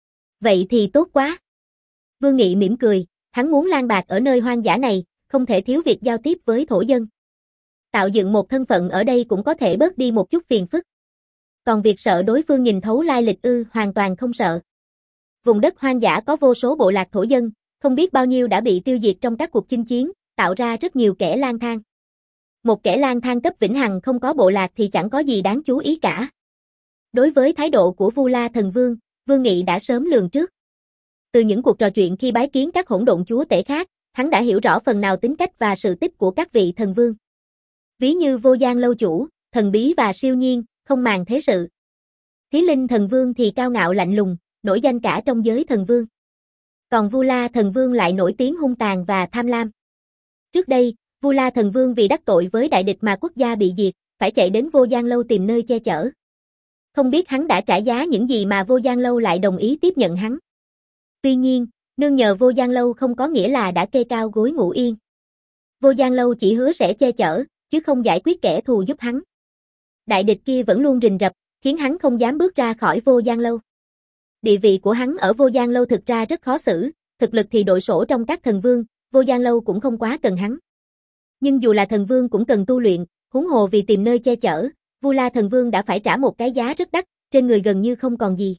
Vậy thì tốt quá. Vương Nghị mỉm cười, hắn muốn lang bạc ở nơi hoang dã này, không thể thiếu việc giao tiếp với thổ dân. Tạo dựng một thân phận ở đây cũng có thể bớt đi một chút phiền phức. Còn việc sợ đối phương nhìn thấu lai lịch ư, hoàn toàn không sợ. Vùng đất hoang dã có vô số bộ lạc thổ dân, không biết bao nhiêu đã bị tiêu diệt trong các cuộc chinh chiến, tạo ra rất nhiều kẻ lang thang. Một kẻ lang thang cấp vĩnh hằng không có bộ lạc thì chẳng có gì đáng chú ý cả. Đối với thái độ của Vu La Thần Vương, Vương Nghị đã sớm lường trước. Từ những cuộc trò chuyện khi bái kiến các hỗn độn chúa tể khác, hắn đã hiểu rõ phần nào tính cách và sự tích của các vị thần vương. Ví như Vô Gian Lâu Chủ, Thần Bí và Siêu Nhiên, không màng thế sự. Thí Linh Thần Vương thì cao ngạo lạnh lùng, nổi danh cả trong giới thần vương. Còn Vu La Thần Vương lại nổi tiếng hung tàn và tham lam. Trước đây, Vu La Thần Vương vì đắc tội với đại địch mà quốc gia bị diệt, phải chạy đến Vô Gian Lâu tìm nơi che chở. Không biết hắn đã trả giá những gì mà Vô Gian Lâu lại đồng ý tiếp nhận hắn. Tuy nhiên, nương nhờ Vô Gian Lâu không có nghĩa là đã kê cao gối ngủ yên. Vô Gian Lâu chỉ hứa sẽ che chở, chứ không giải quyết kẻ thù giúp hắn. Đại địch kia vẫn luôn rình rập, khiến hắn không dám bước ra khỏi Vô Gian Lâu. Địa vị của hắn ở Vô Gian Lâu thực ra rất khó xử, thực lực thì đội sổ trong các thần vương, Vô Gian Lâu cũng không quá cần hắn. Nhưng dù là thần vương cũng cần tu luyện, huống hồ vì tìm nơi che chở, Vu La Thần Vương đã phải trả một cái giá rất đắt, trên người gần như không còn gì.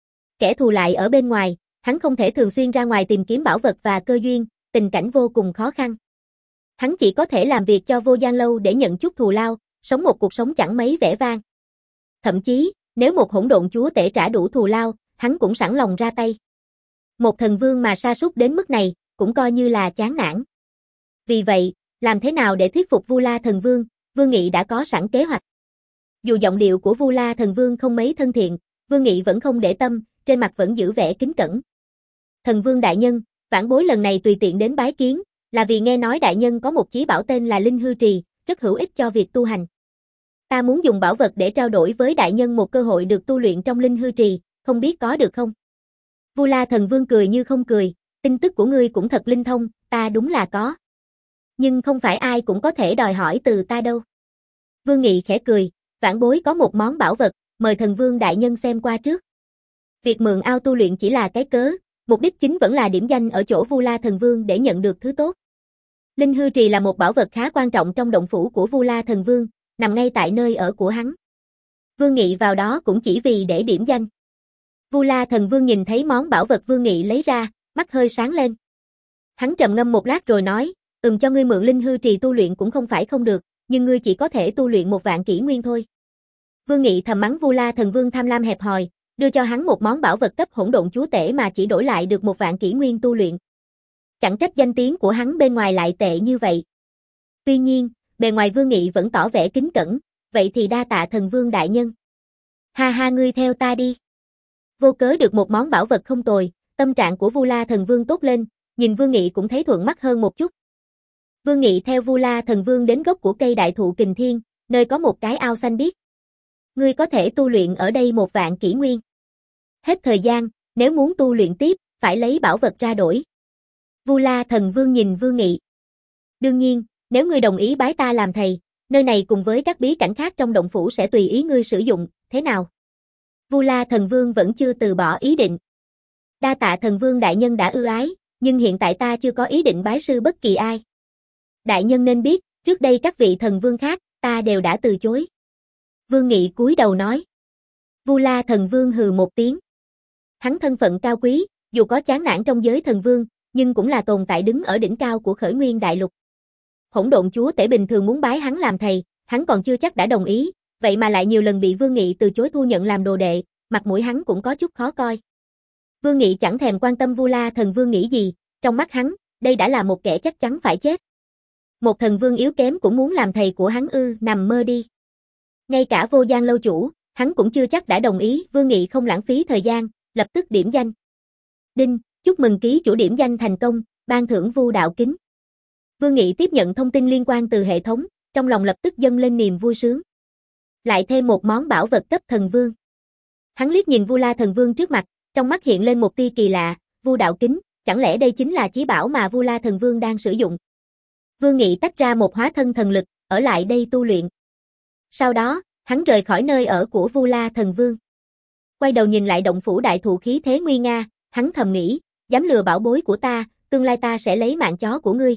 Kẻ thù lại ở bên ngoài, hắn không thể thường xuyên ra ngoài tìm kiếm bảo vật và cơ duyên, tình cảnh vô cùng khó khăn. Hắn chỉ có thể làm việc cho Vô Gian Lâu để nhận chút thù lao, sống một cuộc sống chẳng mấy vẻ vang. Thậm chí, nếu một hỗn độn chúa tể trả đủ thù lao, hắn cũng sẵn lòng ra tay. Một thần vương mà sa sút đến mức này, cũng coi như là chán nản. Vì vậy, làm thế nào để thuyết phục Vu La Thần Vương, Vương Nghị đã có sẵn kế hoạch. Dù giọng điệu của Vu La Thần Vương không mấy thân thiện, Vương Nghị vẫn không để tâm, trên mặt vẫn giữ vẻ kính cẩn. Thần Vương đại nhân, vãn bối lần này tùy tiện đến bái kiến, là vì nghe nói đại nhân có một chí bảo tên là Linh Hư Trì, rất hữu ích cho việc tu hành. Ta muốn dùng bảo vật để trao đổi với đại nhân một cơ hội được tu luyện trong Linh Hư Trì, không biết có được không? Vu La Thần Vương cười như không cười, tin tức của ngươi cũng thật linh thông, ta đúng là có. Nhưng không phải ai cũng có thể đòi hỏi từ ta đâu. Vương Nghị khẽ cười, vãn bối có một món bảo vật, mời thần vương đại nhân xem qua trước. Việc mượn ao tu luyện chỉ là cái cớ, mục đích chính vẫn là điểm danh ở chỗ Vu La Thần Vương để nhận được thứ tốt. Linh Hư Trì là một bảo vật khá quan trọng trong động phủ của Vu La Thần Vương, nằm ngay tại nơi ở của hắn. Vương Nghị vào đó cũng chỉ vì để điểm danh. Vu La Thần Vương nhìn thấy món bảo vật Vương Nghị lấy ra, mắt hơi sáng lên. Hắn trầm ngâm một lát rồi nói, ừm cho ngươi mượn Linh Hư Trì tu luyện cũng không phải không được, nhưng ngươi chỉ có thể tu luyện một vạn kỷ nguyên thôi. Vương Nghị thầm mắng Vu La Thần Vương tham lam hẹp hòi, đưa cho hắn một món bảo vật cấp hỗn độn chúa tể mà chỉ đổi lại được một vạn kỷ nguyên tu luyện. Chẳng trách danh tiếng của hắn bên ngoài lại tệ như vậy. Tuy nhiên, bề ngoài Vương Nghị vẫn tỏ vẻ kính cẩn, vậy thì đa tạ thần vương đại nhân. Ha ha ngươi theo ta đi. Vô cớ được một món bảo vật không tồi, tâm trạng của Vu La Thần Vương tốt lên, nhìn Vương Nghị cũng thấy thuận mắt hơn một chút. Vương Nghị theo Vu La Thần Vương đến gốc của cây đại thụ Kình Thiên, nơi có một cái ao xanh biếc. Ngươi có thể tu luyện ở đây một vạn kỷ nguyên. Hết thời gian, nếu muốn tu luyện tiếp, phải lấy bảo vật ra đổi. Vu La Thần Vương nhìn Vương Nghị. Đương nhiên, nếu ngươi đồng ý bái ta làm thầy, Nơi này cùng với các bí cảnh khác trong động phủ sẽ tùy ý ngươi sử dụng, thế nào? Vu La Thần Vương vẫn chưa từ bỏ ý định. Đa tạ Thần Vương đại nhân đã ưu ái, nhưng hiện tại ta chưa có ý định bái sư bất kỳ ai. Đại nhân nên biết, trước đây các vị thần vương khác, ta đều đã từ chối. Vương Nghị cúi đầu nói. Vu La Thần Vương hừ một tiếng. Hắn thân phận cao quý, dù có chán nản trong giới thần vương, nhưng cũng là tồn tại đứng ở đỉnh cao của Khởi Nguyên Đại Lục. Hỗn Độn Chúa Tể bình thường muốn bái hắn làm thầy, hắn còn chưa chắc đã đồng ý, vậy mà lại nhiều lần bị Vương Nghị từ chối thu nhận làm đồ đệ, mặt mũi hắn cũng có chút khó coi. Vương Nghị chẳng thèm quan tâm Vu La Thần Vương nghĩ gì, trong mắt hắn, đây đã là một kẻ chắc chắn phải chết. Một thần vương yếu kém cũng muốn làm thầy của hắn ư, nằm mơ đi. Ngay cả Vô Gian lâu chủ, hắn cũng chưa chắc đã đồng ý, Vương Nghị không lãng phí thời gian, lập tức điểm danh. Đinh, chúc mừng ký chủ điểm danh thành công, ban thưởng Vu Đạo Kính. Vương Nghị tiếp nhận thông tin liên quan từ hệ thống, trong lòng lập tức dâng lên niềm vui sướng. Lại thêm một món bảo vật cấp thần vương. Hắn liếc nhìn Vu La Thần Vương trước mặt, trong mắt hiện lên một tia kỳ lạ, Vu Đạo Kính, chẳng lẽ đây chính là chí bảo mà Vu La Thần Vương đang sử dụng? Vương Nghị tách ra một hóa thân thần lực, ở lại đây tu luyện. Sau đó, hắn rời khỏi nơi ở của Vu La Thần Vương. Quay đầu nhìn lại động phủ đại thụ khí thế nguy nga, hắn thầm nghĩ, dám lừa bảo bối của ta, tương lai ta sẽ lấy mạng chó của ngươi.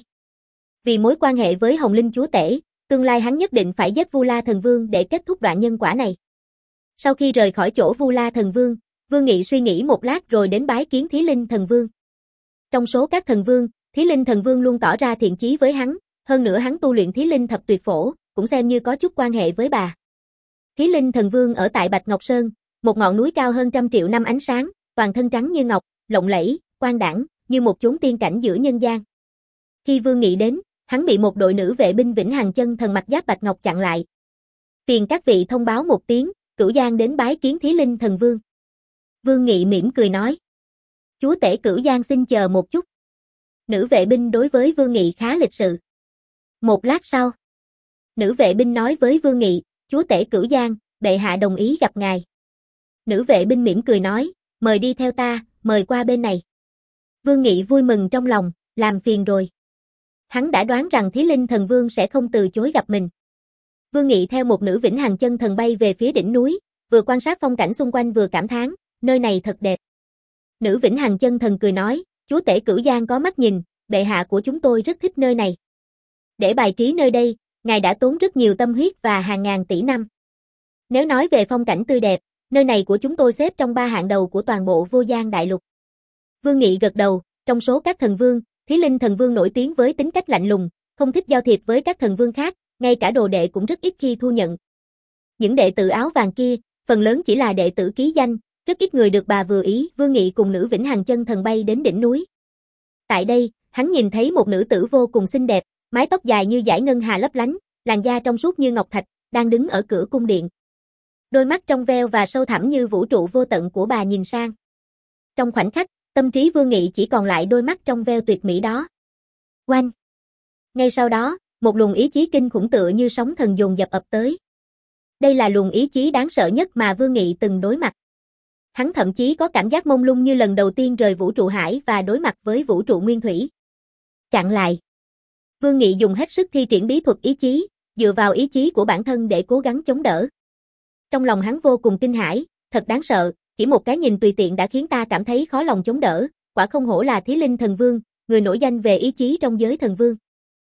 Vì mối quan hệ với Hồng Linh Chúa Tể, tương lai hắn nhất định phải giết Vu La Thần Vương để kết thúc đoạn nhân quả này. Sau khi rời khỏi chỗ Vu La Thần Vương, Vương Nghị suy nghĩ một lát rồi đến bái kiến Thí Linh Thần Vương. Trong số các thần vương, Thí Linh Thần Vương luôn tỏ ra thiện chí với hắn, hơn nữa hắn tu luyện Thí Linh Thập Tuyệt Phổ, cũng xem như có chút quan hệ với bà. Thí Linh Thần Vương ở tại Bạch Ngọc Sơn, một ngọn núi cao hơn trăm triệu năm ánh sáng, toàn thân trắng như ngọc, lộng lẫy, quang đãng, như một chốn tiên cảnh giữa nhân gian. Khi Vương Nghị đến, hắn bị một đội nữ vệ binh Vĩnh Hằng Chân Thần mặc giáp bạch ngọc chặn lại. Phiền các vị thông báo một tiếng, Cửu Giang đến bái kiến Thí Linh Thần Vương. Vương Nghị mỉm cười nói. Chúa Tể Cửu Giang xin chờ một chút. Nữ vệ binh đối với Vương Nghị khá lịch sự. Một lát sau, nữ vệ binh nói với Vương Nghị, Chúa Tể Cửu Giang, bệ hạ đồng ý gặp ngài. Nữ vệ binh mỉm cười nói, mời đi theo ta, mời qua bên này. Vương Nghị vui mừng trong lòng, làm phiền rồi. Hắn đã đoán rằng Thí Linh Thần Vương sẽ không từ chối gặp mình. Vương Nghị theo một nữ Vĩnh Hằng Chân Thần bay về phía đỉnh núi, vừa quan sát phong cảnh xung quanh vừa cảm thán, nơi này thật đẹp. Nữ Vĩnh Hằng Chân Thần cười nói, Chúa Tể Cửu Giang có mắt nhìn, bệ hạ của chúng tôi rất thích nơi này. Để bài trí nơi đây, ngài đã tốn rất nhiều tâm huyết và hàng ngàn tỷ năm. Nếu nói về phong cảnh tươi đẹp, nơi này của chúng tôi xếp trong ba hạng đầu của toàn bộ Vô Gian Đại Lục. Vương Nghị gật đầu, trong số các thần vương, Thí Linh Thần Vương nổi tiếng với tính cách lạnh lùng, không thích giao thiệp với các thần vương khác, ngay cả đồ đệ cũng rất ít khi thu nhận. Những đệ tử áo vàng kia, phần lớn chỉ là đệ tử ký danh, rất ít người được bà vừa ý. Vương Nghị cùng nữ Vĩnh Hằng Chân Thần bay đến đỉnh núi. Tại đây, hắn nhìn thấy một nữ tử vô cùng xinh đẹp, mái tóc dài như dải ngân hà lấp lánh, làn da trong suốt như ngọc thạch, đang đứng ở cửa cung điện. Đôi mắt trong veo và sâu thẳm như vũ trụ vô tận của bà nhìn sang. Trong khoảnh khắc, tâm trí Vương Nghị chỉ còn lại đôi mắt trong veo tuyệt mỹ đó. Oanh! Ngay sau đó, một luồng ý chí kinh khủng tựa như sóng thần dồn dập ập tới. Đây là luồng ý chí đáng sợ nhất mà Vương Nghị từng đối mặt. Hắn thậm chí có cảm giác mông lung như lần đầu tiên rời vũ trụ hải và đối mặt với vũ trụ nguyên thủy. Chặn lại. Vương Nghị dùng hết sức thi triển bí thuật ý chí, dựa vào ý chí của bản thân để cố gắng chống đỡ. Trong lòng hắn vô cùng kinh hãi, thật đáng sợ, chỉ một cái nhìn tùy tiện đã khiến ta cảm thấy khó lòng chống đỡ, quả không hổ là Thí Linh Thần Vương, người nổi danh về ý chí trong giới thần vương.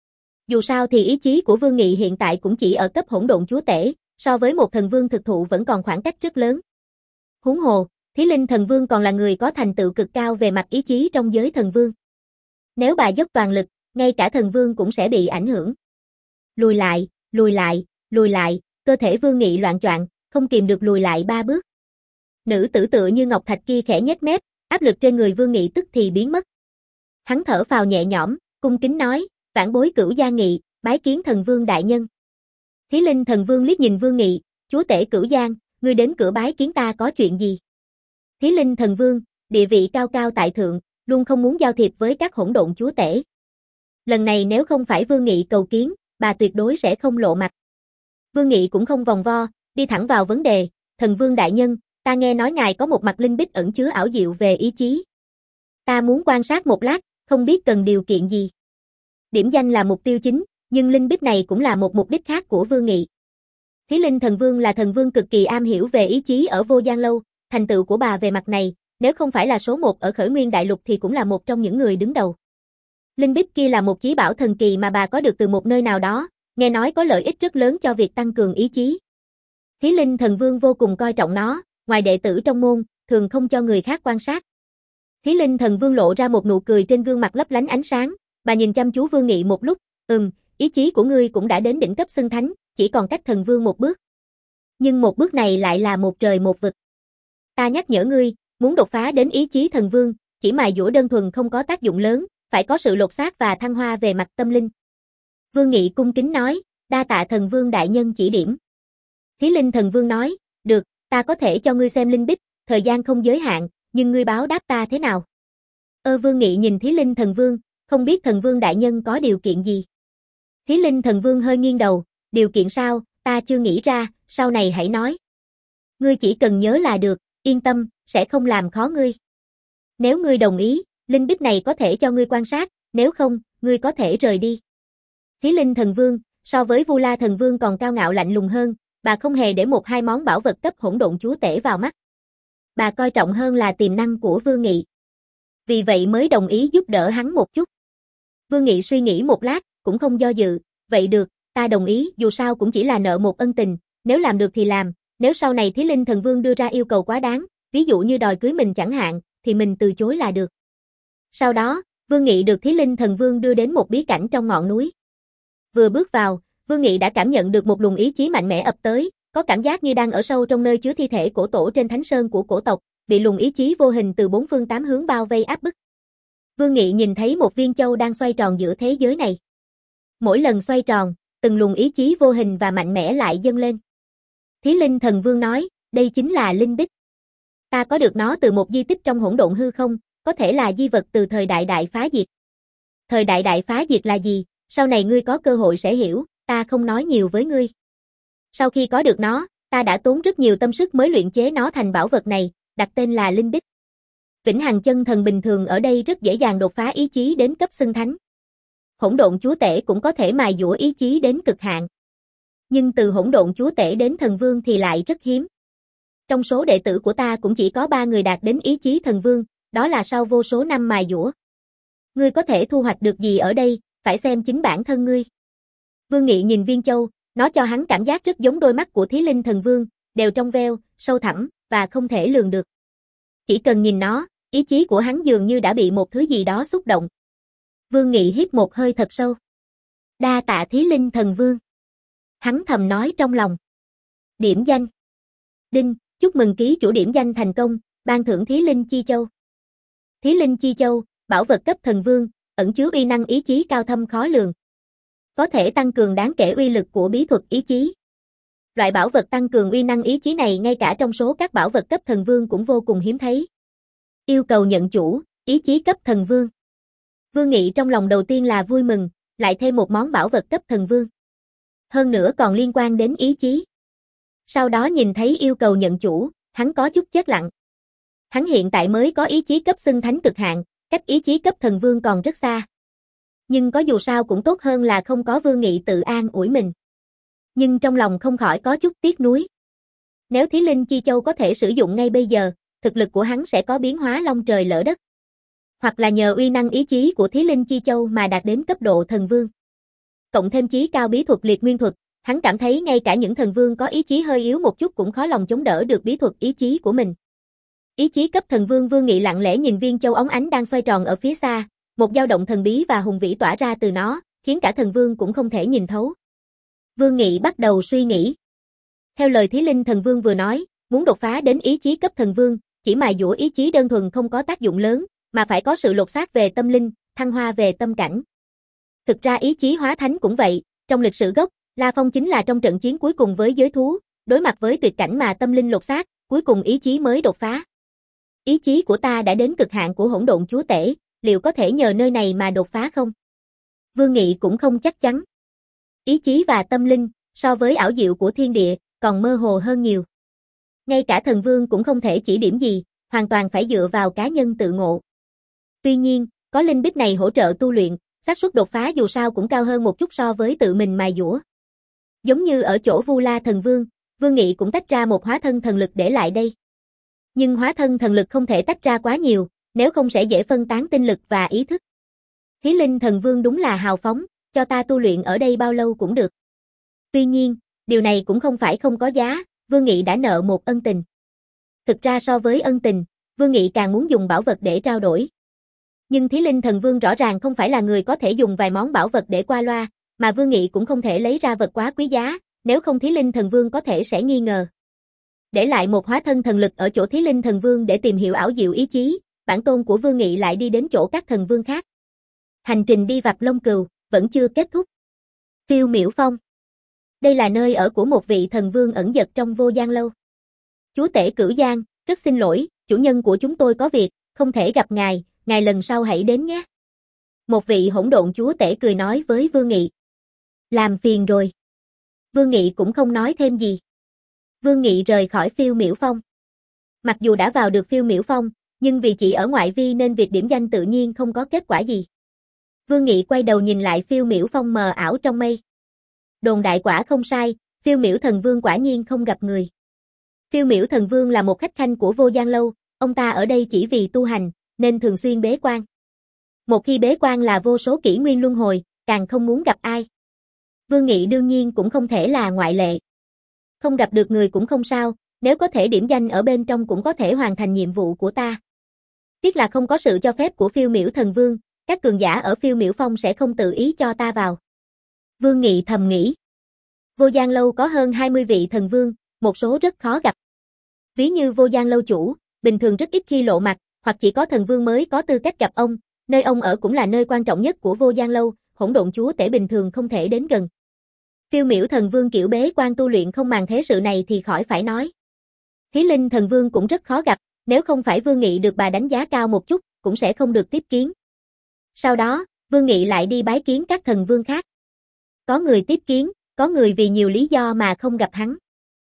Dù sao thì ý chí của Vương Nghị hiện tại cũng chỉ ở cấp Hỗn Độn Chúa Tể, so với một thần vương thực thụ vẫn còn khoảng cách rất lớn. Huống hồ, Thí Linh Thần Vương còn là người có thành tựu cực cao về mặt ý chí trong giới thần vương. Nếu bà dốc toàn lực, ngay cả thần vương cũng sẽ bị ảnh hưởng. Lùi lại, lùi lại, lùi lại, cơ thể Vương Nghị loạn choạng, không kìm được lùi lại ba bước. Nữ tử tựa như ngọc thạch kia khẽ nhếch mép, áp lực trên người Vương Nghị tức thì biến mất. Hắn thở phào nhẹ nhõm, cung kính nói, vãn bối Cửu Giang Nghị, bái kiến thần vương đại nhân. Thí Linh Thần Vương liếc nhìn Vương Nghị, Chúa Tể Cửu Giang, ngươi đến cửa bái kiến ta có chuyện gì? Thí Linh Thần Vương, địa vị cao cao tại thượng, luôn không muốn giao thiệp với các hỗn độn chúa tể. Lần này nếu không phải Vương Nghị cầu kiến, bà tuyệt đối sẽ không lộ mặt. Vương Nghị cũng không vòng vo, đi thẳng vào vấn đề, thần vương đại nhân, ta nghe nói ngài có một mặt linh bích ẩn chứa ảo diệu về ý chí. Ta muốn quan sát một lát, không biết cần điều kiện gì. Điểm danh là mục tiêu chính, Nhưng linh bích này cũng là một mục đích khác của Vương Nghị. Thí Linh Thần Vương là thần vương cực kỳ am hiểu về ý chí ở Vô Gian Lâu, thành tựu của bà về mặt này, nếu không phải là số một ở Khởi Nguyên Đại Lục thì cũng là một trong những người đứng đầu. Linh bích kia là một chí bảo thần kỳ mà bà có được từ một nơi nào đó, nghe nói có lợi ích rất lớn cho việc tăng cường ý chí. Thí Linh Thần Vương vô cùng coi trọng nó, ngoài đệ tử trong môn, thường không cho người khác quan sát. Thí Linh Thần Vương lộ ra một nụ cười trên gương mặt lấp lánh ánh sáng, bà nhìn chăm chú Vương Nghị một lúc, ừm, ý chí của ngươi cũng đã đến đỉnh cấp xưng thánh, chỉ còn cách thần vương một bước. Nhưng một bước này lại là một trời một vực. Ta nhắc nhở ngươi, muốn đột phá đến ý chí thần vương, chỉ mài dũa đơn thuần không có tác dụng lớn, phải có sự lột xác và thăng hoa về mặt tâm linh. Vương Nghị cung kính nói, đa tạ thần vương đại nhân chỉ điểm. Thí Linh Thần Vương nói, được, ta có thể cho ngươi xem linh bích, thời gian không giới hạn, nhưng ngươi báo đáp ta thế nào? Ơ Vương Nghị nhìn Thí Linh Thần Vương, không biết thần vương đại nhân có điều kiện gì? Thí Linh Thần Vương hơi nghiêng đầu, điều kiện sao, ta chưa nghĩ ra, sau này hãy nói. Ngươi chỉ cần nhớ là được, yên tâm, sẽ không làm khó ngươi. Nếu ngươi đồng ý, linh bích này có thể cho ngươi quan sát, nếu không, ngươi có thể rời đi. Thí Linh Thần Vương, so với Vu La Thần Vương còn cao ngạo lạnh lùng hơn, bà không hề để một hai món bảo vật cấp hỗn độn chúa tể vào mắt. Bà coi trọng hơn là tiềm năng của Vương Nghị. Vì vậy mới đồng ý giúp đỡ hắn một chút. Vương Nghị suy nghĩ một lát, cũng không do dự, vậy được, ta đồng ý, dù sao cũng chỉ là nợ một ân tình, nếu làm được thì làm, nếu sau này Thí Linh Thần Vương đưa ra yêu cầu quá đáng, ví dụ như đòi cưới mình chẳng hạn, thì mình từ chối là được. Sau đó, Vương Nghị được Thí Linh Thần Vương đưa đến một bí cảnh trong ngọn núi. Vừa bước vào, Vương Nghị đã cảm nhận được một luồng ý chí mạnh mẽ ập tới, có cảm giác như đang ở sâu trong nơi chứa thi thể cổ tổ trên thánh sơn của cổ tộc, bị luồng ý chí vô hình từ bốn phương tám hướng bao vây áp bức. Vương Nghị nhìn thấy một viên châu đang xoay tròn giữa thế giới này. Mỗi lần xoay tròn, từng luồng ý chí vô hình và mạnh mẽ lại dâng lên. Thí Linh Thần Vương nói, đây chính là linh bích. Ta có được nó từ một di tích trong hỗn độn hư không, có thể là di vật từ thời đại đại phá diệt. Thời đại đại phá diệt là gì? Sau này ngươi có cơ hội sẽ hiểu, ta không nói nhiều với ngươi. Sau khi có được nó, ta đã tốn rất nhiều tâm sức mới luyện chế nó thành bảo vật này, đặt tên là linh bích. Vĩnh hằng chân thần bình thường ở đây rất dễ dàng đột phá ý chí đến cấp xưng thánh. Hỗn độn chúa tể cũng có thể mài dũa ý chí đến cực hạn. Nhưng từ hỗn độn chúa tể đến thần vương thì lại rất hiếm. Trong số đệ tử của ta cũng chỉ có ba người đạt đến ý chí thần vương, đó là sau vô số năm mài dũa. Ngươi có thể thu hoạch được gì ở đây, phải xem chính bản thân ngươi. Vương Nghị nhìn viên châu, nó cho hắn cảm giác rất giống đôi mắt của Thí Linh Thần Vương, đều trong veo, sâu thẳm, và không thể lường được. Chỉ cần nhìn nó, ý chí của hắn dường như đã bị một thứ gì đó xúc động. Vương Nghị hít một hơi thật sâu. Đa tạ Thí Linh Thần Vương. Hắn thầm nói trong lòng. Điểm danh. Đinh, chúc mừng ký chủ điểm danh thành công, ban thưởng Thí Linh Chi Châu. Thí Linh Chi Châu, bảo vật cấp thần vương, ẩn chứa uy năng ý chí cao thâm khó lường. Có thể tăng cường đáng kể uy lực của bí thuật ý chí. Loại bảo vật tăng cường uy năng ý chí này ngay cả trong số các bảo vật cấp thần vương cũng vô cùng hiếm thấy. Yêu cầu nhận chủ, ý chí cấp thần vương. Vương Nghị trong lòng đầu tiên là vui mừng, lại thêm một món bảo vật cấp thần vương. Hơn nữa còn liên quan đến ý chí. Sau đó nhìn thấy yêu cầu nhận chủ, hắn có chút chết lặng. Hắn hiện tại mới có ý chí cấp xưng thánh cực hạn, cách ý chí cấp thần vương còn rất xa. Nhưng có dù sao cũng tốt hơn là không có Vương Nghị tự an ủi mình. Nhưng trong lòng không khỏi có chút tiếc nuối. Nếu Thí Linh Chi Châu có thể sử dụng ngay bây giờ, thực lực của hắn sẽ có biến hóa long trời lỡ đất. Hoặc là nhờ uy năng ý chí của Thí Linh Chi Châu mà đạt đến cấp độ thần vương. Cộng thêm chí cao bí thuật liệt nguyên thuật, hắn cảm thấy ngay cả những thần vương có ý chí hơi yếu một chút cũng khó lòng chống đỡ được bí thuật ý chí của mình. Ý chí cấp thần vương Vương Nghị lặng lẽ nhìn viên châu óng ánh đang xoay tròn ở phía xa, một dao động thần bí và hùng vĩ tỏa ra từ nó, khiến cả thần vương cũng không thể nhìn thấu. Vương Nghị bắt đầu suy nghĩ. Theo lời Thí Linh Thần Vương vừa nói, muốn đột phá đến ý chí cấp thần vương, chỉ mài dũa ý chí đơn thuần không có tác dụng lớn, mà phải có sự lột xác về tâm linh, thăng hoa về tâm cảnh. Thực ra ý chí hóa thánh cũng vậy, trong lịch sử gốc, La Phong chính là trong trận chiến cuối cùng với giới thú, đối mặt với tuyệt cảnh mà tâm linh lột xác, cuối cùng ý chí mới đột phá. Ý chí của ta đã đến cực hạn của hỗn độn chúa tể, liệu có thể nhờ nơi này mà đột phá không? Vương Nghị cũng không chắc chắn. Ý chí và tâm linh, so với ảo diệu của thiên địa, còn mơ hồ hơn nhiều. Ngay cả thần vương cũng không thể chỉ điểm gì, hoàn toàn phải dựa vào cá nhân tự ngộ. Tuy nhiên, có linh bích này hỗ trợ tu luyện, xác suất đột phá dù sao cũng cao hơn một chút so với tự mình mài dũa. Giống như ở chỗ Vu La Thần Vương, Vương Nghị cũng tách ra một hóa thân thần lực để lại đây. Nhưng hóa thân thần lực không thể tách ra quá nhiều, nếu không sẽ dễ phân tán tinh lực và ý thức. Thí Linh Thần Vương đúng là hào phóng, cho ta tu luyện ở đây bao lâu cũng được. Tuy nhiên, điều này cũng không phải không có giá, Vương Nghị đã nợ một ân tình. Thực ra so với ân tình, Vương Nghị càng muốn dùng bảo vật để trao đổi. Nhưng Thí Linh Thần Vương rõ ràng không phải là người có thể dùng vài món bảo vật để qua loa, mà Vương Nghị cũng không thể lấy ra vật quá quý giá, nếu không Thí Linh Thần Vương có thể sẽ nghi ngờ. Để lại một hóa thân thần lực ở chỗ Thí Linh Thần Vương để tìm hiểu ảo diệu ý chí, bản tôn của Vương Nghị lại đi đến chỗ các thần vương khác. Hành trình đi vạch Long Cừu vẫn chưa kết thúc. Phiêu Miểu Phong. Đây là nơi ở của một vị thần vương ẩn dật trong Vô Gian Lâu. Chúa tể Cửu Giang, rất xin lỗi, chủ nhân của chúng tôi có việc, không thể gặp ngài, ngài lần sau hãy đến nhé. Một vị hỗn độn chúa tể cười nói với Vương Nghị. Làm phiền rồi. Vương Nghị cũng không nói thêm gì. Vương Nghị rời khỏi Phiêu Miểu Phong. Mặc dù đã vào được Phiêu Miểu Phong, nhưng vì chỉ ở ngoại vi nên việc điểm danh tự nhiên không có kết quả gì. Vương Nghị quay đầu nhìn lại Phiêu Miểu Phong mờ ảo trong mây. Đồn đại quả không sai, Phiêu Miểu Thần Vương quả nhiên không gặp người. Phiêu Miểu Thần Vương là một khách khanh của Vô Gian Lâu, ông ta ở đây chỉ vì tu hành, nên thường xuyên bế quan. Một khi bế quan là vô số kỷ nguyên luân hồi, càng không muốn gặp ai. Vương Nghị đương nhiên cũng không thể là ngoại lệ. Không gặp được người cũng không sao, nếu có thể điểm danh ở bên trong cũng có thể hoàn thành nhiệm vụ của ta. Tiếc là không có sự cho phép của Phiêu Miểu Thần Vương, các cường giả ở Phiêu Miểu Phong sẽ không tự ý cho ta vào. Vương Nghị thầm nghĩ. Vô Gian Lâu có hơn hai mươi vị thần vương, một số rất khó gặp. Ví như Vô Gian Lâu chủ, bình thường rất ít khi lộ mặt, hoặc chỉ có thần vương mới có tư cách gặp ông, nơi ông ở cũng là nơi quan trọng nhất của Vô Gian Lâu, hỗn độn chúa tể bình thường không thể đến gần. Phiêu Miểu Thần Vương kiểu bế quan tu luyện không màng thế sự này thì khỏi phải nói. Thí Linh Thần Vương cũng rất khó gặp, nếu không phải Vương Nghị được bà đánh giá cao một chút, cũng sẽ không được tiếp kiến. Sau đó, Vương Nghị lại đi bái kiến các thần vương khác. Có người tiếp kiến, có người vì nhiều lý do mà không gặp hắn.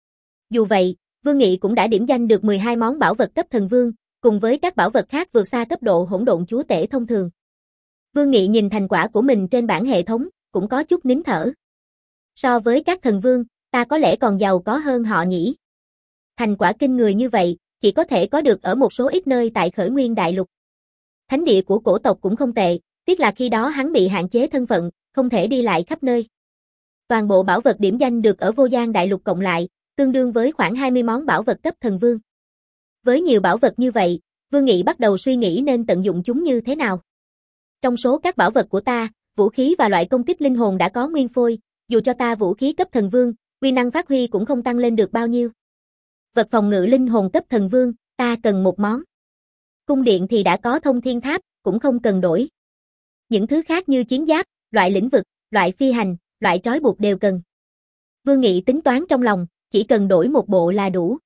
Dù vậy, Vương Nghị cũng đã điểm danh được mười hai món bảo vật cấp thần vương, cùng với các bảo vật khác vượt xa cấp độ hỗn độn chúa tể thông thường. Vương Nghị nhìn thành quả của mình trên bảng hệ thống, cũng có chút nín thở. So với các thần vương, ta có lẽ còn giàu có hơn họ nhỉ. Thành quả kinh người như vậy, chỉ có thể có được ở một số ít nơi tại Khởi Nguyên Đại Lục. Thánh địa của cổ tộc cũng không tệ, tiếc là khi đó hắn bị hạn chế thân phận, không thể đi lại khắp nơi. Toàn bộ bảo vật điểm danh được ở Vô Gian Đại Lục cộng lại, tương đương với khoảng hai mươi món bảo vật cấp thần vương. Với nhiều bảo vật như vậy, Vương Nghị bắt đầu suy nghĩ nên tận dụng chúng như thế nào. Trong số các bảo vật của ta, vũ khí và loại công kích linh hồn đã có nguyên phôi, dù cho ta vũ khí cấp thần vương, uy năng phát huy cũng không tăng lên được bao nhiêu. Vật phòng ngự linh hồn cấp thần vương, ta cần một món. Cung điện thì đã có thông thiên tháp, cũng không cần đổi. Những thứ khác như chiến giáp, loại lĩnh vực, loại phi hành, loại trói buộc đều cần. Vương Nghị tính toán trong lòng, chỉ cần đổi một bộ là đủ.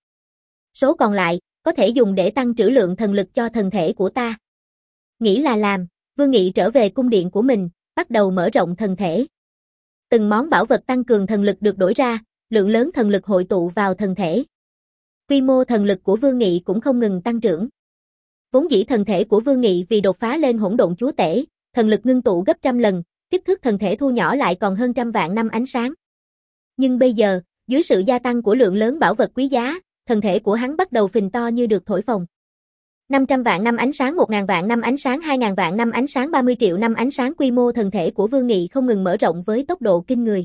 Số còn lại, có thể dùng để tăng trữ lượng thần lực cho thần thể của ta. Nghĩ là làm, Vương Nghị trở về cung điện của mình, bắt đầu mở rộng thần thể. Từng món bảo vật tăng cường thần lực được đổi ra, lượng lớn thần lực hội tụ vào thần thể. Quy mô thần lực của Vương Nghị cũng không ngừng tăng trưởng. Vốn dĩ thần thể của Vương Nghị vì đột phá lên hỗn độn chúa tể, thần lực ngưng tụ gấp trăm lần, kích thước thần thể thu nhỏ lại còn hơn trăm vạn năm ánh sáng. Nhưng bây giờ, dưới sự gia tăng của lượng lớn bảo vật quý giá, thần thể của hắn bắt đầu phình to như được thổi phồng. năm trăm vạn năm ánh sáng, một nghìn vạn năm ánh sáng, hai nghìn vạn năm ánh sáng, ba mươi triệu năm ánh sáng, quy mô thần thể của Vương Nghị không ngừng mở rộng với tốc độ kinh người.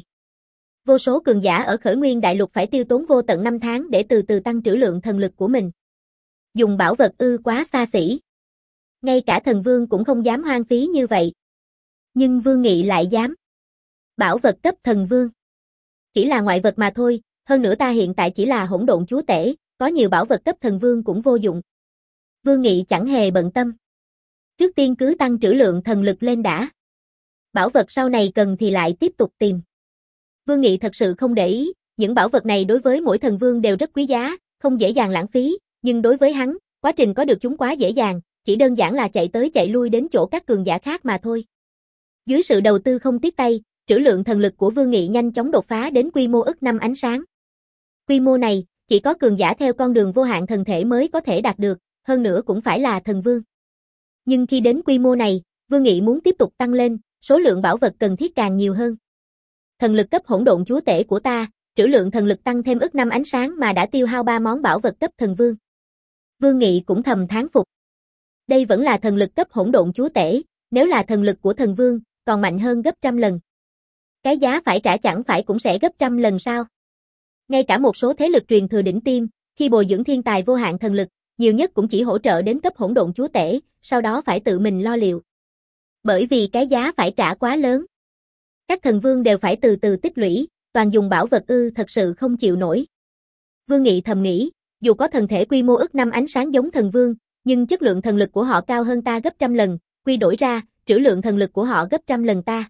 Vô số cường giả ở Khởi Nguyên Đại Lục phải tiêu tốn vô tận năm tháng để từ từ tăng trữ lượng thần lực của mình. Dùng bảo vật ư quá xa xỉ. Ngay cả thần vương cũng không dám hoang phí như vậy. Nhưng Vương Nghị lại dám. Bảo vật cấp thần vương. Chỉ là ngoại vật mà thôi, hơn nữa ta hiện tại chỉ là hỗn độn chúa tể, có nhiều bảo vật cấp thần vương cũng vô dụng. Vương Nghị chẳng hề bận tâm. Trước tiên cứ tăng trữ lượng thần lực lên đã. Bảo vật sau này cần thì lại tiếp tục tìm. Vương Nghị thật sự không để ý, những bảo vật này đối với mỗi thần vương đều rất quý giá, không dễ dàng lãng phí, nhưng đối với hắn, quá trình có được chúng quá dễ dàng, chỉ đơn giản là chạy tới chạy lui đến chỗ các cường giả khác mà thôi. Dưới sự đầu tư không tiếc tay, trữ lượng thần lực của Vương Nghị nhanh chóng đột phá đến quy mô ức năm ánh sáng. Quy mô này, chỉ có cường giả theo con đường vô hạn thần thể mới có thể đạt được, hơn nữa cũng phải là thần vương. Nhưng khi đến quy mô này, Vương Nghị muốn tiếp tục tăng lên, số lượng bảo vật cần thiết càng nhiều hơn. Thần lực cấp hỗn độn chúa tể của ta, trữ lượng thần lực tăng thêm ức năm ánh sáng mà đã tiêu hao ba món bảo vật cấp thần vương. Vương Nghị cũng thầm thán phục. Đây vẫn là thần lực cấp hỗn độn chúa tể, nếu là thần lực của thần vương, còn mạnh hơn gấp trăm lần. Cái giá phải trả chẳng phải cũng sẽ gấp trăm lần sao? Ngay cả một số thế lực truyền thừa đỉnh tiêm, khi bồi dưỡng thiên tài vô hạn thần lực, nhiều nhất cũng chỉ hỗ trợ đến cấp hỗn độn chúa tể, sau đó phải tự mình lo liệu. Bởi vì cái giá phải trả quá lớn. Các thần vương đều phải từ từ tích lũy, toàn dùng bảo vật ư thật sự không chịu nổi. Vương Nghị thầm nghĩ, dù có thần thể quy mô ức năm ánh sáng giống thần vương, nhưng chất lượng thần lực của họ cao hơn ta gấp trăm lần, quy đổi ra, trữ lượng thần lực của họ gấp trăm lần ta.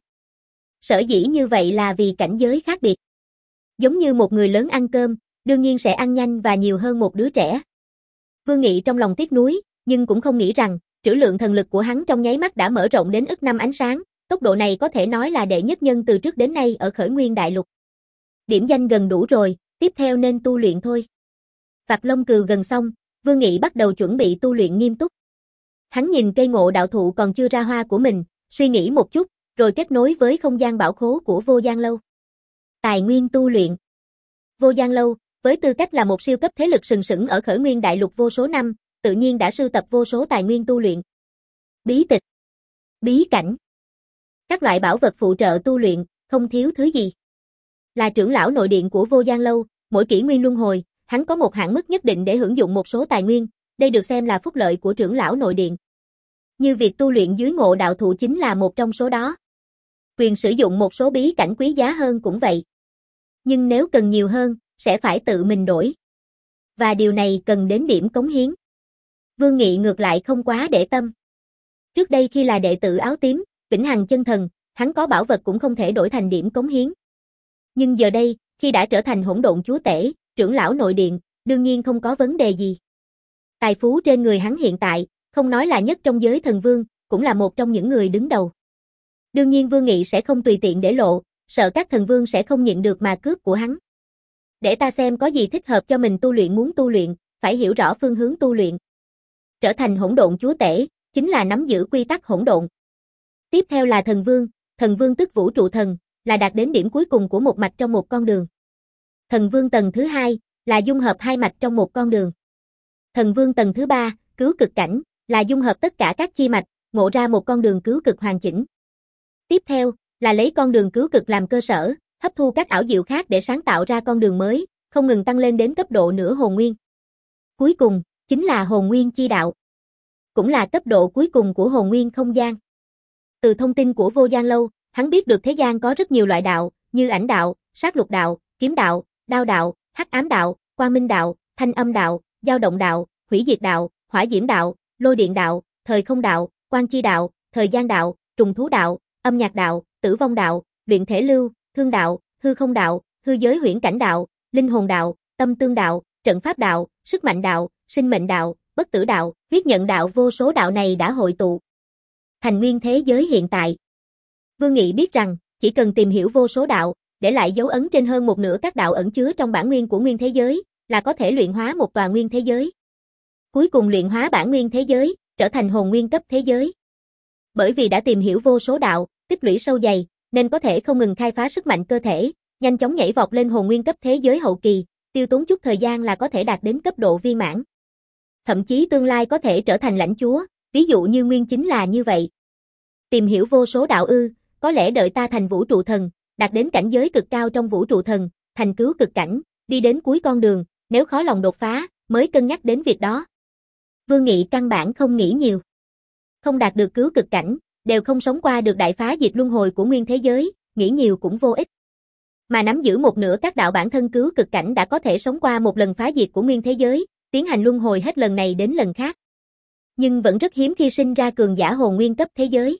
Sở dĩ như vậy là vì cảnh giới khác biệt. Giống như một người lớn ăn cơm, đương nhiên sẽ ăn nhanh và nhiều hơn một đứa trẻ. Vương Nghị trong lòng tiếc nuối, nhưng cũng không nghĩ rằng, trữ lượng thần lực của hắn trong nháy mắt đã mở rộng đến ức năm ánh sáng, tốc độ này có thể nói là đệ nhất nhân từ trước đến nay ở Khởi Nguyên Đại Lục. Điểm danh gần đủ rồi, tiếp theo nên tu luyện thôi. Phạt lông cừu gần xong, Vương Nghị bắt đầu chuẩn bị tu luyện nghiêm túc. Hắn nhìn cây ngộ đạo thụ còn chưa ra hoa của mình, suy nghĩ một chút, rồi kết nối với không gian bảo khố của Vô Gian Lâu. Tài nguyên tu luyện. Vô Gian Lâu, với tư cách là một siêu cấp thế lực sừng sững ở Khởi Nguyên Đại Lục vô số năm, tự nhiên đã sưu tập vô số tài nguyên tu luyện. Bí tịch, bí cảnh, các loại bảo vật phụ trợ tu luyện, không thiếu thứ gì. Là trưởng lão nội điện của Vô Gian Lâu, mỗi kỷ nguyên luân hồi, hắn có một hạn mức nhất định để hưởng dụng một số tài nguyên, đây được xem là phúc lợi của trưởng lão nội điện. Như việc tu luyện dưới ngộ đạo thụ chính là một trong số đó. Quyền sử dụng một số bí cảnh quý giá hơn cũng vậy. Nhưng nếu cần nhiều hơn, sẽ phải tự mình đổi. Và điều này cần đến điểm cống hiến. Vương Nghị ngược lại không quá để tâm. Trước đây khi là đệ tử áo tím, Vĩnh Hằng chân thần, hắn có bảo vật cũng không thể đổi thành điểm cống hiến. Nhưng giờ đây, khi đã trở thành hỗn độn chúa tể, trưởng lão nội điện, đương nhiên không có vấn đề gì. Tài phú trên người hắn hiện tại, không nói là nhất trong giới thần vương, cũng là một trong những người đứng đầu. Đương nhiên Vương Nghị sẽ không tùy tiện để lộ, sợ các thần vương sẽ không nhịn được mà cướp của hắn. Để ta xem có gì thích hợp cho mình tu luyện muốn tu luyện, phải hiểu rõ phương hướng tu luyện. Trở thành hỗn độn chúa tể, chính là nắm giữ quy tắc hỗn độn. Tiếp theo là thần vương, thần vương tức vũ trụ thần, là đạt đến điểm cuối cùng của một mạch trong một con đường. Thần vương tầng thứ hai, là dung hợp hai mạch trong một con đường. Thần vương tầng thứ ba, cứu cực cảnh, là dung hợp tất cả các chi mạch, ngộ ra một con đường cứu cực hoàn chỉnh. Tiếp theo, là lấy con đường cứu cực làm cơ sở, hấp thu các ảo diệu khác để sáng tạo ra con đường mới, không ngừng tăng lên đến cấp độ nửa hồn nguyên. Cuối cùng, chính là hồn nguyên chi đạo. Cũng là cấp độ cuối cùng của hồn nguyên không gian. Từ thông tin của Vô Gian Lâu, hắn biết được thế gian có rất nhiều loại đạo, như ảnh đạo, sát lục đạo, kiếm đạo, đao đạo, hắc ám đạo, quang minh đạo, thanh âm đạo, dao động đạo, hủy diệt đạo, hỏa diễm đạo, lôi điện đạo, thời không đạo, quang chi đạo, thời gian đạo, trùng thú đạo, âm nhạc đạo, tử vong đạo, luyện thể lưu, thương đạo, hư không đạo, hư giới huyễn cảnh đạo, linh hồn đạo, tâm tương đạo, trận pháp đạo, sức mạnh đạo, sinh mệnh đạo, bất tử đạo, huyết nhận đạo, vô số đạo này đã hội tụ thành nguyên thế giới hiện tại. Vương Nghị biết rằng, chỉ cần tìm hiểu vô số đạo, để lại dấu ấn trên hơn một nửa các đạo ẩn chứa trong bản nguyên của nguyên thế giới, là có thể luyện hóa một tòa nguyên thế giới. Cuối cùng luyện hóa bản nguyên thế giới, trở thành hồn nguyên cấp thế giới. Bởi vì đã tìm hiểu vô số đạo, tích lũy sâu dày, nên có thể không ngừng khai phá sức mạnh cơ thể, nhanh chóng nhảy vọt lên hồn nguyên cấp thế giới hậu kỳ, tiêu tốn chút thời gian là có thể đạt đến cấp độ viên mãn. Thậm chí tương lai có thể trở thành lãnh chúa, ví dụ như Nguyên chính là như vậy. Tìm hiểu vô số đạo ư, có lẽ đợi ta thành vũ trụ thần, đạt đến cảnh giới cực cao trong vũ trụ thần, thành cứu cực cảnh, đi đến cuối con đường, nếu khó lòng đột phá, mới cân nhắc đến việc đó. Vương Nghị căn bản không nghĩ nhiều. Không đạt được cứu cực cảnh, đều không sống qua được đại phá diệt luân hồi của nguyên thế giới, nghĩ nhiều cũng vô ích. Mà nắm giữ một nửa các đạo bản thân cứu cực cảnh đã có thể sống qua một lần phá diệt của nguyên thế giới, tiến hành luân hồi hết lần này đến lần khác. Nhưng vẫn rất hiếm khi sinh ra cường giả hồn nguyên cấp thế giới.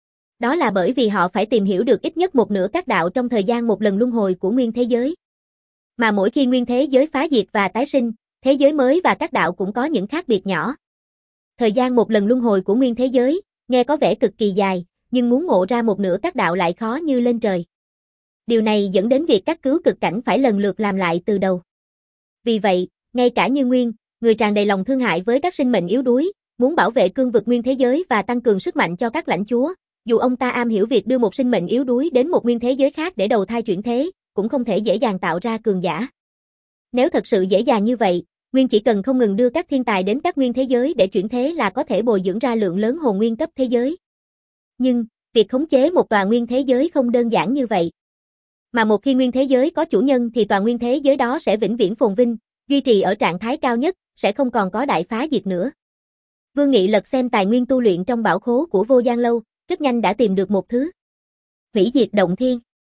Đó là bởi vì họ phải tìm hiểu được ít nhất một nửa các đạo trong thời gian một lần luân hồi của nguyên thế giới. Mà mỗi khi nguyên thế giới phá diệt và tái sinh, thế giới mới và các đạo cũng có những khác biệt nhỏ. Thời gian một lần luân hồi của nguyên thế giới, nghe có vẻ cực kỳ dài, nhưng muốn ngộ ra một nửa các đạo lại khó như lên trời. Điều này dẫn đến việc các cứu cực cảnh phải lần lượt làm lại từ đầu. Vì vậy, ngay cả như Nguyên, người tràn đầy lòng thương hại với các sinh mệnh yếu đuối, muốn bảo vệ cương vực nguyên thế giới và tăng cường sức mạnh cho các lãnh chúa, Dù ông ta am hiểu việc đưa một sinh mệnh yếu đuối đến một nguyên thế giới khác để đầu thai chuyển thế, cũng không thể dễ dàng tạo ra cường giả. Nếu thật sự dễ dàng như vậy, Nguyên chỉ cần không ngừng đưa các thiên tài đến các nguyên thế giới để chuyển thế là có thể bồi dưỡng ra lượng lớn hồn nguyên cấp thế giới. Nhưng, việc khống chế một tòa nguyên thế giới không đơn giản như vậy. Mà một khi nguyên thế giới có chủ nhân thì tòa nguyên thế giới đó sẽ vĩnh viễn phồn vinh, duy trì ở trạng thái cao nhất, sẽ không còn có đại phá diệt nữa. Vương Nghị lật xem tài nguyên tu luyện trong bảo khố của Vô Gian Lâu, rất nhanh đã tìm được một thứ. Hủy diệt động thiên.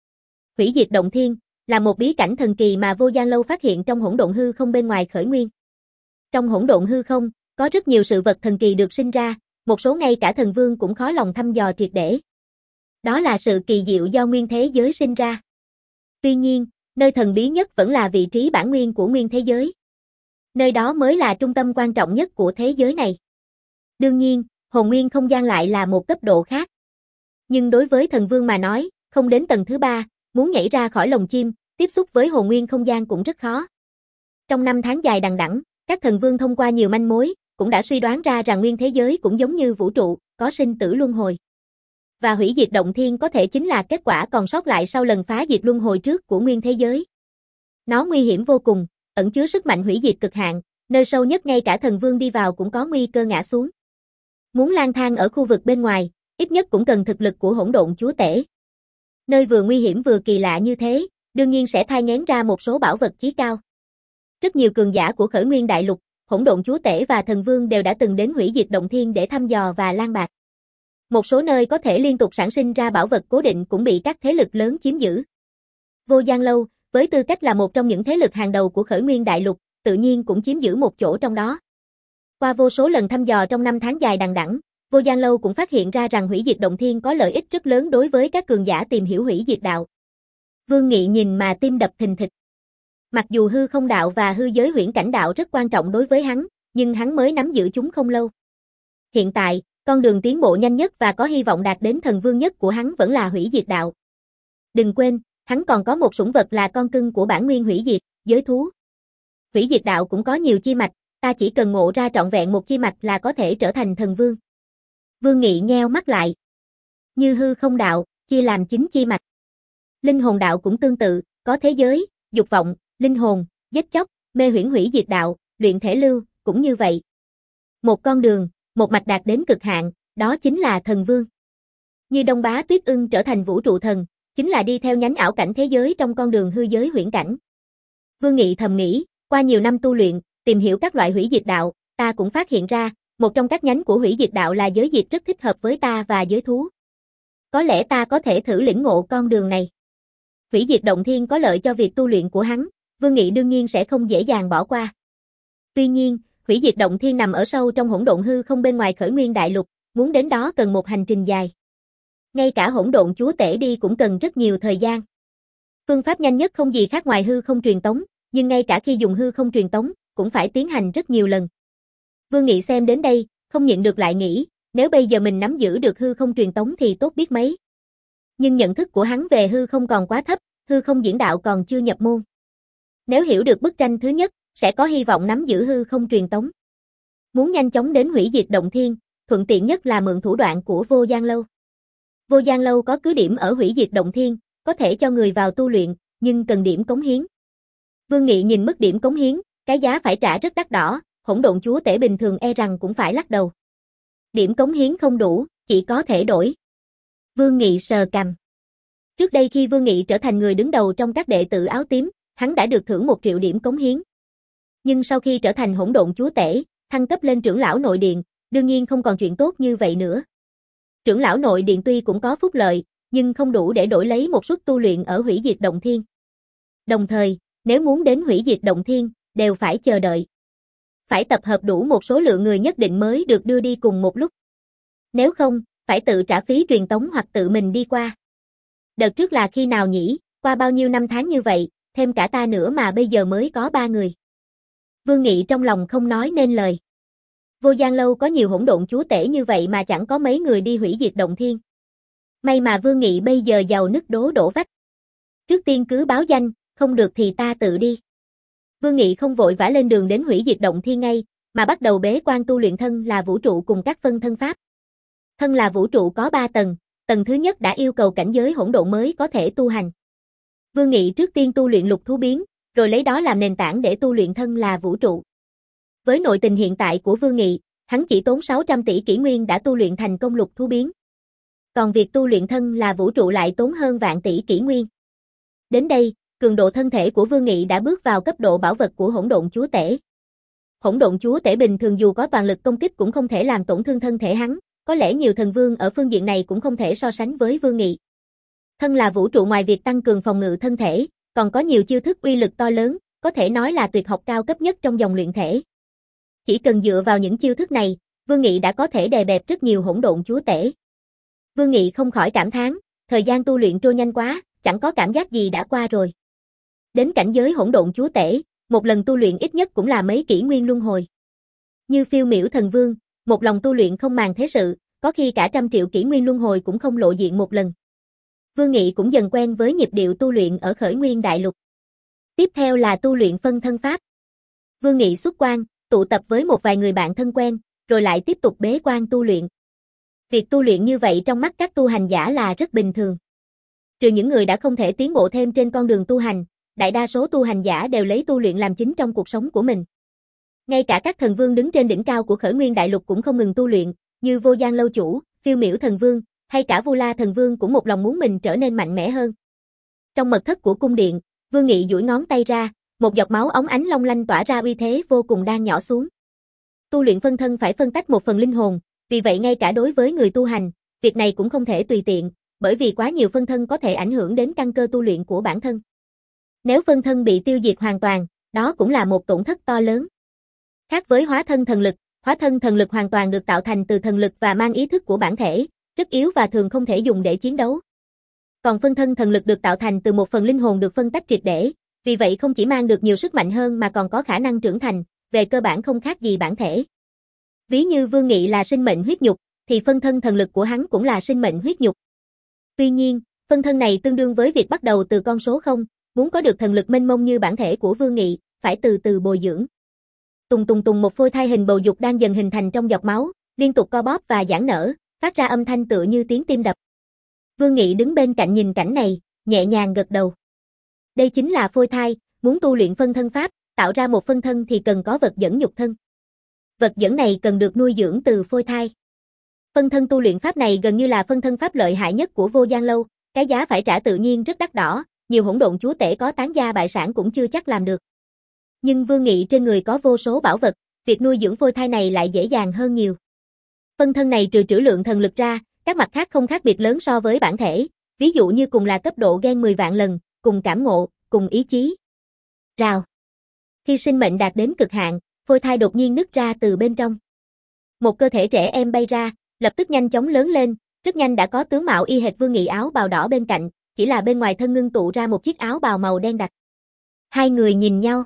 Hủy diệt động thiên là một bí cảnh thần kỳ mà Vô Gian Lâu phát hiện trong hỗn độn hư không bên ngoài khởi nguyên. Trong hỗn độn hư không, có rất nhiều sự vật thần kỳ được sinh ra, một số ngay cả thần vương cũng khó lòng thăm dò triệt để. Đó là sự kỳ diệu do nguyên thế giới sinh ra. Tuy nhiên, nơi thần bí nhất vẫn là vị trí bản nguyên của nguyên thế giới. Nơi đó mới là trung tâm quan trọng nhất của thế giới này. Đương nhiên, hồn nguyên không gian lại là một cấp độ khác. Nhưng đối với thần vương mà nói, không đến tầng thứ ba, muốn nhảy ra khỏi lồng chim, tiếp xúc với hồn nguyên không gian cũng rất khó. Trong năm tháng dài đằng đẵng, các thần vương thông qua nhiều manh mối, cũng đã suy đoán ra rằng nguyên thế giới cũng giống như vũ trụ, có sinh tử luân hồi. Và hủy diệt động thiên có thể chính là kết quả còn sót lại sau lần phá diệt luân hồi trước của nguyên thế giới. Nó nguy hiểm vô cùng, ẩn chứa sức mạnh hủy diệt cực hạn, nơi sâu nhất ngay cả thần vương đi vào cũng có nguy cơ ngã xuống. Muốn lang thang ở khu vực bên ngoài, ít nhất cũng cần thực lực của hỗn độn chúa tể. Nơi vừa nguy hiểm vừa kỳ lạ như thế, đương nhiên sẽ thai nghén ra một số bảo vật chí cao. Rất nhiều cường giả của Khởi Nguyên Đại Lục, hỗn độn chúa tể và thần vương đều đã từng đến hủy diệt động thiên để thăm dò và lang bạt. Một số nơi có thể liên tục sản sinh ra bảo vật cố định cũng bị các thế lực lớn chiếm giữ. Vô Gian Lâu, với tư cách là một trong những thế lực hàng đầu của Khởi Nguyên Đại Lục, tự nhiên cũng chiếm giữ một chỗ trong đó. Qua vô số lần thăm dò trong năm tháng dài đằng đẵng, Vô Gian Lâu cũng phát hiện ra rằng hủy diệt động thiên có lợi ích rất lớn đối với các cường giả tìm hiểu hủy diệt đạo. Vương Nghị nhìn mà tim đập thình thịch. Mặc dù hư không đạo và hư giới huyễn cảnh đạo rất quan trọng đối với hắn, nhưng hắn mới nắm giữ chúng không lâu. Hiện tại, con đường tiến bộ nhanh nhất và có hy vọng đạt đến thần vương nhất của hắn vẫn là hủy diệt đạo. Đừng quên, hắn còn có một sủng vật là con cưng của bản nguyên hủy diệt, giới thú. Hủy diệt đạo cũng có nhiều chi mạch, ta chỉ cần ngộ ra trọn vẹn một chi mạch là có thể trở thành thần vương. Vương Nghị nheo mắt lại. Như hư không đạo, chia làm chín chi mạch. Linh hồn đạo cũng tương tự, có thế giới, dục vọng, linh hồn, giết chóc, mê huyễn hủy diệt đạo, luyện thể lưu, cũng như vậy. Một con đường, một mạch đạt đến cực hạn, đó chính là thần vương. Như Đông Bá Tuyết Ưng trở thành vũ trụ thần, chính là đi theo nhánh ảo cảnh thế giới trong con đường hư giới huyễn cảnh. Vương Nghị thầm nghĩ, qua nhiều năm tu luyện, tìm hiểu các loại hủy diệt đạo, ta cũng phát hiện ra, một trong các nhánh của hủy diệt đạo là giới diệt rất thích hợp với ta và giới thú. Có lẽ ta có thể thử lĩnh ngộ con đường này. Hủy diệt động thiên có lợi cho việc tu luyện của hắn, Vương Nghị đương nhiên sẽ không dễ dàng bỏ qua. Tuy nhiên, hủy diệt động thiên nằm ở sâu trong hỗn độn hư không bên ngoài Khởi Nguyên Đại Lục, muốn đến đó cần một hành trình dài. Ngay cả hỗn độn chúa tể đi cũng cần rất nhiều thời gian. Phương pháp nhanh nhất không gì khác ngoài hư không truyền tống, nhưng ngay cả khi dùng hư không truyền tống, cũng phải tiến hành rất nhiều lần. Vương Nghị xem đến đây, không nhịn được lại nghĩ, nếu bây giờ mình nắm giữ được hư không truyền tống thì tốt biết mấy. Nhưng nhận thức của hắn về hư không còn quá thấp, hư không diễn đạo còn chưa nhập môn. Nếu hiểu được bức tranh thứ nhất, sẽ có hy vọng nắm giữ hư không truyền tống. Muốn nhanh chóng đến hủy diệt động thiên, thuận tiện nhất là mượn thủ đoạn của Vô Gian Lâu. Vô Gian Lâu có cứ điểm ở hủy diệt động thiên, có thể cho người vào tu luyện, nhưng cần điểm cống hiến. Vương Nghị nhìn mức điểm cống hiến, cái giá phải trả rất đắt đỏ, hỗn độn chúa tể bình thường e rằng cũng phải lắc đầu. Điểm cống hiến không đủ, chỉ có thể đổi. Vương Nghị sờ cằm. Trước đây khi Vương Nghị trở thành người đứng đầu trong các đệ tử áo tím, hắn đã được thưởng một triệu điểm cống hiến. Nhưng sau khi trở thành hỗn độn chúa tể, thăng cấp lên trưởng lão nội điện, đương nhiên không còn chuyện tốt như vậy nữa. Trưởng lão nội điện tuy cũng có phúc lợi, nhưng không đủ để đổi lấy một suất tu luyện ở hủy diệt động thiên. Đồng thời, nếu muốn đến hủy diệt động thiên, đều phải chờ đợi. Phải tập hợp đủ một số lượng người nhất định mới được đưa đi cùng một lúc. Nếu không, phải tự trả phí truyền tống hoặc tự mình đi qua. Đợt trước là khi nào nhỉ, qua bao nhiêu năm tháng như vậy, thêm cả ta nữa mà bây giờ mới có ba người. Vương Nghị trong lòng không nói nên lời. Vô Gian Lâu có nhiều hỗn độn chúa tể như vậy mà chẳng có mấy người đi hủy diệt động thiên. May mà Vương Nghị bây giờ giàu nứt đố đổ vách. Trước tiên cứ báo danh, không được thì ta tự đi. Vương Nghị không vội vã lên đường đến hủy diệt động thiên ngay, mà bắt đầu bế quan tu luyện thân là vũ trụ cùng các phân thân pháp. Thân là vũ trụ có ba tầng, tầng thứ nhất đã yêu cầu cảnh giới hỗn độn mới có thể tu hành. Vương Nghị trước tiên tu luyện lục thú biến, rồi lấy đó làm nền tảng để tu luyện thân là vũ trụ. Với nội tình hiện tại của Vương Nghị, hắn chỉ tốn sáu trăm tỷ kỷ nguyên đã tu luyện thành công lục thú biến. Còn việc tu luyện thân là vũ trụ lại tốn hơn vạn tỷ kỷ nguyên. Đến đây, cường độ thân thể của Vương Nghị đã bước vào cấp độ bảo vật của hỗn độn chúa tể. Hỗn độn chúa tể bình thường dù có toàn lực công kích cũng không thể làm tổn thương thân thể hắn, có lẽ nhiều thần vương ở phương diện này cũng không thể so sánh với Vương Nghị. Thân là vũ trụ ngoài việc tăng cường phòng ngự thân thể, còn có nhiều chiêu thức uy lực to lớn, có thể nói là tuyệt học cao cấp nhất trong dòng luyện thể. Chỉ cần dựa vào những chiêu thức này, Vương Nghị đã có thể đè bẹp rất nhiều hỗn độn chúa tể. Vương Nghị không khỏi cảm thán, thời gian tu luyện trôi nhanh quá, chẳng có cảm giác gì đã qua rồi. Đến cảnh giới hỗn độn chúa tể, một lần tu luyện ít nhất cũng là mấy kỷ nguyên luân hồi. Như Phiêu Miểu thần vương, một lòng tu luyện không màng thế sự, có khi cả trăm triệu kỷ nguyên luân hồi cũng không lộ diện một lần. Vương Nghị cũng dần quen với nhịp điệu tu luyện ở Khởi Nguyên Đại Lục. Tiếp theo là tu luyện phân thân pháp. Vương Nghị xuất quan, tụ tập với một vài người bạn thân quen, rồi lại tiếp tục bế quan tu luyện. Việc tu luyện như vậy trong mắt các tu hành giả là rất bình thường. Trừ những người đã không thể tiến bộ thêm trên con đường tu hành, đại đa số tu hành giả đều lấy tu luyện làm chính trong cuộc sống của mình. Ngay cả các thần vương đứng trên đỉnh cao của Khởi Nguyên Đại Lục cũng không ngừng tu luyện, như Vô Gian Lâu Chủ, Phiêu Miểu thần vương, hay cả Vu La thần vương cũng một lòng muốn mình trở nên mạnh mẽ hơn. Trong mật thất của cung điện, Vương Nghị duỗi ngón tay ra, một giọt máu óng ánh long lanh tỏa ra uy thế vô cùng đang nhỏ xuống. Tu luyện phân thân phải phân tách một phần linh hồn, vì vậy ngay cả đối với người tu hành, việc này cũng không thể tùy tiện, bởi vì quá nhiều phân thân có thể ảnh hưởng đến căn cơ tu luyện của bản thân. Nếu phân thân bị tiêu diệt hoàn toàn, đó cũng là một tổn thất to lớn. Khác với hóa thân thần lực, hóa thân thần lực hoàn toàn được tạo thành từ thần lực và mang ý thức của bản thể, rất yếu và thường không thể dùng để chiến đấu. Còn phân thân thần lực được tạo thành từ một phần linh hồn được phân tách triệt để, vì vậy không chỉ mang được nhiều sức mạnh hơn mà còn có khả năng trưởng thành, về cơ bản không khác gì bản thể. Ví như Vương Nghị là sinh mệnh huyết nhục, thì phân thân thần lực của hắn cũng là sinh mệnh huyết nhục. Tuy nhiên, phân thân này tương đương với việc bắt đầu từ con số không, muốn có được thần lực mênh mông như bản thể của Vương Nghị, phải từ từ bồi dưỡng. Tùng tùng tùng một phôi thai hình bầu dục đang dần hình thành trong giọt máu, liên tục co bóp và giãn nở, phát ra âm thanh tựa như tiếng tim đập. Vương Nghị đứng bên cạnh nhìn cảnh này, nhẹ nhàng gật đầu. Đây chính là phôi thai, muốn tu luyện phân thân pháp, tạo ra một phân thân thì cần có vật dẫn nhục thân. Vật dẫn này cần được nuôi dưỡng từ phôi thai. Phân thân tu luyện pháp này gần như là phân thân pháp lợi hại nhất của Vô Gian Lâu, cái giá phải trả tự nhiên rất đắt đỏ, nhiều hỗn độn chúa tể có tán gia bại sản cũng chưa chắc làm được. Nhưng Vương Nghị trên người có vô số bảo vật, việc nuôi dưỡng phôi thai này lại dễ dàng hơn nhiều. Phân thân này trừ trữ lượng thần lực ra, các mặt khác không khác biệt lớn so với bản thể, ví dụ như cùng là cấp độ gen mười vạn lần, cùng cảm ngộ, cùng ý chí. Rào. Khi sinh mệnh đạt đến cực hạn, phôi thai đột nhiên nứt ra từ bên trong. Một cơ thể trẻ em bay ra, lập tức nhanh chóng lớn lên, rất nhanh đã có tướng mạo y hệt Vương Nghị áo bào đỏ bên cạnh, chỉ là bên ngoài thân ngưng tụ ra một chiếc áo bào màu đen đặc. Hai người nhìn nhau.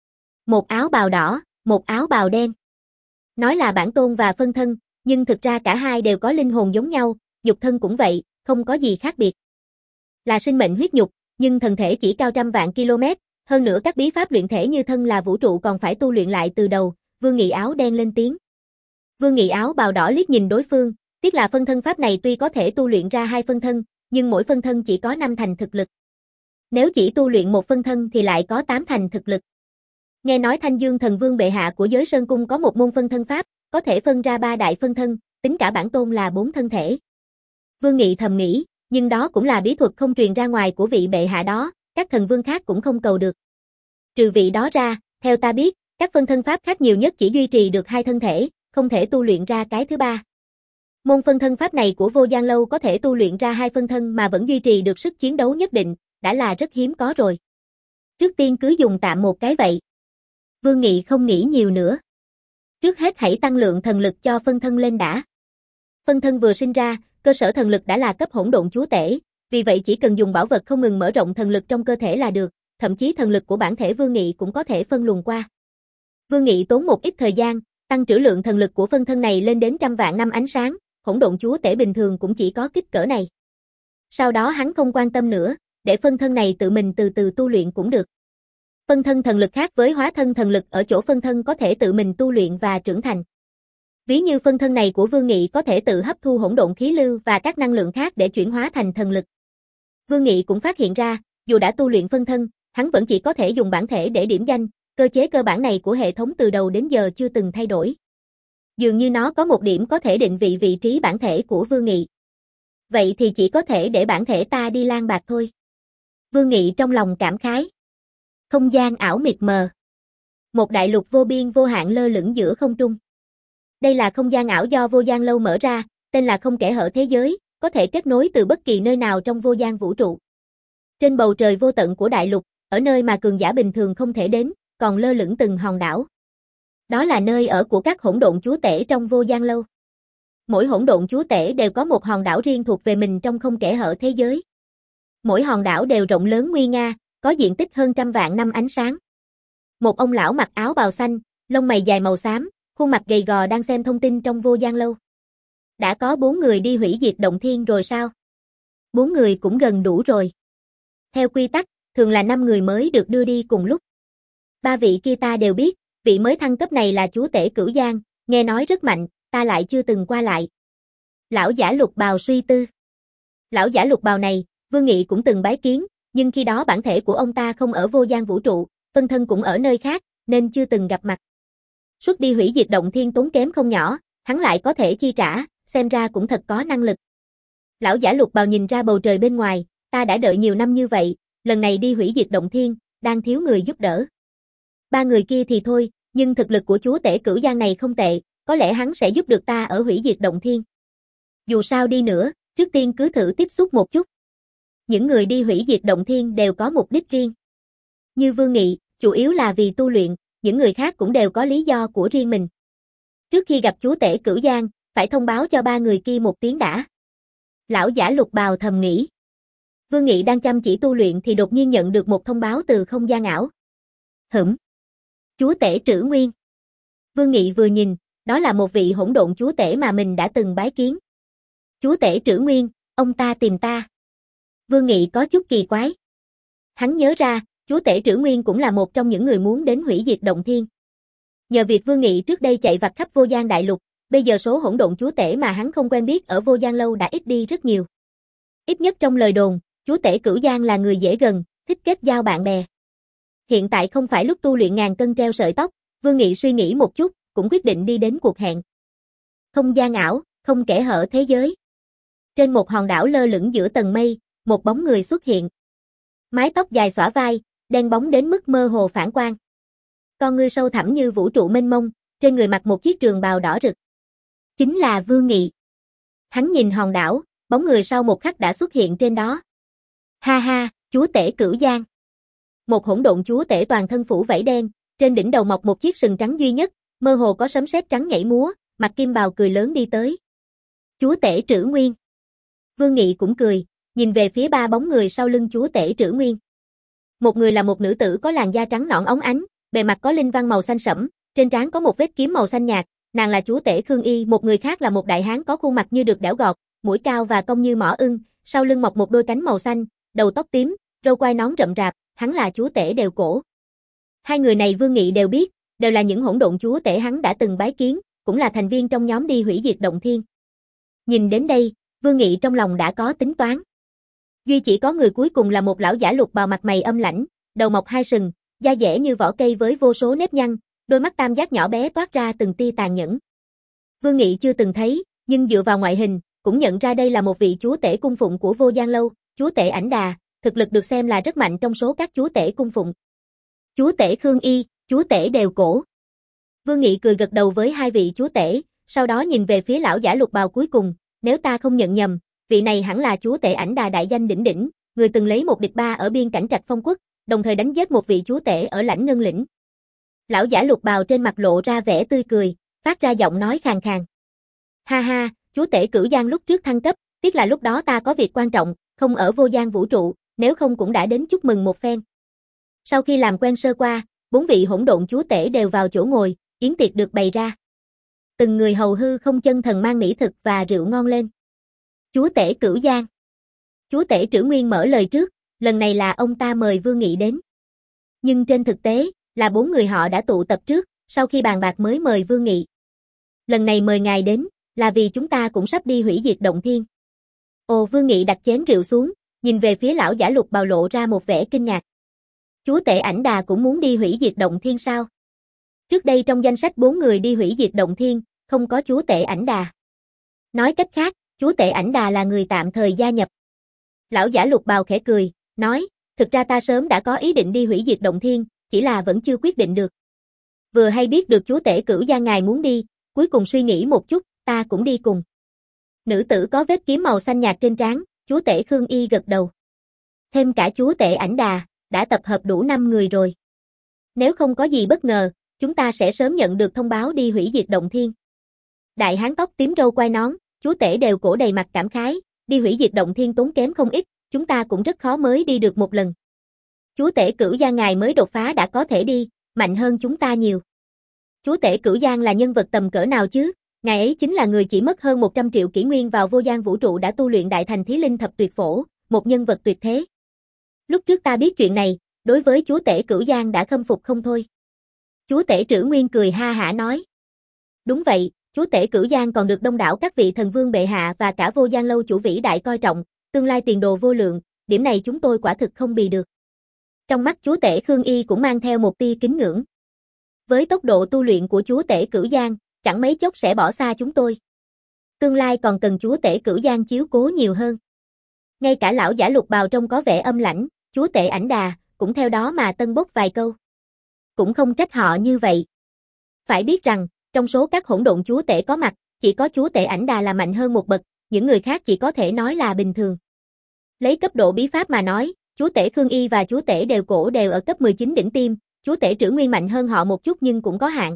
Một áo bào đỏ, một áo bào đen. Nói là bản tôn và phân thân, nhưng thực ra cả hai đều có linh hồn giống nhau, nhục thân cũng vậy, không có gì khác biệt. Là sinh mệnh huyết nhục, nhưng thần thể chỉ cao trăm vạn km, hơn nữa các bí pháp luyện thể như thân là vũ trụ còn phải tu luyện lại từ đầu, Vương Nghị áo đen lên tiếng. Vương Nghị áo bào đỏ liếc nhìn đối phương, tiếc là phân thân pháp này tuy có thể tu luyện ra hai phân thân, nhưng mỗi phân thân chỉ có năm thành thực lực. Nếu chỉ tu luyện một phân thân thì lại có tám thành thực lực. Nghe nói Thanh Dương thần vương bệ hạ của giới Sơn Cung có một môn phân thân pháp, có thể phân ra ba đại phân thân, tính cả bản tôn là bốn thân thể. Vương Nghị thầm nghĩ, nhưng đó cũng là bí thuật không truyền ra ngoài của vị bệ hạ đó, các thần vương khác cũng không cầu được. Trừ vị đó ra, theo ta biết, các phân thân pháp khác nhiều nhất chỉ duy trì được hai thân thể, không thể tu luyện ra cái thứ ba. Môn phân thân pháp này của Vô Gian Lâu có thể tu luyện ra hai phân thân mà vẫn duy trì được sức chiến đấu nhất định, đã là rất hiếm có rồi. Trước tiên cứ dùng tạm một cái vậy. Vương Nghị không nghĩ nhiều nữa. Trước hết hãy tăng lượng thần lực cho phân thân lên đã. Phân thân vừa sinh ra, cơ sở thần lực đã là cấp hỗn độn chúa tể, vì vậy chỉ cần dùng bảo vật không ngừng mở rộng thần lực trong cơ thể là được, thậm chí thần lực của bản thể Vương Nghị cũng có thể phân luồng qua. Vương Nghị tốn một ít thời gian, tăng trữ lượng thần lực của phân thân này lên đến trăm vạn năm ánh sáng, hỗn độn chúa tể bình thường cũng chỉ có kích cỡ này. Sau đó hắn không quan tâm nữa, để phân thân này tự mình từ từ tu luyện cũng được. Phân thân thần lực khác với hóa thân thần lực ở chỗ phân thân có thể tự mình tu luyện và trưởng thành. Ví như phân thân này của Vương Nghị có thể tự hấp thu hỗn độn khí lưu và các năng lượng khác để chuyển hóa thành thần lực. Vương Nghị cũng phát hiện ra, dù đã tu luyện phân thân, hắn vẫn chỉ có thể dùng bản thể để điểm danh, cơ chế cơ bản này của hệ thống từ đầu đến giờ chưa từng thay đổi. Dường như nó có một điểm có thể định vị vị trí bản thể của Vương Nghị. Vậy thì chỉ có thể để bản thể ta đi lang bạc thôi. Vương Nghị trong lòng cảm khái. Không gian ảo mịt mờ. Một đại lục vô biên vô hạn lơ lửng giữa không trung. Đây là không gian ảo do Vô Gian Lâu mở ra, tên là không kẽ hở thế giới, có thể kết nối từ bất kỳ nơi nào trong vô gian vũ trụ. Trên bầu trời vô tận của đại lục, ở nơi mà cường giả bình thường không thể đến, còn lơ lửng từng hòn đảo. Đó là nơi ở của các hỗn độn chúa tể trong Vô Gian Lâu. Mỗi hỗn độn chúa tể đều có một hòn đảo riêng thuộc về mình trong không kẽ hở thế giới. Mỗi hòn đảo đều rộng lớn nguy nga, có diện tích hơn trăm vạn năm ánh sáng. Một ông lão mặc áo bào xanh, lông mày dài màu xám, khuôn mặt gầy gò đang xem thông tin trong Vô Gian Lâu. Đã có bốn người đi hủy diệt động thiên rồi sao? Bốn người cũng gần đủ rồi. Theo quy tắc, thường là năm người mới được đưa đi cùng lúc. Ba vị kia ta đều biết, vị mới thăng cấp này là chúa tể Cửu Giang, nghe nói rất mạnh, ta lại chưa từng qua lại. Lão giả lục bào suy tư. Lão giả lục bào này, Vương Nghị cũng từng bái kiến, nhưng khi đó bản thể của ông ta không ở vô gian vũ trụ, phân thân cũng ở nơi khác, nên chưa từng gặp mặt. Suốt đi hủy diệt động thiên tốn kém không nhỏ, hắn lại có thể chi trả, xem ra cũng thật có năng lực. Lão giả lục bào nhìn ra bầu trời bên ngoài, ta đã đợi nhiều năm như vậy, lần này đi hủy diệt động thiên, đang thiếu người giúp đỡ. Ba người kia thì thôi, nhưng thực lực của chúa tể Cửu Giang này không tệ, có lẽ hắn sẽ giúp được ta ở hủy diệt động thiên. Dù sao đi nữa, trước tiên cứ thử tiếp xúc một chút. Những người đi hủy diệt động thiên đều có mục đích riêng. Như Vương Nghị, chủ yếu là vì tu luyện, những người khác cũng đều có lý do của riêng mình. Trước khi gặp chúa tể Cửu Giang, phải thông báo cho ba người kia một tiếng đã. Lão giả lục bào thầm nghĩ. Vương Nghị đang chăm chỉ tu luyện thì đột nhiên nhận được một thông báo từ không gian ảo. Hửm. Chúa tể Trữ Nguyên. Vương Nghị vừa nhìn, đó là một vị hỗn độn chúa tể mà mình đã từng bái kiến. Chúa tể Trữ Nguyên, ông ta tìm ta. Vương Nghị có chút kỳ quái. Hắn nhớ ra, chúa tể Trữ Nguyên cũng là một trong những người muốn đến hủy diệt động thiên. Nhờ việc Vương Nghị trước đây chạy vặt khắp vô gian đại lục, bây giờ số hỗn độn chúa tể mà hắn không quen biết ở Vô Gian Lâu đã ít đi rất nhiều. Ít nhất trong lời đồn, chúa tể Cửu Giang là người dễ gần, thích kết giao bạn bè. Hiện tại không phải lúc tu luyện ngàn cân treo sợi tóc, Vương Nghị suy nghĩ một chút, cũng quyết định đi đến cuộc hẹn. Không gian ảo, không kẽ hở thế giới. Trên một hòn đảo lơ lửng giữa tầng mây, một bóng người xuất hiện. Mái tóc dài xõa vai, đen bóng đến mức mơ hồ phản quang. Con ngươi sâu thẳm như vũ trụ mênh mông, trên người mặc một chiếc trường bào đỏ rực. Chính là Vương Nghị. Hắn nhìn hòn đảo, bóng người sau một khắc đã xuất hiện trên đó. Ha ha, chúa tể Cửu Giang. Một hỗn độn chúa tể toàn thân phủ vảy đen, trên đỉnh đầu mọc một chiếc sừng trắng duy nhất, mơ hồ có sấm sét trắng nhảy múa, mặc kim bào cười lớn đi tới. Chúa tể Trữ Nguyên. Vương Nghị cũng cười, nhìn về phía ba bóng người sau lưng chúa tể Trữ Nguyên. Một người là một nữ tử có làn da trắng nõn óng ánh, bề mặt có linh văn màu xanh sẫm, trên trán có một vết kiếm màu xanh nhạt, nàng là chúa tể Khương Y, một người khác là một đại hán có khuôn mặt như được đẽo gọt, mũi cao và cong như mỏ ưng, sau lưng mọc một đôi cánh màu xanh, đầu tóc tím, râu quai nón rậm rạp, hắn là chúa tể Đều Cổ. Hai người này Vương Nghị đều biết, đều là những hỗn độn chúa tể hắn đã từng bái kiến, cũng là thành viên trong nhóm đi hủy diệt động thiên. Nhìn đến đây, Vương Nghị trong lòng đã có tính toán. Duy chỉ có người cuối cùng là một lão giả lục bào mặt mày âm lãnh, đầu mọc hai sừng, da dẻ như vỏ cây với vô số nếp nhăn, đôi mắt tam giác nhỏ bé toát ra từng tia tàn nhẫn. Vương Nghị chưa từng thấy, nhưng dựa vào ngoại hình, cũng nhận ra đây là một vị chúa tể cung phụng của Vô Gian Lâu, chúa tể Ảnh Đà, thực lực được xem là rất mạnh trong số các chúa tể cung phụng. Chúa tể Khương Y, chúa tể Đều Cổ. Vương Nghị cười gật đầu với hai vị chúa tể, sau đó nhìn về phía lão giả lục bào cuối cùng, nếu ta không nhận nhầm, vị này hẳn là chúa tể Ảnh Đà đại danh đỉnh đỉnh, người từng lấy một địch ba ở biên cảnh Trạch Phong Quốc, đồng thời đánh giết một vị chúa tể ở Lãnh Ngân Lĩnh. Lão giả lục bào trên mặt lộ ra vẻ tươi cười, phát ra giọng nói khàn khàn. Ha ha, chúa tể Cửu Giang lúc trước thăng cấp, tiếc là lúc đó ta có việc quan trọng, không ở vô gian vũ trụ, nếu không cũng đã đến chúc mừng một phen. Sau khi làm quen sơ qua, bốn vị hỗn độn chúa tể đều vào chỗ ngồi, yến tiệc được bày ra. Từng người hầu hư không chân thần mang mỹ thực và rượu ngon lên. Chúa tể Cửu Giang. Chúa tể Trữ Nguyên mở lời trước, lần này là ông ta mời Vương Nghị đến. Nhưng trên thực tế, là bốn người họ đã tụ tập trước, sau khi bàn bạc mới mời Vương Nghị. Lần này mời ngài đến, là vì chúng ta cũng sắp đi hủy diệt động thiên. Ồ, Vương Nghị đặt chén rượu xuống, nhìn về phía lão giả Lục Bào lộ ra một vẻ kinh ngạc. Chúa tể Ảnh Đà cũng muốn đi hủy diệt động thiên sao? Trước đây trong danh sách bốn người đi hủy diệt động thiên, không có chúa tể Ảnh Đà. Nói cách khác, chúa tể Ảnh Đà là người tạm thời gia nhập. Lão giả Lục Bào khẽ cười, nói, thực ra ta sớm đã có ý định đi hủy diệt động thiên, chỉ là vẫn chưa quyết định được. Vừa hay biết được chúa tể Cửu Gia ngài muốn đi, cuối cùng suy nghĩ một chút, ta cũng đi cùng. Nữ tử có vết kiếm màu xanh nhạt trên trán, chúa tể Khương Y gật đầu. Thêm cả chúa tể Ảnh Đà, đã tập hợp đủ năm người rồi. Nếu không có gì bất ngờ, chúng ta sẽ sớm nhận được thông báo đi hủy diệt động thiên. Đại hán tóc tím râu quai nón, chúa tể đều cổ đầy mặt cảm khái, đi hủy diệt động thiên tốn kém không ít, chúng ta cũng rất khó mới đi được một lần. Chúa tể Cửu Gia ngài mới đột phá đã có thể đi, mạnh hơn chúng ta nhiều. Chúa tể Cửu Giang là nhân vật tầm cỡ nào chứ? Ngài ấy chính là người chỉ mất hơn một trăm triệu kỷ nguyên vào vô gian vũ trụ đã tu luyện đại thành Thí Linh Thập Tuyệt Phổ, một nhân vật tuyệt thế. Lúc trước ta biết chuyện này, đối với chúa tể Cửu Giang đã khâm phục không thôi. Chúa tể Trữ Nguyên cười ha hả nói. Đúng vậy, chúa tể Cửu Giang còn được đông đảo các vị thần vương bệ hạ và cả vô gian lâu chủ vĩ đại coi trọng, tương lai tiền đồ vô lượng, điểm này chúng tôi quả thực không bì được. Trong mắt chúa tể Khương Y cũng mang theo một tia kính ngưỡng. Với tốc độ tu luyện của chúa tể Cửu Giang, chẳng mấy chốc sẽ bỏ xa chúng tôi. Tương lai còn cần chúa tể Cửu Giang chiếu cố nhiều hơn. Ngay cả lão giả Lục Bào trông có vẻ âm lãnh, chúa tể Ảnh Đà, cũng theo đó mà tân bốc vài câu. Cũng không trách họ như vậy. Phải biết rằng, trong số các hỗn độn chúa tể có mặt, chỉ có chúa tể Ảnh Đà là mạnh hơn một bậc, những người khác chỉ có thể nói là bình thường. Lấy cấp độ bí pháp mà nói, chúa tể Khương Y và chúa tể Đều Cổ đều ở cấp mười chín đỉnh tiêm, chúa tể Trữ Nguyên mạnh hơn họ một chút nhưng cũng có hạn.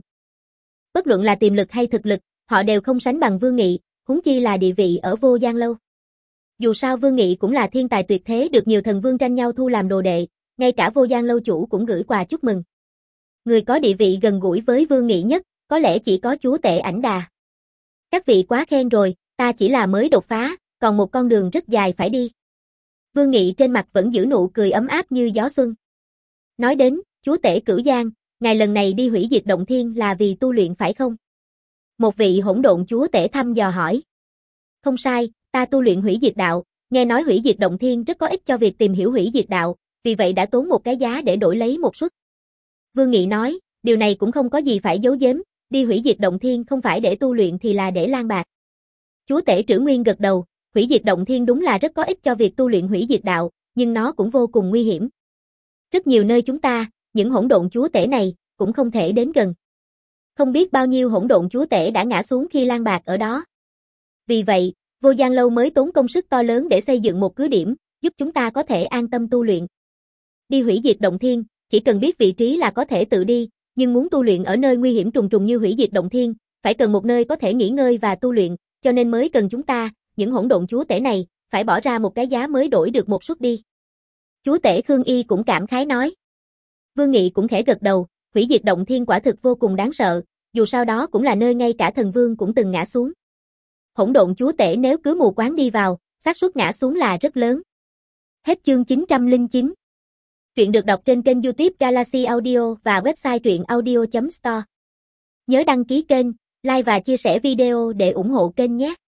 Bất luận là tiềm lực hay thực lực, họ đều không sánh bằng Vương Nghị, huống chi là địa vị ở vô gian lâu. Dù sao Vương Nghị cũng là thiên tài tuyệt thế được nhiều thần vương tranh nhau thu làm đồ đệ, ngay cả vô gian lâu chủ cũng gửi quà chúc mừng. Người có địa vị gần gũi với Vương Nghị nhất, có lẽ chỉ có chúa tể Ảnh Đà. Các vị quá khen rồi, ta chỉ là mới đột phá, còn một con đường rất dài phải đi. Vương Nghị trên mặt vẫn giữ nụ cười ấm áp như gió xuân. Nói đến, chúa tể Cửu Giang, ngài lần này đi hủy diệt động thiên là vì tu luyện phải không? Một vị hỗn độn chúa tể thăm dò hỏi. Không sai, ta tu luyện hủy diệt đạo, nghe nói hủy diệt động thiên rất có ích cho việc tìm hiểu hủy diệt đạo, vì vậy đã tốn một cái giá để đổi lấy một suất. Vương Nghị nói, điều này cũng không có gì phải giấu giếm, đi hủy diệt động thiên không phải để tu luyện thì là để lang bạc. Chúa tể Trữ Nguyên gật đầu, hủy diệt động thiên đúng là rất có ích cho việc tu luyện hủy diệt đạo, nhưng nó cũng vô cùng nguy hiểm. Rất nhiều nơi chúng ta, những hỗn độn chúa tể này, cũng không thể đến gần. Không biết bao nhiêu hỗn độn chúa tể đã ngã xuống khi lang bạc ở đó. Vì vậy, vô gian lâu mới tốn công sức to lớn để xây dựng một cứ điểm, giúp chúng ta có thể an tâm tu luyện. Đi hủy diệt động thiên, chỉ cần biết vị trí là có thể tự đi, nhưng muốn tu luyện ở nơi nguy hiểm trùng trùng như hủy diệt động thiên, phải cần một nơi có thể nghỉ ngơi và tu luyện, cho nên mới cần chúng ta, những hỗn độn chúa tể này, phải bỏ ra một cái giá mới đổi được một suất đi. Chúa tể Khương Y cũng cảm khái nói. Vương Nghị cũng khẽ gật đầu, hủy diệt động thiên quả thực vô cùng đáng sợ, dù sao đó cũng là nơi ngay cả thần vương cũng từng ngã xuống. Hỗn độn chúa tể nếu cứ mù quáng đi vào, xác suất ngã xuống là rất lớn. Hết chương chín trăm lẻ chín. Truyện được đọc trên kênh YouTube Galaxy Audio và website truyện audio chấm store. Nhớ đăng ký kênh, like và chia sẻ video để ủng hộ kênh nhé.